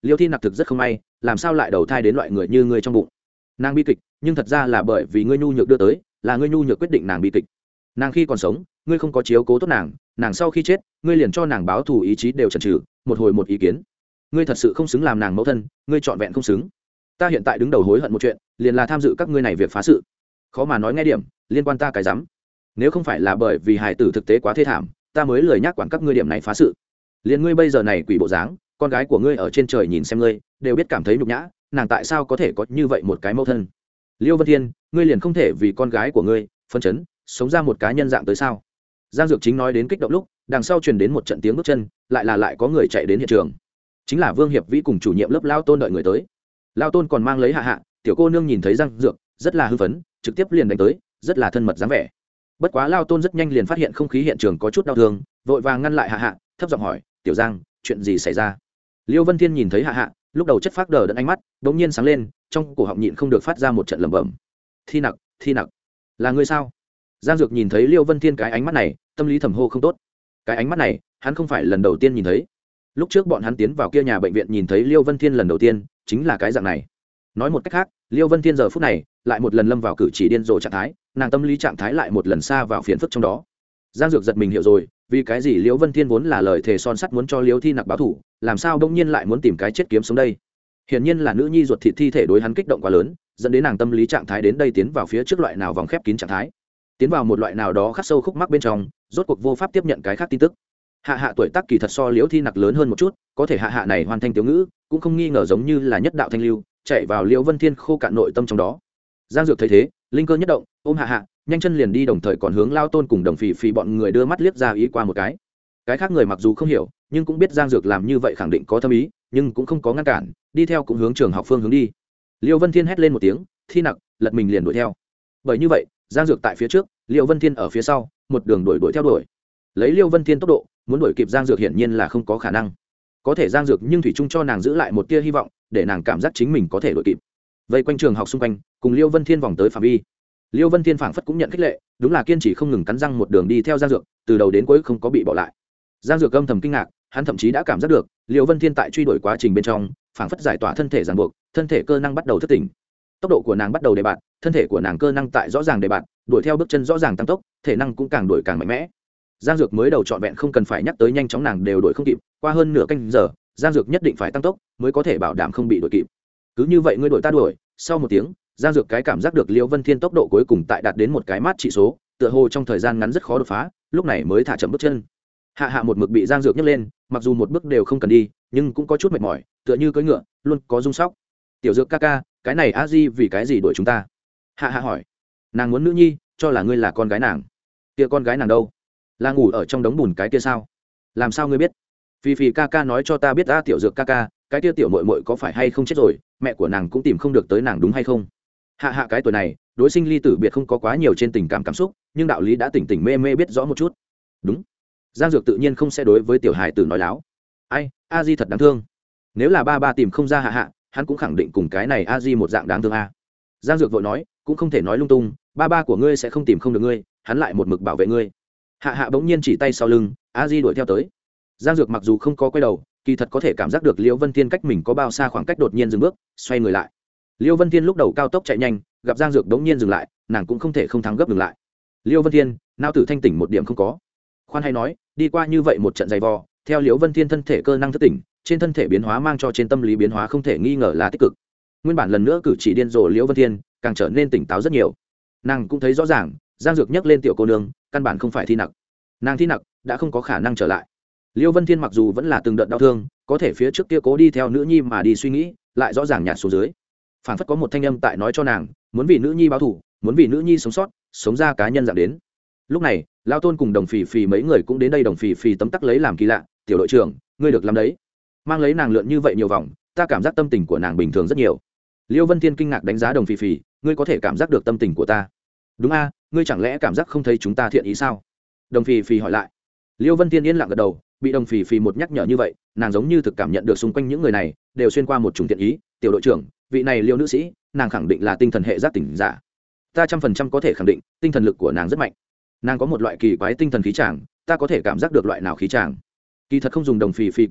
liêu thi nặc thực rất không may, làm sao lại đầu thai đến loại người như ngươi trong bụng. Nàng bi kịch nhưng thật ra là bởi vì ngươi nhu nhược đưa tới, là ngươi nhu nhược quyết định nàng bi kịch. Nàng khi còn sống ngươi không có chiếu cố tốt nàng, nàng sau khi chết ngươi liền cho nàng báo thù, ý chí đều chần chừ, một hồi một ý kiến. Ngươi thật sự không xứng làm nàng mẫu thân, ngươi trọn vẹn không xứng. Ta hiện tại đứng đầu hối hận một chuyện, liền là tham dự các ngươi này việc phá sự. Khó mà nói nghe điểm, liên quan ta cái rắm. Nếu không phải là bởi vì hài tử thực tế quá thê thảm, ta mới lười nhắc quản các ngươi điểm này phá sự. Liền ngươi bây giờ này quỷ bộ dáng, con gái của ngươi ở trên trời nhìn xem ngươi, đều biết cảm thấy nhục nhã, nàng tại sao có thể có như vậy một cái mẫu thân. Liêu Vân Thiên, ngươi liền không thể vì con gái của ngươi phân chấn, sống ra một cá nhân dạng tới sao? Giang Dược Chính nói đến kích động lúc, đằng sau truyền đến một trận tiếng bước chân, lại là lại có người chạy đến hiện trường. Chính là Vương Hiệp Vĩ cùng chủ nhiệm lớp Lao Tôn đợi người tới. Lao Tôn còn mang lấy Hạ Hạ, tiểu cô nương nhìn thấy Giang Dược, rất là hưng phấn, trực tiếp liền đánh tới, rất là thân mật dáng vẻ. Bất quá Lao Tôn rất nhanh liền phát hiện không khí hiện trường có chút đau thương, vội vàng ngăn lại Hạ Hạ, thấp giọng hỏi, "Tiểu Giang, chuyện gì xảy ra?" Liêu Vân Thiên nhìn thấy Hạ Hạ, lúc đầu chất phác đờ đẫn ánh mắt, bỗng nhiên sáng lên, trong cổ họng nhịn không được phát ra một trận lẩm bẩm. "Thi Nặc, Thi Nặc, là ngươi sao?" Giang Dược nhìn thấy Liêu Vân Thiên cái ánh mắt này, tâm lý thầm hô không tốt. Cái ánh mắt này, hắn không phải lần đầu tiên nhìn thấy. Lúc trước bọn hắn tiến vào kia nhà bệnh viện nhìn thấy Liêu Vân Thiên lần đầu tiên, chính là cái dạng này. Nói một cách khác, Liêu Vân Thiên giờ phút này lại một lần lâm vào cử chỉ điên rồ trạng thái, nàng tâm lý trạng thái lại một lần xa vào phiền phức trong đó. Giang Dược giật mình hiểu rồi, vì cái gì Liêu Vân Thiên vốn là lời thề son sắt muốn cho Liêu Thi Nặc báo thủ, làm sao bỗng nhiên lại muốn tìm cái chết kiếm sống đây? Hiển nhiên là nữ nhi ruột thịt thi thể đối hắn kích động quá lớn, dẫn đến nàng tâm lý trạng thái đến đây tiến vào phía trước loại nào vòng khép kín trạng thái, tiến vào một loại nào đó khắc sâu khúc mắc bên trong, rốt cuộc vô pháp tiếp nhận cái khác tin tức. Hạ Hạ tuổi tác kỳ thật so Liêu Thi Nặc lớn hơn một chút, có thể Hạ Hạ này hoàn thành tiểu ngữ, cũng không nghi ngờ giống như là nhất đạo thanh lưu, chạy vào Liêu Vân Thiên khô cạn nội tâm trong đó. Giang Dược thấy thế, linh cơ nhất động, ôm Hạ Hạ, nhanh chân liền đi, đồng thời còn hướng Lao Tôn cùng Đồng Phì Phì bọn người đưa mắt liếc ra ý qua một cái. Cái khác người mặc dù không hiểu, nhưng cũng biết Giang Dược làm như vậy khẳng định có thâm ý, nhưng cũng không có ngăn cản, đi theo cũng hướng trường học phương hướng đi. Liêu Vân Thiên hét lên một tiếng, Thi Nặc, lật mình liền đuổi theo. Bởi như vậy, Giang Dược tại phía trước, Liêu Vân Thiên ở phía sau, một đường đuổi đuổi theo đuổi. Lấy Liêu Vân Thiên tốc độ, muốn đuổi kịp Giang Dược hiển nhiên là không có khả năng. Có thể Giang Dược nhưng thủy chung cho nàng giữ lại một tia hy vọng, để nàng cảm giác chính mình có thể đuổi kịp. Vây quanh trường học xung quanh, cùng Liêu Vân Thiên vòng tới phạm vi. Liêu Vân Thiên phảng phất cũng nhận khích lệ, đúng là kiên trì không ngừng cắn răng một đường đi theo Giang Dược, từ đầu đến cuối không có bị bỏ lại. Giang Dược âm thầm kinh ngạc, hắn thậm chí đã cảm giác được, Liêu Vân Thiên tại truy đuổi quá trình bên trong, phảng phất giải tỏa thân thể ràng buộc, thân thể cơ năng bắt đầu thức tỉnh. Tốc độ của nàng bắt đầu đề bạt, thân thể của nàng cơ năng tại rõ ràng đề bạt, đuổi theo bước chân rõ ràng tăng tốc, thể năng cũng càng đuổi càng mạnh mẽ. Giang Dược mới đầu trọn vẹn không cần phải nhắc tới nhanh chóng nàng đều đuổi không kịp, qua hơn nửa canh giờ, Giang Dược nhất định phải tăng tốc mới có thể bảo đảm không bị đuổi kịp. Cứ như vậy ngươi đuổi ta đuổi, sau một tiếng, Giang Dược cái cảm giác được Liêu Vân Thiên tốc độ cuối cùng tại đạt đến một cái mát trị số, tựa hồ trong thời gian ngắn rất khó đột phá, lúc này mới thả chậm bước chân. Hạ Hạ một mực bị Giang Dược nhấc lên, mặc dù một bước đều không cần đi, nhưng cũng có chút mệt mỏi, tựa như cưỡi ngựa, luôn có rung sóc. "Tiểu Dược ca ca, cái này a di vì cái gì đuổi chúng ta?" Hạ Hạ hỏi. "Nàng muốn nữ nhi, cho là ngươi là con gái nàng." "Kia con gái nàng đâu? Là ngủ ở trong đống bùn cái kia sao?" "Làm sao ngươi biết?" "Phi Phi ca ca nói cho ta biết a, Tiểu Dược ca ca, cái kia tiểu muội muội có phải hay không chết rồi, mẹ của nàng cũng tìm không được tới nàng đúng hay không?" Hạ Hạ cái tuổi này, đối sinh ly tử biệt không có quá nhiều trên tình cảm cảm xúc, nhưng đạo lý đã tỉnh tỉnh mê mê biết rõ một chút. "Đúng." Giang Dược tự nhiên không sẽ đối với tiểu hài tử nói láo. "Ai, a di thật đáng thương. Nếu là ba ba tìm không ra Hạ Hạ, hắn cũng khẳng định cùng cái này a di một dạng đáng thương a." Giang Dược vội nói, cũng không thể nói lung tung, ba ba của ngươi sẽ không tìm không được ngươi, hắn lại một mực bảo vệ ngươi. Hạ Hạ bỗng nhiên chỉ tay sau lưng, a di đuổi theo tới. Giang Dược mặc dù không có quay đầu, kỳ thật có thể cảm giác được Liễu Vân Thiên cách mình có bao xa, khoảng cách đột nhiên dừng bước, xoay người lại. Liễu Vân Thiên lúc đầu cao tốc chạy nhanh, gặp Giang Dược bỗng nhiên dừng lại, nàng cũng không thể không thắng gấp dừng lại. Liễu Vân Thiên, não tử thanh tỉnh một điểm không có. Khoan hay nói, đi qua như vậy một trận dày vò, theo Liễu Vân Thiên thân thể cơ năng thức tỉnh, trên thân thể biến hóa mang cho trên tâm lý biến hóa không thể nghi ngờ là tích cực. Nguyên bản lần nữa cử chỉ điên rồ Liễu Vân Thiên, càng trở nên tỉnh táo rất nhiều. Nàng cũng thấy rõ ràng, Giang Dược nhấc lên tiểu cô nương, căn bản không phải Thi Nặc. Nàng Thi Nặc đã không có khả năng trở lại. Liễu Vân Thiên mặc dù vẫn là từng đợt đau thương, có thể phía trước kia cố đi theo nữ nhi mà đi suy nghĩ, lại rõ ràng nhạt xuống dưới. Phản phất có một thanh âm tại nói cho nàng, muốn vì nữ nhi báo thù, muốn vì nữ nhi sống sót, sống ra cá nhân dạng đến. Lúc này, Lao Tôn cùng Đồng Phì Phì mấy người cũng đến đây. Đồng Phì Phì tấm tắc lấy làm kỳ lạ, "Tiểu đội trưởng, ngươi được làm đấy. Mang lấy nàng lượn như vậy nhiều vòng, ta cảm giác tâm tình của nàng bình thường rất nhiều." Liễu Vân Thiên kinh ngạc đánh giá Đồng Phì Phì, "Ngươi có thể cảm giác được tâm tình của ta?" "Đúng a, ngươi chẳng lẽ cảm giác không thấy chúng ta thiện ý sao?" Đồng Phì Phì hỏi lại. Liễu Vân Thiên yên lặng gật đầu, bị Đồng Phì Phì một nhắc nhở như vậy, nàng giống như thực cảm nhận được xung quanh những người này đều xuyên qua một chủng thiện ý. "Tiểu đội trưởng, vị này Liễu nữ sĩ, nàng khẳng định là tinh thần hệ giác tỉnh giả. Ta trăm phần trăm có thể khẳng định, tinh thần lực của nàng rất mạnh. Nàng có một loại kỳ quái tinh thần khí tràng, ta có thể cảm giác được loại nào khí tràng." Kỳ thật không dùng Đồng Phì Phì cường điệu,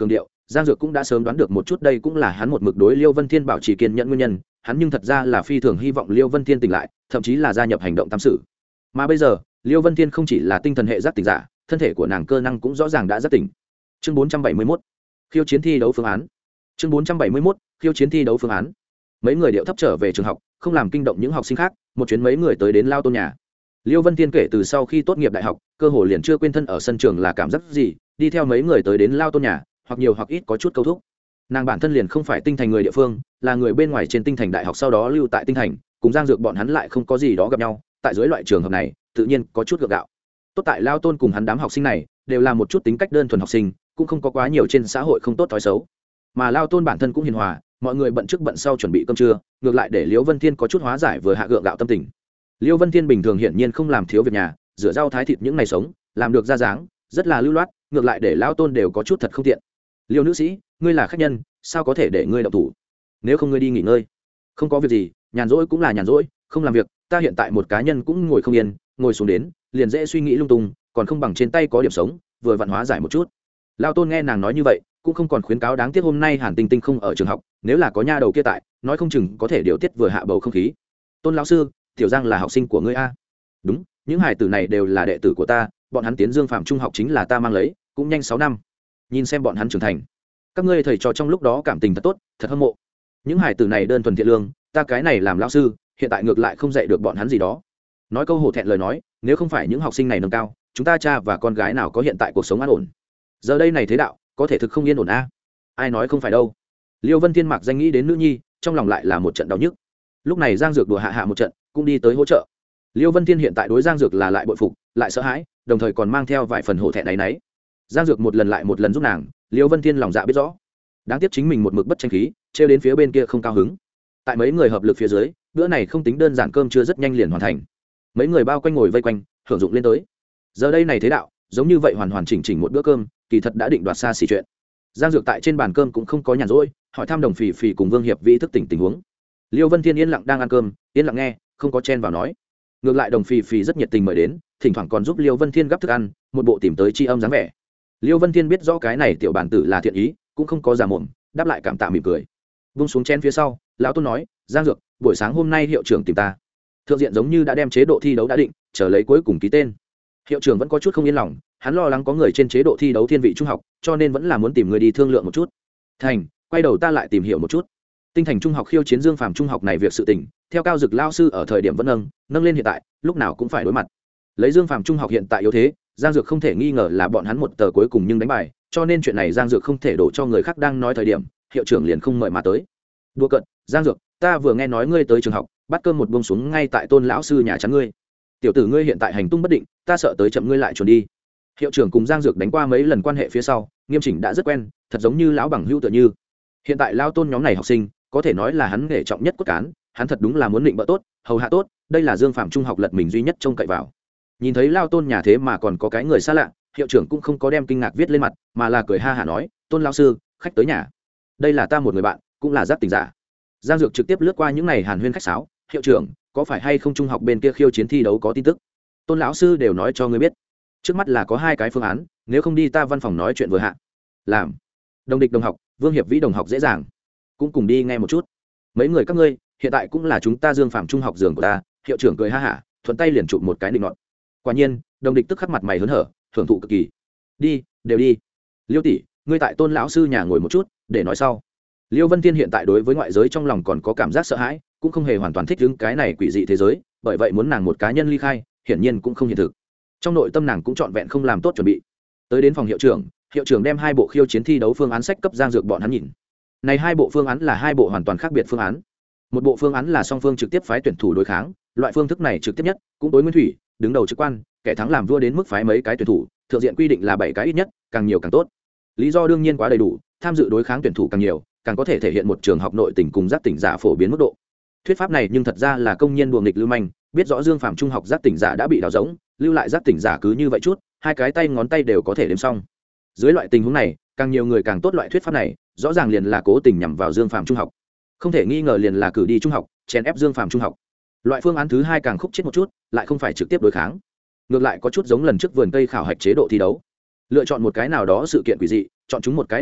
Giang Dược cũng đã sớm đoán được một chút đây cũng là hắn một mực đối Liêu Vân Thiên bảo trì kiên nhẫn nguyên nhân, hắn nhưng thật ra là phi thường hy vọng Liêu Vân Thiên tỉnh lại, thậm chí là gia nhập hành động tam sự. Mà bây giờ, Liêu Vân Thiên không chỉ là tinh thần hệ giác tỉnh giả, thân thể của nàng cơ năng cũng rõ ràng đã giác tỉnh. Chương bốn trăm bảy mươi mốt, khiêu chiến thi đấu phương án. Chương bốn trăm bảy mươi mốt, khiêu chiến thi đấu phương án. Mấy người điệu thấp trở về trường học, không làm kinh động những học sinh khác, một chuyến mấy người tới đến Lao Tôn nhà. Liêu Vân Thiên kể từ sau khi tốt nghiệp đại học, cơ hồ liền chưa quên thân ở sân trường là cảm giác gì, đi theo mấy người tới đến Lao Tôn nhà, hoặc nhiều hoặc ít có chút câu thúc. Nàng bản thân liền không phải tinh thành người địa phương, là người bên ngoài trên tinh thành đại học sau đó lưu tại tinh thành, cùng Giang Dược bọn hắn lại không có gì đó gặp nhau, tại dưới loại trường hợp này, tự nhiên có chút gượng gạo. Tốt tại Lao Tôn cùng hắn đám học sinh này, đều là một chút tính cách đơn thuần học sinh, cũng không có quá nhiều trên xã hội không tốt thói xấu. Mà Lao Tôn bản thân cũng hiền hòa, mọi người bận trước bận sau chuẩn bị cơm trưa, ngược lại để Liêu Vân Thiên có chút hóa giải vừa hạ gượng gạo tâm tình. Liêu Vân Thiên bình thường hiển nhiên không làm thiếu việc nhà, rửa rau thái thịt những ngày sống, làm được ra dáng, rất là lưu loát, ngược lại để Lao Tôn đều có chút thật không tiện. Liêu nữ sĩ, ngươi là khách nhân, sao có thể để ngươi động thủ? Nếu không ngươi đi nghỉ ngơi. Không có việc gì, nhàn rỗi cũng là nhàn rỗi, không làm việc, ta hiện tại một cá nhân cũng ngồi không yên, ngồi xuống đến, liền dễ suy nghĩ lung tung, còn không bằng trên tay có điểm sống, vừa vặn hóa giải một chút. Lao Tôn nghe nàng nói như vậy, cũng không còn khuyến cáo đáng tiếc hôm nay Hàn Tinh Tinh không ở trường học, nếu là có nha đầu kia tại, nói không chừng có thể điều tiết vừa hạ bầu không khí. Tôn lão sư, Tiểu Giang là học sinh của ngươi a? Đúng, những hài tử này đều là đệ tử của ta, bọn hắn tiến Dương Phạm Trung học chính là ta mang lấy, cũng nhanh sáu năm. Nhìn xem bọn hắn trưởng thành, các ngươi thầy trò trong lúc đó cảm tình thật tốt, thật hâm mộ. Những hài tử này đơn thuần thiện lương, ta cái này làm lão sư, hiện tại ngược lại không dạy được bọn hắn gì đó. Nói câu hổ thẹn lời nói, nếu không phải những học sinh này nâng cao, chúng ta cha và con gái nào có hiện tại cuộc sống an ổn. Giờ đây này thế đạo, có thể thực không yên ổn a. Ai nói không phải đâu. Liêu Vân Thiên mặc danh nghĩ đến nữ nhi, trong lòng lại là một trận đau nhức. Lúc này Giang Dược đùa hạ hạ một trận, cũng đi tới hỗ trợ. Liêu Vân Thiên hiện tại đối Giang Dược là lại bội phục, lại sợ hãi, đồng thời còn mang theo vài phần hổ thẹn đáy náy. Giang Dược một lần lại một lần giúp nàng, Liêu Vân Thiên lòng dạ biết rõ. Đáng tiếc chính mình một mực bất tranh khí, trêu đến phía bên kia không cao hứng. Tại mấy người hợp lực phía dưới, bữa này không tính đơn giản cơm chưa rất nhanh liền hoàn thành. Mấy người bao quanh ngồi vây quanh, hưởng dụng lên tới. Giờ đây này thế đạo, giống như vậy hoàn hoàn chỉnh chỉnh một bữa cơm, kỳ thật đã định đoạt xa xỉ chuyện. Giang Dược tại trên bàn cơm cũng không có nhàn rỗi, hỏi thăm Đồng Phì Phì cùng Vương Hiệp Vĩ thức tỉnh tình huống. Liêu Vân Thiên yên lặng đang ăn cơm, yên lặng nghe, không có chen vào nói. Ngược lại Đồng Phì Phì rất nhiệt tình mời đến, thỉnh thoảng còn giúp Liêu Vân Thiên gắp thức ăn, một bộ tìm tới tri âm dáng vẻ. Liêu Vân Thiên biết rõ cái này tiểu bản tử là thiện ý, cũng không có giả mồm, đáp lại cảm tạ mỉm cười. Vung xuống chén phía sau, lão Tôn nói, Giang Dược, buổi sáng hôm nay hiệu trưởng tìm ta. Thượng diện giống như đã đem chế độ thi đấu đã định, chờ lấy cuối cùng ký tên. Hiệu trưởng vẫn có chút không yên lòng, hắn lo lắng có người trên chế độ thi đấu thiên vị trung học, cho nên vẫn là muốn tìm người đi thương lượng một chút. Thành, quay đầu ta lại tìm hiểu một chút. Tinh thành trung học khiêu chiến Dương Phàm trung học này việc sự tình, theo Cao Dực lao sư ở thời điểm vẫn nâng, nâng lên hiện tại, lúc nào cũng phải đối mặt. Lấy Dương Phàm trung học hiện tại yếu thế, Giang Dược không thể nghi ngờ là bọn hắn một tờ cuối cùng nhưng đánh bài, cho nên chuyện này Giang Dược không thể đổ cho người khác đang nói thời điểm, hiệu trưởng liền không mời mà tới. Đùa cợt, Giang Dược, ta vừa nghe nói ngươi tới trường học, bắt cơm một buông xuống ngay tại Tôn lão sư nhà chắn ngươi. Tiểu tử ngươi hiện tại hành tung bất định, ta sợ tới chậm ngươi lại chuồn đi. Hiệu trưởng cùng Giang Dược đánh qua mấy lần quan hệ phía sau, nghiêm chỉnh đã rất quen, thật giống như lão bằng hữu tựa như. Hiện tại lao Tôn nhóm này học sinh, có thể nói là hắn nghề trọng nhất cốt cán, hắn thật đúng là muốn định bợ tốt, hầu hạ tốt, đây là Dương Phạm trung học lật mình duy nhất trông cậy vào. Nhìn thấy lao Tôn nhà thế mà còn có cái người xa lạ, hiệu trưởng cũng không có đem kinh ngạc viết lên mặt, mà là cười ha hả nói, Tôn lão sư, khách tới nhà. Đây là ta một người bạn, cũng là giác tỉnh giả. Giang Dược trực tiếp lướt qua những ngày hàn huyên khách sáo, hiệu trưởng, có phải hay không trung học bên kia khiêu chiến thi đấu có tin tức? Tôn lão sư đều nói cho ngươi biết. Trước mắt là có hai cái phương án, nếu không đi ta văn phòng nói chuyện vừa hạ. Làm. Đồng địch đồng học, Vương Hiệp Vĩ đồng học dễ dàng, cũng cùng đi nghe một chút. Mấy người các ngươi, hiện tại cũng là chúng ta Dương Phạm trung học giường của ta. Hiệu trưởng cười ha hả, thuận tay liền chụp một cái định nọt. Quả nhiên, đồng địch tức khắc mặt mày hớn hở, thưởng thụ cực kỳ. Đi, đều đi. Liêu tỷ, ngươi tại Tôn lão sư nhà ngồi một chút, để nói sau. Liêu Vân Thiên hiện tại đối với ngoại giới trong lòng còn có cảm giác sợ hãi, cũng không hề hoàn toàn thích ứng cái này quỷ dị thế giới, bởi vậy muốn nàng một cá nhân ly khai, hiển nhiên cũng không hiện thực. Trong nội tâm nàng cũng trọn vẹn không làm tốt chuẩn bị. Tới đến phòng hiệu trưởng, hiệu trưởng đem hai bộ khiêu chiến thi đấu phương án sách cấp Giang Dược bọn hắn nhìn. Này hai bộ phương án là hai bộ hoàn toàn khác biệt phương án. Một bộ phương án là song phương trực tiếp phái tuyển thủ đối kháng, loại phương thức này trực tiếp nhất, cũng tối nguyên thủy, đứng đầu trực quan, kẻ thắng làm vua đến mức phái mấy cái tuyển thủ, thượng diện quy định là bảy cái ít nhất, càng nhiều càng tốt. Lý do đương nhiên quá đầy đủ, tham dự đối kháng tuyển thủ càng nhiều, càng có thể thể hiện một trường học nội tỉnh cùng giác tỉnh giả phổ biến mức độ. Thuyết pháp này nhưng thật ra là công nhân đùa nghịch lưu manh, biết rõ Dương Phạm trung học giác tỉnh giả đã bị đào rỗng, lưu lại giác tỉnh giả cứ như vậy chút, hai cái tay ngón tay đều có thể đếm xong. Dưới loại tình huống này, càng nhiều người càng tốt, loại thuyết pháp này, rõ ràng liền là cố tình nhằm vào Dương Phạm trung học. Không thể nghi ngờ liền là cử đi trung học, chèn ép Dương Phạm trung học. Loại phương án thứ hai càng khúc chết một chút, lại không phải trực tiếp đối kháng. Ngược lại có chút giống lần trước vườn cây khảo hạch chế độ thi đấu. Lựa chọn một cái nào đó sự kiện quỷ dị, chọn chúng một cái địa điểm,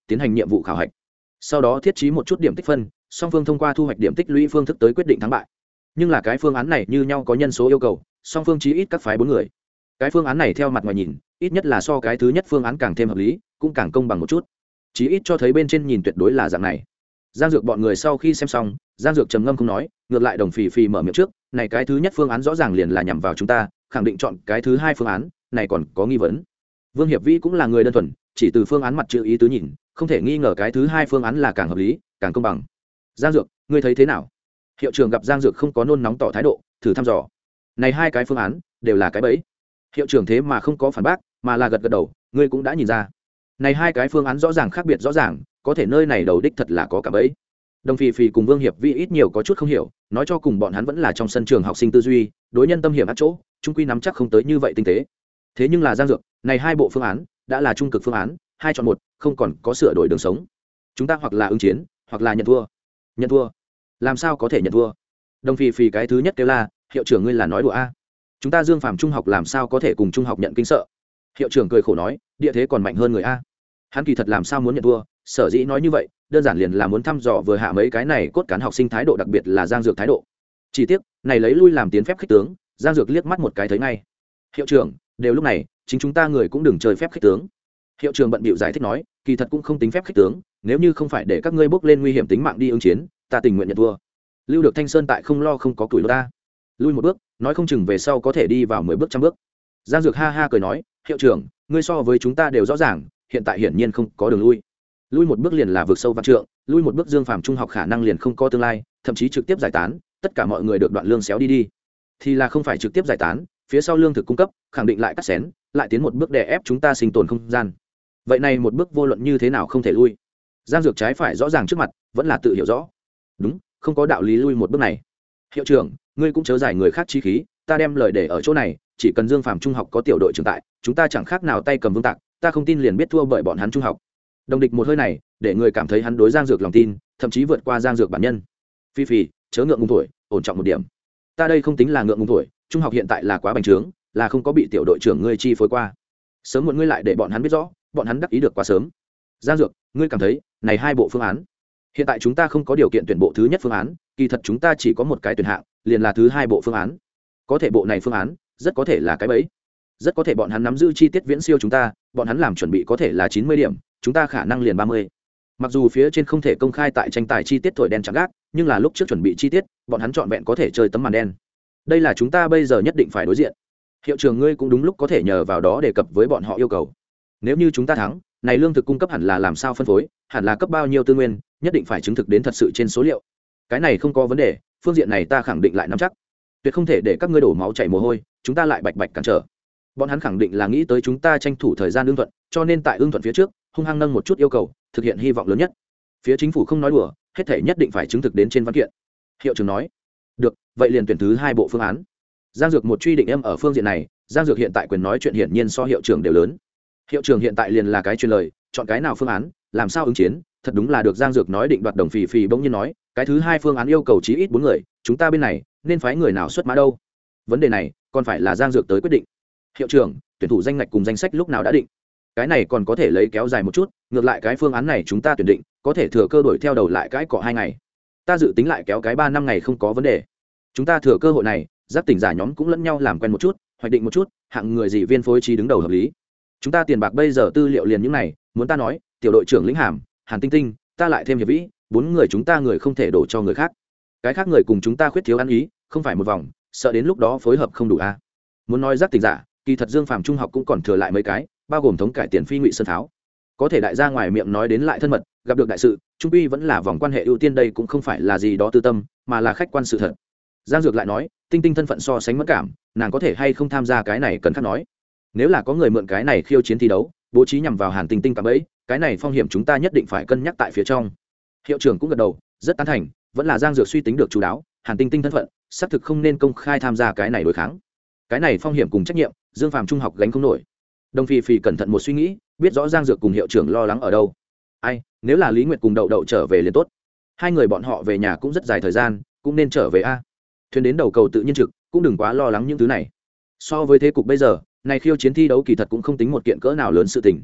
tiến hành nhiệm vụ khảo hạch, sau đó thiết trí một chút điểm tích phân, song phương thông qua thu hoạch điểm tích lũy phương thức tới quyết định thắng bại. Nhưng là cái phương án này như nhau có nhân số yêu cầu, song phương chí ít các phái bốn người. Cái phương án này theo mặt ngoài nhìn ít nhất là so cái thứ nhất phương án càng thêm hợp lý, cũng càng công bằng một chút, chí ít cho thấy bên trên nhìn tuyệt đối là dạng này. Giang Dược bọn người sau khi xem xong, Giang Dược trầm ngâm không nói, ngược lại Đồng Phì Phì mở miệng trước, này cái thứ nhất phương án rõ ràng liền là nhằm vào chúng ta, khẳng định chọn cái thứ hai phương án, này còn có nghi vấn. Vương Hiệp Vĩ cũng là người đơn thuần, chỉ từ phương án mặt chữ ý tứ nhìn, không thể nghi ngờ cái thứ hai phương án là càng hợp lý, càng công bằng. Giang Dược, ngươi thấy thế nào? Hiệu trưởng gặp Giang Dược không có nôn nóng tỏ thái độ, thử thăm dò. Này hai cái phương án đều là cái bẫy. Hiệu trưởng thế mà không có phản bác, mà là gật gật đầu, ngươi cũng đã nhìn ra. Này hai cái phương án rõ ràng khác biệt rõ ràng, có thể nơi này đầu đích thật là có cả bẫy. Đồng Phì Phì cùng Vương Hiệp Vĩ ít nhiều có chút không hiểu, nói cho cùng bọn hắn vẫn là trong sân trường học sinh tư duy, đối nhân tâm hiểm ác chỗ, chung quy nắm chắc không tới như vậy tinh tế. Thế nhưng là Giang Dược, này hai bộ phương án đã là trung cực phương án, hai chọn một, không còn có sửa đổi đường sống. Chúng ta hoặc là ứng chiến, hoặc là nhận thua. Nhận thua? Làm sao có thể nhận thua? Đồng Phì Phì cái thứ nhất kêu la, hiệu trưởng ngươi là nói đùa a? Chúng ta Dương Phàm trung học làm sao có thể cùng trung học nhận kinh sợ? Hiệu trưởng cười khổ nói, địa thế còn mạnh hơn người a. Hắn kỳ thật làm sao muốn nhận thua, sở dĩ nói như vậy, đơn giản liền là muốn thăm dò vừa hạ mấy cái này cốt cán học sinh thái độ, đặc biệt là Giang Dược thái độ. Chỉ tiếc, này lấy lui làm tiến phép khích tướng, Giang Dược liếc mắt một cái thấy ngay. Hiệu trưởng, đều lúc này, chính chúng ta người cũng đừng chơi phép khích tướng. Hiệu trưởng bận bịu giải thích nói, kỳ thật cũng không tính phép khích tướng, nếu như không phải để các ngươi bước lên nguy hiểm tính mạng đi ứng chiến, ta tình nguyện nhận thua. Lưu được Thanh Sơn tại không lo không có củi lô ta. Lui một bước, nói không chừng về sau có thể đi vào mười bước trăm bước. Giang Dược ha ha cười nói, hiệu trưởng, ngươi so với chúng ta đều rõ ràng, hiện tại hiển nhiên không có đường lui. Lui một bước liền là vượt sâu vạn trượng, lui một bước Dương Phàm trung học khả năng liền không có tương lai, thậm chí trực tiếp giải tán, tất cả mọi người được đoạn lương xéo đi đi. Thì là không phải trực tiếp giải tán, phía sau lương thực cung cấp, khẳng định lại cắt xén, lại tiến một bước đè ép chúng ta sinh tồn không gian. Vậy này một bước vô luận như thế nào không thể lui. Giang Dược trái phải rõ ràng trước mặt, vẫn là tự hiểu rõ. Đúng, không có đạo lý lui một bước này. Hiệu trưởng, ngươi cũng chớ giải người khác chí khí, ta đem lời để ở chỗ này, chỉ cần Dương Phàm trung học có tiểu đội trưởng tại, chúng ta chẳng khác nào tay cầm vương tạc, ta không tin liền biết thua bởi bọn hắn trung học. Đồng địch một hơi này, để người cảm thấy hắn đối Giang Dược lòng tin, thậm chí vượt qua Giang Dược bản nhân. Phi Phi, chớ ngượng ngùng tuổi, ổn trọng một điểm. Ta đây không tính là ngượng ngùng tuổi, trung học hiện tại là quá bành trướng, là không có bị tiểu đội trưởng ngươi chi phối qua. Sớm muộn ngươi lại để bọn hắn biết rõ, bọn hắn đắc ý được quá sớm. Giang Dược, ngươi cảm thấy, này hai bộ phương án, hiện tại chúng ta không có điều kiện tuyển bộ thứ nhất phương án, kỳ thật chúng ta chỉ có một cái tuyển hạng, liền là thứ hai bộ phương án. Có thể bộ này phương án, rất có thể là cái bẫy. Rất có thể bọn hắn nắm giữ chi tiết viễn siêu chúng ta, bọn hắn làm chuẩn bị có thể là chín mươi điểm, chúng ta khả năng liền ba mươi. Mặc dù phía trên không thể công khai tại tranh tài chi tiết thổi đen chẳng gác, nhưng là lúc trước chuẩn bị chi tiết, bọn hắn trọn vẹn có thể chơi tấm màn đen. Đây là chúng ta bây giờ nhất định phải đối diện. Hiệu trưởng ngươi cũng đúng lúc có thể nhờ vào đó đề cập với bọn họ yêu cầu. Nếu như chúng ta thắng, này lương thực cung cấp hẳn là làm sao phân phối, hẳn là cấp bao nhiêu tư nguyên, nhất định phải chứng thực đến thật sự trên số liệu. Cái này không có vấn đề, phương diện này ta khẳng định lại nắm chắc. Tuyệt không thể để các ngươi đổ máu chảy mồ hôi, chúng ta lại bạch bạch cản trở. Bọn hắn khẳng định là nghĩ tới chúng ta tranh thủ thời gian ưng thuận, cho nên tại ưng thuận phía trước, hung hăng nâng một chút yêu cầu, thực hiện hy vọng lớn nhất. Phía chính phủ không nói đùa, hết thể nhất định phải chứng thực đến trên văn kiện. Hiệu trưởng nói, được, vậy liền tuyển thứ hai bộ phương án. Giang Dược một truy định em ở phương diện này, Giang Dược hiện tại quyền nói chuyện hiển nhiên so hiệu trưởng đều lớn. Hiệu trưởng hiện tại liền là cái truyền lời, chọn cái nào phương án, làm sao ứng chiến, thật đúng là được Giang Dược nói định đoạt. Đồng Phì Phì bỗng nhiên nói, cái thứ hai phương án yêu cầu chí ít bốn người, chúng ta bên này nên phái người nào xuất mã đâu? Vấn đề này còn phải là Giang Dược tới quyết định. Hiệu trưởng, tuyển thủ danh ngạch cùng danh sách lúc nào đã định? Cái này còn có thể lấy kéo dài một chút, ngược lại cái phương án này chúng ta tuyển định, có thể thừa cơ đổi theo đầu lại cái cọ hai ngày. Ta dự tính lại kéo cái ba năm ngày không có vấn đề. Chúng ta thừa cơ hội này, giác tỉnh giả nhóm cũng lẫn nhau làm quen một chút, hoạch định một chút, hạng người gì viên phối trí đứng đầu hợp lý. Chúng ta tiền bạc bây giờ tư liệu liền những này, muốn ta nói, tiểu đội trưởng Lĩnh Hàm, Hàn Tinh Tinh, ta lại thêm Hiệp Vĩ, bốn người chúng ta người không thể đổ cho người khác. Cái khác người cùng chúng ta khuyết thiếu ăn ý, không phải một vòng, sợ đến lúc đó phối hợp không đủ a. À. Muốn nói giác tỉnh giả, kỳ thật Dương Phàm trung học cũng còn thừa lại mấy cái, bao gồm thống cải tiền phi Ngụy Sơn Tháo. Có thể đại gia ngoài miệng nói đến lại thân mật, gặp được đại sự, trung quy vẫn là vòng quan hệ ưu tiên, đây cũng không phải là gì đó tư tâm, mà là khách quan sự thật. Giang Dược lại nói, Tinh Tinh thân phận so sánh mất cảm, nàng có thể hay không tham gia cái này cần khác nói. Nếu là có người mượn cái này khiêu chiến thi đấu, bố trí nhằm vào Hàn Tinh Tinh cả bẫy, cái này phong hiểm chúng ta nhất định phải cân nhắc tại phía trong. Hiệu trưởng cũng gật đầu, rất tán thành, vẫn là Giang Dược suy tính được chú đáo, Hàn Tinh Tinh thân phận, xác thực không nên công khai tham gia cái này đối kháng. Cái này phong hiểm cùng trách nhiệm, Dương Phàm trung học gánh không nổi. Đồng Phi Phi cẩn thận một suy nghĩ, biết rõ Giang Dược cùng hiệu trưởng lo lắng ở đâu. Ai, nếu là Lý Nguyệt cùng Đậu Đậu trở về liền tốt. Hai người bọn họ về nhà cũng rất dài thời gian, cũng nên trở về a. Thuyền đến đầu cầu tự nhiên trực, cũng đừng quá lo lắng những thứ này. So với thế cục bây giờ, này khiêu chiến thi đấu kỳ thật cũng không tính một kiện cỡ nào lớn sự tình.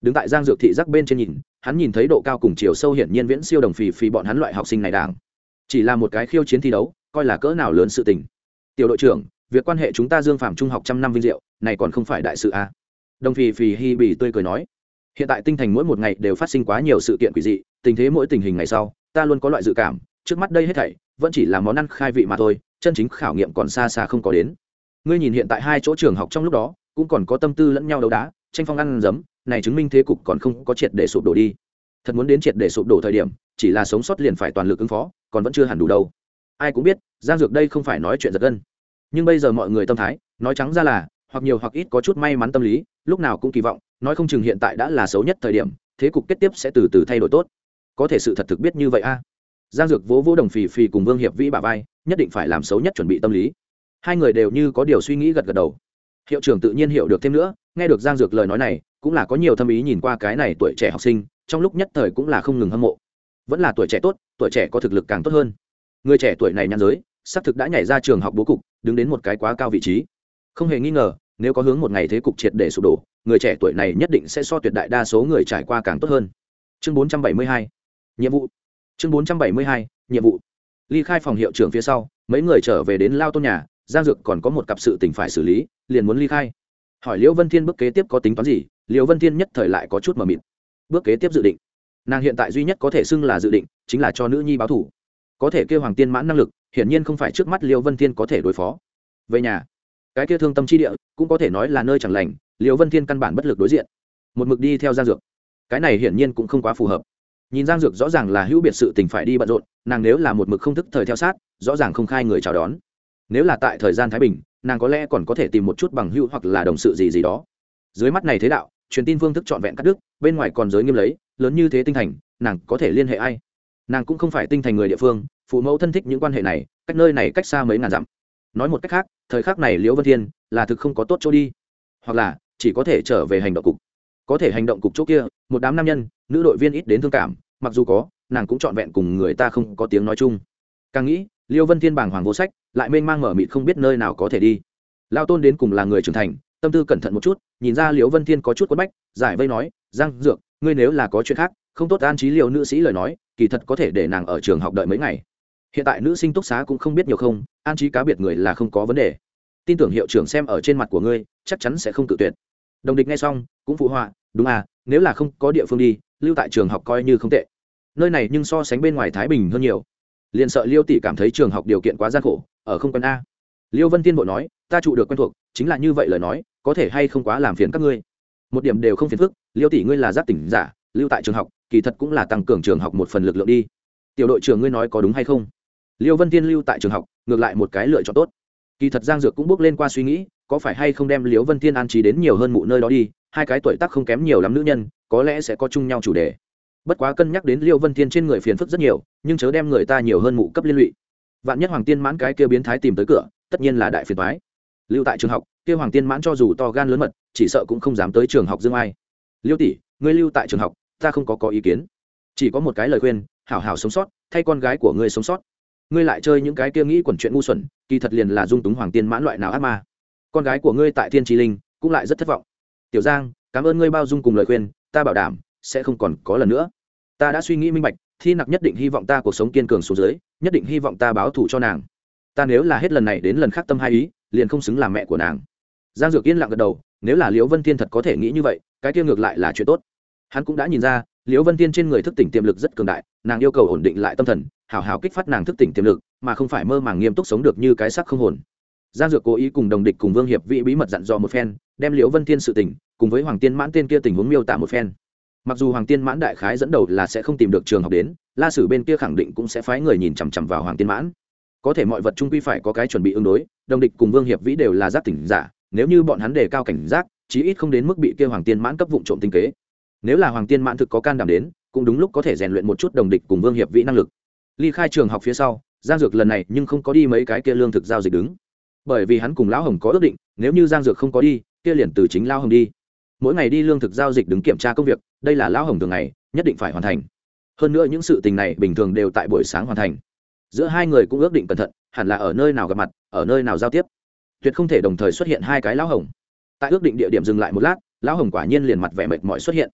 đứng tại Giang Dược thị giác bên trên nhìn, hắn nhìn thấy độ cao cùng chiều sâu hiển nhiên viễn siêu đồng phì phì bọn hắn loại học sinh này đảng. Chỉ là một cái khiêu chiến thi đấu, coi là cỡ nào lớn sự tình. Tiểu đội trưởng, việc quan hệ chúng ta Dương Phàm trung học trăm năm vinh diệu, này còn không phải đại sự à? Đồng phì phì hi bỉ tươi cười nói. Hiện tại tinh thành mỗi một ngày đều phát sinh quá nhiều sự kiện quỷ dị, tình thế mỗi tình hình ngày sau, ta luôn có loại dự cảm, trước mắt đây hết thảy vẫn chỉ là món ăn khai vị mà thôi, chân chính khảo nghiệm còn xa xa không có đến. Ngươi nhìn hiện tại hai chỗ trường học trong lúc đó, cũng còn có tâm tư lẫn nhau đấu đá, tranh phong ăn dấm, này chứng minh thế cục còn không có triệt để sụp đổ đi. Thật muốn đến triệt để sụp đổ thời điểm, chỉ là sống sót liền phải toàn lực ứng phó, còn vẫn chưa hẳn đủ đâu. Ai cũng biết, Giang Dược đây không phải nói chuyện giật gân. Nhưng bây giờ mọi người tâm thái, nói trắng ra là, hoặc nhiều hoặc ít có chút may mắn tâm lý, lúc nào cũng kỳ vọng, nói không chừng hiện tại đã là xấu nhất thời điểm, thế cục kết tiếp sẽ từ từ thay đổi tốt. Có thể sự thật thực biết như vậy a. À? Giang Dược vỗ vỗ Đồng Phì Phì cùng Vương Hiệp Vĩ bả vai, nhất định phải làm xấu nhất chuẩn bị tâm lý. Hai người đều như có điều suy nghĩ gật gật đầu. Hiệu trưởng tự nhiên hiểu được thêm nữa, nghe được Giang Dược lời nói này, cũng là có nhiều thâm ý nhìn qua cái này tuổi trẻ học sinh, trong lúc nhất thời cũng là không ngừng hâm mộ. Vẫn là tuổi trẻ tốt, tuổi trẻ có thực lực càng tốt hơn. Người trẻ tuổi này nhãn giới, xác thực đã nhảy ra trường học bố cục, đứng đến một cái quá cao vị trí. Không hề nghi ngờ, nếu có hướng một ngày thế cục triệt để sụp đổ, người trẻ tuổi này nhất định sẽ so tuyệt đại đa số người trải qua càng tốt hơn. Chương bốn trăm bảy mươi hai, nhiệm vụ. Chương bốn trăm bảy mươi hai, nhiệm vụ. Ly khai phòng hiệu trưởng phía sau, mấy người trở về đến Lao Tôn nhà, Giang Dược còn có một cặp sự tình phải xử lý, liền muốn ly khai. Hỏi Liễu Vân Thiên bước kế tiếp có tính toán gì, Liễu Vân Thiên nhất thời lại có chút mờ mịt. Bước kế tiếp dự định, nàng hiện tại duy nhất có thể xưng là dự định, chính là cho nữ nhi báo thủ. Có thể kêu Hoàng Tiên Mãn năng lực, hiển nhiên không phải trước mắt Liễu Vân Thiên có thể đối phó. Về nhà, cái kia thương tâm chi địa, cũng có thể nói là nơi chẳng lành, Liễu Vân Thiên căn bản bất lực đối diện. Một mực đi theo Giang Dược, cái này hiển nhiên cũng không quá phù hợp. Nhìn Giang Dược rõ ràng là hữu biệt sự tình phải đi bận rộn, nàng nếu là một mực không thức thời theo sát, rõ ràng không khai người chào đón. Nếu là tại thời gian thái bình, nàng có lẽ còn có thể tìm một chút bằng hữu hoặc là đồng sự gì gì đó. Dưới mắt này thế đạo, truyền tin phương thức trọn vẹn cắt đứt, bên ngoài còn giới nghiêm lấy, lớn như thế tinh thành, nàng có thể liên hệ ai? Nàng cũng không phải tinh thành người địa phương, phụ mẫu thân thích những quan hệ này, cách nơi này cách xa mấy ngàn dặm. Nói một cách khác, thời khắc này Liễu Vân Thiên là thực không có tốt chỗ đi, hoặc là chỉ có thể trở về hành động cục. Có thể hành động cục chỗ kia, một đám nam nhân, nữ đội viên ít đến thương cảm, mặc dù có, nàng cũng trọn vẹn cùng người ta không có tiếng nói chung. Càng nghĩ, Liễu Vân Thiên bàng hoàng vô sách, lại mênh mang mở mịt không biết nơi nào có thể đi. Lao Tôn đến cùng là người trưởng thành, tâm tư cẩn thận một chút, nhìn ra Liễu Vân Thiên có chút quấn bách, giải vây nói, Giang Dược, ngươi nếu là có chuyện khác, không tốt an trí Liễu nữ sĩ lời nói, kỳ thật có thể để nàng ở trường học đợi mấy ngày. Hiện tại nữ sinh túc xá cũng không biết nhiều không, an trí cá biệt người là không có vấn đề. Tin tưởng hiệu trưởng xem ở trên mặt của ngươi, chắc chắn sẽ không cự tuyệt. Đồng Địch nghe xong, cũng phụ họa, đúng à, nếu là không có địa phương đi, lưu tại trường học coi như không tệ. Nơi này nhưng so sánh bên ngoài thái bình hơn nhiều. Liền sợ Liêu tỷ cảm thấy trường học điều kiện quá gian khổ, ở không quen a. Liêu Vân Tiên vội nói, ta trụ được quen thuộc, chính là như vậy lời nói, có thể hay không quá làm phiền các ngươi. Một điểm đều không phiền phức, Liêu tỷ ngươi là giác tỉnh giả, lưu tại trường học, kỳ thật cũng là tăng cường trường học một phần lực lượng đi. Tiểu đội trưởng ngươi nói có đúng hay không? Liêu Vân Tiên lưu tại trường học, ngược lại một cái lựa chọn tốt. Kỳ thật Giang Dược cũng bước lên qua suy nghĩ, có phải hay không đem Liêu Vân Tiên an trí đến nhiều hơn mụ nơi đó đi, hai cái tuổi tác không kém nhiều lắm nữ nhân, có lẽ sẽ có chung nhau chủ đề. Bất quá cân nhắc đến Liêu Vân Tiên trên người phiền phức rất nhiều, nhưng chớ đem người ta nhiều hơn mụ cấp liên lụy. Vạn nhất Hoàng Tiên Mãn cái kia biến thái tìm tới cửa, tất nhiên là đại phiền toái. Lưu tại trường học, kia Hoàng Tiên Mãn cho dù to gan lớn mật, chỉ sợ cũng không dám tới trường học dương ai. Liêu tỷ, ngươi lưu tại trường học, ta không có có ý kiến. Chỉ có một cái lời khuyên, hảo hảo sống sót, thay con gái của ngươi sống sót. Ngươi lại chơi những cái kia nghĩ quẩn chuyện ngu xuẩn, kỳ thật liền là dung túng Hoàng Tiên Mãn loại nào ác ma. Con gái của ngươi tại Thiên Chi Linh cũng lại rất thất vọng. Tiểu Giang, cảm ơn ngươi bao dung cùng lời khuyên, ta bảo đảm sẽ không còn có lần nữa. Ta đã suy nghĩ minh bạch, Thi Nặc nhất định hy vọng ta cuộc sống kiên cường xuống dưới, nhất định hy vọng ta báo thù cho nàng. Ta nếu là hết lần này đến lần khác tâm hai ý, liền không xứng làm mẹ của nàng. Giang Dược yên lặng gật đầu, nếu là Liễu Vân Thiên thật có thể nghĩ như vậy, cái kia ngược lại là chuyện tốt. Hắn cũng đã nhìn ra, Liễu Vân Thiên trên người thức tỉnh tiềm lực rất cường đại, nàng yêu cầu ổn định lại tâm thần, hảo hảo kích phát nàng thức tỉnh tiềm lực, mà không phải mơ màng nghiêm túc sống được như cái xác không hồn. Giang Dược cố ý cùng Đồng Địch cùng Vương Hiệp Vĩ bí mật dặn dò một phen, đem Liễu Vân Thiên sự tình cùng với Hoàng Tiên Mãn tên kia tình huống miêu tả một phen. Mặc dù Hoàng Tiên Mãn đại khái dẫn đầu là sẽ không tìm được trường học đến, La Sử bên kia khẳng định cũng sẽ phái người nhìn chằm chằm vào Hoàng Tiên Mãn. Có thể mọi vật chung quy phải có cái chuẩn bị ứng đối, Đồng Địch cùng Vương Hiệp Vĩ đều là giác tỉnh giả, nếu như bọn hắn đề cao cảnh giác, chí ít không đến mức bị kia Hoàng Tiên Mãn cấp vụng trộm tinh kế. Nếu là Hoàng Tiên Mãn thực có can đảm đến, cũng đúng lúc có thể rèn luyện một chút Đồng Địch cùng Vương Hiệp Vĩ năng lực. Ly khai trường học phía sau, Giang Dược lần này nhưng không có đi mấy cái kia lương thực giao dịch đứng, bởi vì hắn cùng lão Hồng có ước định, nếu như Giang Dược không có đi, kia liền từ chính lão Hồng đi. Mỗi ngày đi lương thực giao dịch đứng kiểm tra công việc, đây là lão Hồng thường ngày nhất định phải hoàn thành. Hơn nữa những sự tình này bình thường đều tại buổi sáng hoàn thành. Giữa hai người cũng ước định cẩn thận, hẳn là ở nơi nào gặp mặt, ở nơi nào giao tiếp, tuyệt không thể đồng thời xuất hiện hai cái lão Hồng. Tại ước định địa điểm dừng lại một lát, lão Hồng quả nhiên liền mặt vẻ mệt mỏi xuất hiện.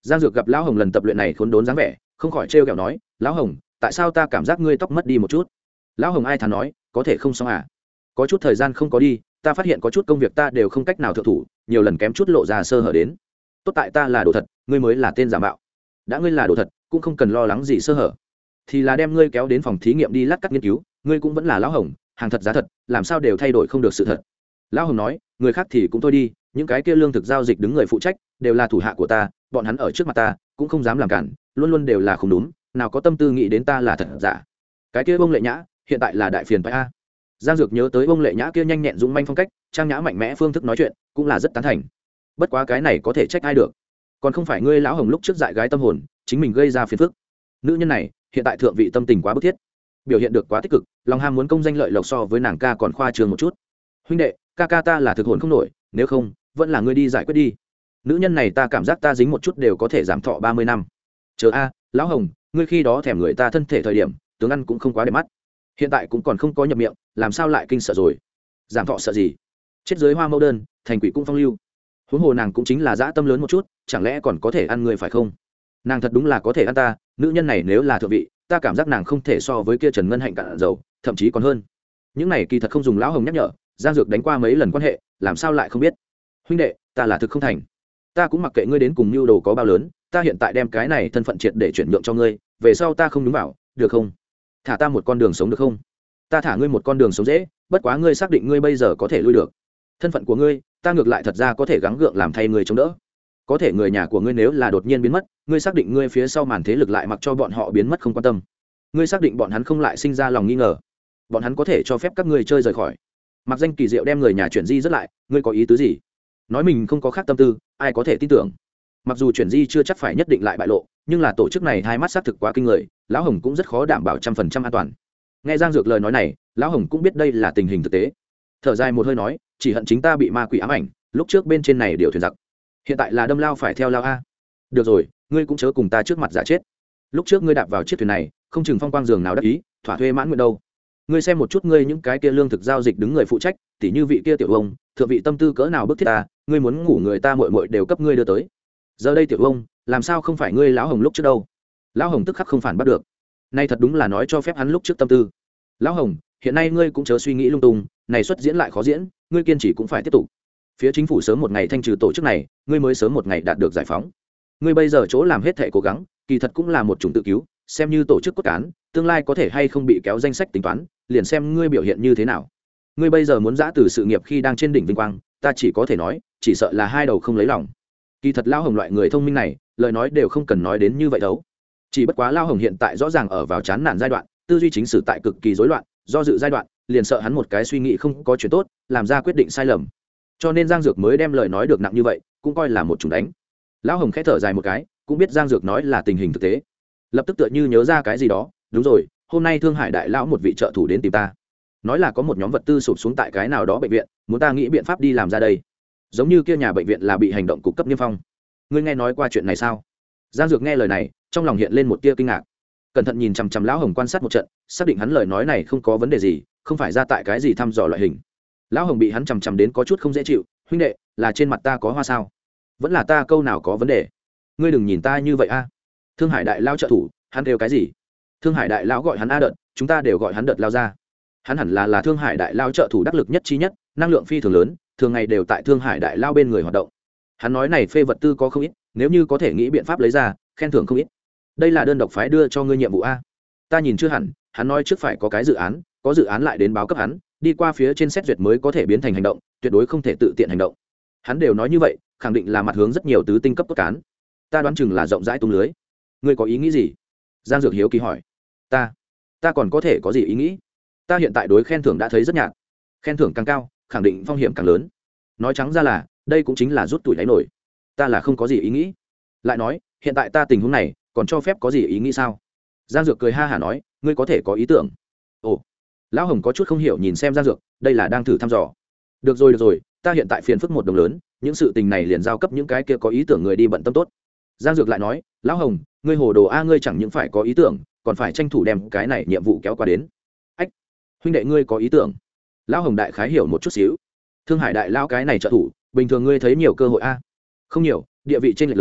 Giang Dược gặp lão Hồng lần tập luyện này khốn đốn dáng vẻ, không khỏi trêu ghẹo nói, lão Hồng, tại sao ta cảm giác ngươi tóc mất đi một chút? Lão Hồng ai thán nói, có thể không xong à? Có chút thời gian không có đi, ta phát hiện có chút công việc ta đều không cách nào thượng thủ, nhiều lần kém chút lộ ra sơ hở đến. Tốt tại ta là đồ thật, ngươi mới là tên giả mạo. Đã ngươi là đồ thật, cũng không cần lo lắng gì sơ hở. Thì là đem ngươi kéo đến phòng thí nghiệm đi lát cắt nghiên cứu, ngươi cũng vẫn là lão Hồng, hàng thật giá thật, làm sao đều thay đổi không được sự thật. Lão Hồng nói, người khác thì cũng thôi đi, những cái kia lương thực giao dịch đứng người phụ trách đều là thủ hạ của ta, bọn hắn ở trước mặt ta cũng không dám làm cản, luôn luôn đều là không đúng, nào có tâm tư nghĩ đến ta là thật giả. Cái kia bông lệ nhã hiện tại là đại phiền phải a. Giang Dược nhớ tới bông lệ nhã kia nhanh nhẹn dũng manh phong cách, trang nhã mạnh mẽ phương thức nói chuyện cũng là rất tán thành. Bất quá cái này có thể trách ai được, còn không phải ngươi lão Hồng lúc trước dại gái tâm hồn chính mình gây ra phiền phức. Nữ nhân này hiện tại thượng vị tâm tình quá bức thiết, biểu hiện được quá tích cực, lòng ham muốn công danh lợi lộc so với nàng ca còn khoa trương một chút. Huynh đệ, ca ca ta là thực hồn không nổi, nếu không vẫn là ngươi đi giải quyết đi. Nữ nhân này ta cảm giác ta dính một chút đều có thể giảm thọ ba mươi năm. Chờ a, lão Hồng, ngươi khi đó thèm người ta thân thể thời điểm tướng ăn cũng không quá đẹp mắt, hiện tại cũng còn không có nhập miệng, làm sao lại kinh sợ rồi? Giảm thọ sợ gì? Chết dưới hoa mẫu đơn, thành quỷ cung phong lưu. Huống hồ nàng cũng chính là dã tâm lớn một chút, chẳng lẽ còn có thể ăn người phải không? Nàng thật đúng là có thể ăn ta, nữ nhân này nếu là thượng vị, ta cảm giác nàng không thể so với kia Trần Ngân Hạnh cạn dầu, thậm chí còn hơn. Những này kỳ thật không dùng lão Hồng nhắc nhở, Giang Dược đánh qua mấy lần quan hệ, làm sao lại không biết? Huynh đệ, ta là thực không thành, ta cũng mặc kệ ngươi đến cùng mưu đồ có bao lớn, ta hiện tại đem cái này thân phận triệt để chuyển nhượng cho ngươi, về sau ta không đúng vào, được không? Thả ta một con đường sống được không? Ta thả ngươi một con đường sống dễ, bất quá ngươi xác định ngươi bây giờ có thể lui được. Thân phận của ngươi, ta ngược lại thật ra có thể gắng gượng làm thay ngươi chống đỡ. Có thể người nhà của ngươi nếu là đột nhiên biến mất, ngươi xác định ngươi phía sau màn thế lực lại mặc cho bọn họ biến mất không quan tâm. Ngươi xác định bọn hắn không lại sinh ra lòng nghi ngờ, bọn hắn có thể cho phép các ngươi chơi rời khỏi. Mặc danh kỳ diệu đem người nhà chuyển di rất lại, ngươi có ý tứ gì? Nói mình không có khác tâm tư, ai có thể tin tưởng? Mặc dù chuyển di chưa chắc phải nhất định lại bại lộ, nhưng là tổ chức này hai mắt xác thực quá kinh người, lão Hồng cũng rất khó đảm bảo trăm phần trăm an toàn. Nghe Giang Dược lời nói này, lão Hồng cũng biết đây là tình hình thực tế, thở dài một hơi nói, chỉ hận chính ta bị ma quỷ ám ảnh, lúc trước bên trên này điều thuyền giặc, hiện tại là đâm lao phải theo lao a. Được rồi, ngươi cũng chớ cùng ta trước mặt giả chết. Lúc trước ngươi đạp vào chiếc thuyền này, không chừng phong quang giường nào đắc ý, thỏa thuê mãn nguyện đâu. Ngươi xem một chút ngươi những cái kia lương thực giao dịch đứng người phụ trách, tỉ như vị kia tiểu ông, thượng vị tâm tư cỡ nào bức thiết ta, ngươi muốn ngủ người ta muội muội đều cấp ngươi đưa tới. Giờ đây tiểu ông, làm sao không phải ngươi lão Hồng lúc trước đâu? Lão Hồng tức khắc không phản bắt được. Nay thật đúng là nói cho phép hắn lúc trước tâm tư. Lão Hồng, hiện nay ngươi cũng chớ suy nghĩ lung tung, này xuất diễn lại khó diễn, ngươi kiên trì cũng phải tiếp tục. Phía chính phủ sớm một ngày thanh trừ tổ chức này, ngươi mới sớm một ngày đạt được giải phóng. Ngươi bây giờ chỗ làm hết thảy cố gắng, kỳ thật cũng là một chủng tự cứu, xem như tổ chức cốt cán, tương lai có thể hay không bị kéo danh sách tính toán, liền xem ngươi biểu hiện như thế nào. Ngươi bây giờ muốn giã từ sự nghiệp khi đang trên đỉnh vinh quang, ta chỉ có thể nói, chỉ sợ là hai đầu không lấy lòng. Kỳ thật Lão Hồng loại người thông minh này, lời nói đều không cần nói đến như vậy đâu. Chỉ bất quá Lão Hồng hiện tại rõ ràng ở vào chán nản giai đoạn, tư duy chính sử tại cực kỳ rối loạn, do dự giai đoạn, liền sợ hắn một cái suy nghĩ không có chuyện tốt, làm ra quyết định sai lầm. Cho nên Giang Dược mới đem lời nói được nặng như vậy, cũng coi là một chủng đánh. Lão Hồng khẽ thở dài một cái, cũng biết Giang Dược nói là tình hình thực tế, lập tức tựa như nhớ ra cái gì đó, đúng rồi, hôm nay Thương Hải đại lão một vị trợ thủ đến tìm ta, nói là có một nhóm vật tư sụp xuống tại cái nào đó bệnh viện, muốn ta nghĩ biện pháp đi làm ra đây. Giống như kia nhà bệnh viện là bị hành động cục cấp niêm phong. Ngươi nghe nói qua chuyện này sao? Giang Dược nghe lời này, trong lòng hiện lên một tia kinh ngạc, cẩn thận nhìn chằm chằm Lão Hồng quan sát một trận, xác định hắn lời nói này không có vấn đề gì, không phải ra tại cái gì thăm dò loại hình. Lão Hồng bị hắn chằm chằm đến có chút không dễ chịu, huynh đệ, là trên mặt ta có hoa sao? Vẫn là ta câu nào có vấn đề? Ngươi đừng nhìn ta như vậy a. Thương Hải đại lao trợ thủ, hắn kêu cái gì? Thương Hải đại lão gọi hắn a đợt, chúng ta đều gọi hắn đợt lao ra. Hắn hẳn là là Thương Hải đại lao trợ thủ đắc lực nhất chi nhất, năng lượng phi thường lớn, thường ngày đều tại Thương Hải đại lao bên người hoạt động. Hắn nói này phê vật tư có không ít, nếu như có thể nghĩ biện pháp lấy ra, khen thưởng không ít. Đây là đơn độc phái đưa cho ngươi nhiệm vụ a. Ta nhìn chưa hẳn, hắn nói trước phải có cái dự án, có dự án lại đến báo cấp hắn, đi qua phía trên xét duyệt mới có thể biến thành hành động, tuyệt đối không thể tự tiện hành động. Hắn đều nói như vậy, khẳng định là mặt hướng rất nhiều tứ tinh cấp cốt cán. Ta đoán chừng là rộng rãi tung lưới. Ngươi có ý nghĩ gì? Giang Dược hiếu kỳ hỏi. Ta, ta còn có thể có gì ý nghĩ? Ta hiện tại đối khen thưởng đã thấy rất nhạt, khen thưởng càng cao, khẳng định phong hiểm càng lớn. Nói trắng ra là, đây cũng chính là rút tuổi đáy nổi. Ta là không có gì ý nghĩ. Lại nói, hiện tại ta tình huống này, còn cho phép có gì ý nghĩ sao? Giang Dược cười ha hả nói, ngươi có thể có ý tưởng. Ồ, Lão Hồng có chút không hiểu nhìn xem Giang Dược, đây là đang thử thăm dò. Được rồi được rồi, ta hiện tại phiền phức một đồng lớn, những sự tình này liền giao cấp những cái kia có ý tưởng người đi bận tâm tốt. Giang Dược lại nói, Lão Hồng, ngươi hồ đồ a, ngươi chẳng những phải có ý tưởng, còn phải tranh thủ đem cái này nhiệm vụ kéo qua đến. Ách, huynh đệ ngươi có ý tưởng? Lão Hồng đại khái hiểu một chút xíu. Thương Hải đại lao cái này trợ thủ, bình thường ngươi thấy nhiều cơ hội a? Không nhiều, địa vị trên lệch lớn,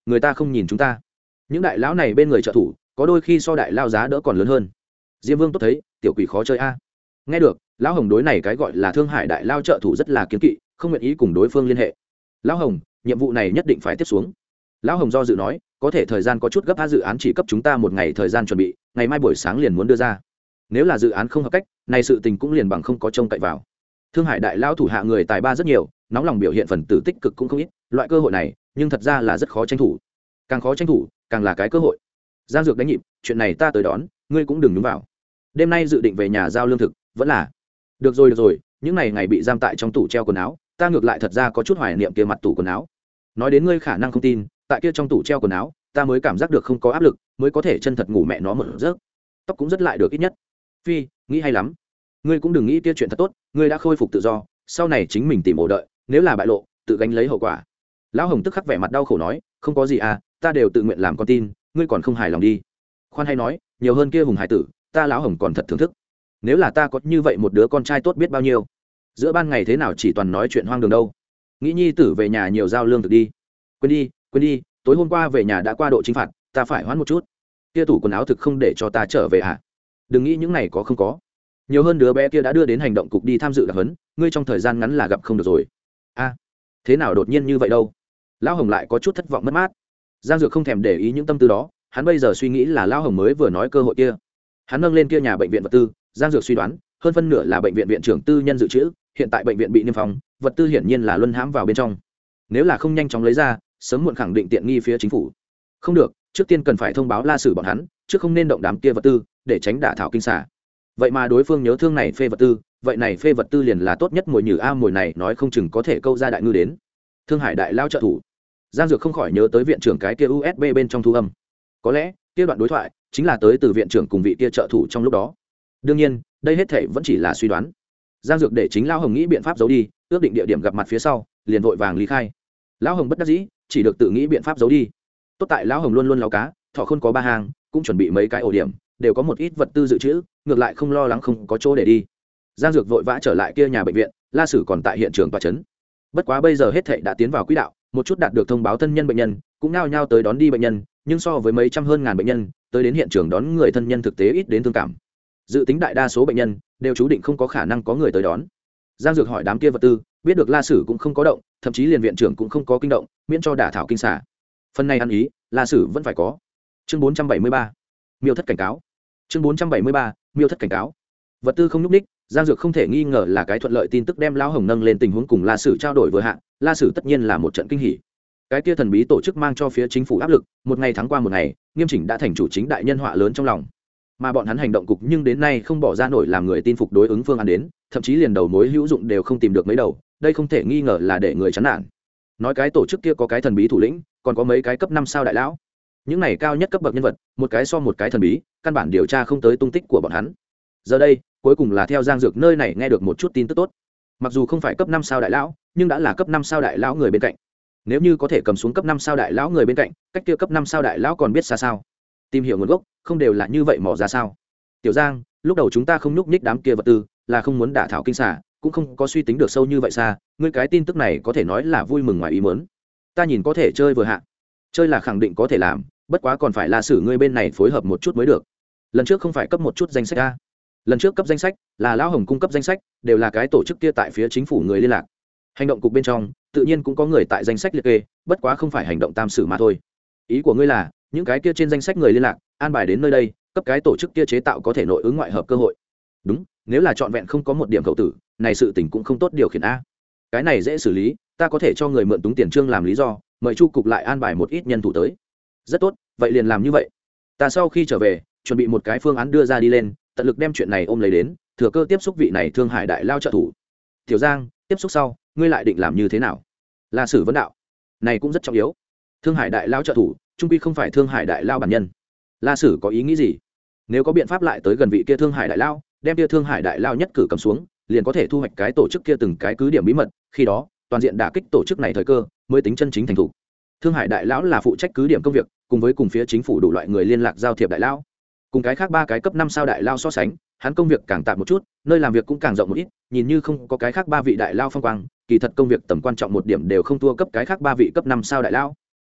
người ta không nhìn chúng ta. Những đại lão này bên người trợ thủ có đôi khi so đại lao giá đỡ còn lớn hơn. Diêm Vương tốt thấy tiểu quỷ khó chơi a. Nghe được, lão Hồng đối này cái gọi là Thương Hải đại lao trợ thủ rất là kiêng kỵ, không nguyện ý cùng đối phương liên hệ. Lão Hồng, nhiệm vụ này nhất định phải tiếp xuống. Lão Hồng do dự nói, có thể thời gian có chút gấp, a dự án chỉ cấp chúng ta một ngày thời gian chuẩn bị, ngày mai buổi sáng liền muốn đưa ra. Nếu là dự án không hợp cách, này sự tình cũng liền bằng không có trông cậy vào. Thương Hải đại lao thủ hạ người tài ba rất nhiều, nóng lòng biểu hiện phần tử tích cực cũng không ít, loại cơ hội này, nhưng thật ra là rất khó tranh thủ. Càng khó tranh thủ, càng là cái cơ hội. Giang Dược đánh nhịp, chuyện này ta tới đón, ngươi cũng đừng nhúng vào. Đêm nay dự định về nhà giao lương thực, vẫn là. Được rồi được rồi, những ngày ngày bị giam tại trong tủ treo quần áo, ta ngược lại thật ra có chút hoài niệm kia mặt tủ quần áo. Nói đến ngươi khả năng không tin, tại kia trong tủ treo quần áo, ta mới cảm giác được không có áp lực, mới có thể chân thật ngủ mẹ nó một giấc. Tóc cũng rất lại được ít nhất. Phi, nghĩ hay lắm. Ngươi cũng đừng nghĩ kia chuyện thật tốt, ngươi đã khôi phục tự do, sau này chính mình tìm ổ đợi, nếu là bại lộ, tự gánh lấy hậu quả. Lão Hồng tức khắc vẻ mặt đau khổ nói, không có gì à, ta đều tự nguyện làm con tin, ngươi còn không hài lòng đi. Khoan hay nói, nhiều hơn kia hùng hải tử, ta lão Hồng còn thật thưởng thức. Nếu là ta có như vậy một đứa con trai tốt biết bao nhiêu. Giữa ban ngày thế nào chỉ toàn nói chuyện hoang đường đâu. Nghĩ nhi tử về nhà nhiều giao lương thực đi. Quên đi, quên đi, tối hôm qua về nhà đã qua độ chính phạt, ta phải hoãn một chút. Kia tủ quần áo thực không để cho ta trở về à? Đừng nghĩ những này có không có. Nhiều hơn đứa bé kia đã đưa đến hành động cục đi tham dự đặc huấn, ngươi trong thời gian ngắn là gặp không được rồi. A, thế nào đột nhiên như vậy đâu? Lão Hồng lại có chút thất vọng mất mát. Giang Dược không thèm để ý những tâm tư đó, hắn bây giờ suy nghĩ là Lão Hồng mới vừa nói cơ hội kia. Hắn nâng lên kia nhà bệnh viện vật tư, Giang Dược suy đoán, hơn phân nửa là bệnh viện viện trưởng tư nhân dự trữ, hiện tại bệnh viện bị niêm phong, vật tư hiển nhiên là luân hãm vào bên trong. Nếu là không nhanh chóng lấy ra, sớm muộn khẳng định tiện nghi phía chính phủ. Không được, trước tiên cần phải thông báo La Sử bọn hắn, trước không nên động đám kia vật tư, để tránh đả thảo kinh xả. Vậy mà đối phương nhớ thương này phê vật tư, vậy này phê vật tư liền là tốt nhất mồi nhử a, mồi này nói không chừng có thể câu ra đại ngư đến. Thương Hải đại lao trợ thủ. Giang Dược không khỏi nhớ tới viện trưởng cái kia u ét bê bên trong thu âm. Có lẽ, kia đoạn đối thoại chính là tới từ viện trưởng cùng vị kia trợ thủ trong lúc đó. Đương nhiên, đây hết thảy vẫn chỉ là suy đoán. Giang Dược để chính lão Hồng nghĩ biện pháp giấu đi, ước định địa điểm gặp mặt phía sau, liền vội vàng lý khai. Lão Hồng bất đắc dĩ, chỉ được tự nghĩ biện pháp giấu đi. Tốt tại lão Hồng luôn luôn láo cá, thọ khôn có ba hàng, cũng chuẩn bị mấy cái ổ điểm, đều có một ít vật tư dự trữ, ngược lại không lo lắng không có chỗ để đi. Giang Dược vội vã trở lại kia nhà bệnh viện, La Sử còn tại hiện trường tọa chấn. Bất quá bây giờ hết thảy đã tiến vào quỹ đạo, một chút đạt được thông báo thân nhân bệnh nhân, cũng nao nhao tới đón đi bệnh nhân, nhưng so với mấy trăm hơn ngàn bệnh nhân, tới đến hiện trường đón người thân nhân thực tế ít đến thương cảm. Dự tính đại đa số bệnh nhân đều chú định không có khả năng có người tới đón. Giang Dược hỏi đám kia vật tư, biết được La Sử cũng không có động, thậm chí liền viện trưởng cũng không có kinh động, miễn cho đả thảo kinh xả. Phần này ăn ý, La Sử vẫn phải có. Chương bốn trăm bảy mươi ba, Miêu thất cảnh cáo. Chương bốn trăm bảy mươi ba, Miêu thất cảnh cáo. Vật tư không nhúc ních, Giang Dược không thể nghi ngờ là cái thuận lợi tin tức đem lão Hồng nâng lên tình huống cùng La Sử trao đổi vừa hạn, La Sử tất nhiên là một trận kinh hỉ. Cái kia thần bí tổ chức mang cho phía chính phủ áp lực, một ngày thắng qua một ngày, nghiêm chỉnh đã thành chủ chính đại nhân họa lớn trong lòng. Mà bọn hắn hành động cục nhưng đến nay không bỏ ra nổi làm người tin phục đối ứng phương án đến, thậm chí liền đầu mối hữu dụng đều không tìm được mấy đầu, đây không thể nghi ngờ là để người chán nản. Nói cái tổ chức kia có cái thần bí thủ lĩnh, còn có mấy cái cấp năm sao đại lão. Những này cao nhất cấp bậc nhân vật, một cái so một cái thần bí, căn bản điều tra không tới tung tích của bọn hắn. Giờ đây, cuối cùng là theo Giang Dược nơi này nghe được một chút tin tức tốt. Mặc dù không phải cấp năm sao đại lão, nhưng đã là cấp năm sao đại lão người bên cạnh. Nếu như có thể cầm xuống cấp năm sao đại lão người bên cạnh, cách kia cấp năm sao đại lão còn biết xa sao? Tìm hiểu nguồn gốc, không đều là như vậy mò ra sao? Tiểu Giang, lúc đầu chúng ta không nhúc nhích đám kia vật tư, là không muốn đả thảo kinh xả, cũng không có suy tính được sâu như vậy xa, ngươi cái tin tức này có thể nói là vui mừng ngoài ý muốn. Ta nhìn có thể chơi vừa hạ. Chơi là khẳng định có thể làm, bất quá còn phải là xử ngươi bên này phối hợp một chút mới được. Lần trước không phải cấp một chút danh sách a. Lần trước cấp danh sách là lão Hồng cung cấp danh sách, đều là cái tổ chức kia tại phía chính phủ người liên lạc. Hành động cục bên trong, tự nhiên cũng có người tại danh sách liệt kê, bất quá không phải hành động tam sử mà thôi. Ý của ngươi là, những cái kia trên danh sách người liên lạc, an bài đến nơi đây, cấp cái tổ chức kia chế tạo có thể nội ứng ngoại hợp cơ hội. Đúng, nếu là trọn vẹn không có một điểm khẩu tử, này sự tình cũng không tốt điều khiển a. Cái này dễ xử lý, ta có thể cho người mượn túng tiền trương làm lý do, mời chu cục lại an bài một ít nhân thủ tới. Rất tốt, vậy liền làm như vậy. Ta sau khi trở về, chuẩn bị một cái phương án đưa ra đi lên, tận lực đem chuyện này ôm lấy đến, thừa cơ tiếp xúc vị này Thương Hải đại lao trợ thủ. Tiểu Giang, tiếp xúc sau, ngươi lại định làm như thế nào? La Sử vấn đạo. Này cũng rất trọng yếu. Thương Hải đại lao trợ thủ, trung quy không phải Thương Hải đại lao bản nhân. La Sử có ý nghĩ gì? Nếu có biện pháp lại tới gần vị kia Thương Hải đại lao, đem kia Thương Hải đại lao nhất cử cầm xuống, liền có thể thu hoạch cái tổ chức kia từng cái cứ điểm bí mật, khi đó, toàn diện đả kích tổ chức này thời cơ, mới tính chân chính thành thủ. Thương Hải đại lão là phụ trách cứ điểm công việc, cùng với cùng phía chính phủ đủ loại người liên lạc giao thiệp đại lão. Cùng cái khác ba cái cấp năm sao đại lao so sánh, hắn công việc càng tạm một chút, nơi làm việc cũng càng rộng một ít, nhìn như không có cái khác ba vị đại lao phong quang, kỳ thật công việc tầm quan trọng một điểm đều không thua cấp cái khác ba vị cấp năm sao đại lao.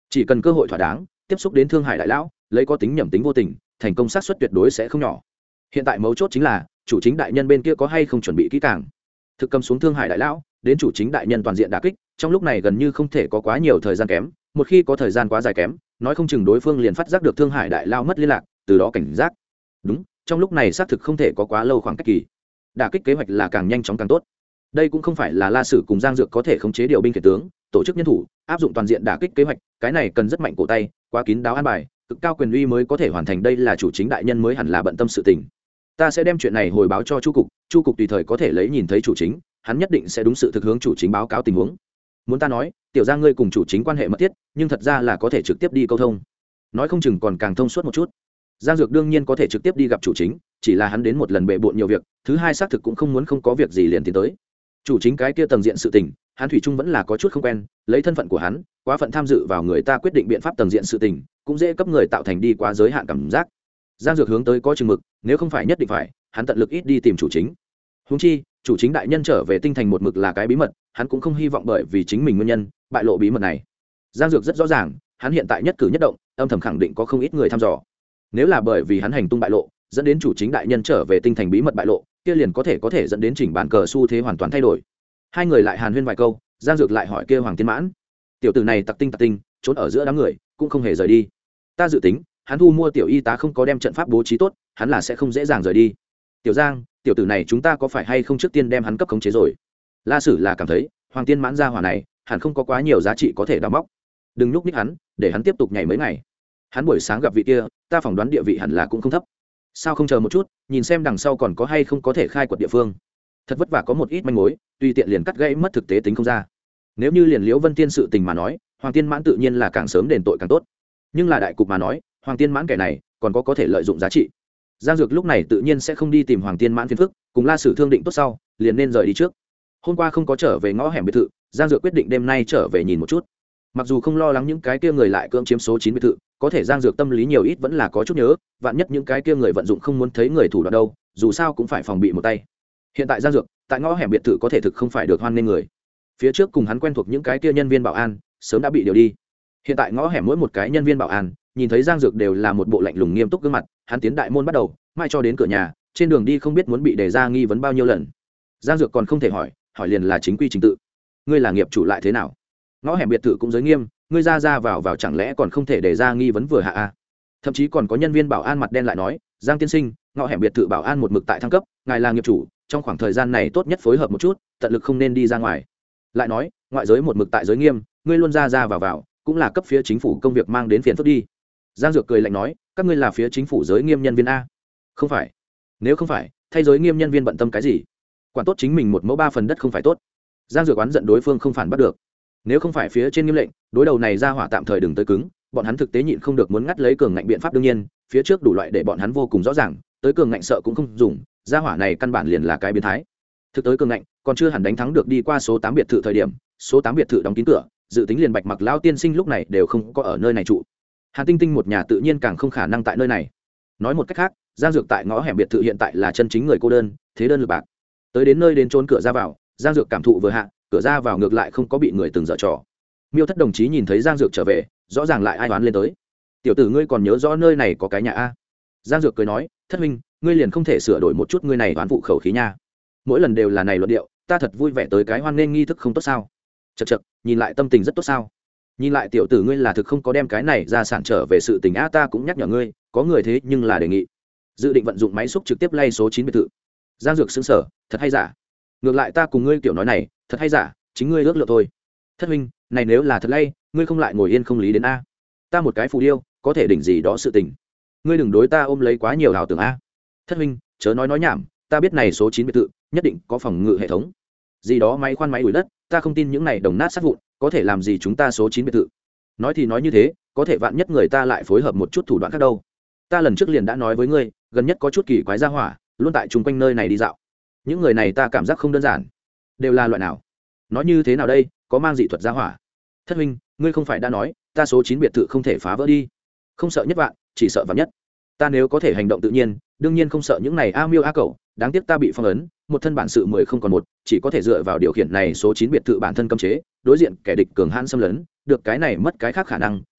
chỉ cần cơ hội thỏa đáng tiếp xúc đến Thương Hải đại lão, lấy có tính nhầm tính vô tình, thành công xác suất tuyệt đối sẽ không nhỏ. Hiện tại mấu chốt chính là chủ chính đại nhân bên kia có hay không chuẩn bị kỹ càng. Thực cầm xuống Thương Hải đại lão, đến chủ chính đại nhân toàn diện đả kích, trong lúc này gần như không thể có quá nhiều thời gian kém, một khi có thời gian quá dài kém, nói không chừng đối phương liền phát giác được Thương Hải đại lão mất liên lạc, từ đó cảnh giác. Đúng, trong lúc này xác thực không thể có quá lâu khoảng cách kỳ. Đả kích kế hoạch là càng nhanh chóng càng tốt. Đây cũng không phải là La Sử cùng Giang Dược có thể khống chế điều binh khiển tướng, tổ chức nhân thủ, áp dụng toàn diện đả kích kế hoạch, cái này cần rất mạnh cổ tay, quá kín đáo an bài, cực cao quyền uy mới có thể hoàn thành, đây là chủ chính đại nhân mới hẳn là bận tâm sự tình. Ta sẽ đem chuyện này hồi báo cho chu cục, chu cục tùy thời có thể lấy nhìn thấy chủ chính, hắn nhất định sẽ đúng sự thực hướng chủ chính báo cáo tình huống. Muốn ta nói, tiểu Giang ngươi cùng chủ chính quan hệ mật thiết, nhưng thật ra là có thể trực tiếp đi câu thông, nói không chừng còn càng thông suốt một chút. Giang Dược đương nhiên có thể trực tiếp đi gặp chủ chính, chỉ là hắn đến một lần bệ bội nhiều việc, thứ hai xác thực cũng không muốn không có việc gì liền tiến tới. Chủ chính cái kia tầng diện sự tình, hắn thủy chung vẫn là có chút không quen, lấy thân phận của hắn, quá phận tham dự vào người ta quyết định biện pháp tầng diện sự tình, cũng dễ cấp người tạo thành đi quá giới hạn cảm giác. Giang Dược hướng tới có chừng mực, nếu không phải nhất định phải, hắn tận lực ít đi tìm chủ chính. Huống chi, chủ chính đại nhân trở về tinh thành một mực là cái bí mật, hắn cũng không hy vọng bởi vì chính mình nguyên nhân bại lộ bí mật này. Giang Dược rất rõ ràng, hắn hiện tại nhất cử nhất động, âm thầm khẳng định có không ít người thăm dò. Nếu là bởi vì hắn hành tung bại lộ, dẫn đến chủ chính đại nhân trở về tinh thành bí mật bại lộ, kia liền có thể có thể dẫn đến chỉnh bản cờ xu thế hoàn toàn thay đổi. Hai người lại hàn huyên vài câu, Giang Dược lại hỏi kia Hoàng Tiên Mãn, tiểu tử này tặc tinh tặc tinh, trốn ở giữa đám người, cũng không hề rời đi. Ta dự tính, hắn thu mua tiểu y tá không có đem trận pháp bố trí tốt, hắn là sẽ không dễ dàng rời đi. Tiểu Giang, tiểu tử này chúng ta có phải hay không trước tiên đem hắn cấp khống chế rồi? La Sử là cảm thấy, Hoàng Tiên Mãn gia hỏa này, hẳn không có quá nhiều giá trị có thể đào móc. Đừng nhúc nhích hắn, để hắn tiếp tục nhảy mấy ngày. Hắn buổi sáng gặp vị kia, ta phỏng đoán địa vị hẳn là cũng không thấp. Sao không chờ một chút, nhìn xem đằng sau còn có hay không có thể khai quật địa phương. Thật vất vả có một ít manh mối, tùy tiện liền cắt gãy mất thực tế tính không ra. Nếu như liền Liễu Vân Tiên sự tình mà nói, Hoàng Tiên Mãn tự nhiên là càng sớm đền tội càng tốt. Nhưng là đại cục mà nói, Hoàng Tiên Mãn kẻ này còn có có thể lợi dụng giá trị. Giang Dược lúc này tự nhiên sẽ không đi tìm Hoàng Tiên Mãn phiền phức, cùng La Sử thương định tốt sau, liền nên rời đi trước. Hôm qua không có trở về ngõ hẻm biệt thự, Giang Dược quyết định đêm nay trở về nhìn một chút. Mặc dù không lo lắng những cái kia người lại cưỡng chiếm số chín biệt thự, có thể Giang Dược tâm lý nhiều ít vẫn là có chút nhớ, vạn nhất những cái kia người vận dụng không muốn thấy người thủ đoạn đâu, dù sao cũng phải phòng bị một tay. Hiện tại Giang Dược, tại ngõ hẻm biệt thự có thể thực không phải được hoan nghênh người. Phía trước cùng hắn quen thuộc những cái kia nhân viên bảo an, sớm đã bị điều đi. Hiện tại ngõ hẻm mỗi một cái nhân viên bảo an, nhìn thấy Giang Dược đều là một bộ lạnh lùng nghiêm túc gương mặt, hắn tiến đại môn bắt đầu, mai cho đến cửa nhà, trên đường đi không biết muốn bị đề ra nghi vấn bao nhiêu lần. Giang Dược còn không thể hỏi, hỏi liền là chính quy trình tự. Ngươi là nghiệp chủ lại thế nào? Ngõ hẻm biệt thự cũng giới nghiêm, ngươi ra ra vào vào chẳng lẽ còn không thể đề ra nghi vấn vừa hạ a? Thậm chí còn có nhân viên bảo an mặt đen lại nói, Giang tiên sinh, ngõ hẻm biệt thự bảo an một mực tại thăng cấp, ngài là nghiệp chủ, trong khoảng thời gian này tốt nhất phối hợp một chút, tận lực không nên đi ra ngoài. Lại nói, ngoại giới một mực tại giới nghiêm, ngươi luôn ra ra vào vào, cũng là cấp phía chính phủ công việc mang đến phiền phức đi. Giang Dược cười lạnh nói, các ngươi là phía chính phủ giới nghiêm nhân viên a? Không phải. Nếu không phải, thay giới nghiêm nhân viên bận tâm cái gì? Quản tốt chính mình một mẫu ba phần đất không phải tốt. Giang Dược oán giận đối phương không phản bắt được. Nếu không phải phía trên nghiêm lệnh, đối đầu này ra hỏa tạm thời đừng tới cứng, bọn hắn thực tế nhịn không được muốn ngắt lấy cường ngạnh biện pháp, đương nhiên, phía trước đủ loại để bọn hắn vô cùng rõ ràng, tới cường ngạnh sợ cũng không dùng, ra hỏa này căn bản liền là cái biến thái. Thực tới cường ngạnh, còn chưa hẳn đánh thắng được đi qua số tám biệt thự thời điểm, số tám biệt thự đóng kín cửa, dự tính liền Bạch Mặc lão tiên sinh lúc này đều không có ở nơi này trụ. Hàn Tinh Tinh một nhà tự nhiên càng không khả năng tại nơi này. Nói một cách khác, Giang Dược tại ngõ hẻm biệt thự hiện tại là chân chính người cô đơn, thế đơn lực bạc. Tới đến nơi đến trốn cửa ra vào, Giang Dược cảm thụ vừa hạ, cửa ra vào ngược lại không có bị người từng dở trò. Miêu Thất đồng chí nhìn thấy Giang Dược trở về, rõ ràng lại ai đoán lên tới. Tiểu tử ngươi còn nhớ rõ nơi này có cái nhà a? Giang Dược cười nói, Thất huynh, ngươi liền không thể sửa đổi một chút ngươi này đoán vụ khẩu khí nha. Mỗi lần đều là này luận điệu, ta thật vui vẻ tới cái hoan nghênh nghi thức không tốt sao? Chậc chậc, nhìn lại tâm tình rất tốt sao? Nhìn lại tiểu tử ngươi là thực không có đem cái này ra sản trở về sự tình a, ta cũng nhắc nhở ngươi, có người thế nhưng là đề nghị dự định vận dụng máy xúc trực tiếp lay số chín biệt thự. Giang Dược sững sờ, thật hay giả? Ngược lại ta cùng ngươi kiểu nói này, thật hay giả, chính ngươi ước lượng thôi. Thất huynh, này nếu là thật lay, ngươi không lại ngồi yên không lý đến a? Ta một cái phù điêu, có thể đỉnh gì đó sự tình. Ngươi đừng đối ta ôm lấy quá nhiều ảo tưởng a. Thất huynh, chớ nói nói nhảm, ta biết này số chín biệt thự nhất định có phòng ngự hệ thống. Gì đó máy khoan máy đuổi đất, ta không tin những này đồng nát sát vụn có thể làm gì chúng ta số chín biệt thự. Nói thì nói như thế, có thể vạn nhất người ta lại phối hợp một chút thủ đoạn khác đâu. Ta lần trước liền đã nói với ngươi, gần nhất có chút kỳ quái ra hỏa, luôn tại chung quanh nơi này đi dạo. Những người này ta cảm giác không đơn giản. Đều là loại nào? Nói như thế nào đây, có mang dị thuật ra hỏa. Thất huynh, ngươi không phải đã nói, ta số chín biệt thự không thể phá vỡ đi. Không sợ nhất vạn, chỉ sợ vạn nhất. Ta nếu có thể hành động tự nhiên, đương nhiên không sợ những này a miêu a cẩu, đáng tiếc ta bị phong ấn, một thân bản sự mười không còn một, chỉ có thể dựa vào điều khiển này số chín biệt thự bản thân cấm chế, đối diện kẻ địch cường hãn xâm lấn, được cái này mất cái khác khả năng,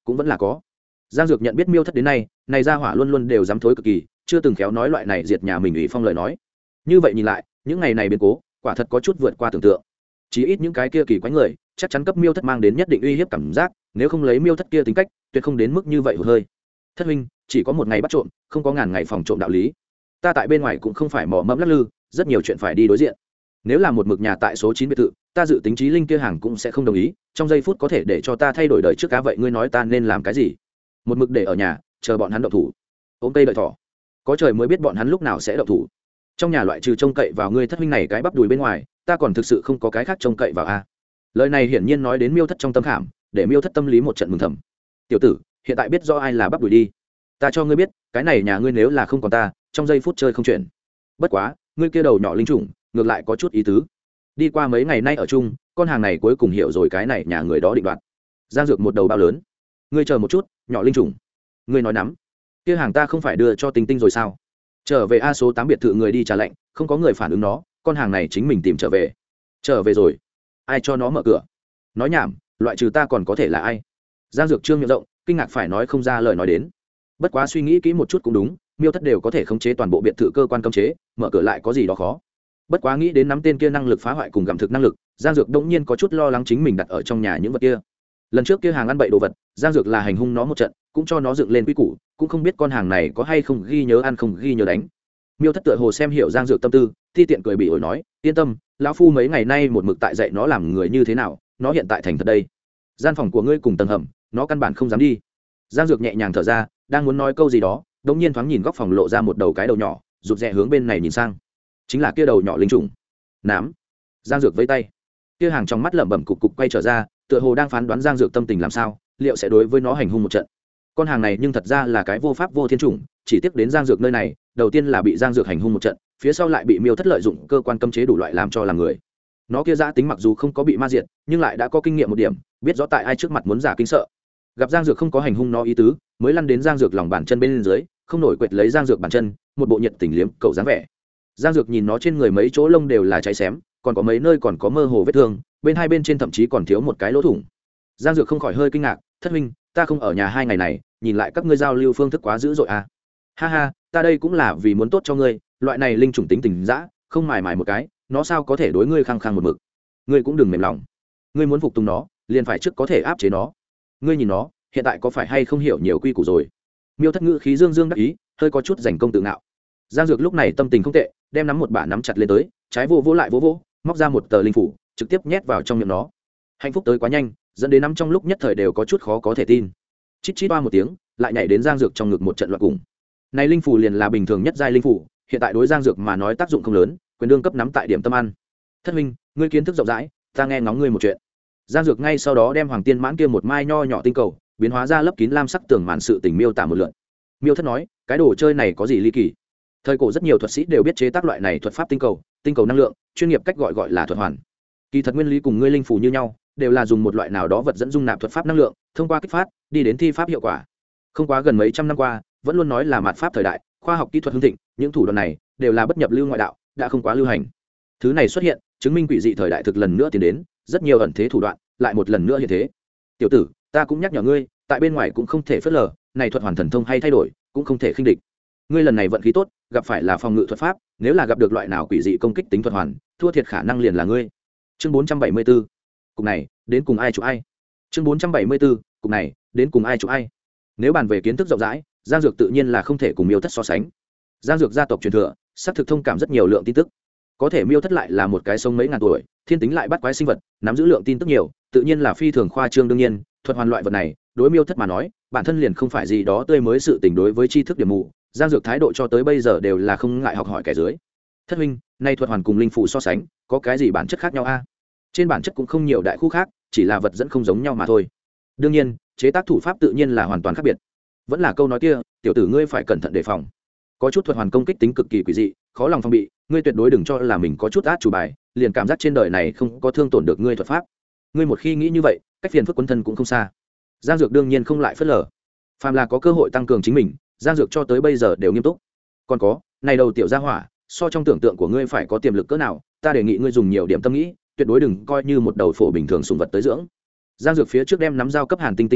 cũng vẫn là có. Giang Dược nhận biết Miêu Thất đến nay, này gia hỏa luôn luôn đều dám thối cực kỳ, chưa từng khéo nói loại này diệt nhà mình ủy phong lời nói. Như vậy nhìn lại, những ngày này biến cố, quả thật có chút vượt qua tưởng tượng. Chỉ ít những cái kia kỳ quái người, chắc chắn cấp Miêu Thất mang đến nhất định uy hiếp cảm giác, nếu không lấy Miêu Thất kia tính cách, tuyệt không đến mức như vậy hụt hơi. Thất huynh, chỉ có một ngày bắt trộm, không có ngàn ngày phòng trộm đạo lý. Ta tại bên ngoài cũng không phải mò mẫm lắc lư, rất nhiều chuyện phải đi đối diện. Nếu là một mực nhà tại số chín biệt thự, ta dự tính Chí Linh kia hàng cũng sẽ không đồng ý, trong giây phút có thể để cho ta thay đổi đời trước cá, vậy ngươi nói ta nên làm cái gì? Một mực để ở nhà, chờ bọn hắn động thủ. Ôm cây đợi thỏ. Có trời mới biết bọn hắn lúc nào sẽ động thủ. Trong nhà loại trừ trông cậy vào ngươi Thất huynh này cái bắp đùi bên ngoài, ta còn thực sự không có cái khác trông cậy vào a. Lời này hiển nhiên nói đến Miêu Thất trong tâm khảm, để Miêu Thất tâm lý một trận mừng thầm. Tiểu tử, hiện tại biết rõ ai là bắp đùi đi. Ta cho ngươi biết, cái này nhà ngươi nếu là không còn ta, trong giây phút chơi không chuyển. Bất quá, ngươi kia đầu nhỏ linh trùng, ngược lại có chút ý tứ. Đi qua mấy ngày nay ở chung, con hàng này cuối cùng hiểu rồi cái này nhà người đó định đoạt. Giang Dược một đầu bao lớn. Ngươi chờ một chút, nhỏ linh trùng. Ngươi nói nắm. Kia hàng ta không phải đưa cho Tinh Tinh rồi sao? Trở về a số tám biệt thự người đi trả lệnh, không có người phản ứng nó, con hàng này chính mình tìm trở về. Trở về rồi, ai cho nó mở cửa? Nói nhảm, loại trừ ta còn có thể là ai? Giang Dược trương miệng rộng, kinh ngạc phải nói không ra lời nói đến. Bất quá suy nghĩ kỹ một chút cũng đúng, Miêu Thất đều có thể khống chế toàn bộ biệt thự cơ quan cấm chế, mở cửa lại có gì đó khó. Bất quá nghĩ đến nắm tên kia năng lực phá hoại cùng gặm thực năng lực, Giang Dược đống nhiên có chút lo lắng chính mình đặt ở trong nhà những vật kia. Lần trước kia hàng ăn bậy đồ vật, Giang Dược là hành hung nó một trận, cũng cho nó dựng lên quy củ, cũng không biết con hàng này có hay không ghi nhớ ăn không ghi nhớ đánh. Miêu Thất tựa hồ xem hiểu Giang Dược tâm tư, ti tiện cười bị ổi nói, yên tâm, lão phu mấy ngày nay một mực tại dạy nó làm người như thế nào, nó hiện tại thành thật đây. Gian phòng của ngươi cùng tầng hầm, nó căn bản không dám đi. Giang Dược nhẹ nhàng thở ra, đang muốn nói câu gì đó, đống nhiên thoáng nhìn góc phòng lộ ra một đầu cái đầu nhỏ, rụt rè hướng bên này nhìn sang, chính là kia đầu nhỏ linh trùng. Nám. Giang Dược vẫy tay, kia hàng trong mắt lẩm bẩm cục cục quay trở ra, tựa hồ đang phán đoán Giang Dược tâm tình làm sao, liệu sẽ đối với nó hành hung một trận. Con hàng này nhưng thật ra là cái vô pháp vô thiên chủng, chỉ tiếc đến Giang Dược nơi này, đầu tiên là bị Giang Dược hành hung một trận, phía sau lại bị Miêu Thất lợi dụng cơ quan cấm chế đủ loại làm cho làm người. Nó kia dã tính mặc dù không có bị ma diệt, nhưng lại đã có kinh nghiệm một điểm, biết rõ tại ai trước mặt muốn giả kinh sợ. Gặp Giang Dược không có hành hung nó ý tứ, mới lăn đến Giang Dược lòng bàn chân bên dưới, không nổi quệt lấy Giang Dược bàn chân, một bộ nhiệt tình liếm cậu dáng vẻ. Giang Dược nhìn nó trên người mấy chỗ lông đều là cháy xém, còn có mấy nơi còn có mơ hồ vết thương, bên hai bên trên thậm chí còn thiếu một cái lỗ thủng. Giang Dược không khỏi hơi kinh ngạc, Thất huynh, ta không ở nhà hai ngày này, nhìn lại các ngươi giao lưu phương thức quá dữ dội à. Ha ha, ta đây cũng là vì muốn tốt cho ngươi, loại này linh chủng tính tình dã, không mài mài một cái, nó sao có thể đối ngươi khăng khăng một mực. Ngươi cũng đừng mềm lòng, ngươi muốn phục tùng nó, liền phải trước có thể áp chế nó. Ngươi nhìn nó, hiện tại có phải hay không hiểu nhiều quy củ rồi. Miêu Thất ngữ khí dương dương đắc ý, hơi có chút giành công tự ngạo. Giang Dược lúc này tâm tình không tệ, đem nắm một bả nắm chặt lên tới, trái vô vỗ lại vỗ vỗ, móc ra một tờ linh phủ, trực tiếp nhét vào trong miệng nó. Hạnh phúc tới quá nhanh, dẫn đến nắm trong lúc nhất thời đều có chút khó có thể tin. Chít chít ba một tiếng, lại nhảy đến Giang Dược trong ngực một trận loạn cùng. Này linh phủ liền là bình thường nhất giai linh phủ, hiện tại đối Giang Dược mà nói tác dụng không lớn, quyền đương cấp nắm tại điểm tâm ăn. Thất huynh, ngươi kiến thức rộng rãi, ta nghe ngóng ngươi một chuyện. Giang Dược ngay sau đó đem Hoàng Tiên Mãn kia một mai nho nhỏ tinh cầu, biến hóa ra lấp kín lam sắc tường màn sự tình miêu tả một lượt. Miêu Thất nói, cái đồ chơi này có gì ly kỳ? Thời cổ rất nhiều thuật sĩ đều biết chế tác loại này thuật pháp tinh cầu, tinh cầu năng lượng, chuyên nghiệp cách gọi gọi là thuật hoàn. Kỳ thật nguyên lý cùng ngươi linh phủ như nhau, đều là dùng một loại nào đó vật dẫn dung nạp thuật pháp năng lượng, thông qua kích phát, đi đến thi pháp hiệu quả. Không quá gần mấy trăm năm qua, vẫn luôn nói là mạt pháp thời đại, khoa học kỹ thuật hưng thịnh, những thủ đoạn này đều là bất nhập lưu ngoại đạo, đã không quá lưu hành. Thứ này xuất hiện, chứng minh quỷ dị thời đại thực lần nữa tiến đến, rất nhiều ẩn thế thủ đoạn, lại một lần nữa hiện thế. Tiểu tử, ta cũng nhắc nhở ngươi, tại bên ngoài cũng không thể phớt lờ, này thuật hoàn thần thông hay thay đổi, cũng không thể khinh địch. Ngươi lần này vận khí tốt, gặp phải là phòng ngự thuật pháp, nếu là gặp được loại nào quỷ dị công kích tính thuật hoàn, thua thiệt khả năng liền là ngươi. Chương bốn trăm bảy mươi tư. Cục này, đến cùng ai chụp ai? Chương bốn trăm bảy mươi tư. Cục này, đến cùng ai chụp ai? Nếu bàn về kiến thức rộng rãi, Giang Dược tự nhiên là không thể cùng Miêu Thất so sánh. Giang Dược gia tộc truyền thừa, sắp thực thông cảm rất nhiều lượng tin tức. Có thể Miêu Thất lại là một cái sống mấy ngàn tuổi, thiên tính lại bắt quái sinh vật, nắm giữ lượng tin tức nhiều, tự nhiên là phi thường khoa trương đương nhiên, thuật hoàn loại vật này, đối Miêu Thất mà nói, bản thân liền không phải gì đó tươi mới sự tình đối với tri thức điểm mù, Giang Dược thái độ cho tới bây giờ đều là không ngại học hỏi kẻ dưới. Thất huynh, nay thuật hoàn cùng linh phủ so sánh, có cái gì bản chất khác nhau a? Trên bản chất cũng không nhiều đại khu khác, chỉ là vật dẫn không giống nhau mà thôi. Đương nhiên, chế tác thủ pháp tự nhiên là hoàn toàn khác biệt. Vẫn là câu nói kia, tiểu tử ngươi phải cẩn thận đề phòng. Có chút thuật hoàn công kích tính cực kỳ quỷ dị, khó lòng phòng bị, ngươi tuyệt đối đừng cho là mình có chút át chủ bài, liền cảm giác trên đời này không có thương tổn được ngươi thuật pháp. Ngươi một khi nghĩ như vậy, cách phiền phức quấn thân cũng không xa. Giang Dược đương nhiên không lại phớt lờ. Phàm là có cơ hội tăng cường chính mình, Giang Dược cho tới bây giờ đều nghiêm túc. Còn có, này đầu tiểu gia hỏa, so trong tưởng tượng của ngươi phải có tiềm lực cỡ nào, ta đề nghị ngươi dùng nhiều điểm tâm nghĩ, tuyệt đối đừng coi như một đầu phổ bình thường sùng vật tới dưỡng. Giang Dược phía trước đem nắm dao cấp Hàn Tinh tinh dưỡng,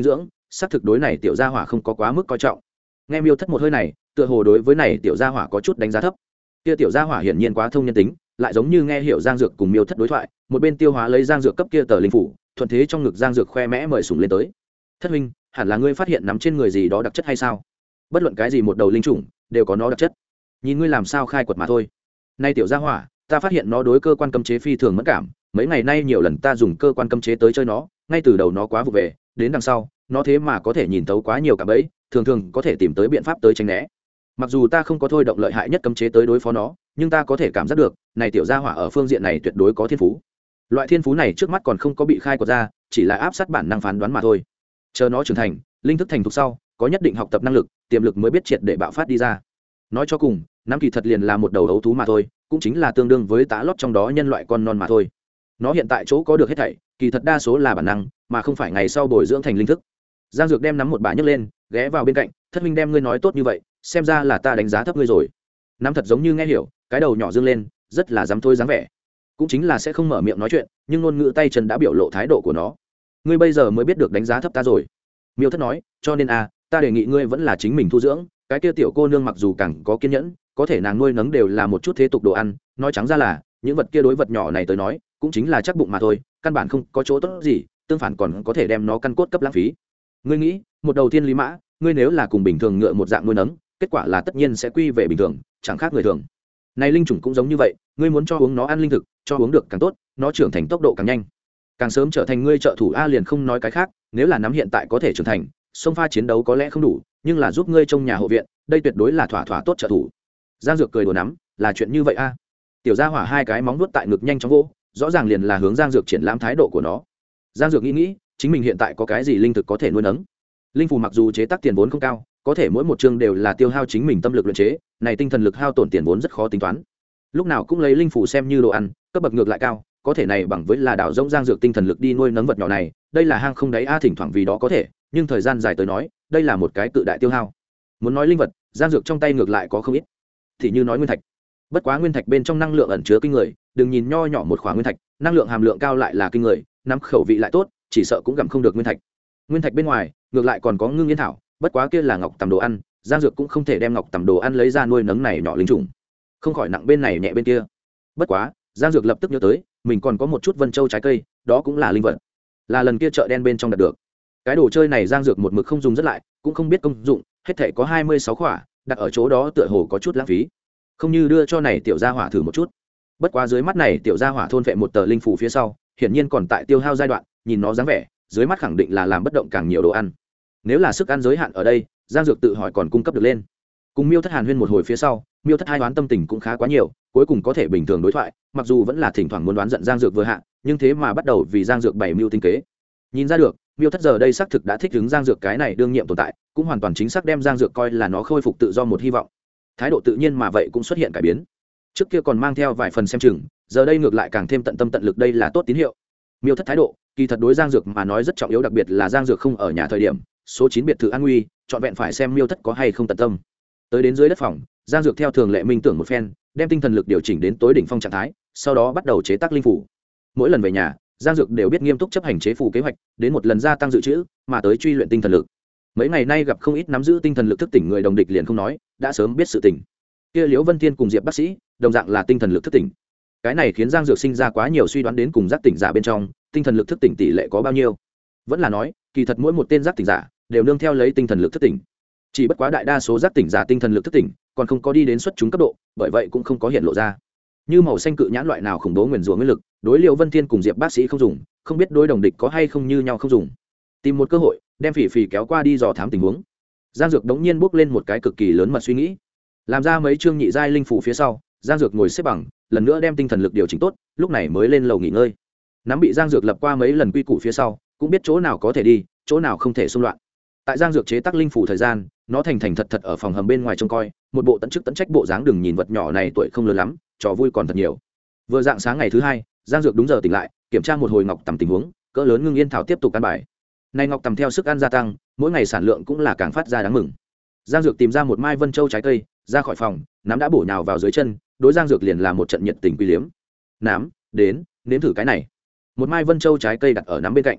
xác thực đối này tiểu gia hỏa không có quá mức coi trọng. Nghe Miêu Thất một hơi này, tựa hồ đối với này tiểu gia hỏa có chút đánh giá thấp. Kia tiểu gia hỏa hiển nhiên quá thông nhân tính, lại giống như nghe hiểu Giang Dược cùng Miêu Thất đối thoại, một bên tiêu hóa lấy Giang Dược cấp kia tờ linh phủ, thuận thế trong ngực Giang Dược khoe mẽ mời sủng lên tới. Thất huynh, hẳn là ngươi phát hiện nắm trên người gì đó đặc chất hay sao? Bất luận cái gì một đầu linh trùng đều có nó đặc chất, nhìn ngươi làm sao khai quật mà thôi. Nay tiểu gia hỏa, ta phát hiện nó đối cơ quan cấm chế phi thường mẫn cảm, mấy ngày nay nhiều lần ta dùng cơ quan cấm chế tới chơi nó, ngay từ đầu nó quá vụ về, đến đằng sau nó thế mà có thể nhìn thấu quá nhiều cả bẫy, thường thường có thể tìm tới biện pháp tới tránh né. Mặc dù ta không có thôi động lợi hại nhất cấm chế tới đối phó nó, nhưng ta có thể cảm giác được này tiểu gia hỏa ở phương diện này tuyệt đối có thiên phú. Loại thiên phú này trước mắt còn không có bị khai quật ra, chỉ là áp sát bản năng phán đoán mà thôi. Chờ nó trưởng thành, linh thức thành thục sau, có nhất định học tập năng lực, tiềm lực mới biết triệt để bạo phát đi ra. Nói cho cùng, nắm kỳ thật liền là một đầu ấu thú mà thôi, cũng chính là tương đương với tá lót trong đó nhân loại con non mà thôi. Nó hiện tại chỗ có được hết thảy, kỳ thật đa số là bản năng, mà không phải ngày sau bồi dưỡng thành linh thức. Giang Dược đem nắm một bả nhấc lên, ghé vào bên cạnh, Thất huynh đem ngươi nói tốt như vậy, xem ra là ta đánh giá thấp ngươi rồi. Nắm thật giống như nghe hiểu, cái đầu nhỏ dương lên, rất là dám thôi dáng vẻ, cũng chính là sẽ không mở miệng nói chuyện, nhưng ngôn ngữ tay chân đã biểu lộ thái độ của nó. Ngươi bây giờ mới biết được đánh giá thấp ta rồi. Miêu Thất nói, cho nên a, ta đề nghị ngươi vẫn là chính mình thu dưỡng, cái kia tiểu cô nương mặc dù càng có kiên nhẫn, có thể nàng nuôi nấng đều là một chút thế tục đồ ăn, nói trắng ra là những vật kia đối vật nhỏ này tới nói cũng chính là chắc bụng mà thôi, căn bản không có chỗ tốt gì, tương phản còn có thể đem nó căn cốt cấp lãng phí. Ngươi nghĩ, một đầu tiên lý mã, ngươi nếu là cùng bình thường ngựa một dạng nuôi nấng, kết quả là tất nhiên sẽ quy về bình thường, chẳng khác người thường. Này linh chủng cũng giống như vậy, ngươi muốn cho uống nó ăn linh thực, cho uống được càng tốt, nó trưởng thành tốc độ càng nhanh, càng sớm trở thành ngươi trợ thủ a. Liền không nói cái khác, nếu là nắm hiện tại có thể trưởng thành, sông pha chiến đấu có lẽ không đủ, nhưng là giúp ngươi trong nhà hộ viện, đây tuyệt đối là thỏa thỏa tốt trợ thủ. Giang Dược cười đùa nắm, là chuyện như vậy a. Tiểu gia hỏa hai cái móng vuốt tại ngực nhanh chóng vỗ, rõ ràng liền là hướng Giang Dược triển lãm thái độ của nó. Giang Dược nghĩ nghĩ, chính mình hiện tại có cái gì linh thực có thể nuôi nấng. Linh phù mặc dù chế tác tiền vốn không cao, có thể mỗi một chương đều là tiêu hao chính mình tâm lực luyện chế, này tinh thần lực hao tổn tiền vốn rất khó tính toán. Lúc nào cũng lấy linh phù xem như đồ ăn, cấp bậc ngược lại cao, có thể này bằng với là đảo rỗng Giang Dược tinh thần lực đi nuôi nấng vật nhỏ này, đây là hang không đáy a. Thỉnh thoảng vì đó có thể, nhưng thời gian dài tới nói, đây là một cái tự đại tiêu hao. Muốn nói linh vật, Giang Dược trong tay ngược lại có không ít. Thì như nói nguyên thạch, bất quá nguyên thạch bên trong năng lượng ẩn chứa kinh người, đừng nhìn nho nhỏ một khoáng nguyên thạch, năng lượng hàm lượng cao lại là kinh người, nắm khẩu vị lại tốt, chỉ sợ cũng gặm không được nguyên thạch. Nguyên thạch bên ngoài ngược lại còn có ngưng yên thảo, bất quá kia là ngọc tầm đồ ăn, Giang Dược cũng không thể đem ngọc tầm đồ ăn lấy ra nuôi nấng này nhỏ linh trùng, không khỏi nặng bên này nhẹ bên kia. Bất quá Giang Dược lập tức nhớ tới mình còn có một chút vân châu trái cây, đó cũng là linh vật, là lần kia chợ đen bên trong đạt được. Cái đồ chơi này Giang Dược một mực không dùng rất lại, cũng không biết công dụng, hết thể có hai mươi sáu khỏa, đặt ở chỗ đó tựa hồ có chút lãng phí, không như đưa cho này tiểu gia hỏa thử một chút. Bất quá dưới mắt này tiểu gia hỏa thôn vệ một tờ linh phủ phía sau, hiển nhiên còn tại tiêu hao giai đoạn, nhìn nó dáng vẻ, dưới mắt khẳng định là làm bất động càng nhiều đồ ăn. Nếu là sức ăn giới hạn ở đây, Giang Dược tự hỏi còn cung cấp được lên. Cùng Miêu Thất hàn huyên một hồi phía sau, Miêu Thất hai đoán tâm tình cũng khá quá nhiều, cuối cùng có thể bình thường đối thoại, mặc dù vẫn là thỉnh thoảng muốn đoán giận Giang Dược vừa hạ, nhưng thế mà bắt đầu vì Giang Dược bày mưu tinh kế. Nhìn ra được, Miêu Thất giờ đây xác thực đã thích ứng Giang Dược cái này đương nhiệm tồn tại, cũng hoàn toàn chính xác đem Giang Dược coi là nó khôi phục tự do một hy vọng. Thái độ tự nhiên mà vậy cũng xuất hiện cải biến. Trước kia còn mang theo vài phần xem chừng, giờ đây ngược lại càng thêm tận tâm tận lực, đây là tốt tín hiệu. Miêu Thất thái độ, kỳ thật đối Giang Dược mà nói rất trọng yếu, đặc biệt là Giang Dược không ở nhà thời điểm, số chín biệt thự an nguy, trọn vẹn phải xem Miêu Thất có hay không tận tâm. Tới đến dưới đất phòng, Giang Dược theo thường lệ minh tưởng một phen, đem tinh thần lực điều chỉnh đến tối đỉnh phong trạng thái, sau đó bắt đầu chế tác linh phủ. Mỗi lần về nhà, Giang Dược đều biết nghiêm túc chấp hành chế phù kế hoạch, đến một lần gia tăng dự trữ, mà tới truy luyện tinh thần lực. Mấy ngày nay gặp không ít nắm giữ tinh thần lực thức tỉnh người đồng địch liền không nói, đã sớm biết sự tỉnh. Kia Liễu Vân Thiên cùng Diệp bác sĩ, đồng dạng là tinh thần lực thức tỉnh. Cái này khiến Giang Dược sinh ra quá nhiều suy đoán, đến cùng giác tỉnh giả bên trong, tinh thần lực thức tỉnh tỷ lệ có bao nhiêu? Vẫn là nói, kỳ thật mỗi một tên giác tỉnh giả đều nương theo lấy tinh thần lực thức tỉnh. Chỉ bất quá đại đa số giác tỉnh giả tinh thần lực thức tỉnh còn không có đi đến xuất chúng cấp độ, bởi vậy cũng không có hiện lộ ra. Như màu xanh cự nhãn loại nào khủng bố nguyền rủa nguyên lực, đối Liễu Vân Thiên cùng Diệp bác sĩ không dùng, không biết đối đồng địch có hay không như nhau không dùng. Tìm một cơ hội, đem Phỉ Phỉ kéo qua đi dò thám tình huống. Giang Dược đống nhiên bước lên một cái cực kỳ lớn mật suy nghĩ. Làm ra mấy chương nhị giai linh phủ phía sau, Giang Dược ngồi xếp bằng, lần nữa đem tinh thần lực điều chỉnh tốt, lúc này mới lên lầu nghỉ ngơi. Nắm bị Giang Dược lập qua mấy lần quy củ phía sau, cũng biết chỗ nào có thể đi, chỗ nào không thể xung loạn. Tại Giang Dược chế tác linh phủ thời gian, nó thành thành thật thật ở phòng hầm bên ngoài trông coi, một bộ tận chức tận trách bộ dáng, đừng nhìn vật nhỏ này tuổi không lớn lắm, trò vui còn thật nhiều. Vừa dạng sáng ngày thứ hai, Giang Dược đúng giờ tỉnh lại, kiểm tra một hồi ngọc tầm tình huống, cỡ lớn ngưng yên thảo tiếp tục ăn bài. Này ngọc tầm theo sức ăn gia tăng, mỗi ngày sản lượng cũng là càng phát ra đáng mừng. Giang Dược tìm ra một mai vân châu trái cây, ra khỏi phòng, nắm đã bổ nhào vào dưới chân, đối Giang Dược liền là một trận nhiệt tình quý liếm. Nắm, đến, nếm thử cái này. Một mai vân châu trái cây đặt ở nắm bên cạnh.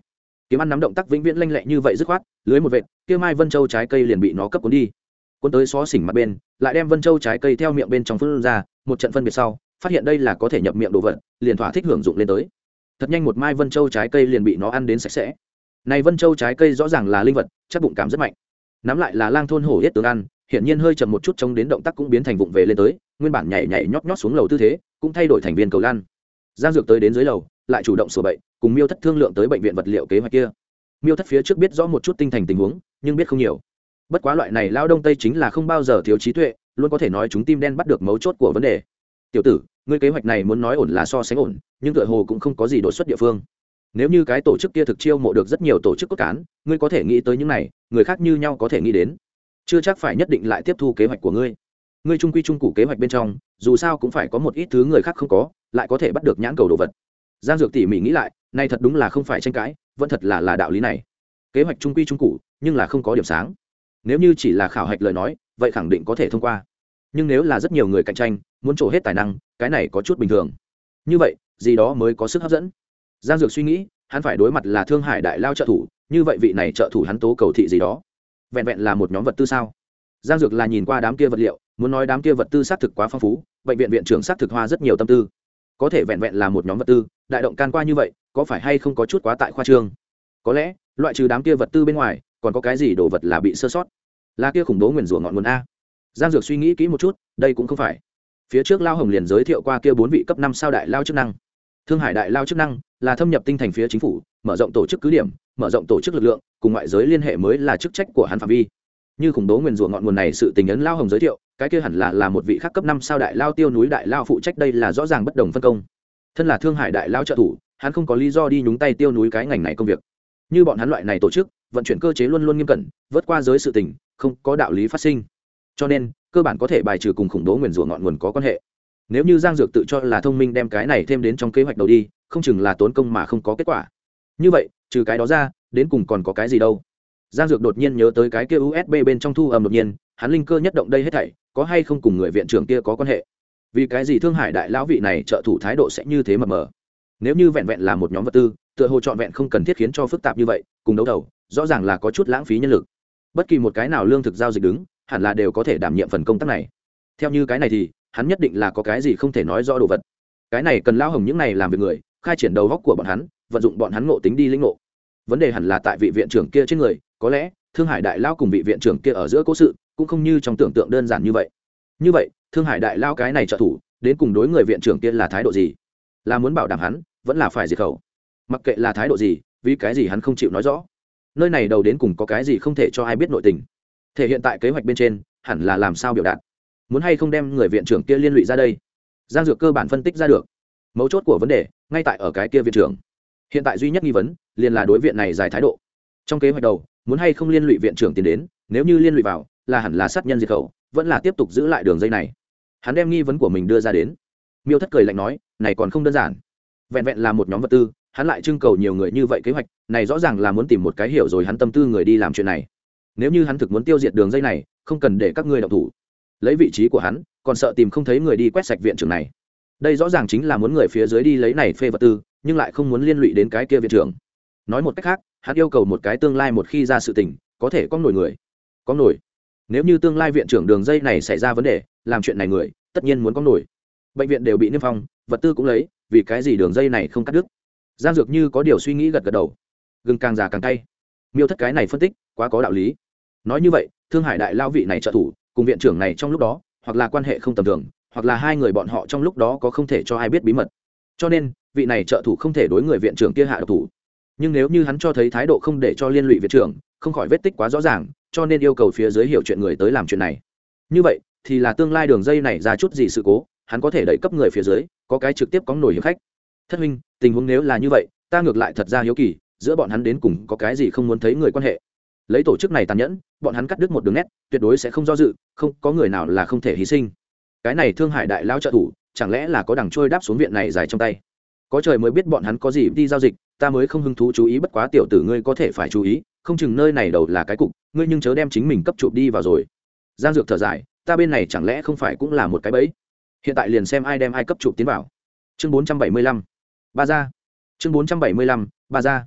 kiếm ăn nắm động tác vĩnh viễn lanh lẹ như vậy dứt khoát, lưới một vệt, kia mai vân châu trái cây liền bị nó cấp cuốn đi. Cuốn tới xó xỉnh mặt bên, lại đem vân châu trái cây theo miệng bên trong phun ra, một trận phân biệt sau, phát hiện đây là có thể nhập miệng đồ vật, liền thỏa thích hưởng dụng lên tới. Thật nhanh một mai vân châu trái cây liền bị nó ăn đến sạch sẽ. Này vân châu trái cây rõ ràng là linh vật, chắc bụng cảm rất mạnh. Nắm lại là lang thôn hổ yết tướng ăn, hiển nhiên hơi chậm một chút chống đến động tác cũng biến thành vụng về lên tới, nguyên bản nhảy nhảy nhót nhót xuống lầu tư thế, cũng thay đổi thành viên cầu lăn. Giang Dược tới đến dưới lầu, lại chủ động sửa bậy, cùng Miêu Thất thương lượng tới bệnh viện vật liệu kế hoạch kia. Miêu Thất phía trước biết rõ một chút tinh thành tình huống, nhưng biết không nhiều. Bất quá loại này lao đông tây chính là không bao giờ thiếu trí tuệ, luôn có thể nói chúng tim đen bắt được mấu chốt của vấn đề. Tiểu tử, ngươi kế hoạch này muốn nói ổn là so sánh ổn, nhưng tựa hồ cũng không có gì đột xuất địa phương. Nếu như cái tổ chức kia thực chiêu mộ được rất nhiều tổ chức cốt cán, ngươi có thể nghĩ tới những này, người khác như nhau có thể nghĩ đến, chưa chắc phải nhất định lại tiếp thu kế hoạch của ngươi. Ngươi trung quy trung cụ kế hoạch bên trong, dù sao cũng phải có một ít thứ người khác không có, lại có thể bắt được nhãn cầu đồ vật. Giang Dược tỉ mỉ nghĩ lại, này thật đúng là không phải tranh cãi, vẫn thật là là đạo lý này. Kế hoạch trung quy trung cụ, nhưng là không có điểm sáng. Nếu như chỉ là khảo hạch lời nói, vậy khẳng định có thể thông qua. Nhưng nếu là rất nhiều người cạnh tranh, muốn trổ hết tài năng, cái này có chút bình thường. Như vậy, gì đó mới có sức hấp dẫn. Giang Dược suy nghĩ, hắn phải đối mặt là Thương Hải đại lao trợ thủ, như vậy vị này trợ thủ hắn tố cầu thị gì đó, vẹn vẹn là một nhóm vật tư sao? Giang Dược là nhìn qua đám kia vật liệu, muốn nói đám kia vật tư xác thực quá phong phú, bệnh viện viện trưởng xác thực hoa rất nhiều tâm tư. Có thể vẹn vẹn là một nhóm vật tư, đại động can qua như vậy, có phải hay không có chút quá tại khoa trương? Có lẽ, loại trừ đám kia vật tư bên ngoài, còn có cái gì đồ vật là bị sơ sót? Là kia khủng bố nguyền rủa ngọn nguồn a. Giang Dược suy nghĩ kỹ một chút, đây cũng không phải. Phía trước Lao Hồng liền giới thiệu qua kia bốn vị cấp năm sao đại lao chức năng. Thương Hải đại lao chức năng là thâm nhập tinh thành phía chính phủ, mở rộng tổ chức cứ điểm, mở rộng tổ chức lực lượng, cùng ngoại giới liên hệ mới là chức trách của hắn phạm vi. Như khủng bố nguyền rủa ngọn nguồn này sự tình ấn Lao Hồng giới thiệu, cái kia hẳn là là một vị khác cấp năm sao đại lao tiêu núi đại lao phụ trách, đây là rõ ràng bất đồng phân công. Thân là Thương Hải đại lao trợ thủ, hắn không có lý do đi nhúng tay tiêu núi cái ngành này công việc. Như bọn hắn loại này tổ chức, vận chuyển cơ chế luôn luôn nghiêm cẩn, vượt qua giới sự tình, không có đạo lý phát sinh. Cho nên, cơ bản có thể bài trừ cùng khủng bố nguyền rủa ngọn nguồn có quan hệ. Nếu như Giang Dược tự cho là thông minh đem cái này thêm đến trong kế hoạch đầu đi, không chừng là tốn công mà không có kết quả. Như vậy, trừ cái đó ra, đến cùng còn có cái gì đâu? Giang Dược đột nhiên nhớ tới cái kia u ét bê bên trong thu âm, đột nhiên, hắn linh cơ nhất động, đây hết thảy có hay không cùng người viện trưởng kia có quan hệ? Vì cái gì Thương Hải đại lão vị này trợ thủ thái độ sẽ như thế mập mờ? Nếu như vẹn vẹn là một nhóm vật tư, tựa hồ trọn vẹn không cần thiết khiến cho phức tạp như vậy, cùng đấu đầu, rõ ràng là có chút lãng phí nhân lực. Bất kỳ một cái nào lương thực giao dịch đứng, hẳn là đều có thể đảm nhiệm phần công tác này. Theo như cái này thì, hắn nhất định là có cái gì không thể nói rõ đồ vật. Cái này cần Lao Hồng những này làm việc người, khai triển đầu góc của bọn hắn, vận dụng bọn hắn ngộ tính đi lĩnh ngộ. Vấn đề hẳn là tại vị viện trưởng kia trên người, có lẽ Thương Hải đại lao cùng vị viện trưởng kia ở giữa cố sự, cũng không như trong tưởng tượng đơn giản như vậy. Như vậy, Thương Hải đại lao cái này trợ thủ, đến cùng đối người viện trưởng kia là thái độ gì? Là muốn bảo đảm hắn, vẫn là phải diệt khẩu? Mặc kệ là thái độ gì, vì cái gì hắn không chịu nói rõ. Nơi này đầu đến cùng có cái gì không thể cho ai biết nội tình. Thể hiện tại kế hoạch bên trên, hẳn là làm sao biểu đạt. Muốn hay không đem người viện trưởng kia liên lụy ra đây? Giang Dược cơ bản phân tích ra được mấu chốt của vấn đề ngay tại ở cái kia viện trưởng. Hiện tại duy nhất nghi vấn liền là đối viện này giải thái độ. Trong kế hoạch đầu, muốn hay không liên lụy viện trưởng tiến đến, nếu như liên lụy vào, là hẳn là sát nhân diệt khẩu, vẫn là tiếp tục giữ lại đường dây này. Hắn đem nghi vấn của mình đưa ra đến. Miêu Thất cười lạnh nói, này còn không đơn giản. Vẹn vẹn là một nhóm vật tư, hắn lại trưng cầu nhiều người như vậy, kế hoạch này rõ ràng là muốn tìm một cái hiểu rồi hắn tâm tư người đi làm chuyện này. Nếu như hắn thực muốn tiêu diệt đường dây này, không cần để các ngươi động thủ. Lấy vị trí của hắn, còn sợ tìm không thấy người đi quét sạch viện trưởng này. Đây rõ ràng chính là muốn người phía dưới đi lấy này phê vật tư, nhưng lại không muốn liên lụy đến cái kia viện trưởng. Nói một cách khác, hắn yêu cầu một cái tương lai một khi ra sự tình, có thể có nổi người. Có nổi. Nếu như tương lai viện trưởng đường dây này xảy ra vấn đề, làm chuyện này người, tất nhiên muốn có nổi. Bệnh viện đều bị niêm phong, vật tư cũng lấy, vì cái gì đường dây này không cắt đứt? Giang Dược như có điều suy nghĩ gật gật đầu. Gừng càng già càng cay. Miêu Thất cái này phân tích, quá có đạo lý. Nói như vậy, Thương Hải đại lao vị này trợ thủ, cùng viện trưởng này trong lúc đó, hoặc là quan hệ không tầm thường, hoặc là hai người bọn họ trong lúc đó có không thể cho ai biết bí mật. Cho nên, vị này trợ thủ không thể đối người viện trưởng kia hạ độc thủ. Nhưng nếu như hắn cho thấy thái độ không để cho liên lụy viện trưởng, không khỏi vết tích quá rõ ràng, cho nên yêu cầu phía dưới hiểu chuyện người tới làm chuyện này. Như vậy, thì là tương lai đường dây này ra chút gì sự cố, hắn có thể đẩy cấp người phía dưới, có cái trực tiếp có nổi hiệp khách. Thất huynh, tình huống nếu là như vậy, ta ngược lại thật ra hiếu kỳ, giữa bọn hắn đến cùng có cái gì không muốn thấy người quan hệ. Lấy tổ chức này tàn nhẫn, bọn hắn cắt đứt một đường nét, tuyệt đối sẽ không do dự, không có người nào là không thể hy sinh. Cái này Thương Hải đại lao trợ thủ, chẳng lẽ là có đằng trôi đáp xuống viện này dài trong tay. Có trời mới biết bọn hắn có gì đi giao dịch, ta mới không hứng thú chú ý, bất quá tiểu tử ngươi có thể phải chú ý, không chừng nơi này đầu là cái cục, ngươi nhưng chớ đem chính mình cấp chụp đi vào rồi. Giang Dược thở dài, ta bên này chẳng lẽ không phải cũng là một cái bẫy? Hiện tại liền xem ai đem ai cấp chụp tiến vào. Chương bốn trăm bảy mươi lăm, ba gia. Chương bốn trăm bảy mươi lăm, ba gia.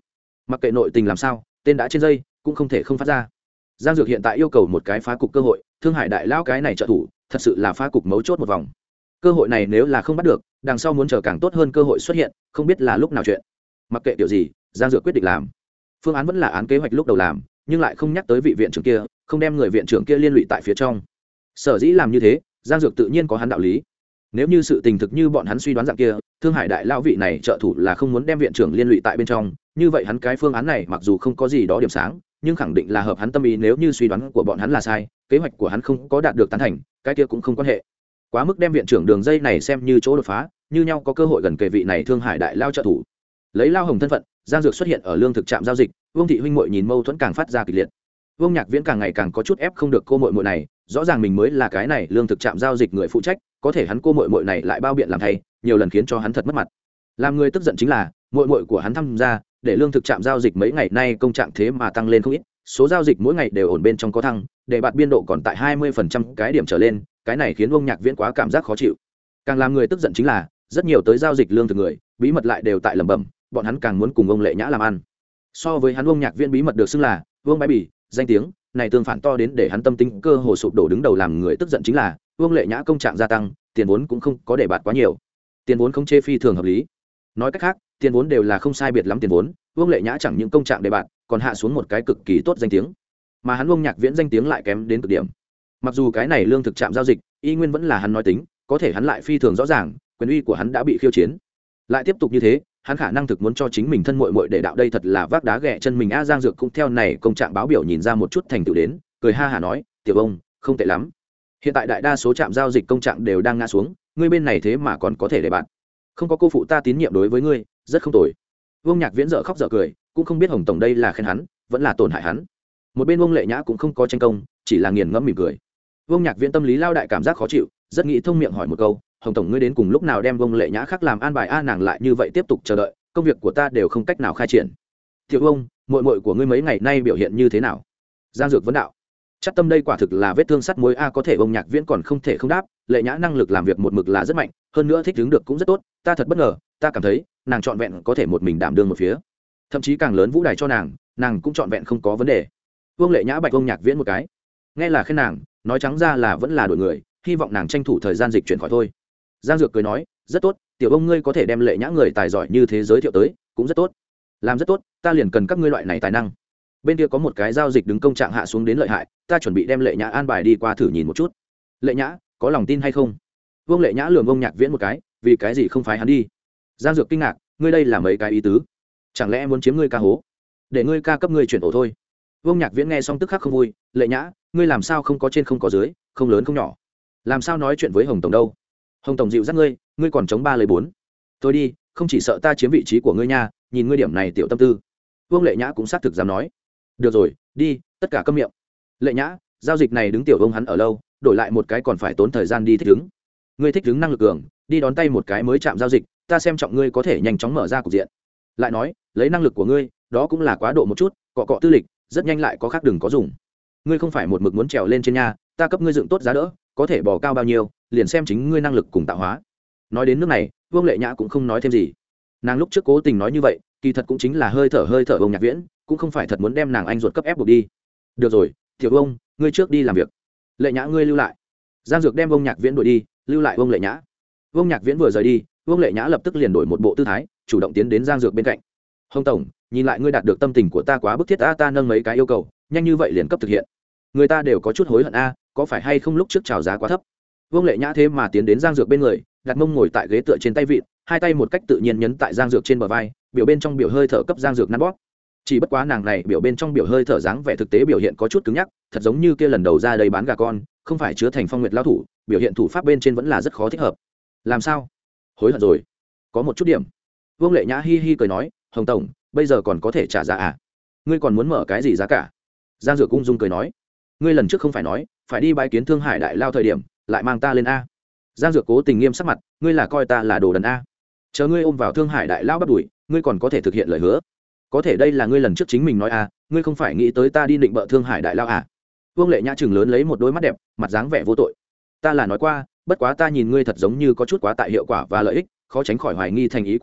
mặc kệ nội tình làm sao tên đã trên dây cũng không thể không phát ra. Giang Dược hiện tại yêu cầu một cái phá cục cơ hội, Thương Hải đại lão cái này trợ thủ thật sự là phá cục mấu chốt một vòng. Cơ hội này nếu là không bắt được, đằng sau muốn chờ càng tốt hơn cơ hội xuất hiện, không biết là lúc nào chuyện. Mặc kệ kiểu gì, Giang Dược quyết định làm. Phương án vẫn là án kế hoạch lúc đầu làm, nhưng lại không nhắc tới vị viện trưởng kia, không đem người viện trưởng kia liên lụy tại phía trong. Sở dĩ làm như thế, Giang Dược tự nhiên có hắn đạo lý. Nếu như sự tình thực như bọn hắn suy đoán dạng kia, Thương Hải đại lão vị này trợ thủ là không muốn đem viện trưởng liên lụy tại bên trong, như vậy hắn cái phương án này mặc dù không có gì đó điểm sáng, nhưng khẳng định là hợp hắn tâm ý. Nếu như suy đoán của bọn hắn là sai, kế hoạch của hắn không có đạt được tán thành, cái kia cũng không quan hệ. Quá mức đem viện trưởng đường dây này xem như chỗ đột phá, như nhau có cơ hội gần kề vị này Thương Hải đại lao trợ thủ. Lấy Lao Hồng thân phận, Giang Dược xuất hiện ở lương thực trạm giao dịch, Vương thị huynh muội nhìn mâu thuẫn càng phát ra kịch liệt. Vương Nhạc Viễn càng ngày càng có chút ép không được cô muội muội này, rõ ràng mình mới là cái này lương thực trạm giao dịch người phụ trách, có thể hắn cô muội muội này lại bao biện làm thay, nhiều lần khiến cho hắn thật mất mặt. Làm người tức giận chính là, muội muội của hắn tham gia, để lương thực trạm giao dịch mấy ngày nay công trạng thế mà tăng lên không ít, số giao dịch mỗi ngày đều ổn bên trong có thăng, để bạt biên độ còn tại hai mươi phần trăm cái điểm trở lên, cái này khiến Vương Nhạc Viễn quá cảm giác khó chịu. Càng làm người tức giận chính là, rất nhiều tới giao dịch lương thực người, bí mật lại đều tại lẩm bẩm, bọn hắn càng muốn cùng ông Lệ Nhã làm ăn. So với hắn Vương Nhạc Viễn bí mật được xưng là Vương Bái Bỉ, danh tiếng này tương phản to đến để hắn tâm tính cơ hồ sụp đổ. Đứng đầu làm người tức giận chính là Vương Lệ Nhã công trạng gia tăng, tiền vốn cũng không có để bạt quá nhiều, tiền vốn không chê phi thường hợp lý. Nói cách khác, tiền vốn đều là không sai biệt lắm tiền vốn, Vương Lệ Nhã chẳng những công trạng để bạt, còn hạ xuống một cái cực kỳ tốt danh tiếng, mà hắn Vương Nhạc Viễn danh tiếng lại kém đến cực điểm. Mặc dù cái này lương thực trạm giao dịch y nguyên vẫn là hắn nói tính, có thể hắn lại phi thường rõ ràng quyền uy của hắn đã bị khiêu chiến. Lại tiếp tục như thế, hắn khả năng thực muốn cho chính mình thân muội muội để đạo, đây thật là vác đá ghẻ chân mình a. Giang Dược cũng theo này công trạng báo biểu nhìn ra một chút thành tựu đến, cười ha hả nói, tiểu ông không tệ lắm, hiện tại đại đa số trạm giao dịch công trạng đều đang ngã xuống, ngươi bên này thế mà còn có thể để bạn, không có cô phụ ta tín nhiệm đối với ngươi, rất không tồi. Vương Nhạc Viễn dở khóc dở cười, cũng không biết Hồng tổng đây là khen hắn vẫn là tổn hại hắn. Một bên Vương Lệ Nhã cũng không có tranh công, chỉ là nghiền ngẫm mỉm cười. Vương Nhạc Viễn tâm lý lao đại cảm giác khó chịu, rất nghĩ thông miệng hỏi một câu, Hồng tổng ngươi đến cùng lúc nào đem Vương Lệ Nhã khác làm an bài a, nàng lại như vậy tiếp tục chờ đợi, công việc của ta đều không cách nào khai triển. Tiểu Vương, muội muội của ngươi mấy ngày nay biểu hiện như thế nào? Giang Dược vấn đạo. Chắc tâm đây quả thực là vết thương sắt muối a, có thể Vương Nhạc Viễn còn không thể không đáp, Lệ Nhã năng lực làm việc một mực là rất mạnh, hơn nữa thích ứng được cũng rất tốt, ta thật bất ngờ, ta cảm thấy nàng trọn vẹn có thể một mình đảm đương một phía, thậm chí càng lớn vũ đài cho nàng, nàng cũng trọn vẹn không có vấn đề. Vương Lệ Nhã bạch Vương Nhạc Viễn một cái, nghe là khen nàng, nói trắng ra là vẫn là đổi người, hy vọng nàng tranh thủ thời gian dịch chuyển khỏi thôi. Giang Dược cười nói, rất tốt, tiểu ông ngươi có thể đem Lệ Nhã người tài giỏi như thế giới thiệu tới, cũng rất tốt, làm rất tốt, ta liền cần các ngươi loại này tài năng. Bên kia có một cái giao dịch đứng công trạng hạ xuống đến lợi hại, ta chuẩn bị đem Lệ Nhã an bài đi qua thử nhìn một chút. Lệ Nhã có lòng tin hay không? Vương Lệ Nhã lườm Vương Nhạc Viễn một cái, vì cái gì không phái hắn đi? Giang Dược kinh ngạc, ngươi đây là mấy cái ý tứ? Chẳng lẽ muốn chiếm ngươi ca hố, để ngươi ca cấp ngươi chuyển ổ thôi? Vương Nhạc Viễn nghe xong tức khắc không vui, Lệ Nhã, ngươi làm sao không có trên không có dưới, không lớn không nhỏ, làm sao nói chuyện với Hồng tổng đâu? Hồng tổng dịu dắt ngươi, ngươi còn chống ba lời bốn. Thôi đi, không chỉ sợ ta chiếm vị trí của ngươi nha, nhìn ngươi điểm này tiểu tâm tư. Vương Lệ Nhã cũng xác thực dám nói. Được rồi, đi, tất cả câm miệng. Lệ Nhã, giao dịch này đứng tiểu ông hắn ở lâu, đổi lại một cái còn phải tốn thời gian đi thích ứng. Ngươi thích ứng năng lực cường, đi đón tay một cái mới chạm giao dịch, ta xem trọng ngươi có thể nhanh chóng mở ra cục diện. Lại nói, lấy năng lực của ngươi, đó cũng là quá độ một chút, cọ cọ tư lịch, rất nhanh lại có khác đừng có dùng. Ngươi không phải một mực muốn trèo lên trên nhà, ta cấp ngươi dựng tốt giá đỡ, có thể bỏ cao bao nhiêu, liền xem chính ngươi năng lực cùng tạo hóa. Nói đến nước này, Vương Lệ Nhã cũng không nói thêm gì. Nàng lúc trước cố tình nói như vậy, kỳ thật cũng chính là hơi thở hơi thở ông Nhạc Viễn, cũng không phải thật muốn đem nàng anh ruột cấp ép buộc đi. Được rồi, tiểu ông, ngươi trước đi làm việc. Lệ Nhã ngươi lưu lại. Giang Dược đem ông Nhạc Viễn đuổi đi, lưu lại ông Lệ Nhã. Vương Nhạc Viễn vừa rời đi, Vương Lệ Nhã lập tức liền đổi một bộ tư thái, chủ động tiến đến Giang Dược bên cạnh. Hồng tổng, nhìn lại ngươi đạt được tâm tình của ta quá bức thiết a, ta nâng mấy cái yêu cầu, nhanh như vậy liền cấp thực hiện. Người ta đều có chút hối hận a, có phải hay không lúc trước chào giá quá thấp? Vương Lệ Nhã thế mà tiến đến Giang Dược bên người, đặt mông ngồi tại ghế tựa trên tay vịn, hai tay một cách tự nhiên nhấn tại Giang Dược trên bờ vai, biểu bên trong biểu hơi thở cấp Giang Dược nắn bóp. Chỉ bất quá nàng này biểu bên trong biểu hơi thở dáng vẻ thực tế biểu hiện có chút cứng nhắc, thật giống như kia lần đầu ra đây bán gà con, không phải chứa thành Phong Nguyệt lão thủ, biểu hiện thủ pháp bên trên vẫn là rất khó thích hợp. Làm sao? Hối hận rồi? Có một chút điểm. Vương Lệ Nhã hi hi cười nói, Hồng tổng, bây giờ còn có thể trả giá à? Ngươi còn muốn mở cái gì giá cả? Giang Dược ung dung cười nói, ngươi lần trước không phải nói phải đi bái kiến Thương Hải đại lao thời điểm, lại mang ta lên a? Giang Dược cố tình nghiêm sắc mặt, ngươi là coi ta là đồ đần a? Chờ ngươi ôm vào Thương Hải đại lao bắt đuổi, ngươi còn có thể thực hiện lời hứa? Có thể đây là ngươi lần trước chính mình nói a, ngươi không phải nghĩ tới ta đi định bợ Thương Hải đại lao à? Vương Lệ Nhã chừng lớn lấy một đôi mắt đẹp, mặt dáng vẻ vô tội. Ta là nói qua, bất quá ta nhìn ngươi thật giống như có chút quá tại hiệu quả và lợi ích, khó tránh khỏi hoài nghi thành ý của ngươi,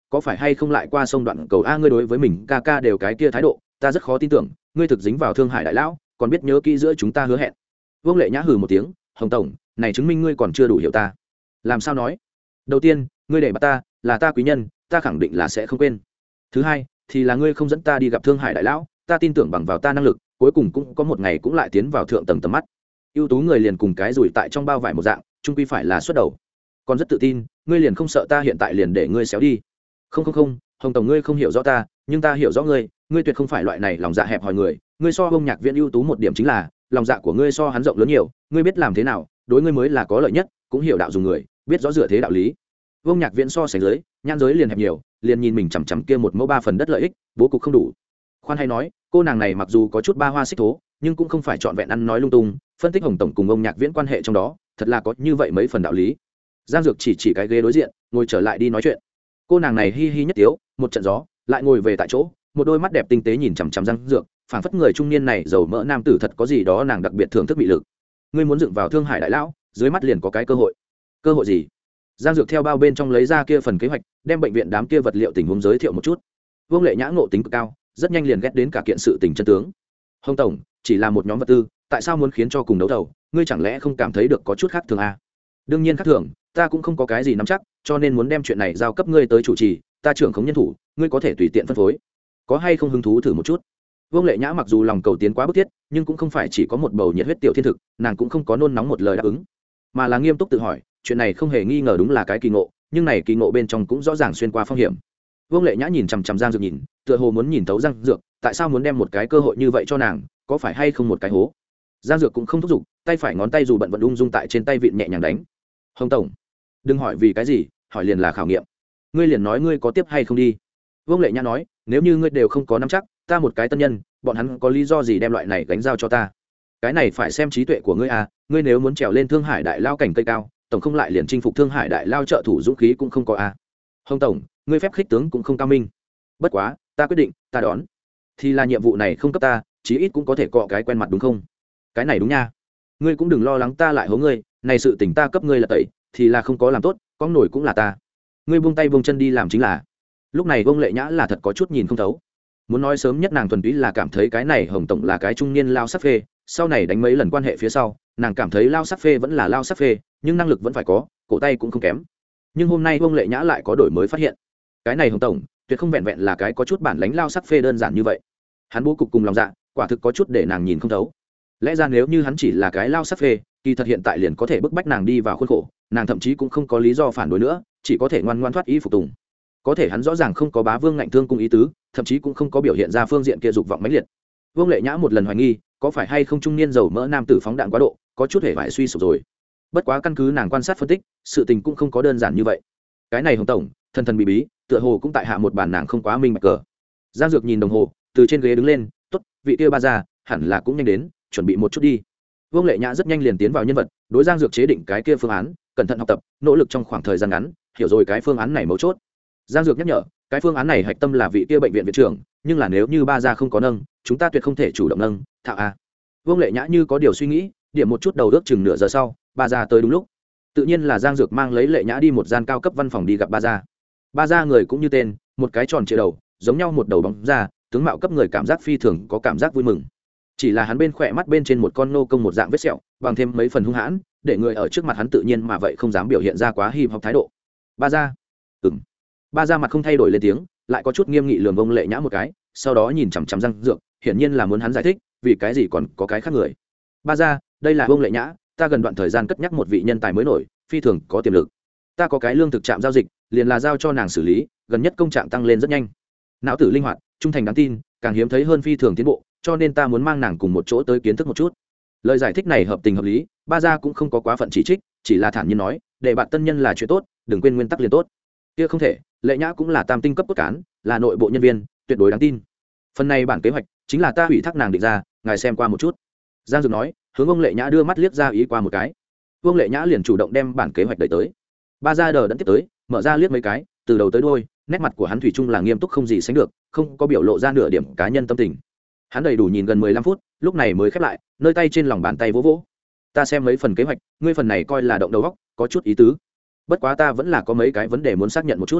có phải hay không lại qua sông đoạn cầu a? Ngươi đối với mình ca ca đều cái kia thái độ, ta rất khó tin tưởng. Ngươi thực dính vào Thương Hải đại lão, còn biết nhớ kỹ giữa chúng ta hứa hẹn. Vương Lệ Nhã hừ một tiếng, Hồng tổng, này chứng minh ngươi còn chưa đủ hiểu ta. Làm sao nói? Đầu tiên, ngươi để bắt ta, là ta quý nhân, ta khẳng định là sẽ không quên. Thứ hai, thì là ngươi không dẫn ta đi gặp Thương Hải đại lão, ta tin tưởng bằng vào ta năng lực, cuối cùng cũng có một ngày cũng lại tiến vào thượng tầng tầm mắt. Ưu tú người liền cùng cái rủi tại trong bao vải một dạng, chung quy phải là xuất đầu. Còn rất tự tin, ngươi liền không sợ ta hiện tại liền để ngươi xéo đi. Không không không, Hồng tổng, ngươi không hiểu rõ ta, nhưng ta hiểu rõ ngươi, ngươi tuyệt không phải loại này lòng dạ hẹp hòi người. Ngươi so Ông Nhạc Viễn ưu tú một điểm chính là lòng dạ của ngươi so hắn rộng lớn nhiều, ngươi biết làm thế nào, đối ngươi mới là có lợi nhất, cũng hiểu đạo dùng người, biết rõ dựa thế đạo lý. Ông Nhạc Viễn so sánh giới, nhan giới liền hẹp nhiều, liền nhìn mình chằm chằm kia một mẫu ba phần đất lợi ích, bố cục không đủ. Khoan hay nói, cô nàng này mặc dù có chút ba hoa xích thố, nhưng cũng không phải trọn vẹn ăn nói lung tung, phân tích Hồng tổng cùng Ông Nhạc Viễn quan hệ trong đó, thật là có như vậy mấy phần đạo lý. Giang Dược chỉ chỉ cái ghế đối diện, ngồi trở lại đi nói chuyện. Cô nàng này hi hi nhất tiếu, một trận gió, lại ngồi về tại chỗ, một đôi mắt đẹp tinh tế nhìn chằm chằm Giang Dược, phảng phất người trung niên này giàu mỡ nam tử thật có gì đó nàng đặc biệt thưởng thức bị lực. Ngươi muốn dựng vào Thương Hải đại lão, dưới mắt liền có cái cơ hội. Cơ hội gì? Giang Dược theo bao bên trong lấy ra kia phần kế hoạch, đem bệnh viện đám kia vật liệu tình huống giới thiệu một chút. Vương Lệ Nhã ngộ tính cực cao, rất nhanh liền ghét đến cả kiện sự tình chân tướng. Hồng tổng, chỉ là một nhóm vật tư, tại sao muốn khiến cho cùng đấu thầu? Ngươi chẳng lẽ không cảm thấy được có chút khác thường à? Đương nhiên khác thường, ta cũng không có cái gì nắm chắc, cho nên muốn đem chuyện này giao cấp ngươi tới chủ trì, ta trưởng khống nhân thủ, ngươi có thể tùy tiện phân phối. Có hay không hứng thú thử một chút? Vương Lệ Nhã mặc dù lòng cầu tiến quá bức thiết, nhưng cũng không phải chỉ có một bầu nhiệt huyết tiểu thiên thực, nàng cũng không có nôn nóng một lời đáp ứng, mà là nghiêm túc tự hỏi, chuyện này không hề nghi ngờ đúng là cái kỳ ngộ, nhưng này kỳ ngộ bên trong cũng rõ ràng xuyên qua phong hiểm. Vương Lệ Nhã nhìn chằm chằm Giang Dược nhìn, tựa hồ muốn nhìn thấu Giang Dược, tại sao muốn đem một cái cơ hội như vậy cho nàng, có phải hay không một cái hố? Giang Dược cũng không thúc giục, tay phải ngón tay dù bận vận ung dung tại trên tay vịn nhẹ nhàng đánh. Hồng tổng, đừng hỏi vì cái gì, hỏi liền là khảo nghiệm. Ngươi liền nói ngươi có tiếp hay không đi. Vương Lệ Nhã nói, nếu như ngươi đều không có nắm chắc, ta một cái tân nhân, bọn hắn có lý do gì đem loại này gánh giao cho ta? Cái này phải xem trí tuệ của ngươi à, ngươi nếu muốn trèo lên Thương Hải đại lao cảnh cây cao, tổng không lại liền chinh phục Thương Hải đại lao trợ thủ dũng khí cũng không có à. Hồng tổng, ngươi phép khích tướng cũng không cao minh. Bất quá, ta quyết định, ta đón. Thì là nhiệm vụ này không cấp ta, chí ít cũng có thể cọ cái quen mặt đúng không? Cái này đúng nha. Ngươi cũng đừng lo lắng ta lại hố ngươi, này sự tình ta cấp ngươi là tẩy, thì là không có làm tốt, con nổi cũng là ta. Ngươi buông tay buông chân đi làm chính là. Lúc này Vương Lệ Nhã là thật có chút nhìn không thấu. Muốn nói sớm nhất nàng thuần túy là cảm thấy cái này Hồng tổng là cái trung niên lao sắc phê, sau này đánh mấy lần quan hệ phía sau, nàng cảm thấy lao sắc phê vẫn là lao sắc phê, nhưng năng lực vẫn phải có, cổ tay cũng không kém. Nhưng hôm nay Vương Lệ Nhã lại có đổi mới phát hiện, cái này Hồng tổng tuyệt không vẹn vẹn là cái có chút bản lãnh lao sắc phê đơn giản như vậy. Hắn bố cục cùng lòng dạ, quả thực có chút để nàng nhìn không thấu. Lẽ ra nếu như hắn chỉ là cái lao sắc phê, kỳ thật hiện tại liền có thể bức bách nàng đi vào khuôn khổ, nàng thậm chí cũng không có lý do phản đối nữa, chỉ có thể ngoan ngoãn thoát y phục tùng. Có thể hắn rõ ràng không có bá vương ngạnh thương cung ý tứ, thậm chí cũng không có biểu hiện ra phương diện kia dục vọng mãnh liệt. Vương Lệ Nhã một lần hoài nghi, có phải hay không trung niên giàu mỡ nam tử phóng đạn quá độ, có chút hề vải suy sụp rồi. Bất quá căn cứ nàng quan sát phân tích, sự tình cũng không có đơn giản như vậy. Cái này Hồng tổng, thần thần bí bí, tựa hồ cũng tại hạ một bàn nàng không quá minh bạch cờ. Giang Dược nhìn đồng hồ, từ trên ghế đứng lên, tốt, vị kia ba gia, hẳn là cũng nhanh đến, chuẩn bị một chút đi. Vương Lệ Nhã rất nhanh liền tiến vào nhân vật, đối Giang Dược chế định cái kia phương án, cẩn thận học tập, nỗ lực trong khoảng thời gian ngắn, hiểu rồi cái phương án này mấu chốt. Giang Dược nhắc nhở, cái phương án này hạch tâm là vị kia bệnh viện viện trưởng, nhưng là nếu như ba gia không có nâng, chúng ta tuyệt không thể chủ động nâng, thạo a. Vương Lệ Nhã như có điều suy nghĩ, điểm một chút đầu ước chừng nửa giờ sau, ba gia tới đúng lúc. Tự nhiên là Giang Dược mang lấy Lệ Nhã đi một gian cao cấp văn phòng đi gặp ba gia. Ba gia người cũng như tên, một cái tròn trịa đầu, giống nhau một đầu bóng da, tướng mạo cấp người cảm giác phi thường có cảm giác vui mừng. Chỉ là hắn bên khỏe mắt bên trên một con nô công một dạng vết sẹo, bằng thêm mấy phần hung hãn, để người ở trước mặt hắn tự nhiên mà vậy không dám biểu hiện ra quá hiệp học thái độ. Ba gia, ừm. Ba gia mặt không thay đổi lên tiếng, lại có chút nghiêm nghị lườm Vương Lệ Nhã một cái, sau đó nhìn chằm chằm Giang Dược, hiển nhiên là muốn hắn giải thích, vì cái gì còn có cái khác người. Ba gia, đây là Vương Lệ Nhã, ta gần đoạn thời gian cất nhắc một vị nhân tài mới nổi, phi thường có tiềm lực. Ta có cái lương thực trạm giao dịch, liền là giao cho nàng xử lý, gần nhất công trạng tăng lên rất nhanh. Não tử linh hoạt, trung thành đáng tin, càng hiếm thấy hơn phi thường tiến bộ, cho nên ta muốn mang nàng cùng một chỗ tới kiến thức một chút. Lời giải thích này hợp tình hợp lý, ba gia cũng không có quá phận chỉ trích, chỉ là thản nhiên nói, để bạn tân nhân là chuyện tốt, đừng quên nguyên tắc liền tốt. Kia không thể, Lệ Nhã cũng là tam tinh cấp cốt cán, là nội bộ nhân viên, tuyệt đối đáng tin. Phần này bản kế hoạch chính là ta ủy thác nàng định ra, ngài xem qua một chút. Giang Dược nói, hướng ông Lệ Nhã đưa mắt liếc ra ý qua một cái. Vương Lệ Nhã liền chủ động đem bản kế hoạch đẩy tới. Ba gia đờ đẫn tiếp tới, mở ra liếc mấy cái, từ đầu tới đuôi, nét mặt của hắn thủy chung là nghiêm túc không gì sánh được, không có biểu lộ ra nửa điểm cá nhân tâm tình. Hắn đầy đủ nhìn gần mười lăm phút, lúc này mới khép lại, nơi tay trên lòng bàn tay vỗ vỗ. Ta xem mấy phần kế hoạch, ngươi phần này coi là động đầu óc, có chút ý tứ. Bất quá ta vẫn là có mấy cái vấn đề muốn xác nhận một chút.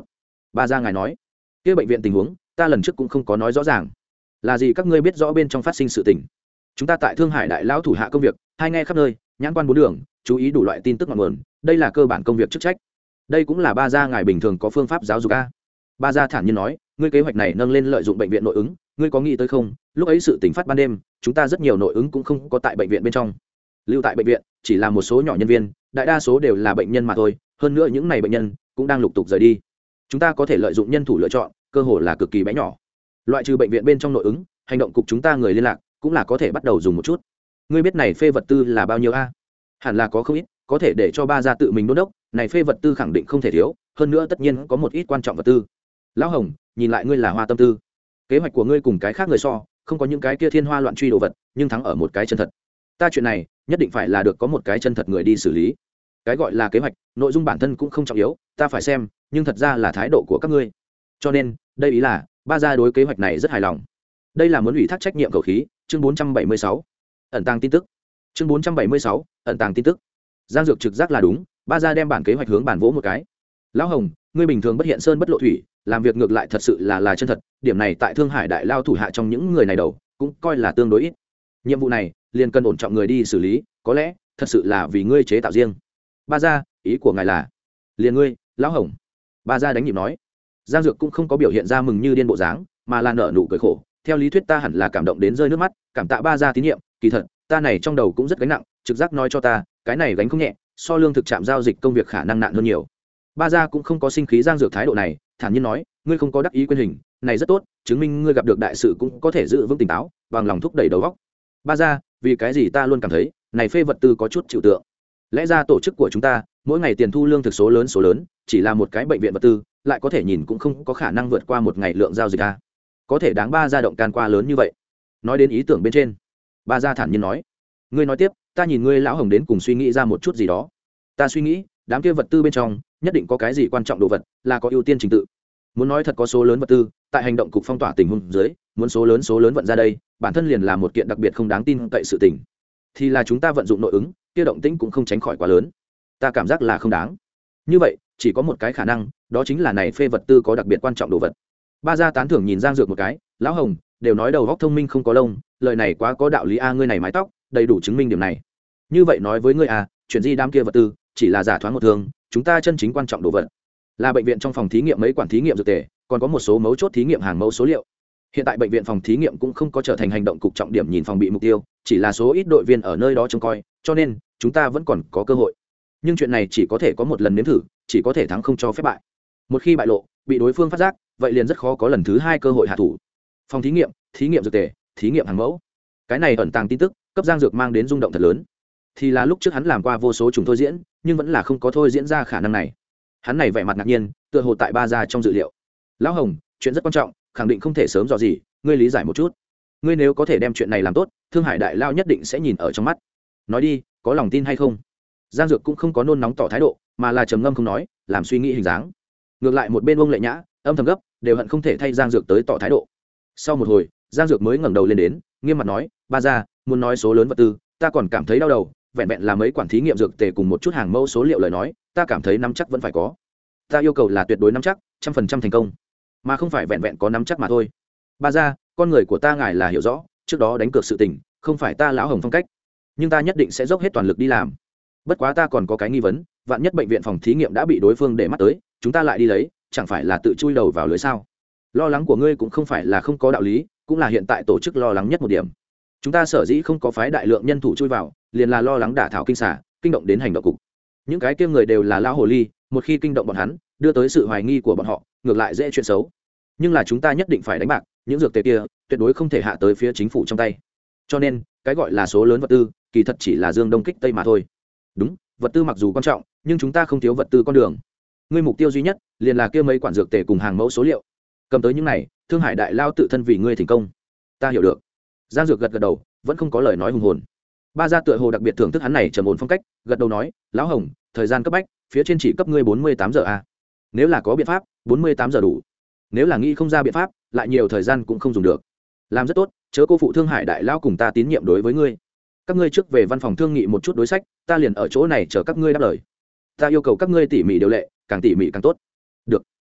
Ba gia ngài nói kia bệnh viện tình huống ta lần trước cũng không có nói rõ ràng, là gì các ngươi biết rõ bên trong phát sinh sự tình. Chúng ta tại Thương Hải đại lão thủ hạ công việc hai nghe khắp nơi, nhãn quan bốn đường, chú ý đủ loại tin tức ngọn nguồn, đây là cơ bản công việc chức trách. Đây cũng là ba gia ngài bình thường có phương pháp giáo dục a. Ba gia thản nhiên nói, ngươi kế hoạch này nâng lên lợi dụng bệnh viện nội ứng, ngươi có nghĩ tới không, lúc ấy sự tình phát ban đêm, chúng ta rất nhiều nội ứng cũng không có tại bệnh viện bên trong, lưu tại bệnh viện chỉ là một số nhỏ nhân viên, đại đa số đều là bệnh nhân mà thôi, hơn nữa những này bệnh nhân cũng đang lục tục rời đi. Chúng ta có thể lợi dụng nhân thủ lựa chọn, cơ hội là cực kỳ bé nhỏ. Loại trừ bệnh viện bên trong nội ứng, hành động cục chúng ta người liên lạc cũng là có thể bắt đầu dùng một chút. Ngươi biết này phê vật tư là bao nhiêu a? Hẳn là có không ít, có thể để cho ba gia tự mình đôn đốc, này phê vật tư khẳng định không thể thiếu, hơn nữa tất nhiên có một ít quan trọng vật tư. Lão Hồng, nhìn lại ngươi là hoa tâm tư, kế hoạch của ngươi cùng cái khác người so, không có những cái kia thiên hoa loạn truy đồ vật, nhưng thắng ở một cái chân thật. Ta chuyện này nhất định phải là được có một cái chân thật người đi xử lý. Cái gọi là kế hoạch, nội dung bản thân cũng không trọng yếu, ta phải xem, nhưng thật ra là thái độ của các ngươi. Cho nên, đây ý là ba gia đối kế hoạch này rất hài lòng. Đây là muốn ủy thác trách nhiệm cầu khí. Chương bốn trăm bảy mươi sáu, ẩn tàng tin tức. Chương bốn trăm bảy mươi sáu, ẩn tàng tin tức. Giang Dược trực giác là đúng, ba gia đem bản kế hoạch hướng bản vỗ một cái. Lão Hồng, ngươi bình thường bất hiện sơn bất lộ thủy, làm việc ngược lại thật sự là là chân thật, điểm này tại Thương Hải đại lao thủ hạ trong những người này đầu cũng coi là tương đối ít. Nhiệm vụ này liền cần ổn trọng người đi xử lý, có lẽ thật sự là vì ngươi chế tạo riêng. Ba gia, ý của ngài là liền ngươi, Lão Hồng. Ba gia đánh nhịp nói. Giang Dược cũng không có biểu hiện ra mừng như điên bộ dáng, mà là nở nụ cười khổ. Theo lý thuyết ta hẳn là cảm động đến rơi nước mắt, cảm tạ ba gia tín nhiệm, kỳ thật ta này trong đầu cũng rất gánh nặng, trực giác nói cho ta cái này gánh không nhẹ, so lương thực trạm giao dịch công việc khả năng nặng hơn nhiều. Ba gia cũng không có sinh khí Giang Dược thái độ này, thản nhiên nói, ngươi không có đắc ý quyền hình này rất tốt, chứng minh ngươi gặp được đại sự cũng có thể giữ vững tỉnh táo, bằng lòng thúc đẩy đầu góc. Ba gia, vì cái gì ta luôn cảm thấy này phê vật tư có chút chịu tượng, lẽ ra tổ chức của chúng ta mỗi ngày tiền thu lương thực số lớn số lớn, chỉ là một cái bệnh viện vật tư lại có thể nhìn cũng không có khả năng vượt qua một ngày lượng giao dịch a, có thể đáng ba gia động can qua lớn như vậy. Nói đến ý tưởng bên trên, ba gia thản nhiên nói, ngươi nói tiếp, ta nhìn ngươi Lão Hồng đến cùng suy nghĩ ra một chút gì đó. Ta suy nghĩ đám kia vật tư bên trong nhất định có cái gì quan trọng đồ vật, là có ưu tiên trình tự. Muốn nói thật có số lớn vật tư tại hành động cục phong tỏa tình huống dưới, muốn số lớn số lớn vận ra đây, bản thân liền là một kiện đặc biệt không đáng tin cậy sự tình. Thì là chúng ta vận dụng nội ứng, kia động tĩnh cũng không tránh khỏi quá lớn. Ta cảm giác là không đáng. Như vậy, chỉ có một cái khả năng, đó chính là này phê vật tư có đặc biệt quan trọng đồ vật. Ba gia tán thưởng nhìn Giang Dược một cái, Lão Hồng, đều nói đầu óc thông minh không có lông, lời này quá có đạo lý a, ngươi này mái tóc, đầy đủ chứng minh điểm này. Như vậy nói với ngươi à, chuyện gì đám kia vật tư, chỉ là giả thoáng một thường, chúng ta chân chính quan trọng đồ vật là bệnh viện trong phòng thí nghiệm mấy quản thí nghiệm dược tề, còn có một số mấu chốt thí nghiệm hàng mẫu số liệu. Hiện tại bệnh viện phòng thí nghiệm cũng không có trở thành hành động cục trọng điểm nhìn phòng bị mục tiêu, chỉ là số ít đội viên ở nơi đó trông coi, cho nên chúng ta vẫn còn có cơ hội. Nhưng chuyện này chỉ có thể có một lần nếm thử, chỉ có thể thắng không cho phép bại. Một khi bại lộ, bị đối phương phát giác, vậy liền rất khó có lần thứ hai cơ hội hạ thủ. Phòng thí nghiệm, thí nghiệm dược tề, thí nghiệm hàng mẫu, cái này ẩn tàng tin tức, cấp Giang Dược mang đến rung động thật lớn. Thì là lúc trước hắn làm qua vô số trùng thôi diễn, nhưng vẫn là không có thôi diễn ra khả năng này. Hắn này vẻ mặt ngạc nhiên, tựa hồ tại ba gia trong dự liệu. Lão Hồng, chuyện rất quan trọng, khẳng định không thể sớm dò gì, ngươi lý giải một chút. Ngươi nếu có thể đem chuyện này làm tốt, Thương Hải đại lao nhất định sẽ nhìn ở trong mắt. Nói đi, có lòng tin hay không? Giang Dược cũng không có nôn nóng tỏ thái độ, mà là trầm ngâm không nói, làm suy nghĩ hình dáng. Ngược lại một bên Ông Lệ Nhã âm thầm gấp, đều hận không thể thay Giang Dược tới tỏ thái độ. Sau một hồi, Giang Dược mới ngẩng đầu lên đến, nghiêm mặt nói, ba gia, muốn nói số lớn vật tư, ta còn cảm thấy đau đầu, vẹn vẹn là mấy quản thí nghiệm dược tề cùng một chút hàng mẫu số liệu lời nói, ta cảm thấy nắm chắc vẫn phải có. Ta yêu cầu là tuyệt đối nắm chắc, trăm phần trăm thành công, mà không phải vẹn vẹn có nắm chắc mà thôi. Ba gia, con người của ta ngài là hiểu rõ, trước đó đánh cược sự tình, không phải ta Lão Hồng phong cách, nhưng ta nhất định sẽ dốc hết toàn lực đi làm. Bất quá ta còn có cái nghi vấn, vạn nhất bệnh viện phòng thí nghiệm đã bị đối phương để mắt tới, chúng ta lại đi lấy, chẳng phải là tự chui đầu vào lưới sao? Lo lắng của ngươi cũng không phải là không có đạo lý, cũng là hiện tại tổ chức lo lắng nhất một điểm. Chúng ta sở dĩ không có phái đại lượng nhân thủ chui vào, liền là lo lắng đả thảo kinh xả, kinh động đến hành động cục. Những cái kia người đều là lão hồ ly, một khi kinh động bọn hắn, đưa tới sự hoài nghi của bọn họ, ngược lại dễ chuyện xấu. Nhưng là chúng ta nhất định phải đánh bạc, những dược tề kia tuyệt đối không thể hạ tới phía chính phủ trong tay. Cho nên, cái gọi là số lớn vật tư, kỳ thật chỉ là dương đông kích tây mà thôi. Đúng, vật tư mặc dù quan trọng, nhưng chúng ta không thiếu vật tư con đường. Ngươi mục tiêu duy nhất, liền là kia mấy quản dược tề cùng hàng mẫu số liệu. Cầm tới những này, Thương Hải đại lao tự thân vì ngươi thành công. Ta hiểu được. Giang Dược gật gật đầu, vẫn không có lời nói hùng hồn. Ba gia tựa hồ đặc biệt thưởng thức hắn này trầm ổn phong cách, gật đầu nói, Lão Hồng, thời gian cấp bách, phía trên chỉ cấp ngươi bốn mươi tám giờ a. Nếu là có biện pháp, bốn mươi tám giờ đủ. Nếu là nghĩ không ra biện pháp, lại nhiều thời gian cũng không dùng được. Làm rất tốt, chớ cô phụ Thương Hải đại lao cùng ta tín nhiệm đối với ngươi. Các ngươi trước về văn phòng thương nghị một chút đối sách, ta liền ở chỗ này chờ các ngươi đáp lời. Ta yêu cầu các ngươi tỉ mỉ điều lệ, càng tỉ mỉ càng tốt. Được.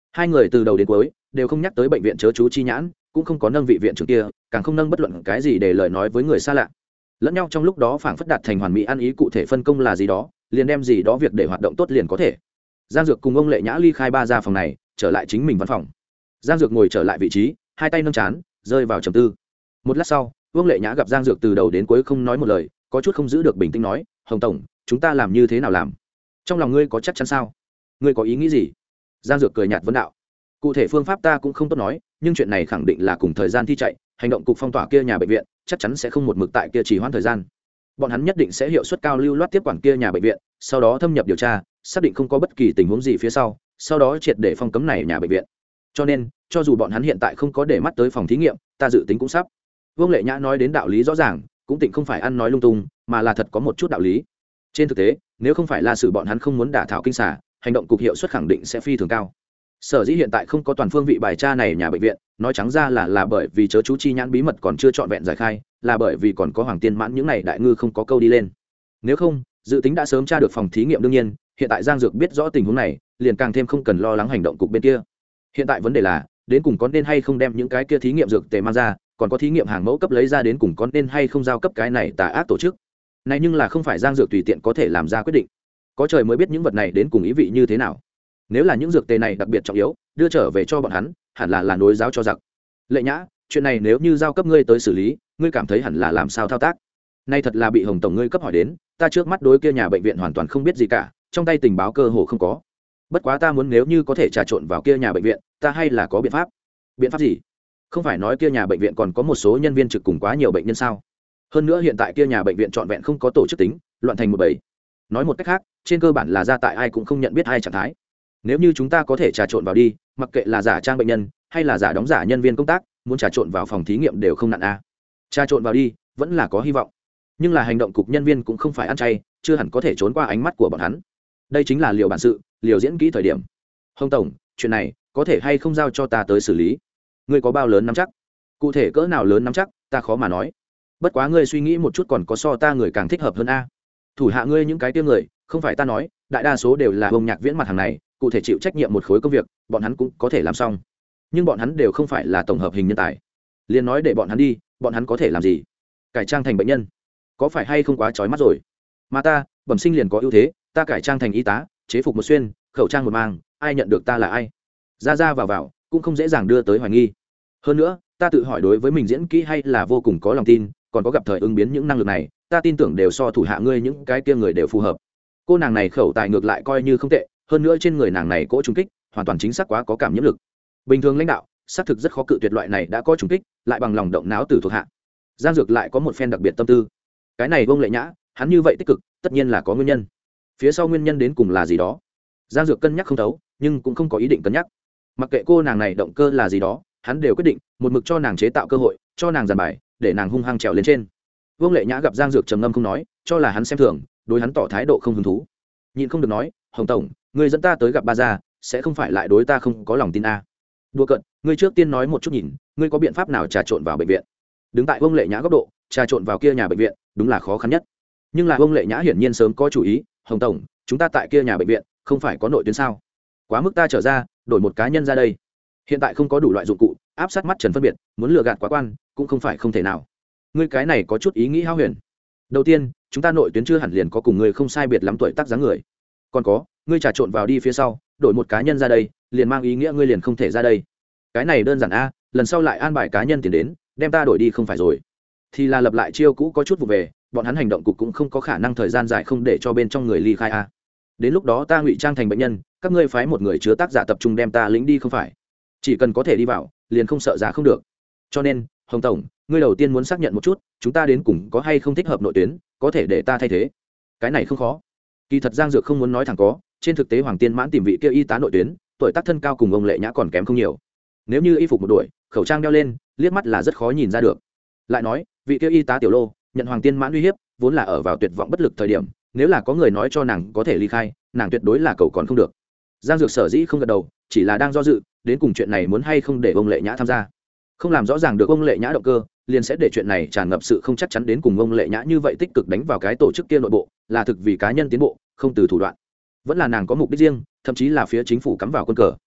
hai người từ đầu đến cuối đều không nhắc tới bệnh viện chớ chú chi nhãn, cũng không có nâng vị viện trưởng kia, càng không nâng bất luận cái gì để lời nói với người xa lạ. Lẫn nhau trong lúc đó phảng phất đạt thành hoàn mỹ ăn ý, cụ thể phân công là gì đó liền đem gì đó việc để hoạt động tốt liền có thể. Giang Dược cùng ông Lệ Nhã ly khai ba ra phòng này, trở lại chính mình văn phòng. Giang Dược ngồi trở lại vị trí, hai tay nâng chán, rơi vào trầm tư. Một lát sau, Vương Lệ Nhã gặp Giang Dược từ đầu đến cuối không nói một lời, có chút không giữ được bình tĩnh nói, "Hồng tổng, chúng ta làm như thế nào làm? Trong lòng ngươi có chắc chắn sao? Ngươi có ý nghĩ gì?" Giang Dược cười nhạt vấn đạo, "Cụ thể phương pháp ta cũng không tốt nói, nhưng chuyện này khẳng định là cùng thời gian thi chạy, hành động cục phong tỏa kia nhà bệnh viện, chắc chắn sẽ không một mực tại kia trì hoãn thời gian. Bọn hắn nhất định sẽ hiệu suất cao lưu loát tiếp quản kia nhà bệnh viện, sau đó thâm nhập điều tra, xác định không có bất kỳ tình huống gì phía sau, sau đó triệt để phong cấm này nhà bệnh viện. Cho nên, cho dù bọn hắn hiện tại không có để mắt tới phòng thí nghiệm, ta dự tính cũng sắp." Vương Lệ Nhã nói đến đạo lý rõ ràng, cũng tịnh không phải ăn nói lung tung, mà là thật có một chút đạo lý. Trên thực tế, nếu không phải là sự bọn hắn không muốn đả thảo kinh xà, hành động cục hiệu suất khẳng định sẽ phi thường cao. Sở dĩ hiện tại không có toàn phương vị bài tra này nhà bệnh viện, nói trắng ra là là bởi vì chớ chú chi nhãn bí mật còn chưa trọn vẹn giải khai, là bởi vì còn có Hoàng Tiên Mãn những này đại ngư không có câu đi lên. Nếu không, dự tính đã sớm tra được phòng thí nghiệm. Đương nhiên, hiện tại Giang Dược biết rõ tình huống này, liền càng thêm không cần lo lắng hành động cục bên kia. Hiện tại vấn đề là, đến cùng có nên hay không đem những cái kia thí nghiệm dược tề mang ra, còn có thí nghiệm hàng mẫu cấp lấy ra, đến cùng có nên hay không giao cấp cái này tà ác tổ chức. Này nhưng là không phải Giang Dược tùy tiện có thể làm ra quyết định. Có trời mới biết những vật này đến cùng ý vị như thế nào. Nếu là những dược tề này đặc biệt trọng yếu, đưa trở về cho bọn hắn, hẳn là là nối giáo cho giặc. Lệ Nhã, chuyện này nếu như giao cấp ngươi tới xử lý, ngươi cảm thấy hẳn là làm sao thao tác? Nay thật là bị Hồng tổng ngươi cấp hỏi đến, ta trước mắt đối kia nhà bệnh viện hoàn toàn không biết gì cả, trong tay tình báo cơ hồ không có. Bất quá ta muốn nếu như có thể trà trộn vào kia nhà bệnh viện, ta hay là có biện pháp. Biện pháp gì? Không phải nói kia nhà bệnh viện còn có một số nhân viên trực cùng quá nhiều bệnh nhân sao? Hơn nữa hiện tại kia nhà bệnh viện trọn vẹn không có tổ chức tính, loạn thành một bầy. Nói một cách khác, trên cơ bản là ra tại ai cũng không nhận biết ai trạng thái. Nếu như chúng ta có thể trà trộn vào đi, mặc kệ là giả trang bệnh nhân hay là giả đóng giả nhân viên công tác, muốn trà trộn vào phòng thí nghiệm đều không nặng a. Trà trộn vào đi, vẫn là có hy vọng. Nhưng là hành động cục nhân viên cũng không phải ăn chay, chưa hẳn có thể trốn qua ánh mắt của bọn hắn. Đây chính là liều bản sự, liều diễn kỹ thời điểm. Hồng tổng, chuyện này có thể hay không giao cho ta tới xử lý? Ngươi có bao lớn nắm chắc? Cụ thể cỡ nào lớn nắm chắc, ta khó mà nói. Bất quá ngươi suy nghĩ một chút, còn có so ta người càng thích hợp hơn a. Thủ hạ ngươi những cái tiêu người, không phải ta nói, đại đa số đều là bông nhạc viễn mặt hàng này, cụ thể chịu trách nhiệm một khối công việc, bọn hắn cũng có thể làm xong. Nhưng bọn hắn đều không phải là tổng hợp hình nhân tài. Liên nói để bọn hắn đi, bọn hắn có thể làm gì? Cải trang thành bệnh nhân, có phải hay không quá chói mắt rồi? Mà ta, bẩm sinh liền có ưu thế, ta cải trang thành y tá, chế phục một xuyên, khẩu trang một mang, ai nhận được ta là ai? Ra ra vào vào, cũng không dễ dàng đưa tới hoài nghi. Hơn nữa, ta tự hỏi đối với mình diễn kỹ hay là vô cùng có lòng tin, còn có gặp thời ứng biến những năng lực này, ta tin tưởng đều so thủ hạ ngươi những cái kia người đều phù hợp. Cô nàng này khẩu tài ngược lại coi như không tệ, hơn nữa trên người nàng này cỗ trùng kích hoàn toàn chính xác quá có cảm nhiễm lực. Bình thường lãnh đạo xác thực rất khó cự tuyệt loại này đã có trùng kích, lại bằng lòng động não từ thuộc hạ. Giang Dược lại có một phen đặc biệt tâm tư. Cái này Vương Lệ Nhã, hắn như vậy tích cực, tất nhiên là có nguyên nhân. Phía sau nguyên nhân đến cùng là gì đó, Giang Dược cân nhắc không thấu, nhưng cũng không có ý định cân nhắc. Mặc kệ cô nàng này động cơ là gì đó, hắn đều quyết định một mực cho nàng chế tạo cơ hội, cho nàng giàn bài, để nàng hung hăng trèo lên trên. Vương Lệ Nhã gặp Giang Dược trầm ngâm không nói, cho là hắn xem thường, đối hắn tỏ thái độ không hứng thú. Nhịn không được nói, Hồng tổng, ngươi dẫn ta tới gặp ba gia, sẽ không phải lại đối ta không có lòng tin a? À. Đùa cợt, ngươi trước tiên nói một chút nhìn, ngươi có biện pháp nào trà trộn vào bệnh viện? Đứng tại Vương Lệ Nhã góc độ, trà trộn vào kia nhà bệnh viện, đúng là khó khăn nhất. Nhưng là Vương Lệ Nhã hiển nhiên sớm có chủ ý, Hồng tổng, chúng ta tại kia nhà bệnh viện, không phải có nội tuyến sao? Quá mức ta trở ra, đổi một cá nhân ra đây. Hiện tại không có đủ loại dụng cụ, áp sát mắt trần phân biệt, muốn lừa gạt quá quan, cũng không phải không thể nào. Ngươi cái này có chút ý nghĩ hao huyền. Đầu tiên, chúng ta nội tuyến chưa hẳn liền có cùng ngươi không sai biệt lắm tuổi tác dáng người. Còn có, ngươi trà trộn vào đi phía sau, đổi một cá nhân ra đây, liền mang ý nghĩa ngươi liền không thể ra đây. Cái này đơn giản a, lần sau lại an bài cá nhân tiền đến, đem ta đổi đi không phải rồi. Thì là lập lại chiêu cũ có chút vụ về, bọn hắn hành động cục cũng không có khả năng thời gian dài không để cho bên trong người ly khai a. Đến lúc đó ta ngụy trang thành bệnh nhân, các ngươi phái một người chứa tác giả tập trung đem ta lĩnh đi không phải. Chỉ cần có thể đi vào, liền không sợ ra không được. Cho nên, Hồng tổng, ngươi đầu tiên muốn xác nhận một chút, chúng ta đến cùng có hay không thích hợp nội tuyến, có thể để ta thay thế. Cái này không khó. Kỳ thật Giang Dược không muốn nói thẳng có, trên thực tế Hoàng Tiên Mãn tìm vị kia y tá nội tuyến, tuổi tác thân cao cùng ông Lệ Nhã còn kém không nhiều. Nếu như y phục một đuổi, khẩu trang đeo lên, liếc mắt là rất khó nhìn ra được. Lại nói, vị kia y tá Tiểu Lô, nhận Hoàng Tiên Mãn uy hiếp, vốn là ở vào tuyệt vọng bất lực thời điểm, nếu là có người nói cho nàng có thể ly khai, nàng tuyệt đối là cầu còn không được. Giang Dược sở dĩ không gật đầu, chỉ là đang do dự, đến cùng chuyện này muốn hay không để ông Lệ Nhã tham gia. Không làm rõ ràng được ông Lệ Nhã động cơ, liền sẽ để chuyện này tràn ngập sự không chắc chắn, đến cùng ông Lệ Nhã như vậy tích cực đánh vào cái tổ chức kia nội bộ, là thực vì cá nhân tiến bộ, không từ thủ đoạn, vẫn là nàng có mục đích riêng, thậm chí là phía chính phủ cắm vào quân cờ.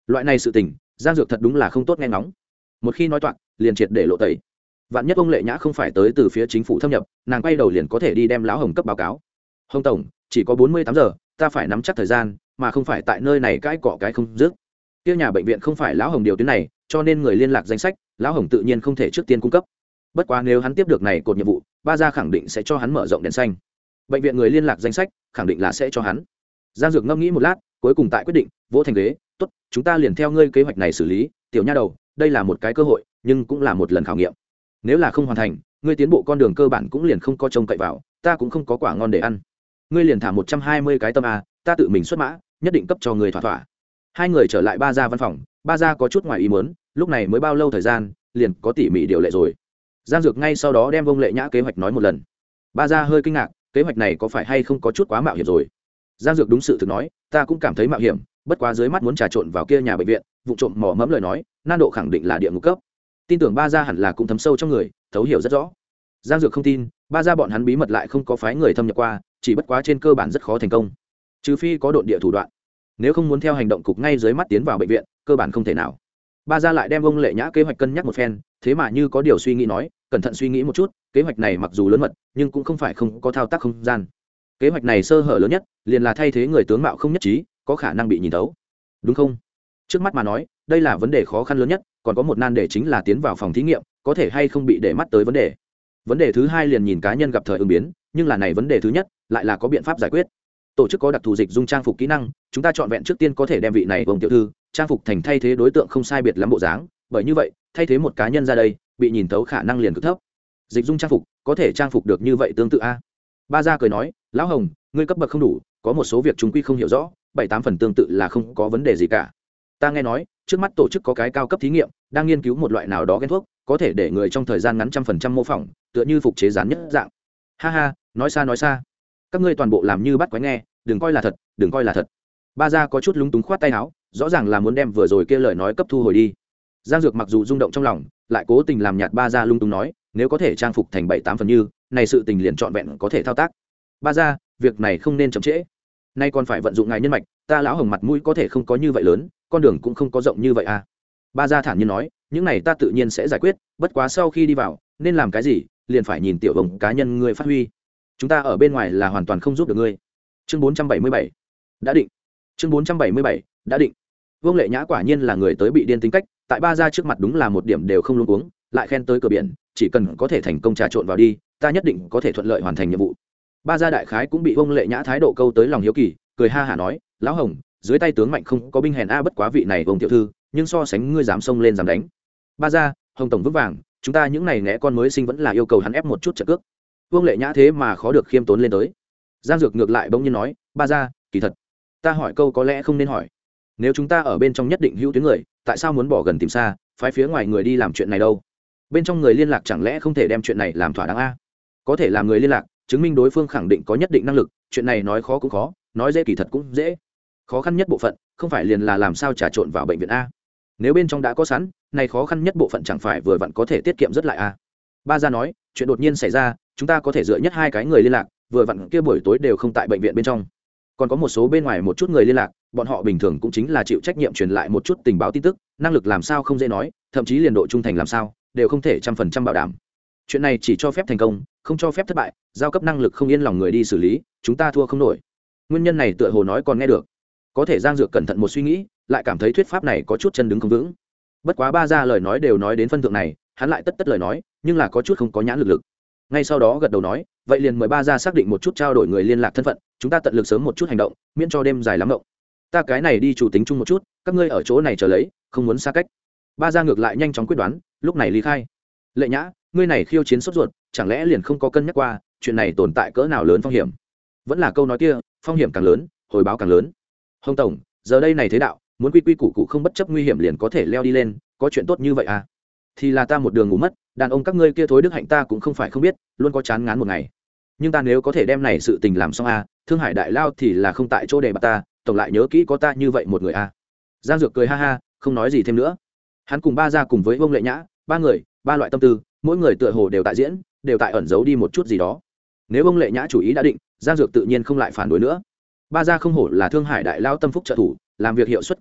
loại này sự tình giang dược thật đúng là không tốt nghe ngóng, một khi nói toạc liền triệt để lộ tẩy. Vạn nhất ông Lệ Nhã không phải tới từ phía chính phủ thâm nhập, nàng quay đầu liền có thể đi đem lão Hồng cấp báo cáo. Hồng tổng, chỉ có bốn mươi tám giờ, ta phải nắm chắc thời gian, mà không phải tại nơi này cãi cọ cái không dứt. Kia nhà bệnh viện không phải lão Hồng điều tuyến này, cho nên người liên lạc danh sách, lão Hồng tự nhiên không thể trước tiên cung cấp. Bất quá nếu hắn tiếp được này cột nhiệm vụ, ba gia khẳng định sẽ cho hắn mở rộng đèn xanh. Bệnh viện người liên lạc danh sách, khẳng định là sẽ cho hắn. Giang Dược ngẫm nghĩ một lát, cuối cùng tại quyết định, vỗ thành ghế, "Tốt, chúng ta liền theo ngươi kế hoạch này xử lý, tiểu nha đầu, đây là một cái cơ hội, nhưng cũng là một lần khảo nghiệm. Nếu là không hoàn thành, ngươi tiến bộ con đường cơ bản cũng liền không có trông cậy vào, ta cũng không có quả ngon để ăn. Ngươi liền thả một trăm hai mươi cái tâm a, ta tự mình xuất mã, nhất định cấp cho ngươi thỏa thỏa." Hai người trở lại ba gia văn phòng, ba gia có chút ngoài ý muốn, lúc này mới bao lâu thời gian, liền có tỉ mỉ điều lệ rồi. Giang Dược ngay sau đó đem Vông Lệ Nhã kế hoạch nói một lần. Ba gia hơi kinh ngạc, kế hoạch này có phải hay không có chút quá mạo hiểm rồi. Giang Dược đúng sự thực nói, ta cũng cảm thấy mạo hiểm, bất quá dưới mắt muốn trà trộn vào kia nhà bệnh viện, vụ trộm mò mẫm lời nói, nan độ khẳng định là địa ngục cấp. Tin tưởng ba gia hẳn là cũng thấm sâu trong người, thấu hiểu rất rõ. Giang Dược không tin, ba gia bọn hắn bí mật lại không có phái người thâm nhập qua, chỉ bất quá trên cơ bản rất khó thành công, trừ phi có độn địa thủ đoạn. Nếu không muốn theo hành động cục ngay dưới mắt tiến vào bệnh viện, cơ bản không thể nào. Ba gia lại đem Vông Lệ Nhã kế hoạch cân nhắc một phen, thế mà như có điều suy nghĩ nói, cẩn thận suy nghĩ một chút, kế hoạch này mặc dù lớn mật, nhưng cũng không phải không có thao tác không gian. Kế hoạch này sơ hở lớn nhất, liền là thay thế người tướng mạo không nhất trí, có khả năng bị nhìn thấu, đúng không? Trước mắt mà nói, đây là vấn đề khó khăn lớn nhất, còn có một nan đề chính là tiến vào phòng thí nghiệm, có thể hay không bị để mắt tới vấn đề. Vấn đề thứ hai liền nhìn cá nhân gặp thời ứng biến, nhưng là này vấn đề thứ nhất, lại là có biện pháp giải quyết. Tổ chức có đặc thù dịch dung trang phục kỹ năng, chúng ta chọn vẹn trước tiên có thể đem vị này Vông tiểu thư trang phục thành thay thế đối tượng không sai biệt lắm bộ dáng, bởi như vậy, thay thế một cá nhân ra đây, bị nhìn thấu khả năng liền cực thấp. Dịch dung trang phục, có thể trang phục được như vậy tương tự a? Ba gia cười nói, lão Hồng, ngươi cấp bậc không đủ, có một số việc chúng quy không hiểu rõ, bảy tám phần tương tự là không có vấn đề gì cả. Ta nghe nói, trước mắt tổ chức có cái cao cấp thí nghiệm, đang nghiên cứu một loại nào đó gen thuốc, có thể để người trong thời gian ngắn trăm phần trăm mô phỏng, tựa như phục chế rán nhất dạng. Ha ha, nói xa nói xa. Các ngươi toàn bộ làm như bắt quái nghe, đừng coi là thật, đừng coi là thật. Ba gia có chút lúng túng khoát tay áo, rõ ràng là muốn đem vừa rồi kia lời nói cấp thu hồi đi. Giang Dược mặc dù rung động trong lòng, lại cố tình làm nhạt ba gia lung túng nói, nếu có thể trang phục thành bảy tám phần như, này sự tình liền trọn vẹn có thể thao tác. Ba gia, việc này không nên chậm trễ. Nay còn phải vận dụng ngài nhân mạch, ta lão Hồng mặt mũi có thể không có như vậy lớn, con đường cũng không có rộng như vậy à. Ba gia thản nhiên nói, những này ta tự nhiên sẽ giải quyết, bất quá sau khi đi vào, nên làm cái gì, liền phải nhìn tiểu Hồng cá nhân ngươi phát huy. Chúng ta ở bên ngoài là hoàn toàn không giúp được ngươi. Chương bốn trăm bảy mươi bảy đã định. Chương bốn trăm bảy mươi bảy đã định. Vương Lệ Nhã quả nhiên là người tới bị điên tính cách, tại ba gia trước mặt đúng là một điểm đều không luống cuống, lại khen tới cửa biển, chỉ cần có thể thành công trà trộn vào đi, ta nhất định có thể thuận lợi hoàn thành nhiệm vụ. Ba gia đại khái cũng bị Vương Lệ Nhã thái độ câu tới lòng hiếu kỳ, cười ha hả nói, lão Hồng, dưới tay tướng mạnh không có binh hèn a, bất quá vị này Vương tiểu thư, nhưng so sánh ngươi dám xông lên dám đánh. Ba gia, Hồng tổng vững vàng, chúng ta những này né con mới sinh vẫn là yêu cầu hắn ép một chút trận cước. Vương Lệ Nhã thế mà khó được khiêm tốn lên tới. Giang Dược ngược lại bỗng nhiên nói, ba gia, kỳ thật, ta hỏi câu có lẽ không nên hỏi. Nếu chúng ta ở bên trong nhất định hữu tuyến người, tại sao muốn bỏ gần tìm xa, phái phía ngoài người đi làm chuyện này đâu? Bên trong người liên lạc chẳng lẽ không thể đem chuyện này làm thỏa đáng a? Có thể làm người liên lạc, chứng minh đối phương khẳng định có nhất định năng lực, chuyện này nói khó cũng khó, nói dễ kỳ thật cũng dễ. Khó khăn nhất bộ phận, không phải liền là làm sao trà trộn vào bệnh viện a? Nếu bên trong đã có sẵn, này khó khăn nhất bộ phận chẳng phải vừa vặn có thể tiết kiệm rất lại a? Ba gia nói, chuyện đột nhiên xảy ra, chúng ta có thể dựa nhất hai cái người liên lạc, vừa vặn kia buổi tối đều không tại bệnh viện bên trong. Còn có một số bên ngoài một chút người liên lạc, bọn họ bình thường cũng chính là chịu trách nhiệm truyền lại một chút tình báo tin tức, năng lực làm sao không dễ nói, thậm chí liền độ trung thành làm sao đều không thể trăm phần trăm bảo đảm. Chuyện này chỉ cho phép thành công, không cho phép thất bại, giao cấp năng lực không yên lòng người đi xử lý, chúng ta thua không nổi. Nguyên nhân này tựa hồ nói còn nghe được. Có thể Giang Dược cẩn thận một suy nghĩ, lại cảm thấy thuyết pháp này có chút chân đứng không vững. Bất quá ba gia lời nói đều nói đến phân thượng này, hắn lại tất tất lời nói, nhưng là có chút không có nhãn lực lực. Ngay sau đó gật đầu nói, vậy liền mời ba gia xác định một chút trao đổi người liên lạc thân phận, chúng ta tận lực sớm một chút hành động, miễn cho đêm dài lắm động. Ta cái này đi chủ tính chung một chút, các ngươi ở chỗ này chờ lấy, không muốn xa cách. Ba gia ngược lại nhanh chóng quyết đoán, lúc này ly khai. Lệ Nhã, ngươi này khiêu chiến sốt ruột, chẳng lẽ liền không có cân nhắc qua, chuyện này tồn tại cỡ nào lớn phong hiểm? Vẫn là câu nói kia, phong hiểm càng lớn, hồi báo càng lớn. Hồng tổng, giờ đây này thế đạo, muốn quy quy củ củ không bất chấp nguy hiểm liền có thể leo đi lên, có chuyện tốt như vậy à? Thì là ta một đường ngủ mất, đàn ông các ngươi kia thối đức hạnh ta cũng không phải không biết, luôn có chán ngán một ngày. Nhưng ta nếu có thể đem này sự tình làm xong a, Thương Hải đại lao thì là không tại chỗ để bạt ta, tổng lại nhớ kỹ có ta như vậy một người a. Giang Dược cười ha ha, không nói gì thêm nữa. Hắn cùng ba gia cùng với Vương Lệ Nhã, ba người, ba loại tâm tư, mỗi người tựa hồ đều tại diễn, đều tại ẩn giấu đi một chút gì đó. Nếu Vương Lệ Nhã chủ ý đã định, Giang Dược tự nhiên không lại phản đối nữa. Ba gia không hổ là Thương Hải đại lao tâm phúc trợ thủ, làm việc hiệu suất cực cao,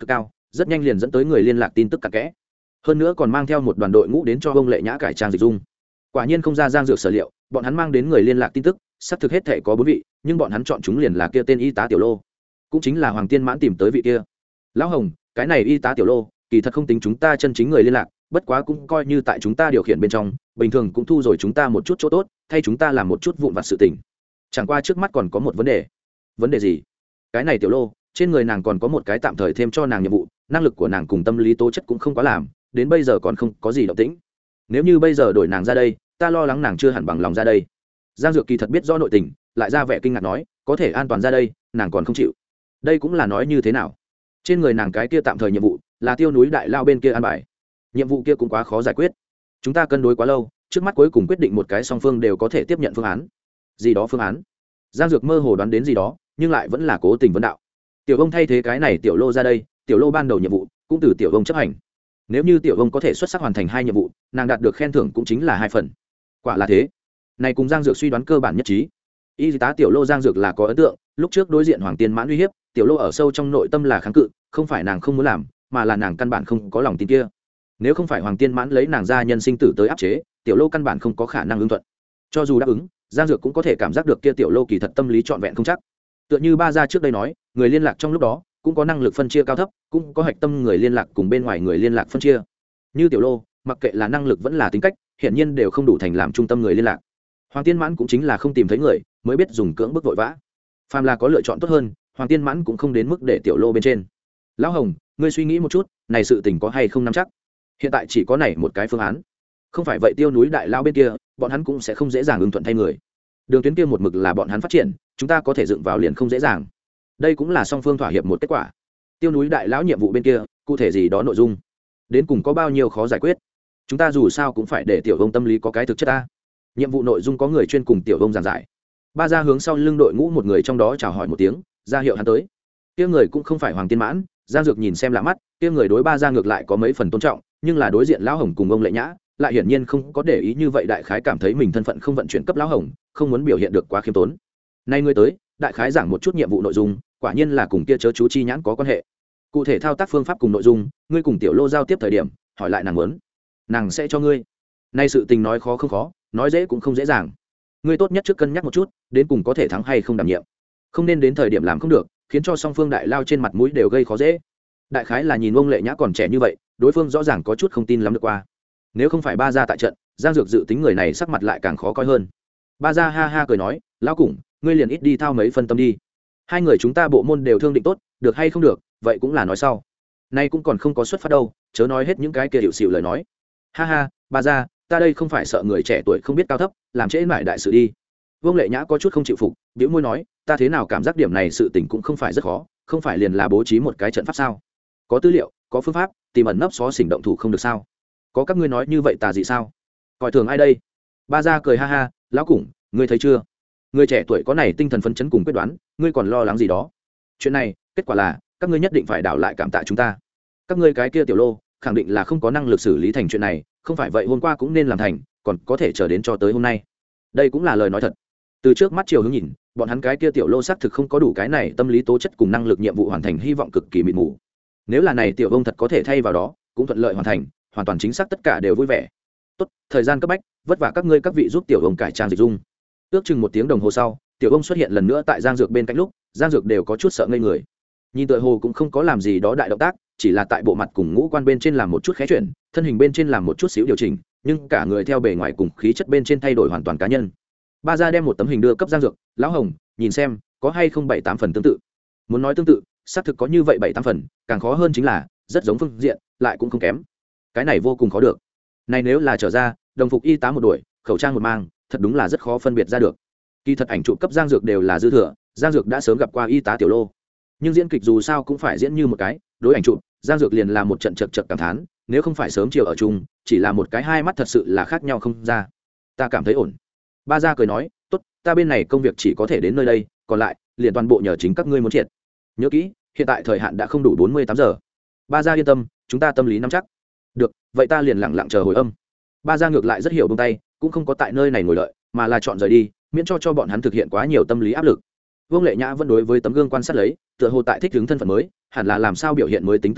rất nhanh liền dẫn tới người liên lạc tin tức cặn kẽ, hơn nữa còn mang theo một đoàn đội ngũ đến cho ông lệ nhã cải trang dịch dung. Quả nhiên không ra Giang Dược sở liệu, bọn hắn mang đến người liên lạc tin tức xác thực hết thể có bốn vị, nhưng bọn hắn chọn chúng liền là kia tên y tá Tiểu Lô, cũng chính là Hoàng Tiên Mãn tìm tới vị kia. Lão Hồng, cái này y tá Tiểu Lô kỳ thật không tính chúng ta chân chính người liên lạc, bất quá cũng coi như tại chúng ta điều khiển bên trong, bình thường cũng thu rồi chúng ta một chút chỗ tốt, thay chúng ta làm một chút vụn vặt sự tình. Chẳng qua trước mắt còn có một vấn đề. Vấn đề gì? Cái này Tiểu Lô trên người nàng còn có một cái tạm thời thêm cho nàng nhiệm vụ, năng lực của nàng cùng tâm lý tố chất cũng không quá làm, đến bây giờ còn không có gì động tĩnh. Nếu như bây giờ đổi nàng ra đây, ta lo lắng nàng chưa hẳn bằng lòng ra đây. Giang Dược kỳ thật biết rõ nội tình, lại ra vẻ kinh ngạc nói, có thể an toàn ra đây, nàng còn không chịu. Đây cũng là nói như thế nào? Trên người nàng cái kia tạm thời nhiệm vụ là Tiêu núi đại lao bên kia an bài, nhiệm vụ kia cũng quá khó giải quyết, chúng ta cân đối quá lâu, trước mắt cuối cùng quyết định một cái song phương đều có thể tiếp nhận phương án. Gì đó phương án? Giang Dược mơ hồ đoán đến gì đó, nhưng lại vẫn là cố tình vấn đạo. Tiểu ông thay thế cái này Tiểu Lô ra đây, Tiểu Lô ban đầu nhiệm vụ cũng từ Tiểu ông chấp hành. Nếu như Tiểu ông có thể xuất sắc hoàn thành hai nhiệm vụ, nàng đạt được khen thưởng cũng chính là hai phần. Quả là thế. Này cùng Giang Dược suy đoán cơ bản nhất trí. Y tá Tiểu Lô Giang Dược là có ấn tượng, lúc trước đối diện Hoàng Tiên Mãn uy hiếp, Tiểu Lô ở sâu trong nội tâm là kháng cự, không phải nàng không muốn làm, mà là nàng căn bản không có lòng tin kia. Nếu không phải Hoàng Tiên Mãn lấy nàng ra nhân sinh tử tới áp chế, Tiểu Lô căn bản không có khả năng ứng thuận. Cho dù đáp ứng, Giang Dược cũng có thể cảm giác được kia Tiểu Lô kỳ thật tâm lý trọn vẹn không chắc. Tựa như ba gia trước đây nói, người liên lạc trong lúc đó cũng có năng lực phân chia cao thấp, cũng có hạch tâm người liên lạc cùng bên ngoài người liên lạc phân chia. Như Tiểu Lô, mặc kệ là năng lực vẫn là tính cách, hiển nhiên đều không đủ thành làm trung tâm người liên lạc. Hoàng Tiên Mãn cũng chính là không tìm thấy người, mới biết dùng cưỡng bức vội vã. Phàm là có lựa chọn tốt hơn, Hoàng Tiên Mãn cũng không đến mức để Tiểu Lô bên trên. Lão Hồng, ngươi suy nghĩ một chút, này sự tình có hay không nắm chắc? Hiện tại chỉ có này một cái phương án, không phải vậy Tiêu núi đại lao bên kia, bọn hắn cũng sẽ không dễ dàng ứng thuận thay người. Đường tuyến kia một mực là bọn hắn phát triển, chúng ta có thể dựng vào liền không dễ dàng. Đây cũng là song phương thỏa hiệp một kết quả. Tiêu núi đại lão nhiệm vụ bên kia, cụ thể gì đó nội dung, đến cùng có bao nhiêu khó giải quyết, chúng ta dù sao cũng phải để Tiểu Vông tâm lý có cái thực chất ta. Nhiệm vụ nội dung có người chuyên cùng Tiểu Vông giảng giải. Ba gia hướng sau lưng đội ngũ một người trong đó chào hỏi một tiếng, ra hiệu hắn tới. Kia người cũng không phải Hoàng Tiên Mãn, Giang Dược nhìn xem lạ mắt, kia người đối ba gia ngược lại có mấy phần tôn trọng, nhưng là đối diện lão Hồng cùng ông Lệ Nhã, lại hiển nhiên không có để ý như vậy, đại khái cảm thấy mình thân phận không vận chuyển cấp lão Hồng, không muốn biểu hiện được quá khiêm tốn. Nay ngươi tới, đại khái giảng một chút nhiệm vụ nội dung, quả nhiên là cùng kia chớ chú chi nhãn có quan hệ. Cụ thể thao tác phương pháp cùng nội dung, ngươi cùng Tiểu Lô giao tiếp thời điểm, hỏi lại nàng muốn, nàng sẽ cho ngươi. Nay sự tình nói khó không khó, nói dễ cũng không dễ dàng. Ngươi tốt nhất trước cân nhắc một chút, đến cùng có thể thắng hay không đảm nhiệm. Không nên đến thời điểm làm không được, khiến cho song phương đại lao trên mặt mũi đều gây khó dễ. Đại khái là nhìn ông Lệ Nhã còn trẻ như vậy, đối phương rõ ràng có chút không tin lắm được qua. Nếu không phải ba gia tại trận, Giang Dược dự tính người này sắc mặt lại càng khó coi hơn. Ba gia ha ha cười nói, lão củng, ngươi liền ít đi thao mấy phân tâm đi. Hai người chúng ta bộ môn đều thương định tốt, được hay không được, vậy cũng là nói sau. Nay cũng còn không có xuất phát đâu, chớ nói hết những cái kia hiệu xịu lời nói. Ha ha, ba gia, ta đây không phải sợ người trẻ tuổi không biết cao thấp, làm trễ mãi đại sự đi. Vương Lệ Nhã có chút không chịu phục, bĩu môi nói, ta thế nào cảm giác điểm này sự tình cũng không phải rất khó, không phải liền là bố trí một cái trận pháp sao? Có tư liệu, có phương pháp, tìm ẩn nấp xó xỉnh động thủ không được sao? Có các ngươi nói như vậy tà dị sao? Coi thường ai đây? Ba gia cười ha ha, lão củng, ngươi thấy chưa? Người trẻ tuổi có này tinh thần phấn chấn cùng quyết đoán, ngươi còn lo lắng gì đó? Chuyện này, kết quả là các ngươi nhất định phải đảo lại cảm tạ chúng ta. Các ngươi cái kia Tiểu Lô, khẳng định là không có năng lực xử lý thành chuyện này, không phải vậy hôm qua cũng nên làm thành, còn có thể chờ đến cho tới hôm nay. Đây cũng là lời nói thật. Từ trước mắt chiều hướng nhìn, bọn hắn cái kia Tiểu Lô xác thực không có đủ cái này tâm lý tố chất cùng năng lực nhiệm vụ hoàn thành, hy vọng cực kỳ mịt mù. Nếu là này Tiểu Vông thật có thể thay vào đó, cũng thuận lợi hoàn thành, hoàn toàn chính xác tất cả đều vui vẻ. Tốt, thời gian cấp bách, vất vả các ngươi các vị giúp Tiểu Vông cải trang dịch dung. Ước chừng một tiếng đồng hồ sau, Tiểu Vông xuất hiện lần nữa tại Giang Dược bên cạnh, lúc Giang Dược đều có chút sợ ngây người. Nhìn tựa hồ cũng không có làm gì đó đại động tác, chỉ là tại bộ mặt cùng ngũ quan bên trên làm một chút khé chuyển, thân hình bên trên làm một chút xíu điều chỉnh, nhưng cả người theo bề ngoài cùng khí chất bên trên thay đổi hoàn toàn cá nhân. Ba gia đem một tấm hình đưa cấp Giang Dược, lão Hồng, nhìn xem có hay không bảy tám phần tương tự. Muốn nói tương tự, xác thực có như vậy bảy tám phần, càng khó hơn chính là rất giống phương diện, lại cũng không kém. Cái này vô cùng khó được. Này nếu là trở ra, đồng phục y tá một đuổi, khẩu trang một mang, thật đúng là rất khó phân biệt ra được. Kỳ thật ảnh chụp cấp Giang Dược đều là dư thừa, Giang Dược đã sớm gặp qua y tá Tiểu Lô, nhưng diễn kịch dù sao cũng phải diễn như một cái, đối ảnh chụp, Giang Dược liền là một trận chật chật cảm thán, nếu không phải sớm chiều ở chung, chỉ là một cái hai mắt thật sự là khác nhau không ra. Ta cảm thấy ổn. Ba gia cười nói, tốt, ta bên này công việc chỉ có thể đến nơi đây, còn lại liền toàn bộ nhờ chính các ngươi muốn triệt. Nhớ kỹ, hiện tại thời hạn đã không đủ bốn mươi tám giờ. Ba gia yên tâm, chúng ta tâm lý nắm chắc. Được, vậy ta liền lặng lặng chờ hồi âm. Ba gia ngược lại rất hiểu buông tay, cũng không có tại nơi này ngồi đợi, mà là chọn rời đi, miễn cho cho bọn hắn thực hiện quá nhiều tâm lý áp lực. Vương Lệ Nhã vẫn đối với tấm gương quan sát lấy, tựa hồ tại thích ứng thân phận mới, hẳn là làm sao biểu hiện mới tính tự nhiên,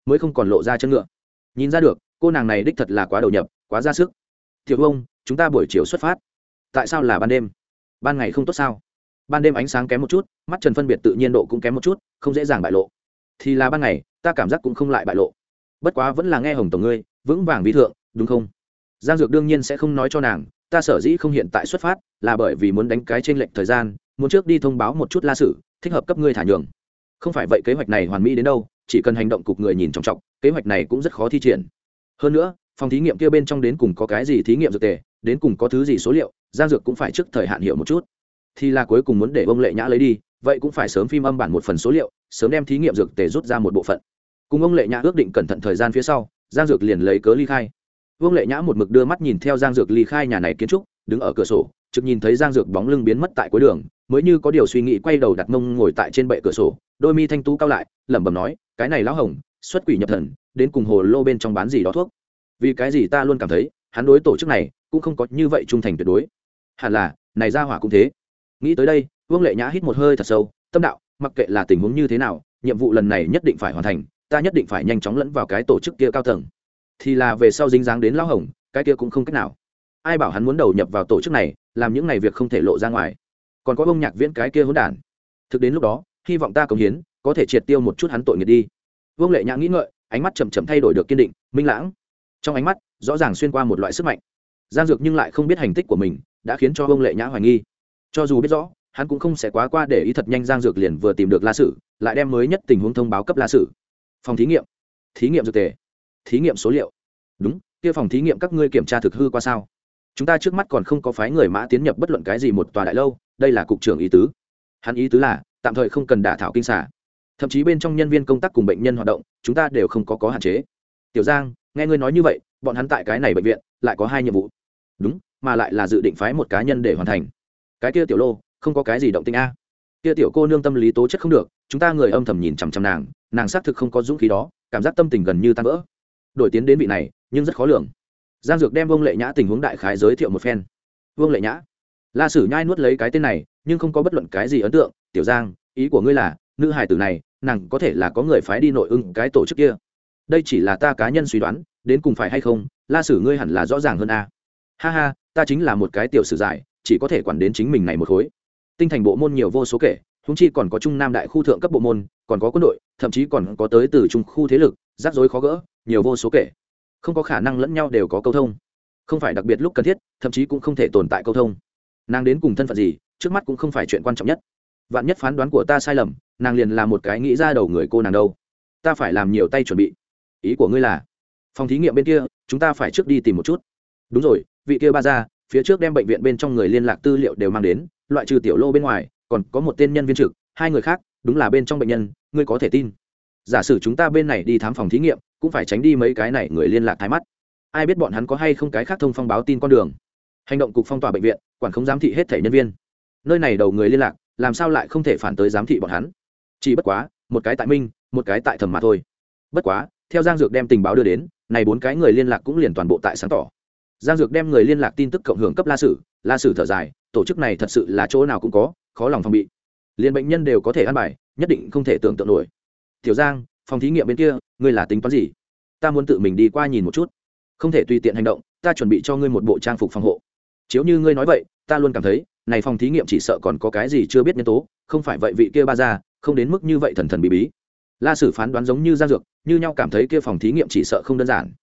mới không còn lộ ra chân ngựa. Nhìn ra được cô nàng này đích thật là quá đầu nhập, quá ra sức. Tiểu ông, chúng ta buổi chiều xuất phát. Tại sao là ban đêm? Ban ngày không tốt sao? Ban đêm ánh sáng kém một chút, mắt trần phân biệt tự nhiên độ cũng kém một chút, không dễ dàng bại lộ. Thì là ban ngày ta cảm giác cũng không lại bại lộ. Bất quá vẫn là nghe Hồng tổng ngươi vững vàng vi thượng, đúng không? Giang Dược đương nhiên sẽ không nói cho nàng, ta sở dĩ không hiện tại xuất phát là bởi vì muốn đánh cái trên lệnh thời gian, muốn trước đi thông báo một chút La Sử, thích hợp cấp ngươi thả nhường. Không phải vậy kế hoạch này hoàn mỹ đến đâu, chỉ cần hành động cục người nhìn trọng trọng, kế hoạch này cũng rất khó thi triển. Hơn nữa, phòng thí nghiệm kia bên trong đến cùng có cái gì thí nghiệm dược tề, đến cùng có thứ gì số liệu, Giang Dược cũng phải trước thời hạn hiểu một chút. Thì là cuối cùng muốn để ông Lệ Nhã lấy đi, vậy cũng phải sớm phim âm bản một phần số liệu, sớm đem thí nghiệm dược tề rút ra một bộ phận. Cùng ông Lệ Nhã ước định cẩn thận thời gian phía sau, Giang Dược liền lấy cớ ly khai. Vương Lệ Nhã một mực đưa mắt nhìn theo Giang Dược ly khai nhà này kiến trúc, đứng ở cửa sổ, trực nhìn thấy Giang Dược bóng lưng biến mất tại cuối đường, mới như có điều suy nghĩ quay đầu đặt mông ngồi tại trên bệ cửa sổ, đôi mi thanh tú cao lại, lẩm bẩm nói, cái này lão Hồng, xuất quỷ nhập thần, đến cùng hồ lô bên trong bán gì đó thuốc. Vì cái gì ta luôn cảm thấy, hắn đối tổ chức này cũng không có như vậy trung thành tuyệt đối. Hẳn là, này ra hỏa cũng thế. Nghĩ tới đây, Vương Lệ Nhã hít một hơi thật sâu, tâm đạo, mặc kệ là tình huống như thế nào, nhiệm vụ lần này nhất định phải hoàn thành, ta nhất định phải nhanh chóng lẫn vào cái tổ chức kia cao tầng. Thì là về sau dính dáng đến lão Hồng, cái kia cũng không cách nào. Ai bảo hắn muốn đầu nhập vào tổ chức này, làm những này việc không thể lộ ra ngoài. Còn có ông Nhạc Viễn cái kia hỗn đản. Thực đến lúc đó, hy vọng ta cống hiến, có thể triệt tiêu một chút hắn tội nghiệp đi. Vương Lệ Nhã nghĩ ngợi, ánh mắt chậm chậm thay đổi được kiên định, minh lãng. Trong ánh mắt, rõ ràng xuyên qua một loại sức mạnh. Giang Dược nhưng lại không biết hành tích của mình, đã khiến cho Vương Lệ Nhã hoài nghi. Cho dù biết rõ, hắn cũng không sẽ quá qua để ý thật nhanh. Giang Dược liền vừa tìm được La Sử, lại đem mới nhất tình huống thông báo cấp La Sử. Phòng thí nghiệm, thí nghiệm dược tề, thí nghiệm số liệu. Đúng, kia phòng thí nghiệm các ngươi kiểm tra thực hư qua sao? Chúng ta trước mắt còn không có phái người mã tiến nhập bất luận cái gì một tòa đại lâu, đây là cục trưởng ý tứ. Hắn ý tứ là tạm thời không cần đả thảo kinh xả, thậm chí bên trong nhân viên công tác cùng bệnh nhân hoạt động, chúng ta đều không có có hạn chế. Tiểu Giang, nghe ngươi nói như vậy, bọn hắn tại cái này bệnh viện lại có hai nhiệm vụ. Đúng, mà lại là dự định phái một cá nhân để hoàn thành. Cái kia tiểu Lô, không có cái gì động tĩnh a. Kia tiểu cô nương tâm lý tố chất không được, chúng ta người âm thầm nhìn chằm chằm nàng, nàng xác thực không có dũng khí đó, cảm giác tâm tình gần như tan vỡ. Đổi tiến đến vị này, nhưng rất khó lường. Giang Dược đem Vương Lệ Nhã tình huống đại khái giới thiệu một phen. Vương Lệ Nhã, La Sử nhai nuốt lấy cái tên này, nhưng không có bất luận cái gì ấn tượng. Tiểu Giang, ý của ngươi là nữ hài tử này, nàng có thể là có người phái đi nội ứng cái tổ chức kia? Đây chỉ là ta cá nhân suy đoán, đến cùng phải hay không, La Sử ngươi hẳn là rõ ràng hơn a. Ha ha, ta chính là một cái tiểu sử giải, chỉ có thể quản đến chính mình này một khối. Tinh thành bộ môn nhiều vô số kể, huống chi còn có trung nam đại khu thượng cấp bộ môn, còn có quân đội, thậm chí còn có tới từ trung khu thế lực, rắc rối khó gỡ, nhiều vô số kể. Không có khả năng lẫn nhau đều có câu thông, không phải đặc biệt lúc cần thiết, thậm chí cũng không thể tồn tại câu thông. Nàng đến cùng thân phận gì, trước mắt cũng không phải chuyện quan trọng nhất. Vạn nhất phán đoán của ta sai lầm, nàng liền là một cái nghĩ ra đầu người cô nàng đâu. Ta phải làm nhiều tay chuẩn bị. Ý của ngươi là phòng thí nghiệm bên kia chúng ta phải trước đi tìm một chút? Đúng rồi, vị kia ba ra phía trước đem bệnh viện bên trong người liên lạc tư liệu đều mang đến, loại trừ tiểu Lô bên ngoài còn có một tên nhân viên trực, hai người khác đúng là bên trong bệnh nhân, ngươi có thể tin. Giả sử chúng ta bên này đi thám phòng thí nghiệm, cũng phải tránh đi mấy cái này người liên lạc thái mắt, ai biết bọn hắn có hay không cái khác thông phong báo tin con đường. Hành động cục phong tỏa bệnh viện, quản không giám thị hết thể nhân viên, nơi này đầu người liên lạc làm sao lại không thể phản tới giám thị bọn hắn? Chỉ bất quá một cái tại minh, một cái tại thầm mà thôi. Bất quá theo Giang Dược đem tình báo đưa đến, này bốn cái người liên lạc cũng liền toàn bộ tại sáng tỏ. Giang Dược đem người liên lạc tin tức cộng hưởng cấp La Sử, La Sử thở dài, tổ chức này thật sự là chỗ nào cũng có, khó lòng phòng bị. Liên bệnh nhân đều có thể ăn bài, nhất định không thể tưởng tượng nổi. Tiểu Giang, phòng thí nghiệm bên kia, ngươi là tính toán gì? Ta muốn tự mình đi qua nhìn một chút. Không thể tùy tiện hành động, ta chuẩn bị cho ngươi một bộ trang phục phòng hộ. Chiếu như ngươi nói vậy, ta luôn cảm thấy, này phòng thí nghiệm chỉ sợ còn có cái gì chưa biết nhân tố, không phải vậy vị kia ba ra, không đến mức như vậy thần thần bí bí. La Sử phán đoán giống như Giang Dược, như nhau cảm thấy kia phòng thí nghiệm chỉ sợ không đơn giản.